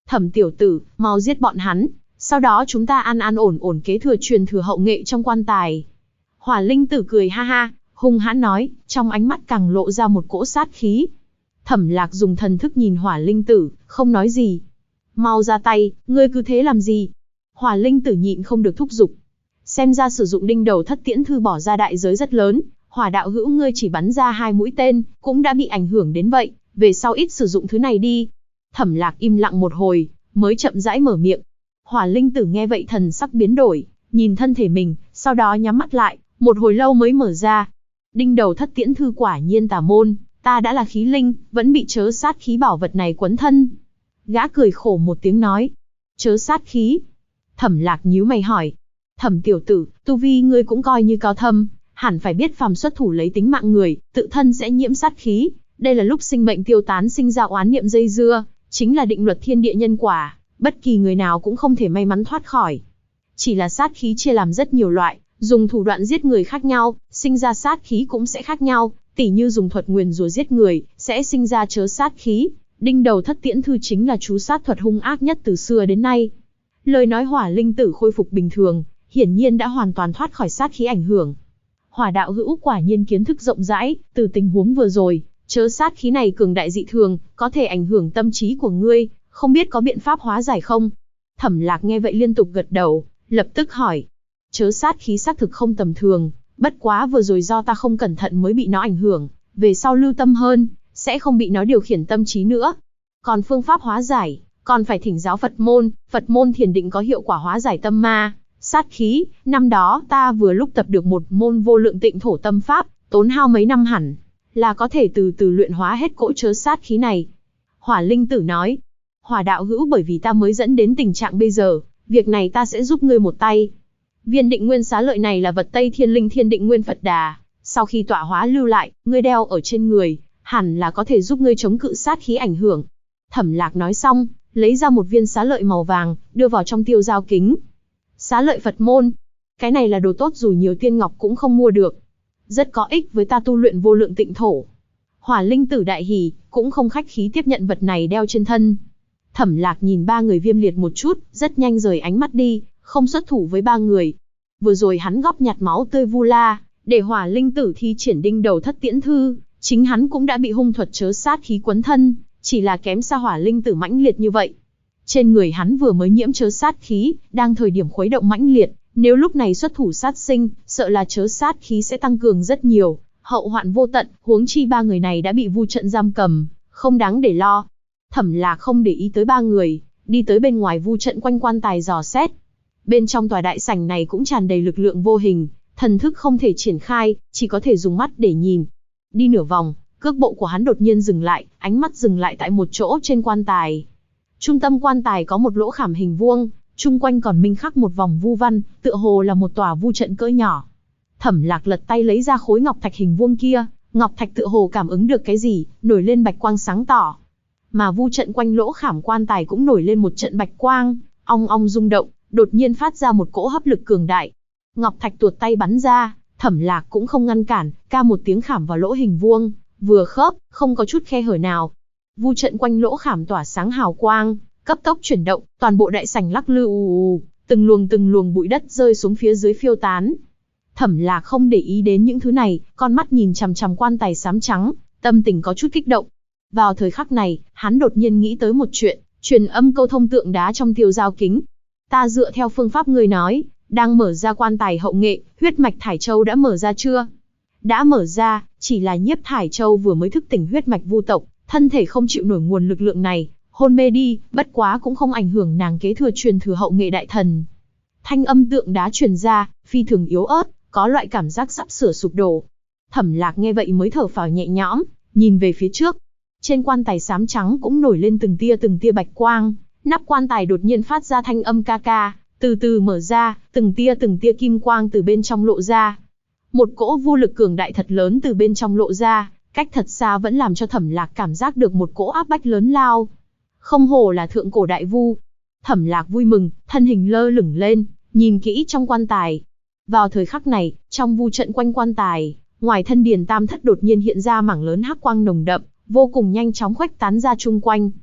Thẩm tiểu tử, mau giết bọn hắn, sau đó chúng ta an an ổn ổn kế thừa truyền thừa hậu nghệ trong quan tài. Hỏa linh tử cười ha ha, hung hãn nói, trong ánh mắt càng lộ ra một cỗ sát khí. Thẩm Lạc dùng thần thức nhìn hỏa linh tử, không nói gì. Mau ra tay, ngươi cứ thế làm gì? Hỏa linh tử nhịn không được thúc giục. Xem ra sử dụng đinh đầu thất tiễn thư bỏ ra đại giới rất lớn, hỏa đạo hữu ngươi chỉ bắn ra 2 mũi tên, cũng đã bị ảnh hưởng đến vậy, về sau ít sử dụng thứ này đi. Thẩm Lạc im lặng một hồi, mới chậm rãi mở miệng. Hỏa linh tử nghe vậy thần sắc biến đổi, nhìn thân thể mình, sau đó nhắm mắt lại, một hồi lâu mới mở ra. Đinh đầu thất tiễn thư quả nhiên tà môn, ta đã là khí linh, vẫn bị chớ sát khí bảo vật này quấn thân. Gã cười khổ một tiếng nói, chớ sát khí. Thẩm Lạc nhíu mày hỏi, Thẩm tiểu tử, tu vi ngươi cũng coi như cao thâm, hẳn phải biết phàm xuất thủ lấy tính mạng người, tự thân sẽ nhiễm sát khí. Đây là lúc sinh mệnh tiêu tán sinh ra oán niệm dây dưa, chính là định luật thiên địa nhân quả, bất kỳ người nào cũng không thể may mắn thoát khỏi. Chỉ là sát khí chia làm rất nhiều loại, dùng thủ đoạn giết người khác nhau, sinh ra sát khí cũng sẽ khác nhau, tỉ như dùng thuật nguyền rủa giết người, sẽ sinh ra chớ sát khí. Đinh đầu thất tiễn thư chính là chú sát thuật hung ác nhất từ xưa đến nay. Lời nói hỏa linh tử khôi phục bình thường, hiển nhiên đã hoàn toàn thoát khỏi sát khí ảnh hưởng. Hỏa đạo hữu quả nhiên kiến thức rộng rãi, từ tình huống vừa rồi, chớ sát khí này cường đại dị thường, có thể ảnh hưởng tâm trí của ngươi, không biết có biện pháp hóa giải không? Thẩm Lạc nghe vậy liên tục gật đầu, lập tức hỏi. Chớ sát khí xác thực không tầm thường, bất quá vừa rồi do ta không cẩn thận mới bị nó ảnh hưởng, về sau lưu tâm hơn, sẽ không bị nó điều khiển tâm trí nữa. Còn phương pháp hóa giải, còn phải thỉnh giáo Phật môn thiền định có hiệu quả hóa giải tâm ma, sát khí. Năm đó ta vừa lúc tập được một môn vô lượng tịnh thổ tâm pháp, tốn hao mấy năm hẳn là có thể từ từ luyện hóa hết cỗ chớ sát khí này. Hỏa linh tử nói, Hỏa đạo hữu bởi vì ta mới dẫn đến tình trạng bây giờ, việc này ta sẽ giúp ngươi một tay. Viên định nguyên xá lợi này là vật Tây Thiên Linh Thiên Định Nguyên Phật Đà, sau khi tọa hóa lưu lại, ngươi đeo ở trên người, hẳn là có thể giúp ngươi chống cự sát khí ảnh hưởng. Thẩm Lạc nói xong, lấy ra một viên xá lợi màu vàng, đưa vào trong tiêu dao kính. Xá lợi Phật môn, cái này là đồ tốt dù nhiều tiên ngọc cũng không mua được. Rất có ích với ta tu luyện vô lượng tịnh thổ. Hỏa linh tử đại hỉ, cũng không khách khí tiếp nhận vật này đeo trên thân. Thẩm Lạc nhìn 3 người Viêm Liệt một chút, rất nhanh rời ánh mắt đi, không xuất thủ với 3 người. Vừa rồi hắn góp nhặt máu tươi Vu La, để hỏa linh tử thi triển đinh đầu thất tiễn thư, chính hắn cũng đã bị hung thuật chớ sát khí quấn thân, chỉ là kém xa hỏa linh tử mãnh liệt như vậy. Trên người hắn vừa mới nhiễm chớ sát khí, đang thời điểm khuấy động mãnh liệt, nếu lúc này xuất thủ sát sinh, sợ là chớ sát khí sẽ tăng cường rất nhiều, hậu hoạn vô tận, huống chi 3 người này đã bị vu trận giam cầm, không đáng để lo. Thẩm Lạc không để ý tới 3 người, đi tới bên ngoài vu trận quanh quan tài dò xét. Bên trong tòa đại sảnh này cũng tràn đầy lực lượng vô hình, thần thức không thể triển khai, chỉ có thể dùng mắt để nhìn. Đi nửa vòng, cước bộ của hắn đột nhiên dừng lại, ánh mắt dừng lại tại một chỗ trên quan tài. Trung tâm quan tài có một lỗ khảm hình vuông, chung quanh còn minh khắc một vòng vu văn, tựa hồ là một tòa vu trận cỡ nhỏ. Thẩm Lạc lật tay lấy ra khối ngọc thạch hình vuông kia, ngọc thạch tựa hồ cảm ứng được cái gì, nổi lên bạch quang sáng tỏ. Mà vu trận quanh lỗ khảm quan tài cũng nổi lên một trận bạch quang, ong ong rung động, đột nhiên phát ra một cỗ hấp lực cường đại. Ngọc thạch tuột tay bắn ra, Thẩm Lạc cũng không ngăn cản, ca một tiếng khảm vào lỗ hình vuông, vừa khớp, không có chút khe hở nào. Vu trận quanh lỗ khảm tỏa sáng hào quang, cấp tốc chuyển động, toàn bộ đại sảnh lắc lư ù, từng luồng bụi đất rơi xuống phía dưới phiêu tán. Thẩm Lạc không để ý đến những thứ này, con mắt nhìn chằm chằm quan tài xám trắng, tâm tình có chút kích động. Vào thời khắc này, hắn đột nhiên nghĩ tới một chuyện, truyền âm câu thông tượng đá trong tiêu dao kính. Ta dựa theo phương pháp ngươi nói, đang mở ra quan tài hậu nghệ, huyết mạch Thải Châu đã mở ra chưa? Đã mở ra, chỉ là Nhiếp Thải Châu vừa mới thức tỉnh huyết mạch vu tộc, thân thể không chịu nổi nguồn lực lượng này, hôn mê đi, bất quá cũng không ảnh hưởng nàng kế thừa truyền thừa hậu nghệ đại thần. Thanh âm tượng đá truyền ra, phi thường yếu ớt, có loại cảm giác sắp sửa sụp đổ. Thẩm Lạc nghe vậy mới thở phào nhẹ nhõm, nhìn về phía trước. Trên quan tài xám trắng cũng nổi lên từng tia bạch quang, nắp quan tài đột nhiên phát ra thanh âm ca ca, từ từ mở ra, từng tia kim quang từ bên trong lộ ra. Một cỗ vô lực cường đại thật lớn từ bên trong lộ ra, cách thật xa vẫn làm cho Thẩm Lạc cảm giác được một cỗ áp bách lớn lao. Không hổ là thượng cổ đại vu. Thẩm Lạc vui mừng, thân hình lơ lửng lên, nhìn kỹ trong quan tài. Vào thời khắc này, trong vu trận quanh quan tài, ngoài thân Điền Tam Thất đột nhiên hiện ra mảng lớn hắc quang nồng đậm, vô cùng nhanh chóng khuếch tán ra chung quanh.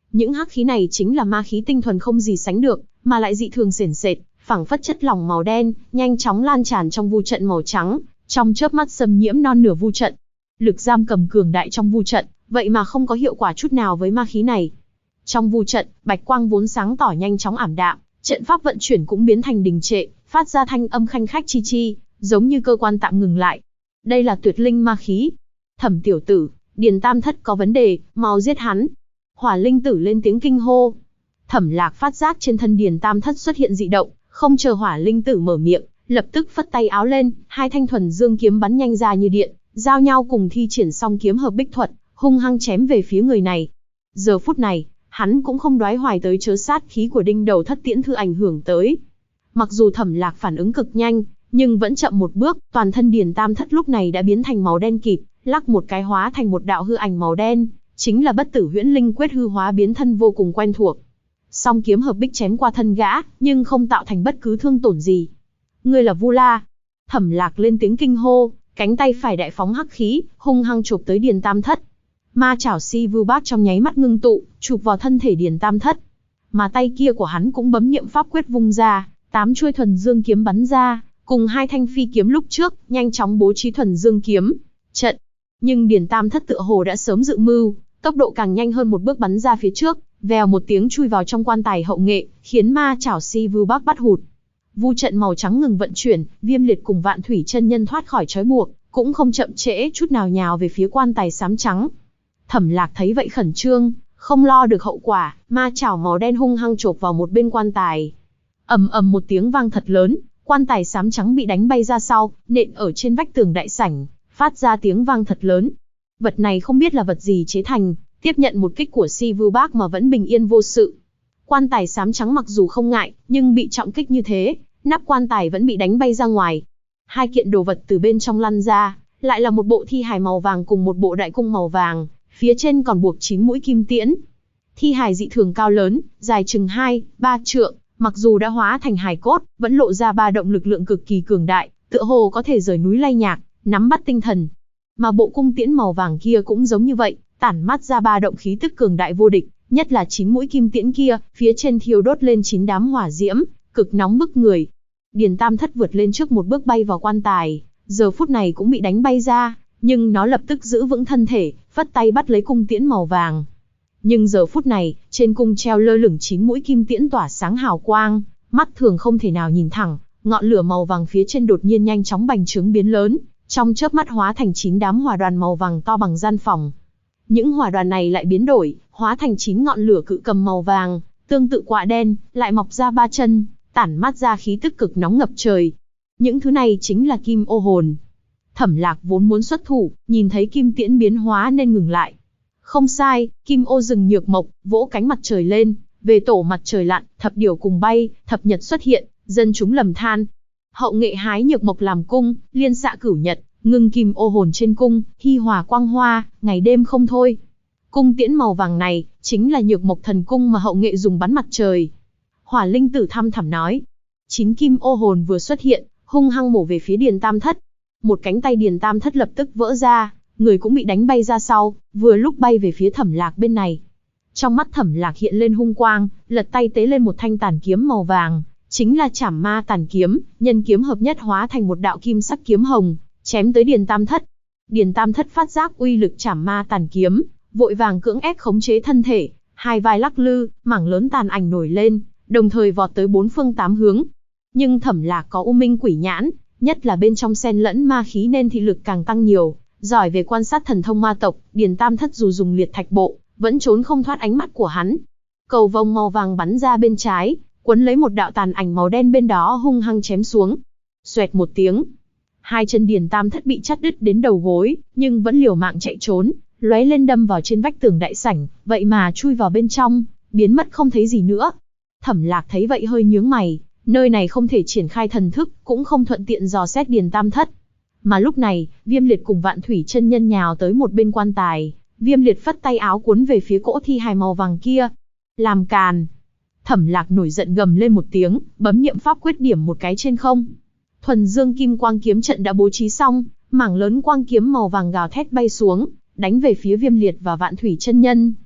Những hắc khí này chính là ma khí tinh thuần không gì sánh được, mà lại dị thường sền sệt, phảng phất chất lỏng màu đen, nhanh chóng lan tràn trong vu trận màu trắng, trong chớp mắt xâm nhiễm non nửa vu trận. Lực giam cầm cường đại trong vu trận, vậy mà không có hiệu quả chút nào với ma khí này. Trong vu trận, bạch quang vốn sáng tỏ nhanh chóng ảm đạm, trận pháp vận chuyển cũng biến thành đình trệ, phát ra thanh âm khanh khách chi chi, giống như cơ quan tạm ngừng lại. Đây là tuyệt linh ma khí. Thẩm tiểu tử, Điền Tam Thất có vấn đề, mau giết hắn. Hỏa linh tử lên tiếng kinh hô. Thẩm Lạc phát giác trên thân Điền Tam Thất xuất hiện dị động, không chờ Hỏa linh tử mở miệng, lập tức phất tay áo lên, hai thanh thuần dương kiếm bắn nhanh ra như điện, giao nhau cùng thi triển song kiếm hợp bích thuật, hung hăng chém về phía người này. Giờ phút này, hắn cũng không đoái hoài tới chớ sát khí của Đinh Đầu Thất Tiễn Thư ảnh hưởng tới. Mặc dù Thẩm Lạc phản ứng cực nhanh, nhưng vẫn chậm một bước, toàn thân Điền Tam Thất lúc này đã biến thành màu đen kịt, lắc một cái hóa thành một đạo hư ảnh màu đen, chính là Bất Tử Huyễn Linh Quyết hư hóa biến thân vô cùng quen thuộc. Song kiếm hợp bích chém qua thân gã, nhưng không tạo thành bất cứ thương tổn gì. Ngươi là Vu La. Thẩm Lạc lên tiếng kinh hô, cánh tay phải đại phóng hắc khí, hung hăng chụp tới Điền Tam Thất. Ma chảo si vu bát trong nháy mắt ngưng tụ, chụp vào thân thể Điền Tam Thất. Mà tay kia của hắn cũng bấm niệm pháp quyết vung ra, 8 chuôi thuần dương kiếm bắn ra, cùng 2 thanh phi kiếm lúc trước, nhanh chóng bố trí thuần dương kiếm trận. Nhưng Điền Tam Thất tựa hồ đã sớm dự mưu, tốc độ càng nhanh hơn một bước bắn ra phía trước, vèo một tiếng chui vào trong quan tài hậu nghệ, khiến ma chảo si vu bát bắt hụt. Vu trận màu trắng ngừng vận chuyển, Viêm Liệt cùng Vạn Thủy chân nhân thoát khỏi trói buộc, cũng không chậm trễ chút nào nhào về phía quan tài xám trắng. Thẩm Lạc thấy vậy khẩn trương, không lo được hậu quả, ma chảo màu đen hung hăng chộp vào một bên quan tài. Ầm ầm một tiếng vang thật lớn, quan tài xám trắng bị đánh bay ra sau, nện ở trên vách tường đại sảnh, phát ra tiếng vang thật lớn. Vật này không biết là vật gì chế thành, tiếp nhận một kích của Si Vu Bác mà vẫn bình yên vô sự. Quan tài xám trắng mặc dù không ngại, nhưng bị trọng kích như thế, nắp quan tài vẫn bị đánh bay ra ngoài. 2 kiện đồ vật từ bên trong lăn ra, lại là một bộ thi hài màu vàng cùng một bộ đại cung màu vàng, phía trên còn buộc 9 mũi kim tiễn. Thi hài dị thường cao lớn, dài chừng 2-3 trượng, mặc dù đã hóa thành hài cốt, vẫn lộ ra ba động lực lượng cực kỳ cường đại, tựa hồ có thể rời núi lay nhạc, nắm bắt tinh thần. Mà bộ cung tiễn màu vàng kia cũng giống như vậy, tản mát ra ba động khí tức cường đại vô địch, nhất là 9 mũi kim tiễn kia, phía trên thiêu đốt lên 9 đám hỏa diễm, cực nóng bức người. Điền Tam Thất vượt lên trước một bước bay vào quan tài, giờ phút này cũng bị đánh bay ra, nhưng nó lập tức giữ vững thân thể, phất tay bắt lấy cung tiễn màu vàng. Nhưng giờ phút này, trên cung treo lơ lửng 9 mũi kim tiễn tỏa sáng hào quang, mắt thường không thể nào nhìn thẳng, ngọn lửa màu vàng phía trên đột nhiên nhanh chóng bành trướng biến lớn, trong chớp mắt hóa thành 9 đám hỏa đoàn màu vàng to bằng gian phòng. Những hỏa đoàn này lại biến đổi, hóa thành 9 ngọn lửa cự cầm màu vàng, tương tự quạ đen, lại mọc ra 3 chân, tản mát ra khí tức cực nóng ngập trời. Những thứ này chính là kim ô hồn. Thẩm Lạc vốn muốn xuất thủ, nhìn thấy kim tiễn biến hóa nên ngừng lại. Không sai, kim ô rừng nhược mộc, vỗ cánh mặt trời lên, về tổ mặt trời lặn, thập điểu cùng bay, thập nhật xuất hiện, dân chúng lầm than. Hậu nghệ hái nhược mộc làm cung, liên xạ cửu nhật, ngưng kim ô hồn trên cung, hi hòa quang hoa, ngày đêm không thôi. Cung tiễn màu vàng này, chính là nhược mộc thần cung mà hậu nghệ dùng bắn mặt trời. Hỏa linh tử thăm thẳm nói. 9 kim ô hồn vừa xuất hiện, hung hăng bổ về phía Điền Tam Thất. Một cánh tay Điền Tam Thất lập tức vỡ ra, người cũng bị đánh bay ra sau, vừa lúc bay về phía Thẩm Lạc bên này. Trong mắt Thẩm Lạc hiện lên hung quang, lật tay tế lên một thanh tàn kiếm màu vàng, chính là Trảm Ma Tàn Kiếm, nhân kiếm hợp nhất hóa thành một đạo kim sắc kiếm hồng, chém tới Điền Tam Thất. Điền Tam Thất phát giác uy lực Trảm Ma Tàn Kiếm, vội vàng cưỡng ép khống chế thân thể, hai vai lắc lư, mảng lớn tàn ảnh nổi lên, đồng thời vọt tới 4 phương 8 hướng. Nhưng Thẩm Lạc có U Minh Quỷ Nhãn, nhất là bên trong xen lẫn ma khí nên thị lực càng tăng nhiều, giỏi về quan sát thần thông ma tộc, Điền Tam Thất dù dùng liệt thạch bộ, vẫn trốn không thoát ánh mắt của hắn. Cầu vồng màu vàng bắn ra bên trái, quấn lấy một đạo tàn ảnh màu đen bên đó hung hăng chém xuống. Xoẹt một tiếng, hai chân Điền Tam Thất bị chặt đứt đến đầu gối, nhưng vẫn liều mạng chạy trốn, lóe lên đâm vào trên vách tường đại sảnh, vậy mà chui vào bên trong, biến mất không thấy gì nữa. Thẩm Lạc thấy vậy hơi nhướng mày, nơi này không thể triển khai thần thức, cũng không thuận tiện dò xét Điền Tam Thất. Mà lúc này, Viêm Liệt cùng Vạn Thủy chân nhân nhào tới một bên quan tài, Viêm Liệt phất tay áo cuốn về phía cỗ thi hài màu vàng kia. Làm càn! Thẩm Lạc nổi giận gầm lên một tiếng, bấm niệm pháp quyết điểm một cái trên không. Thuần dương kim quang kiếm trận đã bố trí xong, mảng lớn quang kiếm màu vàng gào thét bay xuống, đánh về phía Viêm Liệt và Vạn Thủy chân nhân.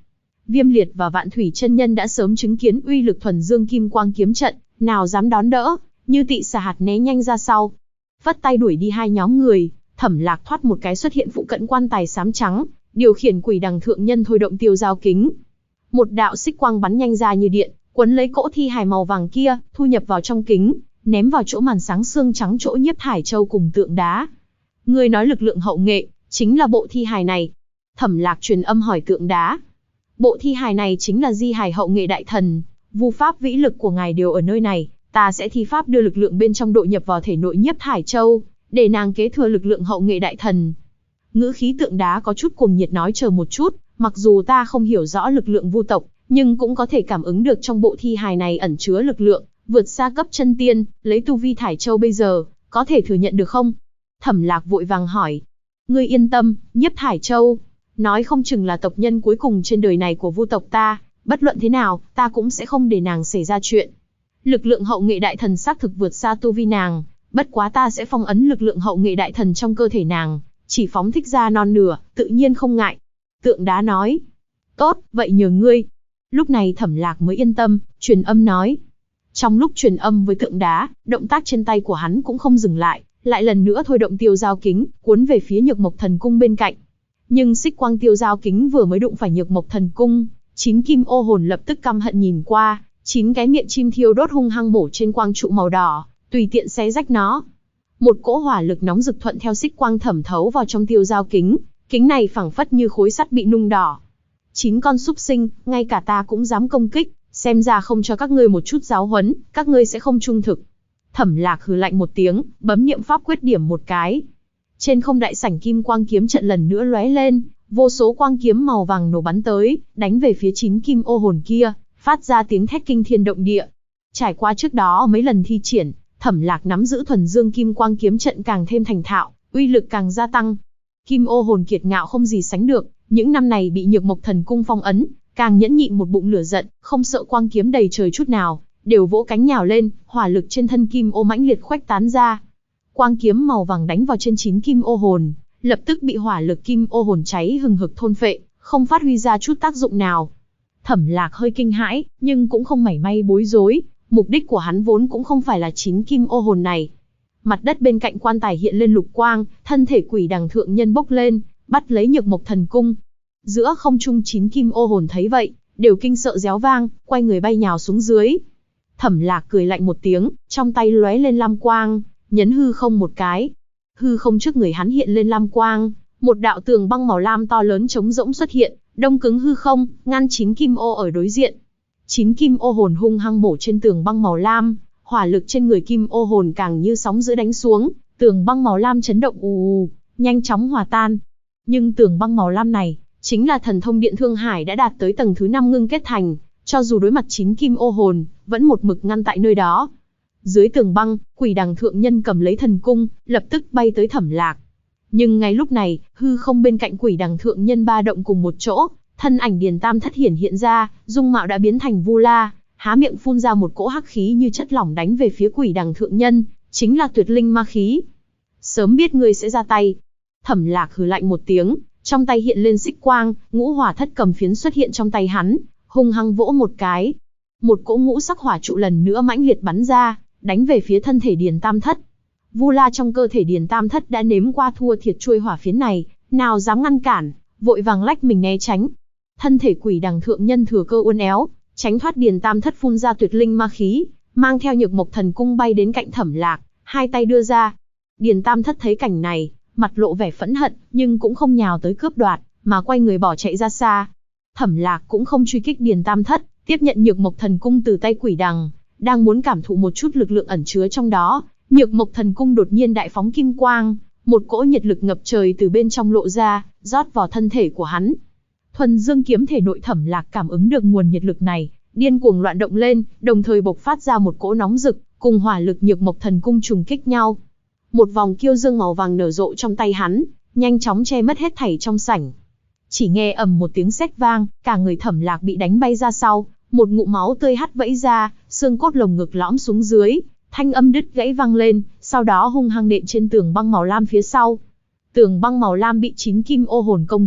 Viêm Liệt và Vạn Thủy chân nhân đã sớm chứng kiến uy lực thuần dương kim quang kiếm trận, nào dám đón đỡ, như tị xà hạt né nhanh ra sau. Vất tay đuổi đi hai nhóm người, Thẩm Lạc thoát một cái xuất hiện phụ cận quan tài xám trắng, điều khiển Quỷ Đằng thượng nhân thôi động tiêu giao kính. Một đạo xích quang bắn nhanh ra như điện, quấn lấy cỗ thi hài màu vàng kia, thu nhập vào trong kính, ném vào chỗ màn sáng xương trắng chỗ Nhiếp Thải Châu cùng tượng đá. Người nói lực lượng hậu nghệ, chính là bộ thi hài này. Thẩm Lạc truyền âm hỏi tượng đá. Bộ thi hài này chính là di hài hậu nghệ đại thần, vu pháp vĩ lực của ngài đều ở nơi này, ta sẽ thi pháp đưa lực lượng bên trong độ nhập vào thể nội Nhiếp Thải Châu, để nàng kế thừa lực lượng hậu nghệ đại thần. Ngữ khí tượng đá có chút cuồng nhiệt nói chờ một chút, mặc dù ta không hiểu rõ lực lượng vu tộc, nhưng cũng có thể cảm ứng được trong bộ thi hài này ẩn chứa lực lượng vượt xa cấp chân tiên, lấy tu vi Thải Châu bây giờ, có thể thừa nhận được không? Thẩm Lạc vội vàng hỏi. Ngươi yên tâm, Nhiếp Thải Châu, nói không chừng là tộc nhân cuối cùng trên đời này của vu tộc ta, bất luận thế nào, ta cũng sẽ không để nàng xảy ra chuyện. Lực lượng hậu nghệ đại thần xác thực vượt xa tu vi nàng, bất quá ta sẽ phong ấn lực lượng hậu nghệ đại thần trong cơ thể nàng, chỉ phóng thích ra non nửa, tự nhiên không ngại. Tượng đá nói. Tốt, vậy nhờ ngươi. Lúc này Thẩm Lạc mới yên tâm, truyền âm nói. Trong lúc truyền âm với tượng đá, động tác trên tay của hắn cũng không dừng lại, lại lần nữa thôi động tiêu giao kính, cuốn về phía Nhược Mộc Thần Cung bên cạnh. Nhưng xích quang tiêu giao kính vừa mới đụng phải Nhược Mộc Thần Cung, 9 kim ô hồn lập tức căm hận nhìn qua, 9 cái miệng chim thiêu đốt hung hăng bổ trên quang trụ màu đỏ, tùy tiện xé rách nó. Một cỗ hỏa lực nóng rực thuận theo xích quang thẩm thấu vào trong tiêu giao kính, kính này phảng phất như khối sắt bị nung đỏ. 9 con súc sinh, ngay cả ta cũng dám công kích, xem ra không cho các ngươi một chút giáo huấn, các ngươi sẽ không trung thực. Thẩm Lạc hừ lạnh một tiếng, bấm niệm pháp quyết điểm một cái. Trên không đại sảnh kim quang kiếm trận lần nữa lóe lên, vô số quang kiếm màu vàng nổ bắn tới, đánh về phía 9 kim ô hồn kia, phát ra tiếng thét kinh thiên động địa. Trải qua trước đó mấy lần thi triển, Thẩm Lạc nắm giữ thuần dương kim quang kiếm trận càng thêm thành thạo, uy lực càng gia tăng. Kim ô hồn kiệt ngạo không gì sánh được, những năm này bị Nhược Mộc Thần Cung phong ấn, càng nhẫn nhịn một bụng lửa giận, không sợ quang kiếm đầy trời chút nào, đều vỗ cánh nhào lên, hỏa lực trên thân kim ô mãnh liệt khuếch tán ra. Quang kiếm màu vàng đánh vào trên 9 kim ô hồn, lập tức bị hỏa lực kim ô hồn cháy hừng hực thôn phệ, không phát huy ra chút tác dụng nào. Thẩm Lạc hơi kinh hãi, nhưng cũng không mảy may bối rối, mục đích của hắn vốn cũng không phải là 9 kim ô hồn này. Mặt đất bên cạnh quan tài hiện lên lục quang, thân thể Quỷ Đằng thượng nhân bốc lên, bắt lấy Nhược Mộc Thần Cung. Giữa không trung 9 kim ô hồn thấy vậy, đều kinh sợ réo vang, quay người bay nhào xuống dưới. Thẩm Lạc cười lạnh một tiếng, trong tay lóe lên lam quang, nhấn hư không một cái. Hư không trước người hắn hiện lên lam quang, một đạo tường băng màu lam to lớn trống rỗng xuất hiện, đông cứng hư không, ngăn 9 kim ô ở đối diện. 9 kim ô hồn hung hăng bổ trên tường băng màu lam, hỏa lực trên người kim ô hồn càng như sóng dữ đánh xuống, tường băng màu lam chấn động ù, nhanh chóng hòa tan. Nhưng tường băng màu lam này, chính là thần thông điện Thương Hải đã đạt tới tầng thứ 5 ngưng kết thành, cho dù đối mặt 9 kim ô hồn, vẫn một mực ngăn tại nơi đó. Dưới tường băng, Quỷ Đằng thượng nhân cầm lấy thần cung, lập tức bay tới Thẩm Lạc. Nhưng ngay lúc này, hư không bên cạnh Quỷ Đằng thượng nhân ba động cùng một chỗ, thân ảnh Điền Tam Thất hiện ra, dung mạo đã biến thành Vu La, há miệng phun ra một cỗ hắc khí như chất lỏng đánh về phía Quỷ Đằng thượng nhân, chính là tuyệt linh ma khí. Sớm biết ngươi sẽ ra tay. Thẩm Lạc hừ lạnh một tiếng, trong tay hiện lên xích quang, ngũ hỏa thất cầm phiến xuất hiện trong tay hắn, hung hăng vỗ một cái. Một cỗ ngũ sắc hỏa trụ lần nữa mãnh liệt bắn ra, đánh về phía thân thể Điền Tam Thất. Vu La trong cơ thể Điền Tam Thất đã nếm qua thua thiệt chuôi hỏa phiến này, nào dám ngăn cản, vội vàng lách mình né tránh. Thân thể Quỷ Đằng thượng nhân thừa cơ uốn éo, tránh thoát Điền Tam Thất phun ra tuyệt linh ma khí, mang theo Nhược Mộc Thần Cung bay đến cạnh Thẩm Lạc, hai tay đưa ra. Điền Tam Thất thấy cảnh này, mặt lộ vẻ phẫn hận, nhưng cũng không nhào tới cướp đoạt, mà quay người bỏ chạy ra xa. Thẩm Lạc cũng không truy kích Điền Tam Thất, tiếp nhận Nhược Mộc Thần Cung từ tay Quỷ Đằng, đang muốn cảm thụ một chút lực lượng ẩn chứa trong đó, Nhược Mộc Thần Cung đột nhiên đại phóng kim quang, một cỗ nhiệt lực ngập trời từ bên trong lộ ra, rót vào thân thể của hắn. Thuần dương kiếm thể nội Thẩm Lạc cảm ứng được nguồn nhiệt lực này, điên cuồng loạn động lên, đồng thời bộc phát ra một cỗ nóng rực, cùng hỏa lực Nhược Mộc Thần Cung trùng kích nhau. Một vòng kiêu dương màu vàng nở rộ trong tay hắn, nhanh chóng che mất hết thảy trong sảnh. Chỉ nghe ầm một tiếng sét vang, cả người Thẩm Lạc bị đánh bay ra sau, một ngụm máu tươi hắt vẫy ra, xương cốt lồng ngực lõm xuống dưới, thanh âm đứt gãy vang lên, sau đó hung hăng nện trên tường băng màu lam phía sau. Tường băng màu lam bị 9 kim ô hồn công kích,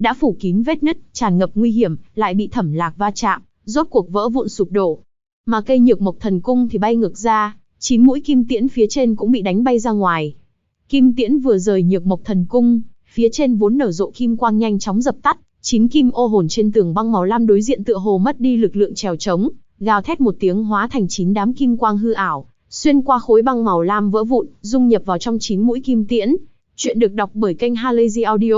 đã phủ kín vết nứt, tràn ngập nguy hiểm, lại bị Thẩm Lạc va chạm, rốt cuộc vỡ vụn sụp đổ. Mà cây Nhược Mộc Thần Cung thì bay ngược ra, 9 mũi kim tiễn phía trên cũng bị đánh bay ra ngoài. Kim tiễn vừa rời Nhược Mộc Thần Cung, phía trên vốn nở rộ kim quang nhanh chóng dập tắt, 9 kim ô hồn trên tường băng màu lam đối diện tựa hồ mất đi lực lượng trèo trống, gào thét một tiếng hóa thành 9 đám kim quang hư ảo, xuyên qua khối băng màu lam vỡ vụn, dung nhập vào trong 9 mũi kim tiễn. Chuyện được đọc bởi kênh Halazy Audio.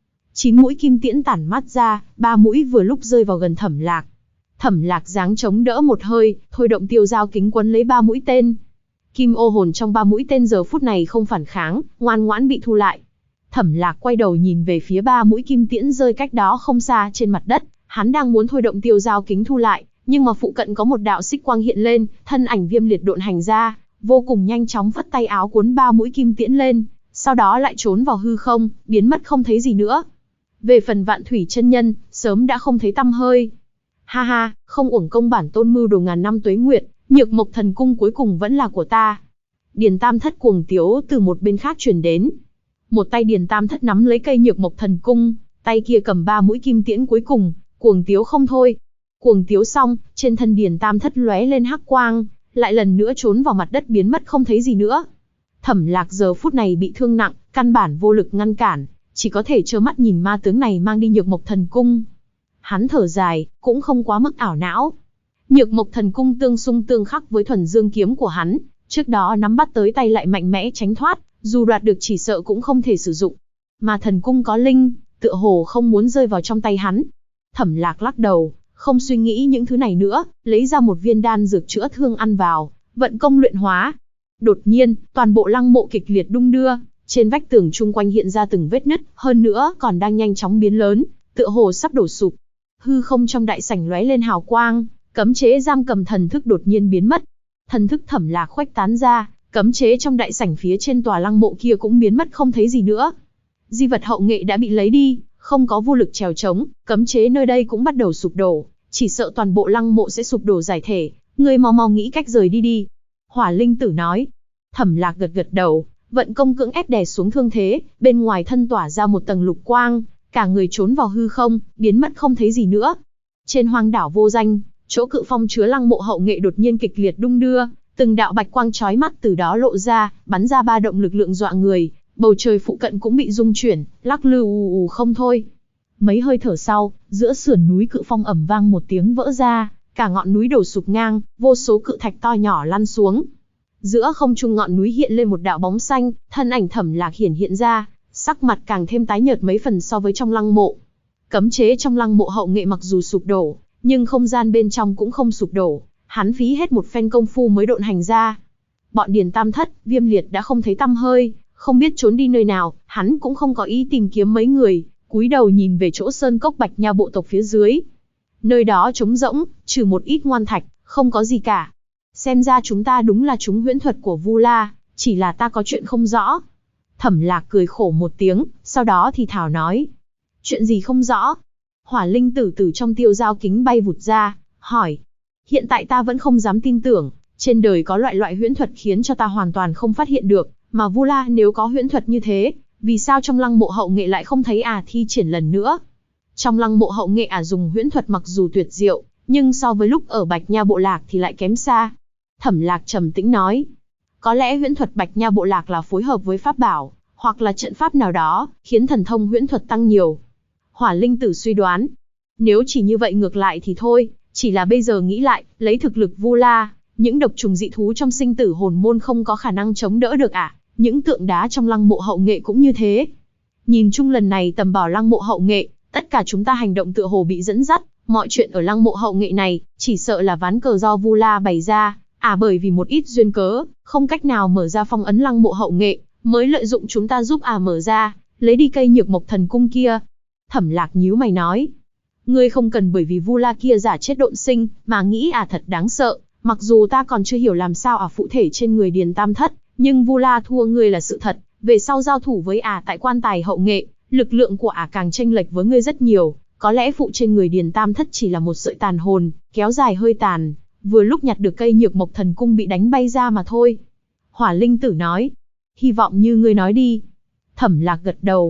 9 mũi kim tiễn tản mát ra, 3 mũi vừa lúc rơi vào gần Thẩm Lạc. Thẩm Lạc giáng chống đỡ một hơi, thôi động tiêu dao kính quấn lấy 3 mũi tên. Kim ô hồn trong 3 mũi tên giờ phút này không phản kháng, ngoan ngoãn bị thu lại. Thẩm Lạc quay đầu nhìn về phía 3 mũi kim tiễn rơi cách đó không xa trên mặt đất, hắn đang muốn thôi động tiêu dao kính thu lại, nhưng mà phụ cận có một đạo xích quang hiện lên, thân ảnh Viêm Liệt độn hành ra, vô cùng nhanh chóng phất tay áo cuốn 3 mũi kim tiễn lên, sau đó lại trốn vào hư không, biến mất không thấy gì nữa. Về phần Vạn Thủy chân nhân, sớm đã không thấy tăm hơi. Ha ha, không uổng công bản tôn mưu đồ ngàn năm tuế nguyệt, Nhược Mộc Thần Cung cuối cùng vẫn là của ta. Điền Tam Thất cuồng tiếu từ một bên khác truyền đến. Một tay Điền Tam Thất nắm lấy cây Nhược Mộc Thần Cung, tay kia cầm 3 mũi kim tiễn cuối cùng, cuồng tiếu không thôi. Cuồng tiếu xong, trên thân Điền Tam Thất lóe lên hắc quang, lại lần nữa trốn vào mặt đất biến mất không thấy gì nữa. Thẩm Lạc giờ phút này bị thương nặng, căn bản vô lực ngăn cản, chỉ có thể trơ mắt nhìn ma tướng này mang đi Nhược Mộc Thần Cung. Hắn thở dài, cũng không quá mức ảo não. Nhược Mộc Thần Cung tương xung tương khắc với Thuần Dương kiếm của hắn, trước đó nắm bắt tới tay lại mạnh mẽ tránh thoát, dù đoạt được chỉ sợ cũng không thể sử dụng. Mà thần cung có linh, tựa hồ không muốn rơi vào trong tay hắn. Thẩm Lạc lắc đầu, không suy nghĩ những thứ này nữa, lấy ra một viên đan dược chữa thương ăn vào, vận công luyện hóa. Đột nhiên, toàn bộ lăng mộ kịch liệt đung đưa, trên vách tường chung quanh hiện ra từng vết nứt, hơn nữa còn đang nhanh chóng biến lớn, tựa hồ sắp đổ sụp. Hư không trong đại sảnh lóe lên hào quang, cấm chế giam cầm thần thức đột nhiên biến mất. Thần thức Thẩm Lạc khuếch tán ra, cấm chế trong đại sảnh phía trên tòa lăng mộ kia cũng biến mất không thấy gì nữa. Di vật hậu nghệ đã bị lấy đi, không có vô lực trèo trống, cấm chế nơi đây cũng bắt đầu sụp đổ, chỉ sợ toàn bộ lăng mộ sẽ sụp đổ giải thể, ngươi mau mau nghĩ cách rời đi đi. Hỏa Linh Tử nói. Thẩm Lạc gật gật đầu, vận công cưỡng ép đè xuống thương thế, bên ngoài thân tỏa ra một tầng lục quang, cả người trốn vào hư không, biến mất không thấy gì nữa. Trên hoang đảo vô danh, chỗ cự phong chứa lăng mộ hậu nghệ đột nhiên kịch liệt đung đưa, từng đạo bạch quang chói mắt từ đó lộ ra, bắn ra ba động lực lượng dọa người, bầu trời phụ cận cũng bị rung chuyển, lắc lư ù ù không thôi. Mấy hơi thở sau, giữa sườn núi cự phong ầm vang một tiếng vỡ ra, cả ngọn núi đổ sụp ngang, vô số cự thạch to nhỏ lăn xuống. Giữa không trung ngọn núi hiện lên một đạo bóng xanh, thân ảnh Thẩm Lạc hiện ra, sắc mặt càng thêm tái nhợt mấy phần so với trong lăng mộ. Cấm chế trong lăng mộ hậu nghệ mặc dù sụp đổ, nhưng không gian bên trong cũng không sụp đổ, hắn phí hết một phen công phu mới độn hành ra. Bọn Điền Tam Thất, Viêm Liệt đã không thấy tăm hơi, không biết trốn đi nơi nào, hắn cũng không có ý tìm kiếm mấy người, cúi đầu nhìn về chỗ sơn cốc Bạch Nha bộ tộc phía dưới. Nơi đó trống rỗng, trừ một ít ngoan thạch, không có gì cả. Xem ra chúng ta đúng là trúng huyễn thuật của Vu La, chỉ là ta có chuyện không rõ. Thẩm Lạc cười khổ một tiếng, sau đó thì thảo nói. Chuyện gì không rõ? Hỏa Linh Tử từ trong tiêu dao kính bay vụt ra, hỏi. Hiện tại ta vẫn không dám tin tưởng, trên đời có loại huyễn thuật khiến cho ta hoàn toàn không phát hiện được, mà Vu La nếu có huyễn thuật như thế, vì sao trong lăng mộ hậu nghệ lại không thấy thi triển lần nữa? Trong lăng mộ hậu nghệ dùng huyễn thuật mặc dù tuyệt diệu, nhưng so với lúc ở Bạch Nha bộ lạc thì lại kém xa. Thẩm Lạc trầm tĩnh nói, có lẽ huyễn thuật Bạch Nha bộ lạc là phối hợp với pháp bảo, hoặc là trận pháp nào đó, khiến thần thông huyễn thuật tăng nhiều. Hỏa Linh Tử suy đoán, nếu chỉ như vậy ngược lại thì thôi, chỉ là bây giờ nghĩ lại, lấy thực lực Vu La, những độc trùng dị thú trong sinh tử hồn môn không có khả năng chống đỡ được những tượng đá trong lăng mộ hậu nghệ cũng như thế. Nhìn chung lần này tầm bảo lăng mộ hậu nghệ, tất cả chúng ta hành động tựa hồ bị dẫn dắt, mọi chuyện ở lăng mộ hậu nghệ này, chỉ sợ là ván cờ do Vu La bày ra, bởi vì một ít duyên cớ, không cách nào mở ra phong ấn lăng mộ hậu nghệ, mới lợi dụng chúng ta giúp mở ra, lấy đi cây Nhược Mộc Thần Cung kia. Thẩm Lạc nhíu mày nói, ngươi không cần bởi vì Vu La kia giả chết độn sinh, mà nghĩ thật đáng sợ, mặc dù ta còn chưa hiểu làm sao phụ thể trên người Điền Tam Thất, nhưng Vu La thua ngươi là sự thật, về sau giao thủ với tại quan tài hậu nghệ, lực lượng của càng chênh lệch với ngươi rất nhiều, có lẽ phụ trên người Điền Tam Thất chỉ là một sợi tàn hồn, kéo dài hơi tàn, vừa lúc nhặt được cây Nhược Mộc Thần Cung bị đánh bay ra mà thôi. Hỏa Linh Tử nói, hy vọng như ngươi nói đi. Thẩm Lạc gật đầu.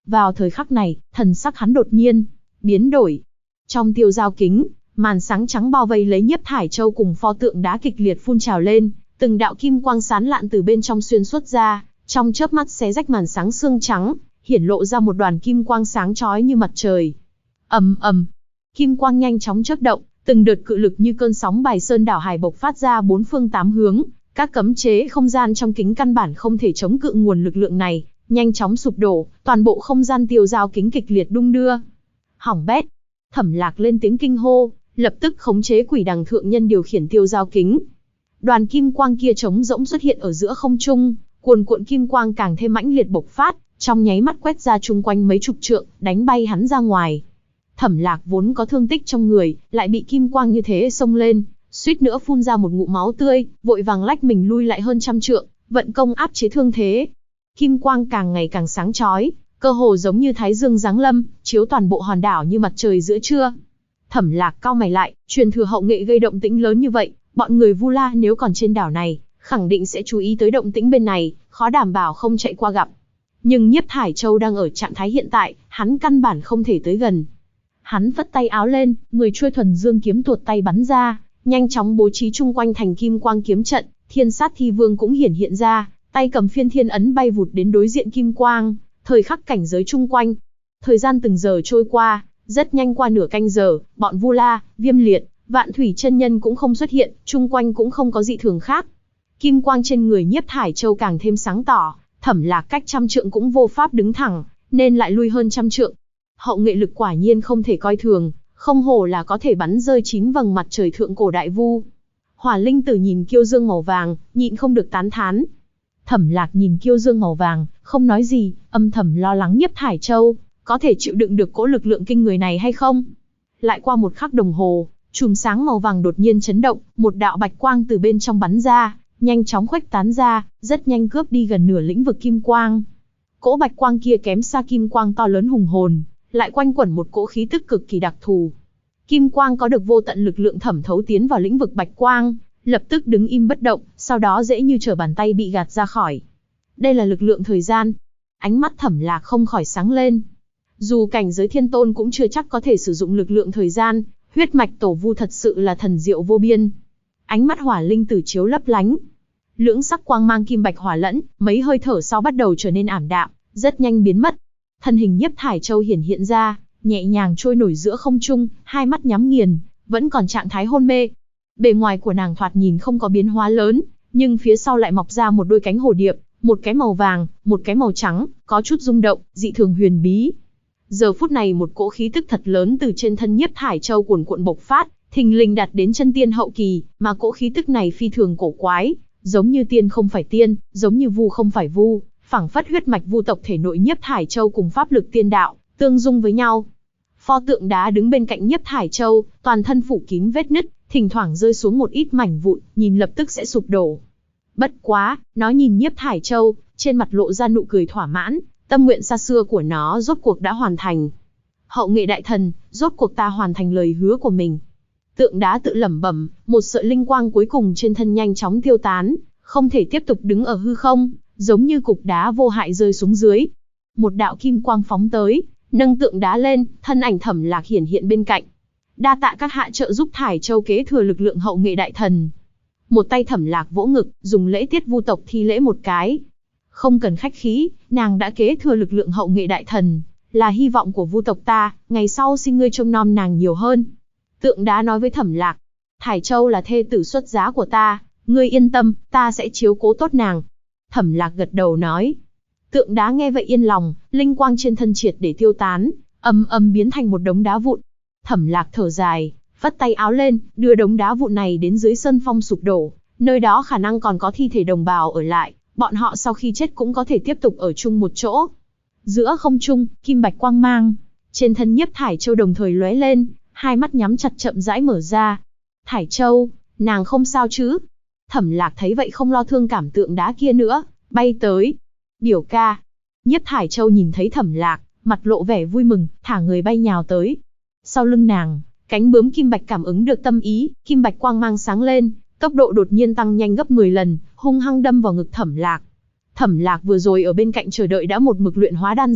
Vào thời khắc này, thần sắc hắn đột nhiên biến đổi. Trong tiêu giao kính, màn sáng trắng bao vây lấy Nhiếp Thải Châu cùng pho tượng đá kịch liệt phun trào lên, từng đạo kim quang sáng lạn từ bên trong xuyên suốt ra, trong chớp mắt xé rách màn sáng xương trắng, hiển lộ ra một đoàn kim quang sáng chói như mặt trời. Ầm ầm, kim quang nhanh chóng chớp động, từng đợt cự lực như cơn sóng bài sơn đảo hải bộc phát ra bốn phương tám hướng, các cấm chế không gian trong kính căn bản không thể chống cự nguồn lực lượng này, nhanh chóng sụp đổ, toàn bộ không gian tiêu giao kính kịch liệt đung đưa. Hỏng bét! Thẩm Lạc lên tiếng kinh hô, lập tức khống chế Quỷ Đằng thượng nhân điều khiển tiêu giao kính. Đoàn kim quang kia trống rỗng xuất hiện ở giữa không trung, cuồn cuộn kim quang càng thêm mãnh liệt bộc phát, trong nháy mắt quét ra chung quanh mấy chục trượng, đánh bay hắn ra ngoài. Thẩm Lạc vốn có thương tích trong người, lại bị kim quang như thế xông lên, suýt nữa phun ra một ngụm máu tươi, vội vàng lách mình lui lại hơn trăm trượng, vận công áp chế thương thế. Kim quang càng ngày càng sáng chói, cơ hồ giống như thái dương giáng lâm, chiếu toàn bộ hòn đảo như mặt trời giữa trưa. Thẩm Lạc cau mày lại, truyền thừa hậu nghệ gây động tĩnh lớn như vậy, bọn người Vu La nếu còn trên đảo này, khẳng định sẽ chú ý tới động tĩnh bên này, khó đảm bảo không chạy qua gặp. Nhưng Nhiếp Thải Châu đang ở trạng thái hiện tại, hắn căn bản không thể tới gần. Hắn phất tay áo lên, 10 chuôi thuần dương kiếm tuột tay bắn ra, nhanh chóng bố trí chung quanh thành kim quang kiếm trận, Thiên Sát Thi Vương cũng hiện ra, tay cầm phiên thiên ấn bay vụt đến đối diện kim quang, thời khắc cảnh giới chung quanh. Thời gian từng giờ trôi qua, rất nhanh qua nửa canh giờ, bọn Vu La, Viêm Liệt, Vạn Thủy chân nhân cũng không xuất hiện, chung quanh cũng không có dị thường khác. Kim quang trên người Nhiếp Thải Châu càng thêm sáng tỏ, Thẩm Lạc cách trăm trượng cũng vô pháp đứng thẳng, nên lại lui hơn trăm trượng. Hậu nghệ lực quả nhiên không thể coi thường, không hổ là có thể bắn rơi 9 vầng mặt trời thượng cổ đại vu. Hỏa Linh Tử nhìn kiêu dương màu vàng, nhịn không được tán thán. Thẩm Lạc nhìn kiêu dương màu vàng, không nói gì, âm thầm lo lắng Nhiếp Thải Châu có thể chịu đựng được cỗ lực lượng kinh người này hay không. Lại qua một khắc đồng hồ, chùm sáng màu vàng đột nhiên chấn động, một đạo bạch quang từ bên trong bắn ra, nhanh chóng khuếch tán ra, rất nhanh cướp đi gần nửa lĩnh vực kim quang. Cỗ bạch quang kia kém xa kim quang to lớn hùng hồn, lại quanh quẩn một cỗ khí tức cực kỳ đặc thù. Kim quang có được vô tận lực lượng thẩm thấu tiến vào lĩnh vực bạch quang, lập tức đứng im bất động, sau đó dễ như trở bàn tay bị gạt ra khỏi. Đây là lực lượng thời gian. Ánh mắt Thẩm Lạc không khỏi sáng lên. Dù cảnh giới thiên tôn cũng chưa chắc có thể sử dụng lực lượng thời gian, huyết mạch tổ vu thật sự là thần diệu vô biên. Ánh mắt Hỏa Linh Tử chiếu lấp lánh. Lưỡng sắc quang mang kim bạch hòa lẫn, mấy hơi thở sau bắt đầu trở nên ảm đạm, rất nhanh biến mất. Thân hình Nhiếp Thải Châu hiện ra, nhẹ nhàng trôi nổi giữa không trung, hai mắt nhắm nghiền, vẫn còn trạng thái hôn mê. Bề ngoài của nàng thoạt nhìn không có biến hóa lớn, nhưng phía sau lại mọc ra một đôi cánh hồ điệp, một cái màu vàng, một cái màu trắng, có chút rung động, dị thường huyền bí. Giờ phút này một cỗ khí tức thật lớn từ trên thân Nhiếp Thải Châu cuồn cuộn bộc phát, thình lình đạt đến chân tiên hậu kỳ, mà cỗ khí tức này phi thường cổ quái, giống như tiên không phải tiên, giống như vu không phải vu, phảng phất huyết mạch vu tộc thể nội Nhiếp Thải Châu cùng pháp lực tiên đạo tương dung với nhau. Pho tượng đá đứng bên cạnh Nhiếp Thải Châu, toàn thân phủ kín vết nứt, thỉnh thoảng rơi xuống một ít mảnh vụn, nhìn lập tức sẽ sụp đổ. Bất quá, nó nhìn Nhiếp Thải Châu, trên mặt lộ ra nụ cười thỏa mãn, tâm nguyện xa xưa của nó rốt cuộc đã hoàn thành. Hậu nghệ đại thần, rốt cuộc ta hoàn thành lời hứa của mình. Tượng đá tự lẩm bẩm, một sợi linh quang cuối cùng trên thân nhanh chóng tiêu tán, không thể tiếp tục đứng ở hư không, giống như cục đá vô hại rơi xuống dưới. Một đạo kim quang phóng tới, nâng tượng đá lên, thân ảnh Thẩm Lạc hiện bên cạnh. Đa tạ các hạ trợ giúp Thải Châu kế thừa lực lượng hậu nghệ đại thần. Một tay Thẩm Lạc vỗ ngực, dùng lễ tiết vu tộc thi lễ một cái. Không cần khách khí, nàng đã kế thừa lực lượng hậu nghệ đại thần, là hy vọng của vu tộc ta, ngày sau xin ngươi trông nom nàng nhiều hơn. Tượng đá nói với Thẩm Lạc, Thải Châu là thê tử xuất giá của ta, ngươi yên tâm, ta sẽ chiếu cố tốt nàng. Thẩm Lạc gật đầu nói. Tượng đá nghe vậy yên lòng, linh quang trên thân triệt để tiêu tán, ầm biến thành một đống đá vụn. Thẩm Lạc thở dài, vắt tay áo lên, đưa đống đá vụn này đến dưới sơn phong sụp đổ, nơi đó khả năng còn có thi thể đồng bào ở lại, bọn họ sau khi chết cũng có thể tiếp tục ở chung một chỗ. Giữa không trung, kim bạch quang mang, trên thân Nhiếp Thải Châu đồng thời lóe lên, hai mắt nhắm chặt chậm rãi mở ra. Thải Châu, nàng không sao chứ? Thẩm Lạc thấy vậy không lo thương cảm tượng đá kia nữa, bay tới. Biểu ca. Nhiếp Thải Châu nhìn thấy Thẩm Lạc, mặt lộ vẻ vui mừng, thả người bay nhào tới. Sau lưng nàng, cánh bướm kim bạch cảm ứng được tâm ý, kim bạch quang mang sáng lên, tốc độ đột nhiên tăng nhanh gấp 10 lần, hung hăng đâm vào ngực Thẩm Lạc. Thẩm Lạc vừa rồi ở bên cạnh chờ đợi đã một mực luyện hóa đan dược,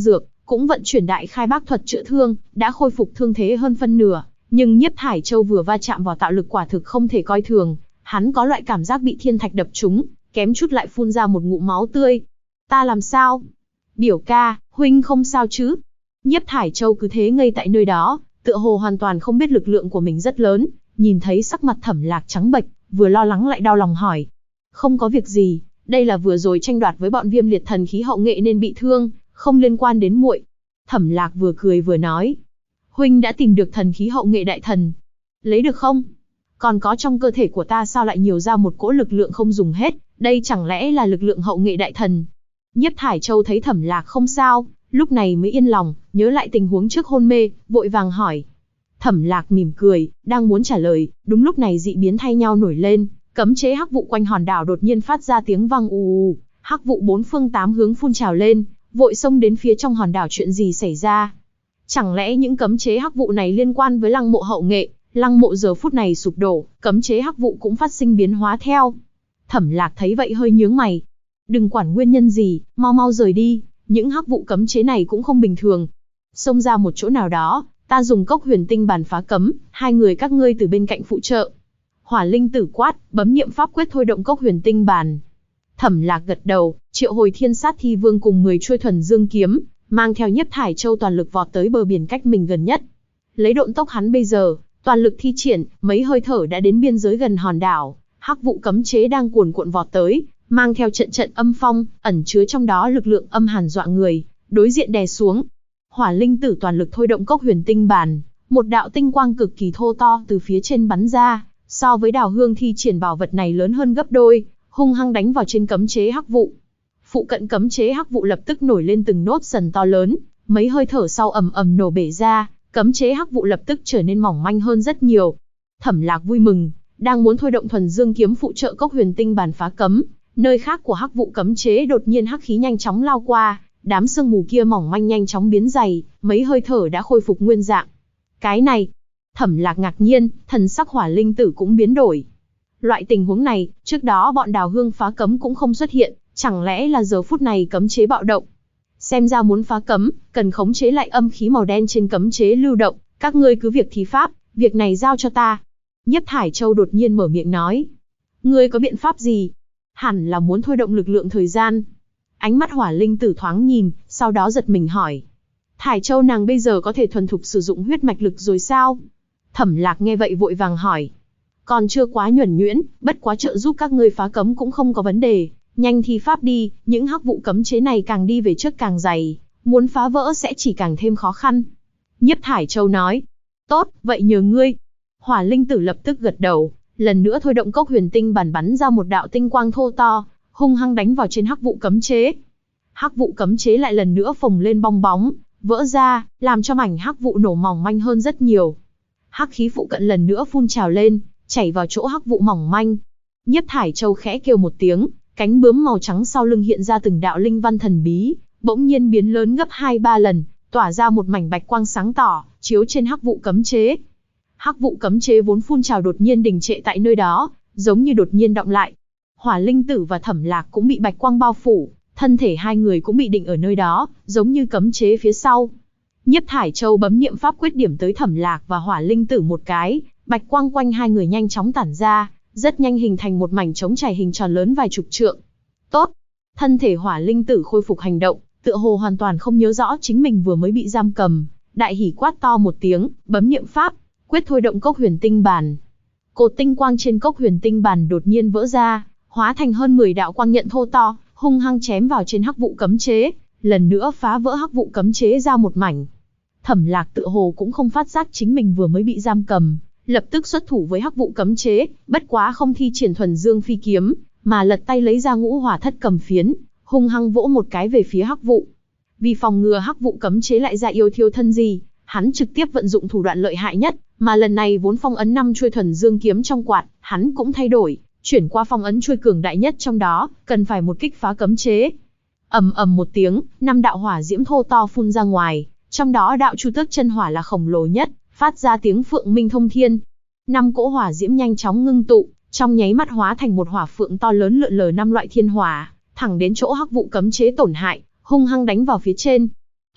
cũng vận chuyển đại khai bác thuật chữa thương, đã khôi phục thương thế hơn phân nửa. Nhưng Nhiếp Thải Châu vừa va chạm vào tạo lực quả thực không thể coi thường, hắn có loại cảm giác bị thiên thạch đập trúng, kém chút lại phun ra một ngụm máu tươi. Ta làm sao? Biểu ca, huynh không sao chứ? Nhiếp Thải Châu cứ thế ngây tại nơi đó, tựa hồ hoàn toàn không biết lực lượng của mình rất lớn, nhìn thấy sắc mặt Thẩm Lạc trắng bệch, vừa lo lắng lại đau lòng hỏi. Không có việc gì, đây là vừa rồi tranh đoạt với bọn Viêm Liệt Thần khí hậu nghệ nên bị thương, không liên quan đến muội. Thẩm Lạc vừa cười vừa nói. Huynh đã tìm được thần khí hậu nghệ đại thần. Lấy được không? Còn có trong cơ thể của ta sao lại nhiều ra một cỗ lực lượng không dùng hết, đây chẳng lẽ là lực lượng hậu nghệ đại thần? Nhiếp Thải Châu thấy Thẩm Lạc không sao, lúc này mới yên lòng, nhớ lại tình huống trước hôn mê, vội vàng hỏi. Thẩm Lạc mỉm cười, đang muốn trả lời, đúng lúc này dị biến thay nhau nổi lên, cấm chế hắc vụ quanh hòn đảo đột nhiên phát ra tiếng vang ù ù, hắc vụ bốn phương tám hướng phun trào lên, vội xông đến phía trong hòn đảo. Chuyện gì xảy ra? Chẳng lẽ những cấm chế hắc vụ này liên quan với lăng mộ hậu nghệ? Lăng mộ giờ phút này sụp đổ, cấm chế hắc vụ cũng phát sinh biến hóa theo. Thẩm Lạc thấy vậy hơi nhướng mày. Đừng quản nguyên nhân gì, mau mau rời đi, những hắc vụ cấm chế này cũng không bình thường. Xông ra một chỗ nào đó, ta dùng cốc huyền tinh bàn phá cấm, hai người các ngươi từ bên cạnh phụ trợ. Hỏa Linh Tử quát, bấm niệm pháp quyết thôi động cốc huyền tinh bàn. Thẩm Lạc gật đầu, triệu hồi Thiên Sát Thi Vương cùng 10 chuôi thuần dương kiếm, mang theo Nhiếp Thải Châu toàn lực vọt tới bờ biển cách mình gần nhất. Lấy độn tốc hắn bây giờ, toàn lực thi triển, mấy hơi thở đã đến biên giới gần hòn đảo. Hắc vụ cấm chế đang cuồn cuộn vọt tới, mang theo trận trận âm phong, ẩn chứa trong đó lực lượng âm hàn dọa người, đối diện đè xuống. Hỏa Linh Tử toàn lực thôi động cốc huyền tinh bàn, một đạo tinh quang cực kỳ thô to từ phía trên bắn ra, so với Đào Hương thi triển bảo vật này lớn hơn gấp đôi, hung hăng đánh vào trên cấm chế hắc vụ. Phụ cận cấm chế hắc vụ lập tức nổi lên từng nốt dần to lớn, mấy hơi thở sau ầm ầm nổ bể ra, cấm chế hắc vụ lập tức trở nên mỏng manh hơn rất nhiều. Thẩm Lạc vui mừng, đang muốn thôi động thuần dương kiếm phụ trợ cốc huyền tinh bàn phá cấm, nơi khác của hắc vụ cấm chế đột nhiên hắc khí nhanh chóng lao qua, đám sương mù kia mỏng manh nhanh chóng biến dày, mấy hơi thở đã khôi phục nguyên dạng. Cái này, Thẩm Lạc ngạc nhiên, thần sắc Hỏa Linh Tử cũng biến đổi. Loại tình huống này, trước đó bọn Đào Hương phá cấm cũng không xuất hiện, chẳng lẽ là giờ phút này cấm chế bạo động? Xem ra muốn phá cấm, cần khống chế lại âm khí màu đen trên cấm chế lưu động, các ngươi cứ việc thí pháp, việc này giao cho ta. Nhiếp Thải Châu đột nhiên mở miệng nói. Ngươi có biện pháp gì? Hẳn là muốn thôi động lực lượng thời gian. Ánh mắt Hỏa Linh Tử thoáng nhìn, sau đó giật mình hỏi. Thải Châu nàng bây giờ có thể thuần thục sử dụng huyết mạch lực rồi sao? Thẩm Lạc nghe vậy vội vàng hỏi. Còn chưa quá nhuần nhuyễn, bất quá trợ giúp các ngươi phá cấm cũng không có vấn đề. Nhanh thi pháp đi, những hắc vụ cấm chế này càng đi về trước càng dày, muốn phá vỡ sẽ chỉ càng thêm khó khăn. Nhiếp Thải Châu nói. Tốt, vậy nhờ ngươi. Hỏa Linh Tử lập tức gật đầu, lần nữa thôi động cốc huyền tinh bàn bắn ra một đạo tinh quang thô to, hung hăng đánh vào trên hắc vụ cấm chế. Hắc vụ cấm chế lại lần nữa phồng lên bong bóng, vỡ ra, làm cho mảnh hắc vụ nổ mỏng manh hơn rất nhiều. Hắc khí phụ cận lần nữa phun trào lên, chảy vào chỗ hắc vụ mỏng manh. Nhiếp Thải Châu khẽ kêu một tiếng, cánh bướm màu trắng sau lưng hiện ra từng đạo linh văn thần bí, bỗng nhiên biến lớn gấp 2-3 lần, tỏa ra một mảnh bạch quang sáng tỏ, chiếu trên hắc vụ cấm chế. Hắc vụ cấm chế vốn phun trào đột nhiên đình trệ tại nơi đó, giống như đột nhiên đọng lại. Hỏa Linh Tử và Thẩm Lạc cũng bị bạch quang bao phủ, thân thể hai người cũng bị định ở nơi đó, giống như cấm chế phía sau. Nhiếp Thải Châu bấm niệm pháp quyết điểm tới Thẩm Lạc và Hỏa Linh Tử một cái, bạch quang quanh hai người nhanh chóng tản ra, rất nhanh hình thành một mảnh trống trải hình tròn lớn vài chục trượng. Tốt! Thân thể Hỏa Linh Tử khôi phục hành động, tựa hồ hoàn toàn không nhớ rõ chính mình vừa mới bị giam cầm, đại hỉ quát to một tiếng, bấm niệm pháp, quyết thôi động cốc huyền tinh bàn. Cột tinh quang trên cốc huyền tinh bàn đột nhiên vỡ ra, hóa thành hơn 10 đạo quang nhận thô to, hung hăng chém vào trên hắc vụ cấm chế, lần nữa phá vỡ hắc vụ cấm chế ra một mảnh. Thẩm Lạc tựa hồ cũng không phát giác chính mình vừa mới bị giam cầm, lập tức xuất thủ với hắc vụ cấm chế, bất quá không thi triển thuần dương phi kiếm, mà lật tay lấy ra ngũ hỏa thất cầm phiến, hung hăng vỗ một cái về phía hắc vụ. Vì phòng ngừa hắc vụ cấm chế lại ra yêu thiêu thân gì, hắn trực tiếp vận dụng thủ đoạn lợi hại nhất, mà lần này vốn phong ấn 5 chuôi thuần dương kiếm trong quạt, hắn cũng thay đổi, chuyển qua phong ấn chuôi cường đại nhất trong đó, cần phải một kích phá cấm chế. Ầm ầm một tiếng, 5 đạo hỏa diễm thô to phun ra ngoài, trong đó đạo Chu Tước chân hỏa là khổng lồ nhất, phát ra tiếng phượng minh thông thiên. 5 cỗ hỏa diễm nhanh chóng ngưng tụ, trong nháy mắt hóa thành một hỏa phượng to lớn lượn lờ 5 loại thiên hỏa, thẳng đến chỗ hắc vụ cấm chế tổn hại, hung hăng đánh vào phía trên.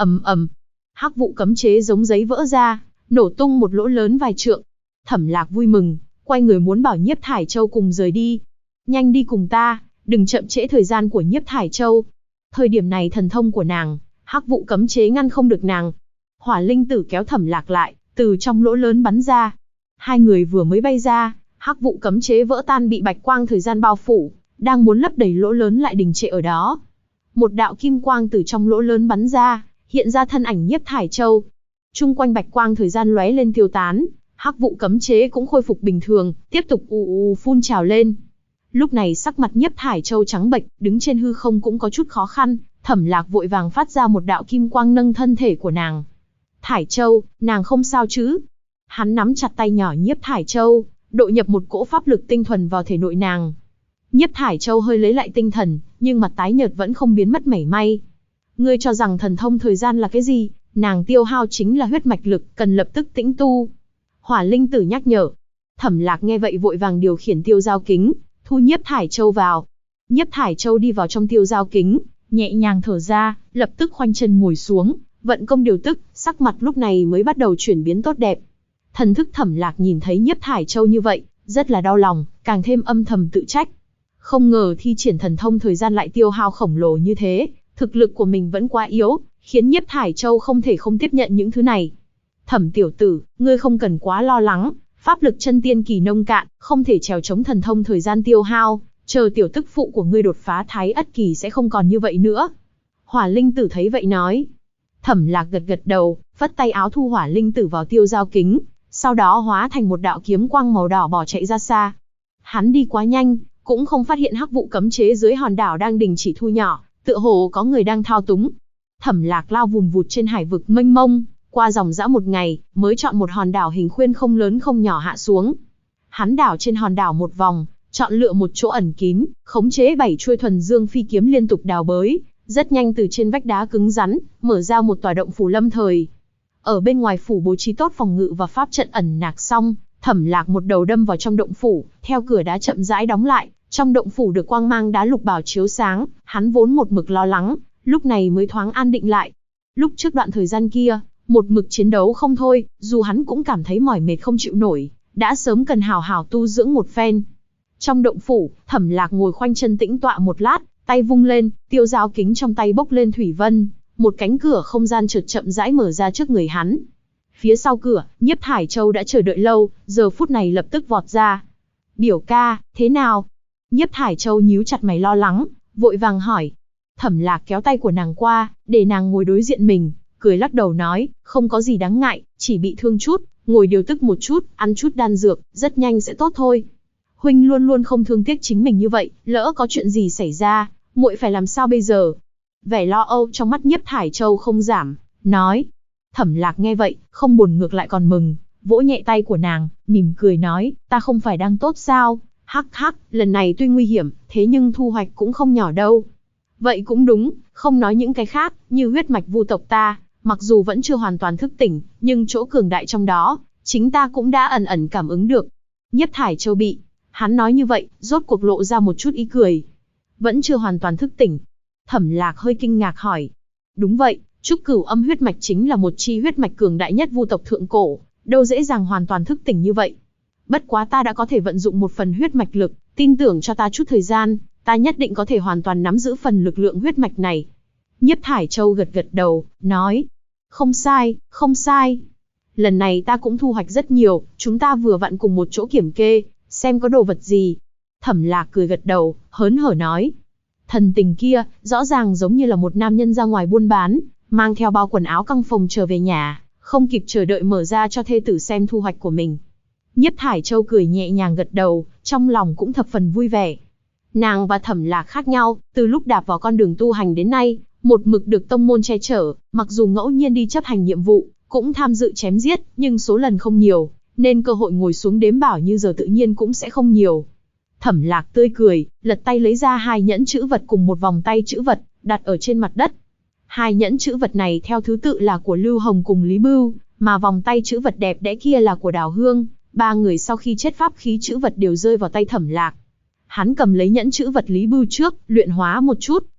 ầm ầm, hắc vụ cấm chế giống giấy vỡ ra, nổ tung một lỗ lớn vài trượng. Thẩm Lạc vui mừng, quay người muốn bảo Nhiếp Thải Châu cùng rời đi. Nhanh đi cùng ta, đừng chậm trễ thời gian của Nhiếp Thải Châu. Thời điểm này thần thông của nàng, hắc vụ cấm chế ngăn không được nàng. Hỏa linh tử kéo Thẩm Lạc lại, từ trong lỗ lớn bắn ra. Hai người vừa mới bay ra, hắc vụ cấm chế vỡ tan bị bạch quang thời gian bao phủ, đang muốn lấp đầy lỗ lớn lại đình trệ ở đó. Một đạo kim quang từ trong lỗ lớn bắn ra, hiện ra thân ảnh Nhiếp Thải Châu. Chung quanh bạch quang thời gian lóe lên tiêu tán, hắc vụ cấm chế cũng khôi phục bình thường, tiếp tục phun trào lên. Lúc này sắc mặt Nhiếp Thải Châu trắng bệch, đứng trên hư không cũng có chút khó khăn. Thẩm Lạc vội vàng phát ra một đạo kim quang nâng thân thể của nàng. Thải Châu, nàng không sao chứ? Hắn nắm chặt tay nhỏ Nhiếp Thải Châu, độ nhập một cỗ pháp lực tinh thuần vào thể nội nàng. Nhiếp Thải Châu hơi lấy lại tinh thần, nhưng mặt tái nhợt vẫn không biến mất mảy may. Ngươi cho rằng thần thông thời gian là cái gì? Nàng tiêu hao chính là huyết mạch lực, cần lập tức tĩnh tu. Hỏa linh tử nhắc nhở. Thẩm Lạc nghe vậy vội vàng điều khiển tiêu giao kính, thu Nhiếp Thải Châu vào. Nhiếp Thải Châu đi vào trong tiêu giao kính, nhẹ nhàng thở ra, lập tức khoanh chân ngồi xuống, vận công điều tức, sắc mặt lúc này mới bắt đầu chuyển biến tốt đẹp. Thần thức Thẩm Lạc nhìn thấy Nhiếp Thải Châu như vậy, rất là đau lòng, càng thêm âm thầm tự trách. Không ngờ thi triển thần thông thời gian lại tiêu hao khổng lồ như thế, thực lực của mình vẫn quá yếu, khiến Nhiếp Thải Châu không thể không tiếp nhận những thứ này. Thẩm tiểu tử, ngươi không cần quá lo lắng, pháp lực chân tiên kỳ nông cạn, không thể trèo chống thần thông thời gian tiêu hao, chờ tiểu tức phụ của ngươi đột phá Thái Ất kỳ sẽ không còn như vậy nữa. Hỏa linh tử thấy vậy nói. Thẩm Lạc gật gật đầu, phất tay áo thu hỏa linh tử vào tiêu giao kính, sau đó hóa thành một đạo kiếm quang màu đỏ bỏ chạy ra xa. Hắn đi quá nhanh, cũng không phát hiện hắc vụ cấm chế dưới hòn đảo đang đình chỉ thu nhỏ, tựa hồ có người đang thao túng. Thẩm Lạc lao vùn vụt trên hải vực mênh mông, qua dòng dã một ngày, mới chọn một hòn đảo hình khuyên không lớn không nhỏ hạ xuống. Hắn đảo trên hòn đảo một vòng, chọn lựa một chỗ ẩn kín, khống chế 7 chuôi thuần dương phi kiếm liên tục đào bới, rất nhanh từ trên vách đá cứng rắn, mở ra một tòa động phủ lâm thời. Ở bên ngoài phủ bố trí tốt phòng ngự và pháp trận ẩn nặc xong, Thẩm Lạc một đầu đâm vào trong động phủ, theo cửa đá chậm rãi đóng lại, trong động phủ được quang mang đá lục bảo chiếu sáng, hắn vốn một mực lo lắng, lúc này mới thoáng an định lại. Lúc trước đoạn thời gian kia, một mực chiến đấu không thôi, dù hắn cũng cảm thấy mỏi mệt không chịu nổi, đã sớm cần hào hào tu dưỡng một phen. Trong động phủ, Thẩm Lạc ngồi khoanh chân tĩnh tọa một lát, tay vung lên, tiêu giao kính trong tay bốc lên thủy vân, một cánh cửa không gian chợt chậm rãi mở ra trước người hắn. Phía sau cửa, Nhiếp Thải Châu đã chờ đợi lâu, giờ phút này lập tức vọt ra. Biểu ca, thế nào? Nhiếp Thải Châu nhíu chặt mày lo lắng, vội vàng hỏi. Thẩm Lạc kéo tay của nàng qua, để nàng ngồi đối diện mình, cười lắc đầu nói, không có gì đáng ngại, chỉ bị thương chút, ngồi điều tức một chút, ăn chút đan dược, rất nhanh sẽ tốt thôi. Huynh luôn luôn không thương tiếc chính mình như vậy, lỡ có chuyện gì xảy ra, muội phải làm sao bây giờ? Vẻ lo âu trong mắt Nhiếp Thải Châu không giảm, nói. Thẩm Lạc nghe vậy, không buồn ngược lại còn mừng, vỗ nhẹ tay của nàng, mỉm cười nói, ta không phải đang tốt sao? Hắc hắc, lần này tuy nguy hiểm, thế nhưng thu hoạch cũng không nhỏ đâu. Vậy cũng đúng, không nói những cái khác, như huyết mạch vu tộc ta, mặc dù vẫn chưa hoàn toàn thức tỉnh, nhưng chỗ cường đại trong đó, chính ta cũng đã ẩn ẩn cảm ứng được. Nhiếp Thải Châu bị hắn nói như vậy, rốt cuộc lộ ra một chút ý cười. Vẫn chưa hoàn toàn thức tỉnh. Thẩm Lạc hơi kinh ngạc hỏi. Đúng vậy, Trúc Cửu Âm huyết mạch chính là một chi huyết mạch cường đại nhất vu tộc thượng cổ, đâu dễ dàng hoàn toàn thức tỉnh như vậy. Bất quá ta đã có thể vận dụng một phần huyết mạch lực, tin tưởng cho ta chút thời gian, ta nhất định có thể hoàn toàn nắm giữ phần lực lượng huyết mạch này. Nhiếp Thải Châu gật gật đầu, nói. Không sai, không sai. Lần này ta cũng thu hoạch rất nhiều, chúng ta vừa vặn cùng một chỗ kiểm kê, xem có đồ vật gì. Thẩm Lạc cười gật đầu, hớn hở nói. Thần tình kia, rõ ràng giống như là một nam nhân ra ngoài buôn bán, mang theo bao quần áo căng phồng trở về nhà, không kịp chờ đợi mở ra cho thê tử xem thu hoạch của mình. Nhiếp Thải Châu cười nhẹ nhàng gật đầu, trong lòng cũng thập phần vui vẻ. Nàng và Thẩm Lạc khác nhau, từ lúc đạp vào con đường tu hành đến nay, một mực được tông môn che chở, mặc dù ngẫu nhiên đi chấp hành nhiệm vụ, cũng tham dự chém giết, nhưng số lần không nhiều, nên cơ hội ngồi xuống đếm bảo như giờ tự nhiên cũng sẽ không nhiều. Thẩm Lạc tươi cười, lật tay lấy ra 2 nhẫn chữ vật cùng một vòng tay chữ vật, đặt ở trên mặt đất. 2 nhẫn chữ vật này theo thứ tự là của Lưu Hồng cùng Lý Bưu, mà vòng tay chữ vật đẹp đẽ kia là của Đào Hương. 3 người sau khi chết pháp khí chữ vật đều rơi vào tay Thẩm Lạc. Hắn cầm lấy nhẫn chữ vật Lý Bưu trước, luyện hóa một chút,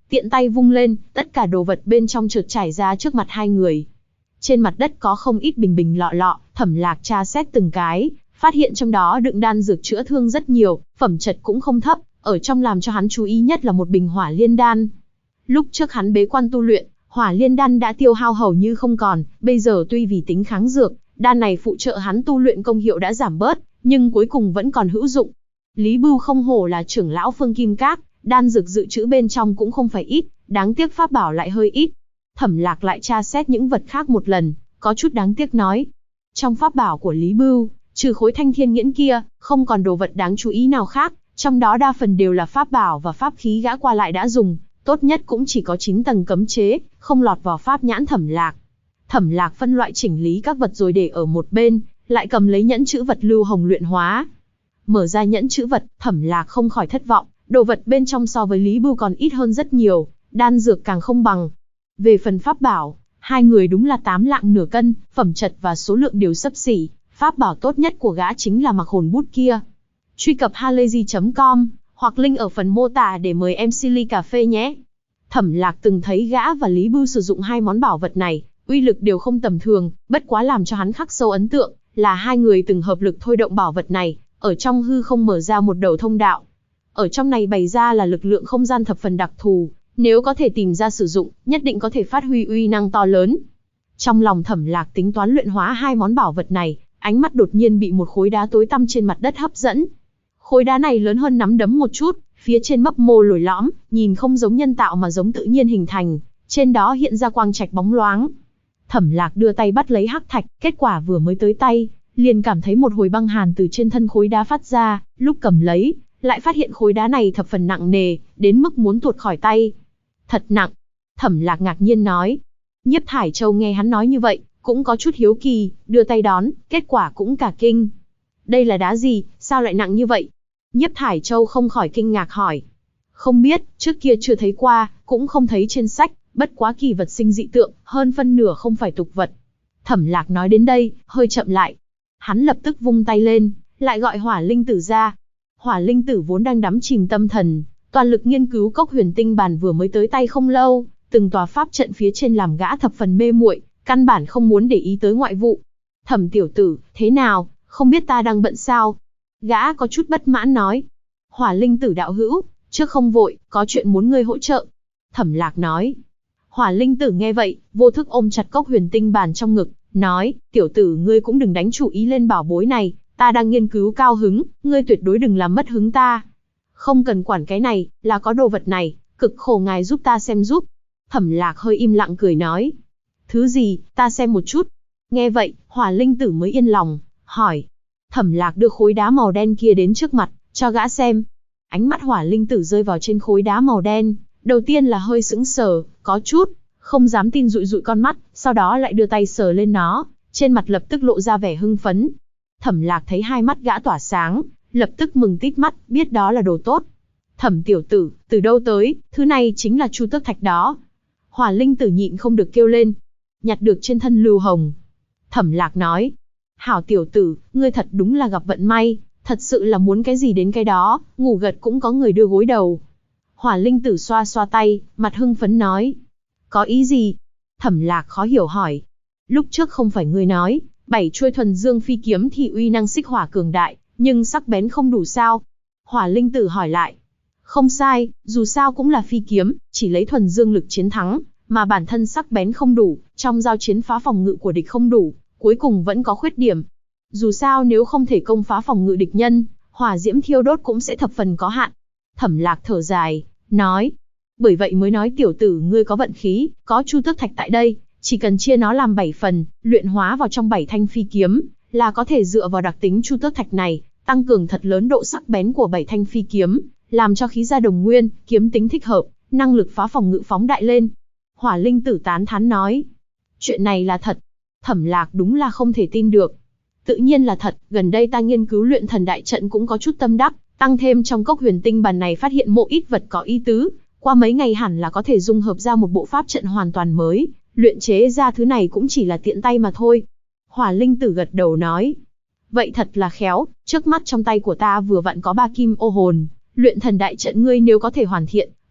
tiện tay vung lên, tất cả đồ vật bên trong chợt trải ra trước mặt hai người. Trên mặt đất có không ít bình bình lọ lọ, Thẩm Lạc tra xét từng cái, phát hiện trong đó đựng đan dược chữa thương rất nhiều, phẩm chất cũng không thấp, ở trong làm cho hắn chú ý nhất là một bình Hỏa Liên đan. Lúc trước hắn bế quan tu luyện, Hỏa Liên đan đã tiêu hao hầu như không còn, bây giờ tuy vì tính kháng dược, đan này phụ trợ hắn tu luyện công hiệu đã giảm bớt, nhưng cuối cùng vẫn còn hữu dụng. Lý Bưu không hổ là trưởng lão Phương Kim Các, đan dược dự trữ bên trong cũng không phải ít, đáng tiếc pháp bảo lại hơi ít. Thẩm Lạc lại tra xét những vật khác một lần, có chút đáng tiếc nói. Trong pháp bảo của Lý Bưu, trừ khối thanh thiên nghiễn kia, không còn đồ vật đáng chú ý nào khác, trong đó đa phần đều là pháp bảo và pháp khí gã qua lại đã dùng, tốt nhất cũng chỉ có 9 tầng cấm chế, không lọt vào pháp nhãn Thẩm Lạc. Thẩm Lạc phân loại chỉnh lý các vật rồi để ở một bên, lại cầm lấy nhẫn chữ vật lưu hồng luyện hóa. Mở ra nhẫn chữ vật, Thẩm Lạc không khỏi thất vọng, đồ vật bên trong so với Lý Bưu còn ít hơn rất nhiều, đan dược càng không bằng. Về phần pháp bảo, hai người đúng là 8 lạng nửa cân, phẩm chất và số lượng đều xấp xỉ, pháp bảo tốt nhất của gã chính là mặc hồn bút kia. Truy cập halayzi.com, hoặc link ở phần mô tả để mời em Silly Cà Phê nhé. Thẩm Lạc từng thấy gã và Lý Bưu sử dụng hai món bảo vật này, uy lực đều không tầm thường, bất quá làm cho hắn khắc sâu ấn tượng, là hai người từng hợp lực thôi động bảo vật này, ở trong hư không mở ra một đầu thông đạo. Ở trong này bày ra là lực lượng không gian thập phần đặc thù, nếu có thể tìm ra sử dụng, nhất định có thể phát huy uy năng to lớn. Trong lòng Thẩm Lạc tính toán luyện hóa hai món bảo vật này, ánh mắt đột nhiên bị một khối đá tối tăm trên mặt đất hấp dẫn. Khối đá này lớn hơn nắm đấm một chút, phía trên mấp mô lồi lõm, nhìn không giống nhân tạo mà giống tự nhiên hình thành, trên đó hiện ra quang trạch bóng loáng. Thẩm Lạc đưa tay bắt lấy hắc thạch, kết quả vừa mới tới tay, liền cảm thấy một hồi băng hàn từ trên thân khối đá phát ra, lúc cầm lấy, lại phát hiện khối đá này thập phần nặng nề, đến mức muốn tuột khỏi tay. Thật nặng. Thẩm Lạc ngạc nhiên nói. Nhiếp Thải Châu nghe hắn nói như vậy, cũng có chút hiếu kỳ, đưa tay đón, kết quả cũng cả kinh. Đây là đá gì, sao lại nặng như vậy? Nhiếp Thải Châu không khỏi kinh ngạc hỏi. Không biết, trước kia chưa thấy qua, cũng không thấy trên sách, bất quá kỳ vật sinh dị tượng, hơn phân nửa không phải tục vật. Thẩm Lạc nói đến đây, hơi chậm lại. Hắn lập tức vung tay lên, lại gọi Hỏa Linh Tử ra. Hỏa Linh Tử vốn đang đắm chìm tâm thần, toàn lực nghiên cứu cốc huyền tinh bàn vừa mới tới tay không lâu, từng tòa pháp trận phía trên làm gã thập phần mê muội, căn bản không muốn để ý tới ngoại vụ. Thẩm tiểu tử, thế nào, không biết ta đang bận sao? Gã có chút bất mãn nói. Hỏa Linh Tử đạo hữu, trước không vội, có chuyện muốn ngươi hỗ trợ. Thẩm Lạc nói. Hỏa Linh Tử nghe vậy, vô thức ôm chặt cốc huyền tinh bàn trong ngực, nói, tiểu tử ngươi cũng đừng đánh chủ ý lên bảo bối này, ta đang nghiên cứu cao hứng, ngươi tuyệt đối đừng làm mất hứng ta. Không cần quản cái này, là có đồ vật này, cực khổ ngài giúp ta xem giúp. Thẩm Lạc hơi im lặng cười nói. Thứ gì, ta xem một chút. Nghe vậy, Hỏa Linh Tử mới yên lòng, hỏi. Thẩm Lạc đưa khối đá màu đen kia đến trước mặt, cho gã xem. Ánh mắt Hỏa Linh Tử rơi vào trên khối đá màu đen, đầu tiên là hơi sững sờ, có chút không dám tin dụi dụi con mắt, sau đó lại đưa tay sờ lên nó, trên mặt lập tức lộ ra vẻ hưng phấn. Thẩm Lạc thấy hai mắt gã tỏa sáng, lập tức mừng tít mắt, biết đó là đồ tốt. Thẩm tiểu tử, từ đâu tới, thứ này chính là Chu Tước Thạch đó. Hỏa Linh Tử nhịn không được kêu lên. Nhặt được trên thân Lưu Hồng. Thẩm Lạc nói. Hảo tiểu tử, ngươi thật đúng là gặp vận may, thật sự là muốn cái gì đến cái đó, ngủ gật cũng có người đưa gối đầu. Hỏa Linh Tử xoa xoa tay, mặt hưng phấn nói. Có ý gì? Thẩm Lạc khó hiểu hỏi. Lúc trước không phải ngươi nói, 7 chuôi thuần dương phi kiếm thì uy năng xích hỏa cường đại, nhưng sắc bén không đủ sao? Hỏa Linh Tử hỏi lại. Không sai, dù sao cũng là phi kiếm, chỉ lấy thuần dương lực chiến thắng, mà bản thân sắc bén không đủ, trong giao chiến phá phòng ngự của địch không đủ, cuối cùng vẫn có khuyết điểm. Dù sao nếu không thể công phá phòng ngự địch nhân, hỏa diễm thiêu đốt cũng sẽ thập phần có hạn. Thẩm Lạc thở dài, nói. Bởi vậy mới nói tiểu tử ngươi có vận khí, có Chu Tước Thạch tại đây, chỉ cần chia nó làm 7 phần, luyện hóa vào trong 7 thanh phi kiếm, là có thể dựa vào đặc tính Chu Tước Thạch này, tăng cường thật lớn độ sắc bén của 7 thanh phi kiếm, làm cho khí gia đồng nguyên, kiếm tính thích hợp, năng lực phá phòng ngự phóng đại lên. Hỏa Linh Tử tán thán nói. Chuyện này là thật. Thẩm Lạc đúng là không thể tin được. Tự nhiên là thật, gần đây ta nghiên cứu luyện thần đại trận cũng có chút tâm đắc, tăng thêm trong cốc huyền tinh bàn này phát hiện mộ ít vật có ý tứ, qua mấy ngày hẳn là có thể dung hợp ra một bộ pháp trận hoàn toàn mới, luyện chế ra thứ này cũng chỉ là tiện tay mà thôi. Hỏa Linh Tử gật đầu nói. Vậy thật là khéo, trước mắt trong tay của ta vừa vặn có 3 kim ô hồn, luyện thần đại trận ngươi nếu có thể hoàn thiện,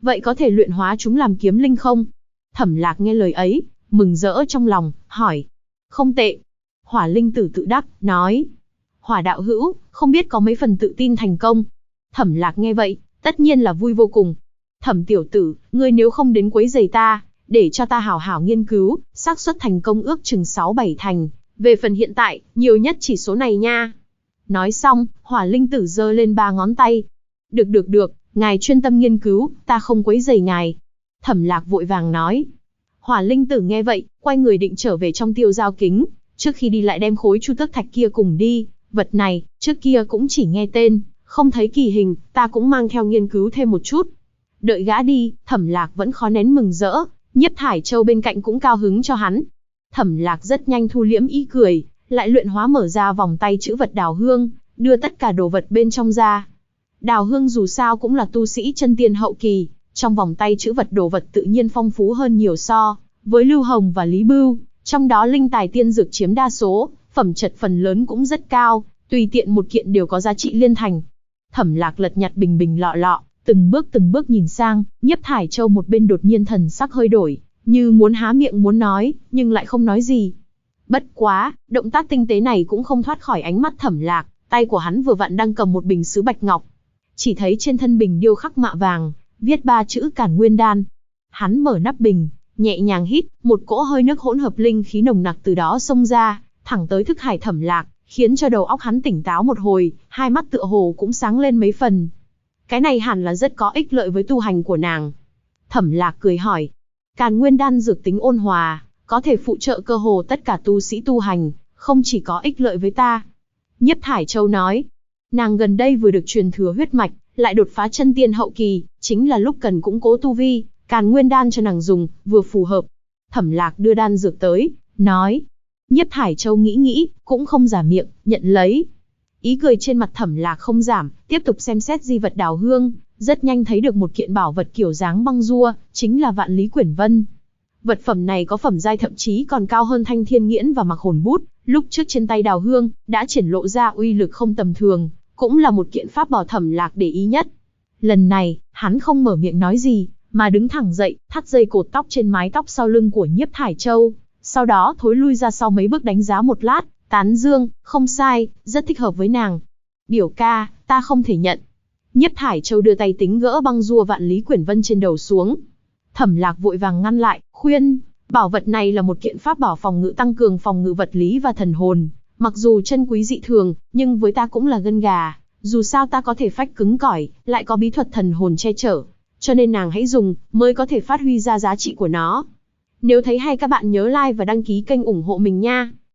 vậy có thể luyện hóa chúng làm kiếm linh không? Thẩm Lạc nghe lời ấy, mừng rỡ trong lòng, hỏi. Không tệ. Hỏa linh tử tự đắc, nói. Hỏa đạo hữu, không biết có mấy phần tự tin thành công. Thẩm Lạc nghe vậy, tất nhiên là vui vô cùng. Thẩm tiểu tử, ngươi nếu không đến quấy rầy ta, để cho ta hảo hảo nghiên cứu, xác suất thành công ước chừng 6-7 thành. Về phần hiện tại, nhiều nhất chỉ số này nha. Nói xong, hỏa linh tử giơ lên 3 ngón tay. Được, ngài chuyên tâm nghiên cứu, ta không quấy rầy ngài. Thẩm Lạc vội vàng nói. Hỏa linh tử nghe vậy, quay người định trở về trong tiêu giao kính, trước khi đi lại đem khối chu tước thạch kia cùng đi. Vật này, trước kia cũng chỉ nghe tên, không thấy kỳ hình, ta cũng mang theo nghiên cứu thêm một chút. Đợi gã đi, Thẩm Lạc vẫn khó nén mừng rỡ, Nhiếp Thải Châu bên cạnh cũng cao hứng cho hắn. Thẩm Lạc rất nhanh thu liễm ý cười, lại luyện hóa mở ra vòng tay chữ vật đào hương, đưa tất cả đồ vật bên trong ra. Đào hương dù sao cũng là tu sĩ chân tiên hậu kỳ, trong vòng tay chữ vật đồ vật tự nhiên phong phú hơn nhiều so với Lưu Hồng và Lý Bưu, trong đó linh tài tiên dược chiếm đa số, phẩm chất phần lớn cũng rất cao, tùy tiện một kiện đều có giá trị liên thành. Thẩm Lạc lật nhặt bình bình lọ lọ, từng bước nhìn sang, Nhiếp Thải Châu một bên đột nhiên thần sắc hơi đổi, như muốn há miệng muốn nói, nhưng lại không nói gì. Bất quá, động tác tinh tế này cũng không thoát khỏi ánh mắt Thẩm Lạc, tay của hắn vừa vặn đang cầm một bình sứ bạch ngọc. Chỉ thấy trên thân bình điêu khắc mạ vàng, viết 3 chữ Càn Nguyên Đan. Hắn mở nắp bình, nhẹ nhàng hít, một cỗ hơi nước hỗn hợp linh khí nồng nặc từ đó xông ra, thẳng tới thức hải Thẩm Lạc, khiến cho đầu óc hắn tỉnh táo một hồi, hai mắt tựa hồ cũng sáng lên mấy phần. Cái này hẳn là rất có ích lợi với tu hành của nàng. Thẩm Lạc cười hỏi. Càn Nguyên Đan dược tính ôn hòa, có thể phụ trợ cơ hồ tất cả tu sĩ tu hành, không chỉ có ích lợi với ta. Nhiếp Thải Châu nói. Nàng gần đây vừa được truyền thừa huyết mạch, lại đột phá chân tiên hậu kỳ, chính là lúc cần củng cố tu vi, Càn Nguyên Đan cho nàng dùng, vừa phù hợp. Thẩm Lạc đưa đan dược tới, nói. Nhiếp Thải Châu nghĩ, cũng không giả miệng, nhận lấy. Ý cười trên mặt Thẩm Lạc không giảm, tiếp tục xem xét di vật đào hương, rất nhanh thấy được một kiện bảo vật kiểu dáng băng rua, chính là Vạn Lý Quyển Vân. Vật phẩm này có phẩm giai thậm chí còn cao hơn Thanh Thiên Nghiễn và Mặc Hồn Bút, lúc trước trên tay đào hương, đã triển lộ ra uy lực không tầm thường, cũng là một kiện pháp bảo Thẩm Lạc để ý nhất. Lần này, hắn không mở miệng nói gì, mà đứng thẳng dậy, thắt dây cột tóc trên mái tóc sau lưng của Nhiếp Thải Châu, sau đó thối lui ra sau mấy bước đánh giá một lát, tán dương, không sai, rất thích hợp với nàng. Biểu ca, ta không thể nhận. Nhiếp Thải Châu đưa tay tính gỡ băng rua Vạn Lý Quyển Vân trên đầu xuống. Thẩm Lạc vội vàng ngăn lại, khuyên, bảo vật này là một kiện pháp bảo phòng ngự tăng cường phòng ngự vật lý và thần hồn, mặc dù chân quý dị thường, nhưng với ta cũng là gân gà, dù sao ta có thể phách cứng cỏi, lại có bí thuật thần hồn che chở, cho nên nàng hãy dùng, mới có thể phát huy ra giá trị của nó. Nếu thấy hay các bạn nhớ like và đăng ký kênh ủng hộ mình nha.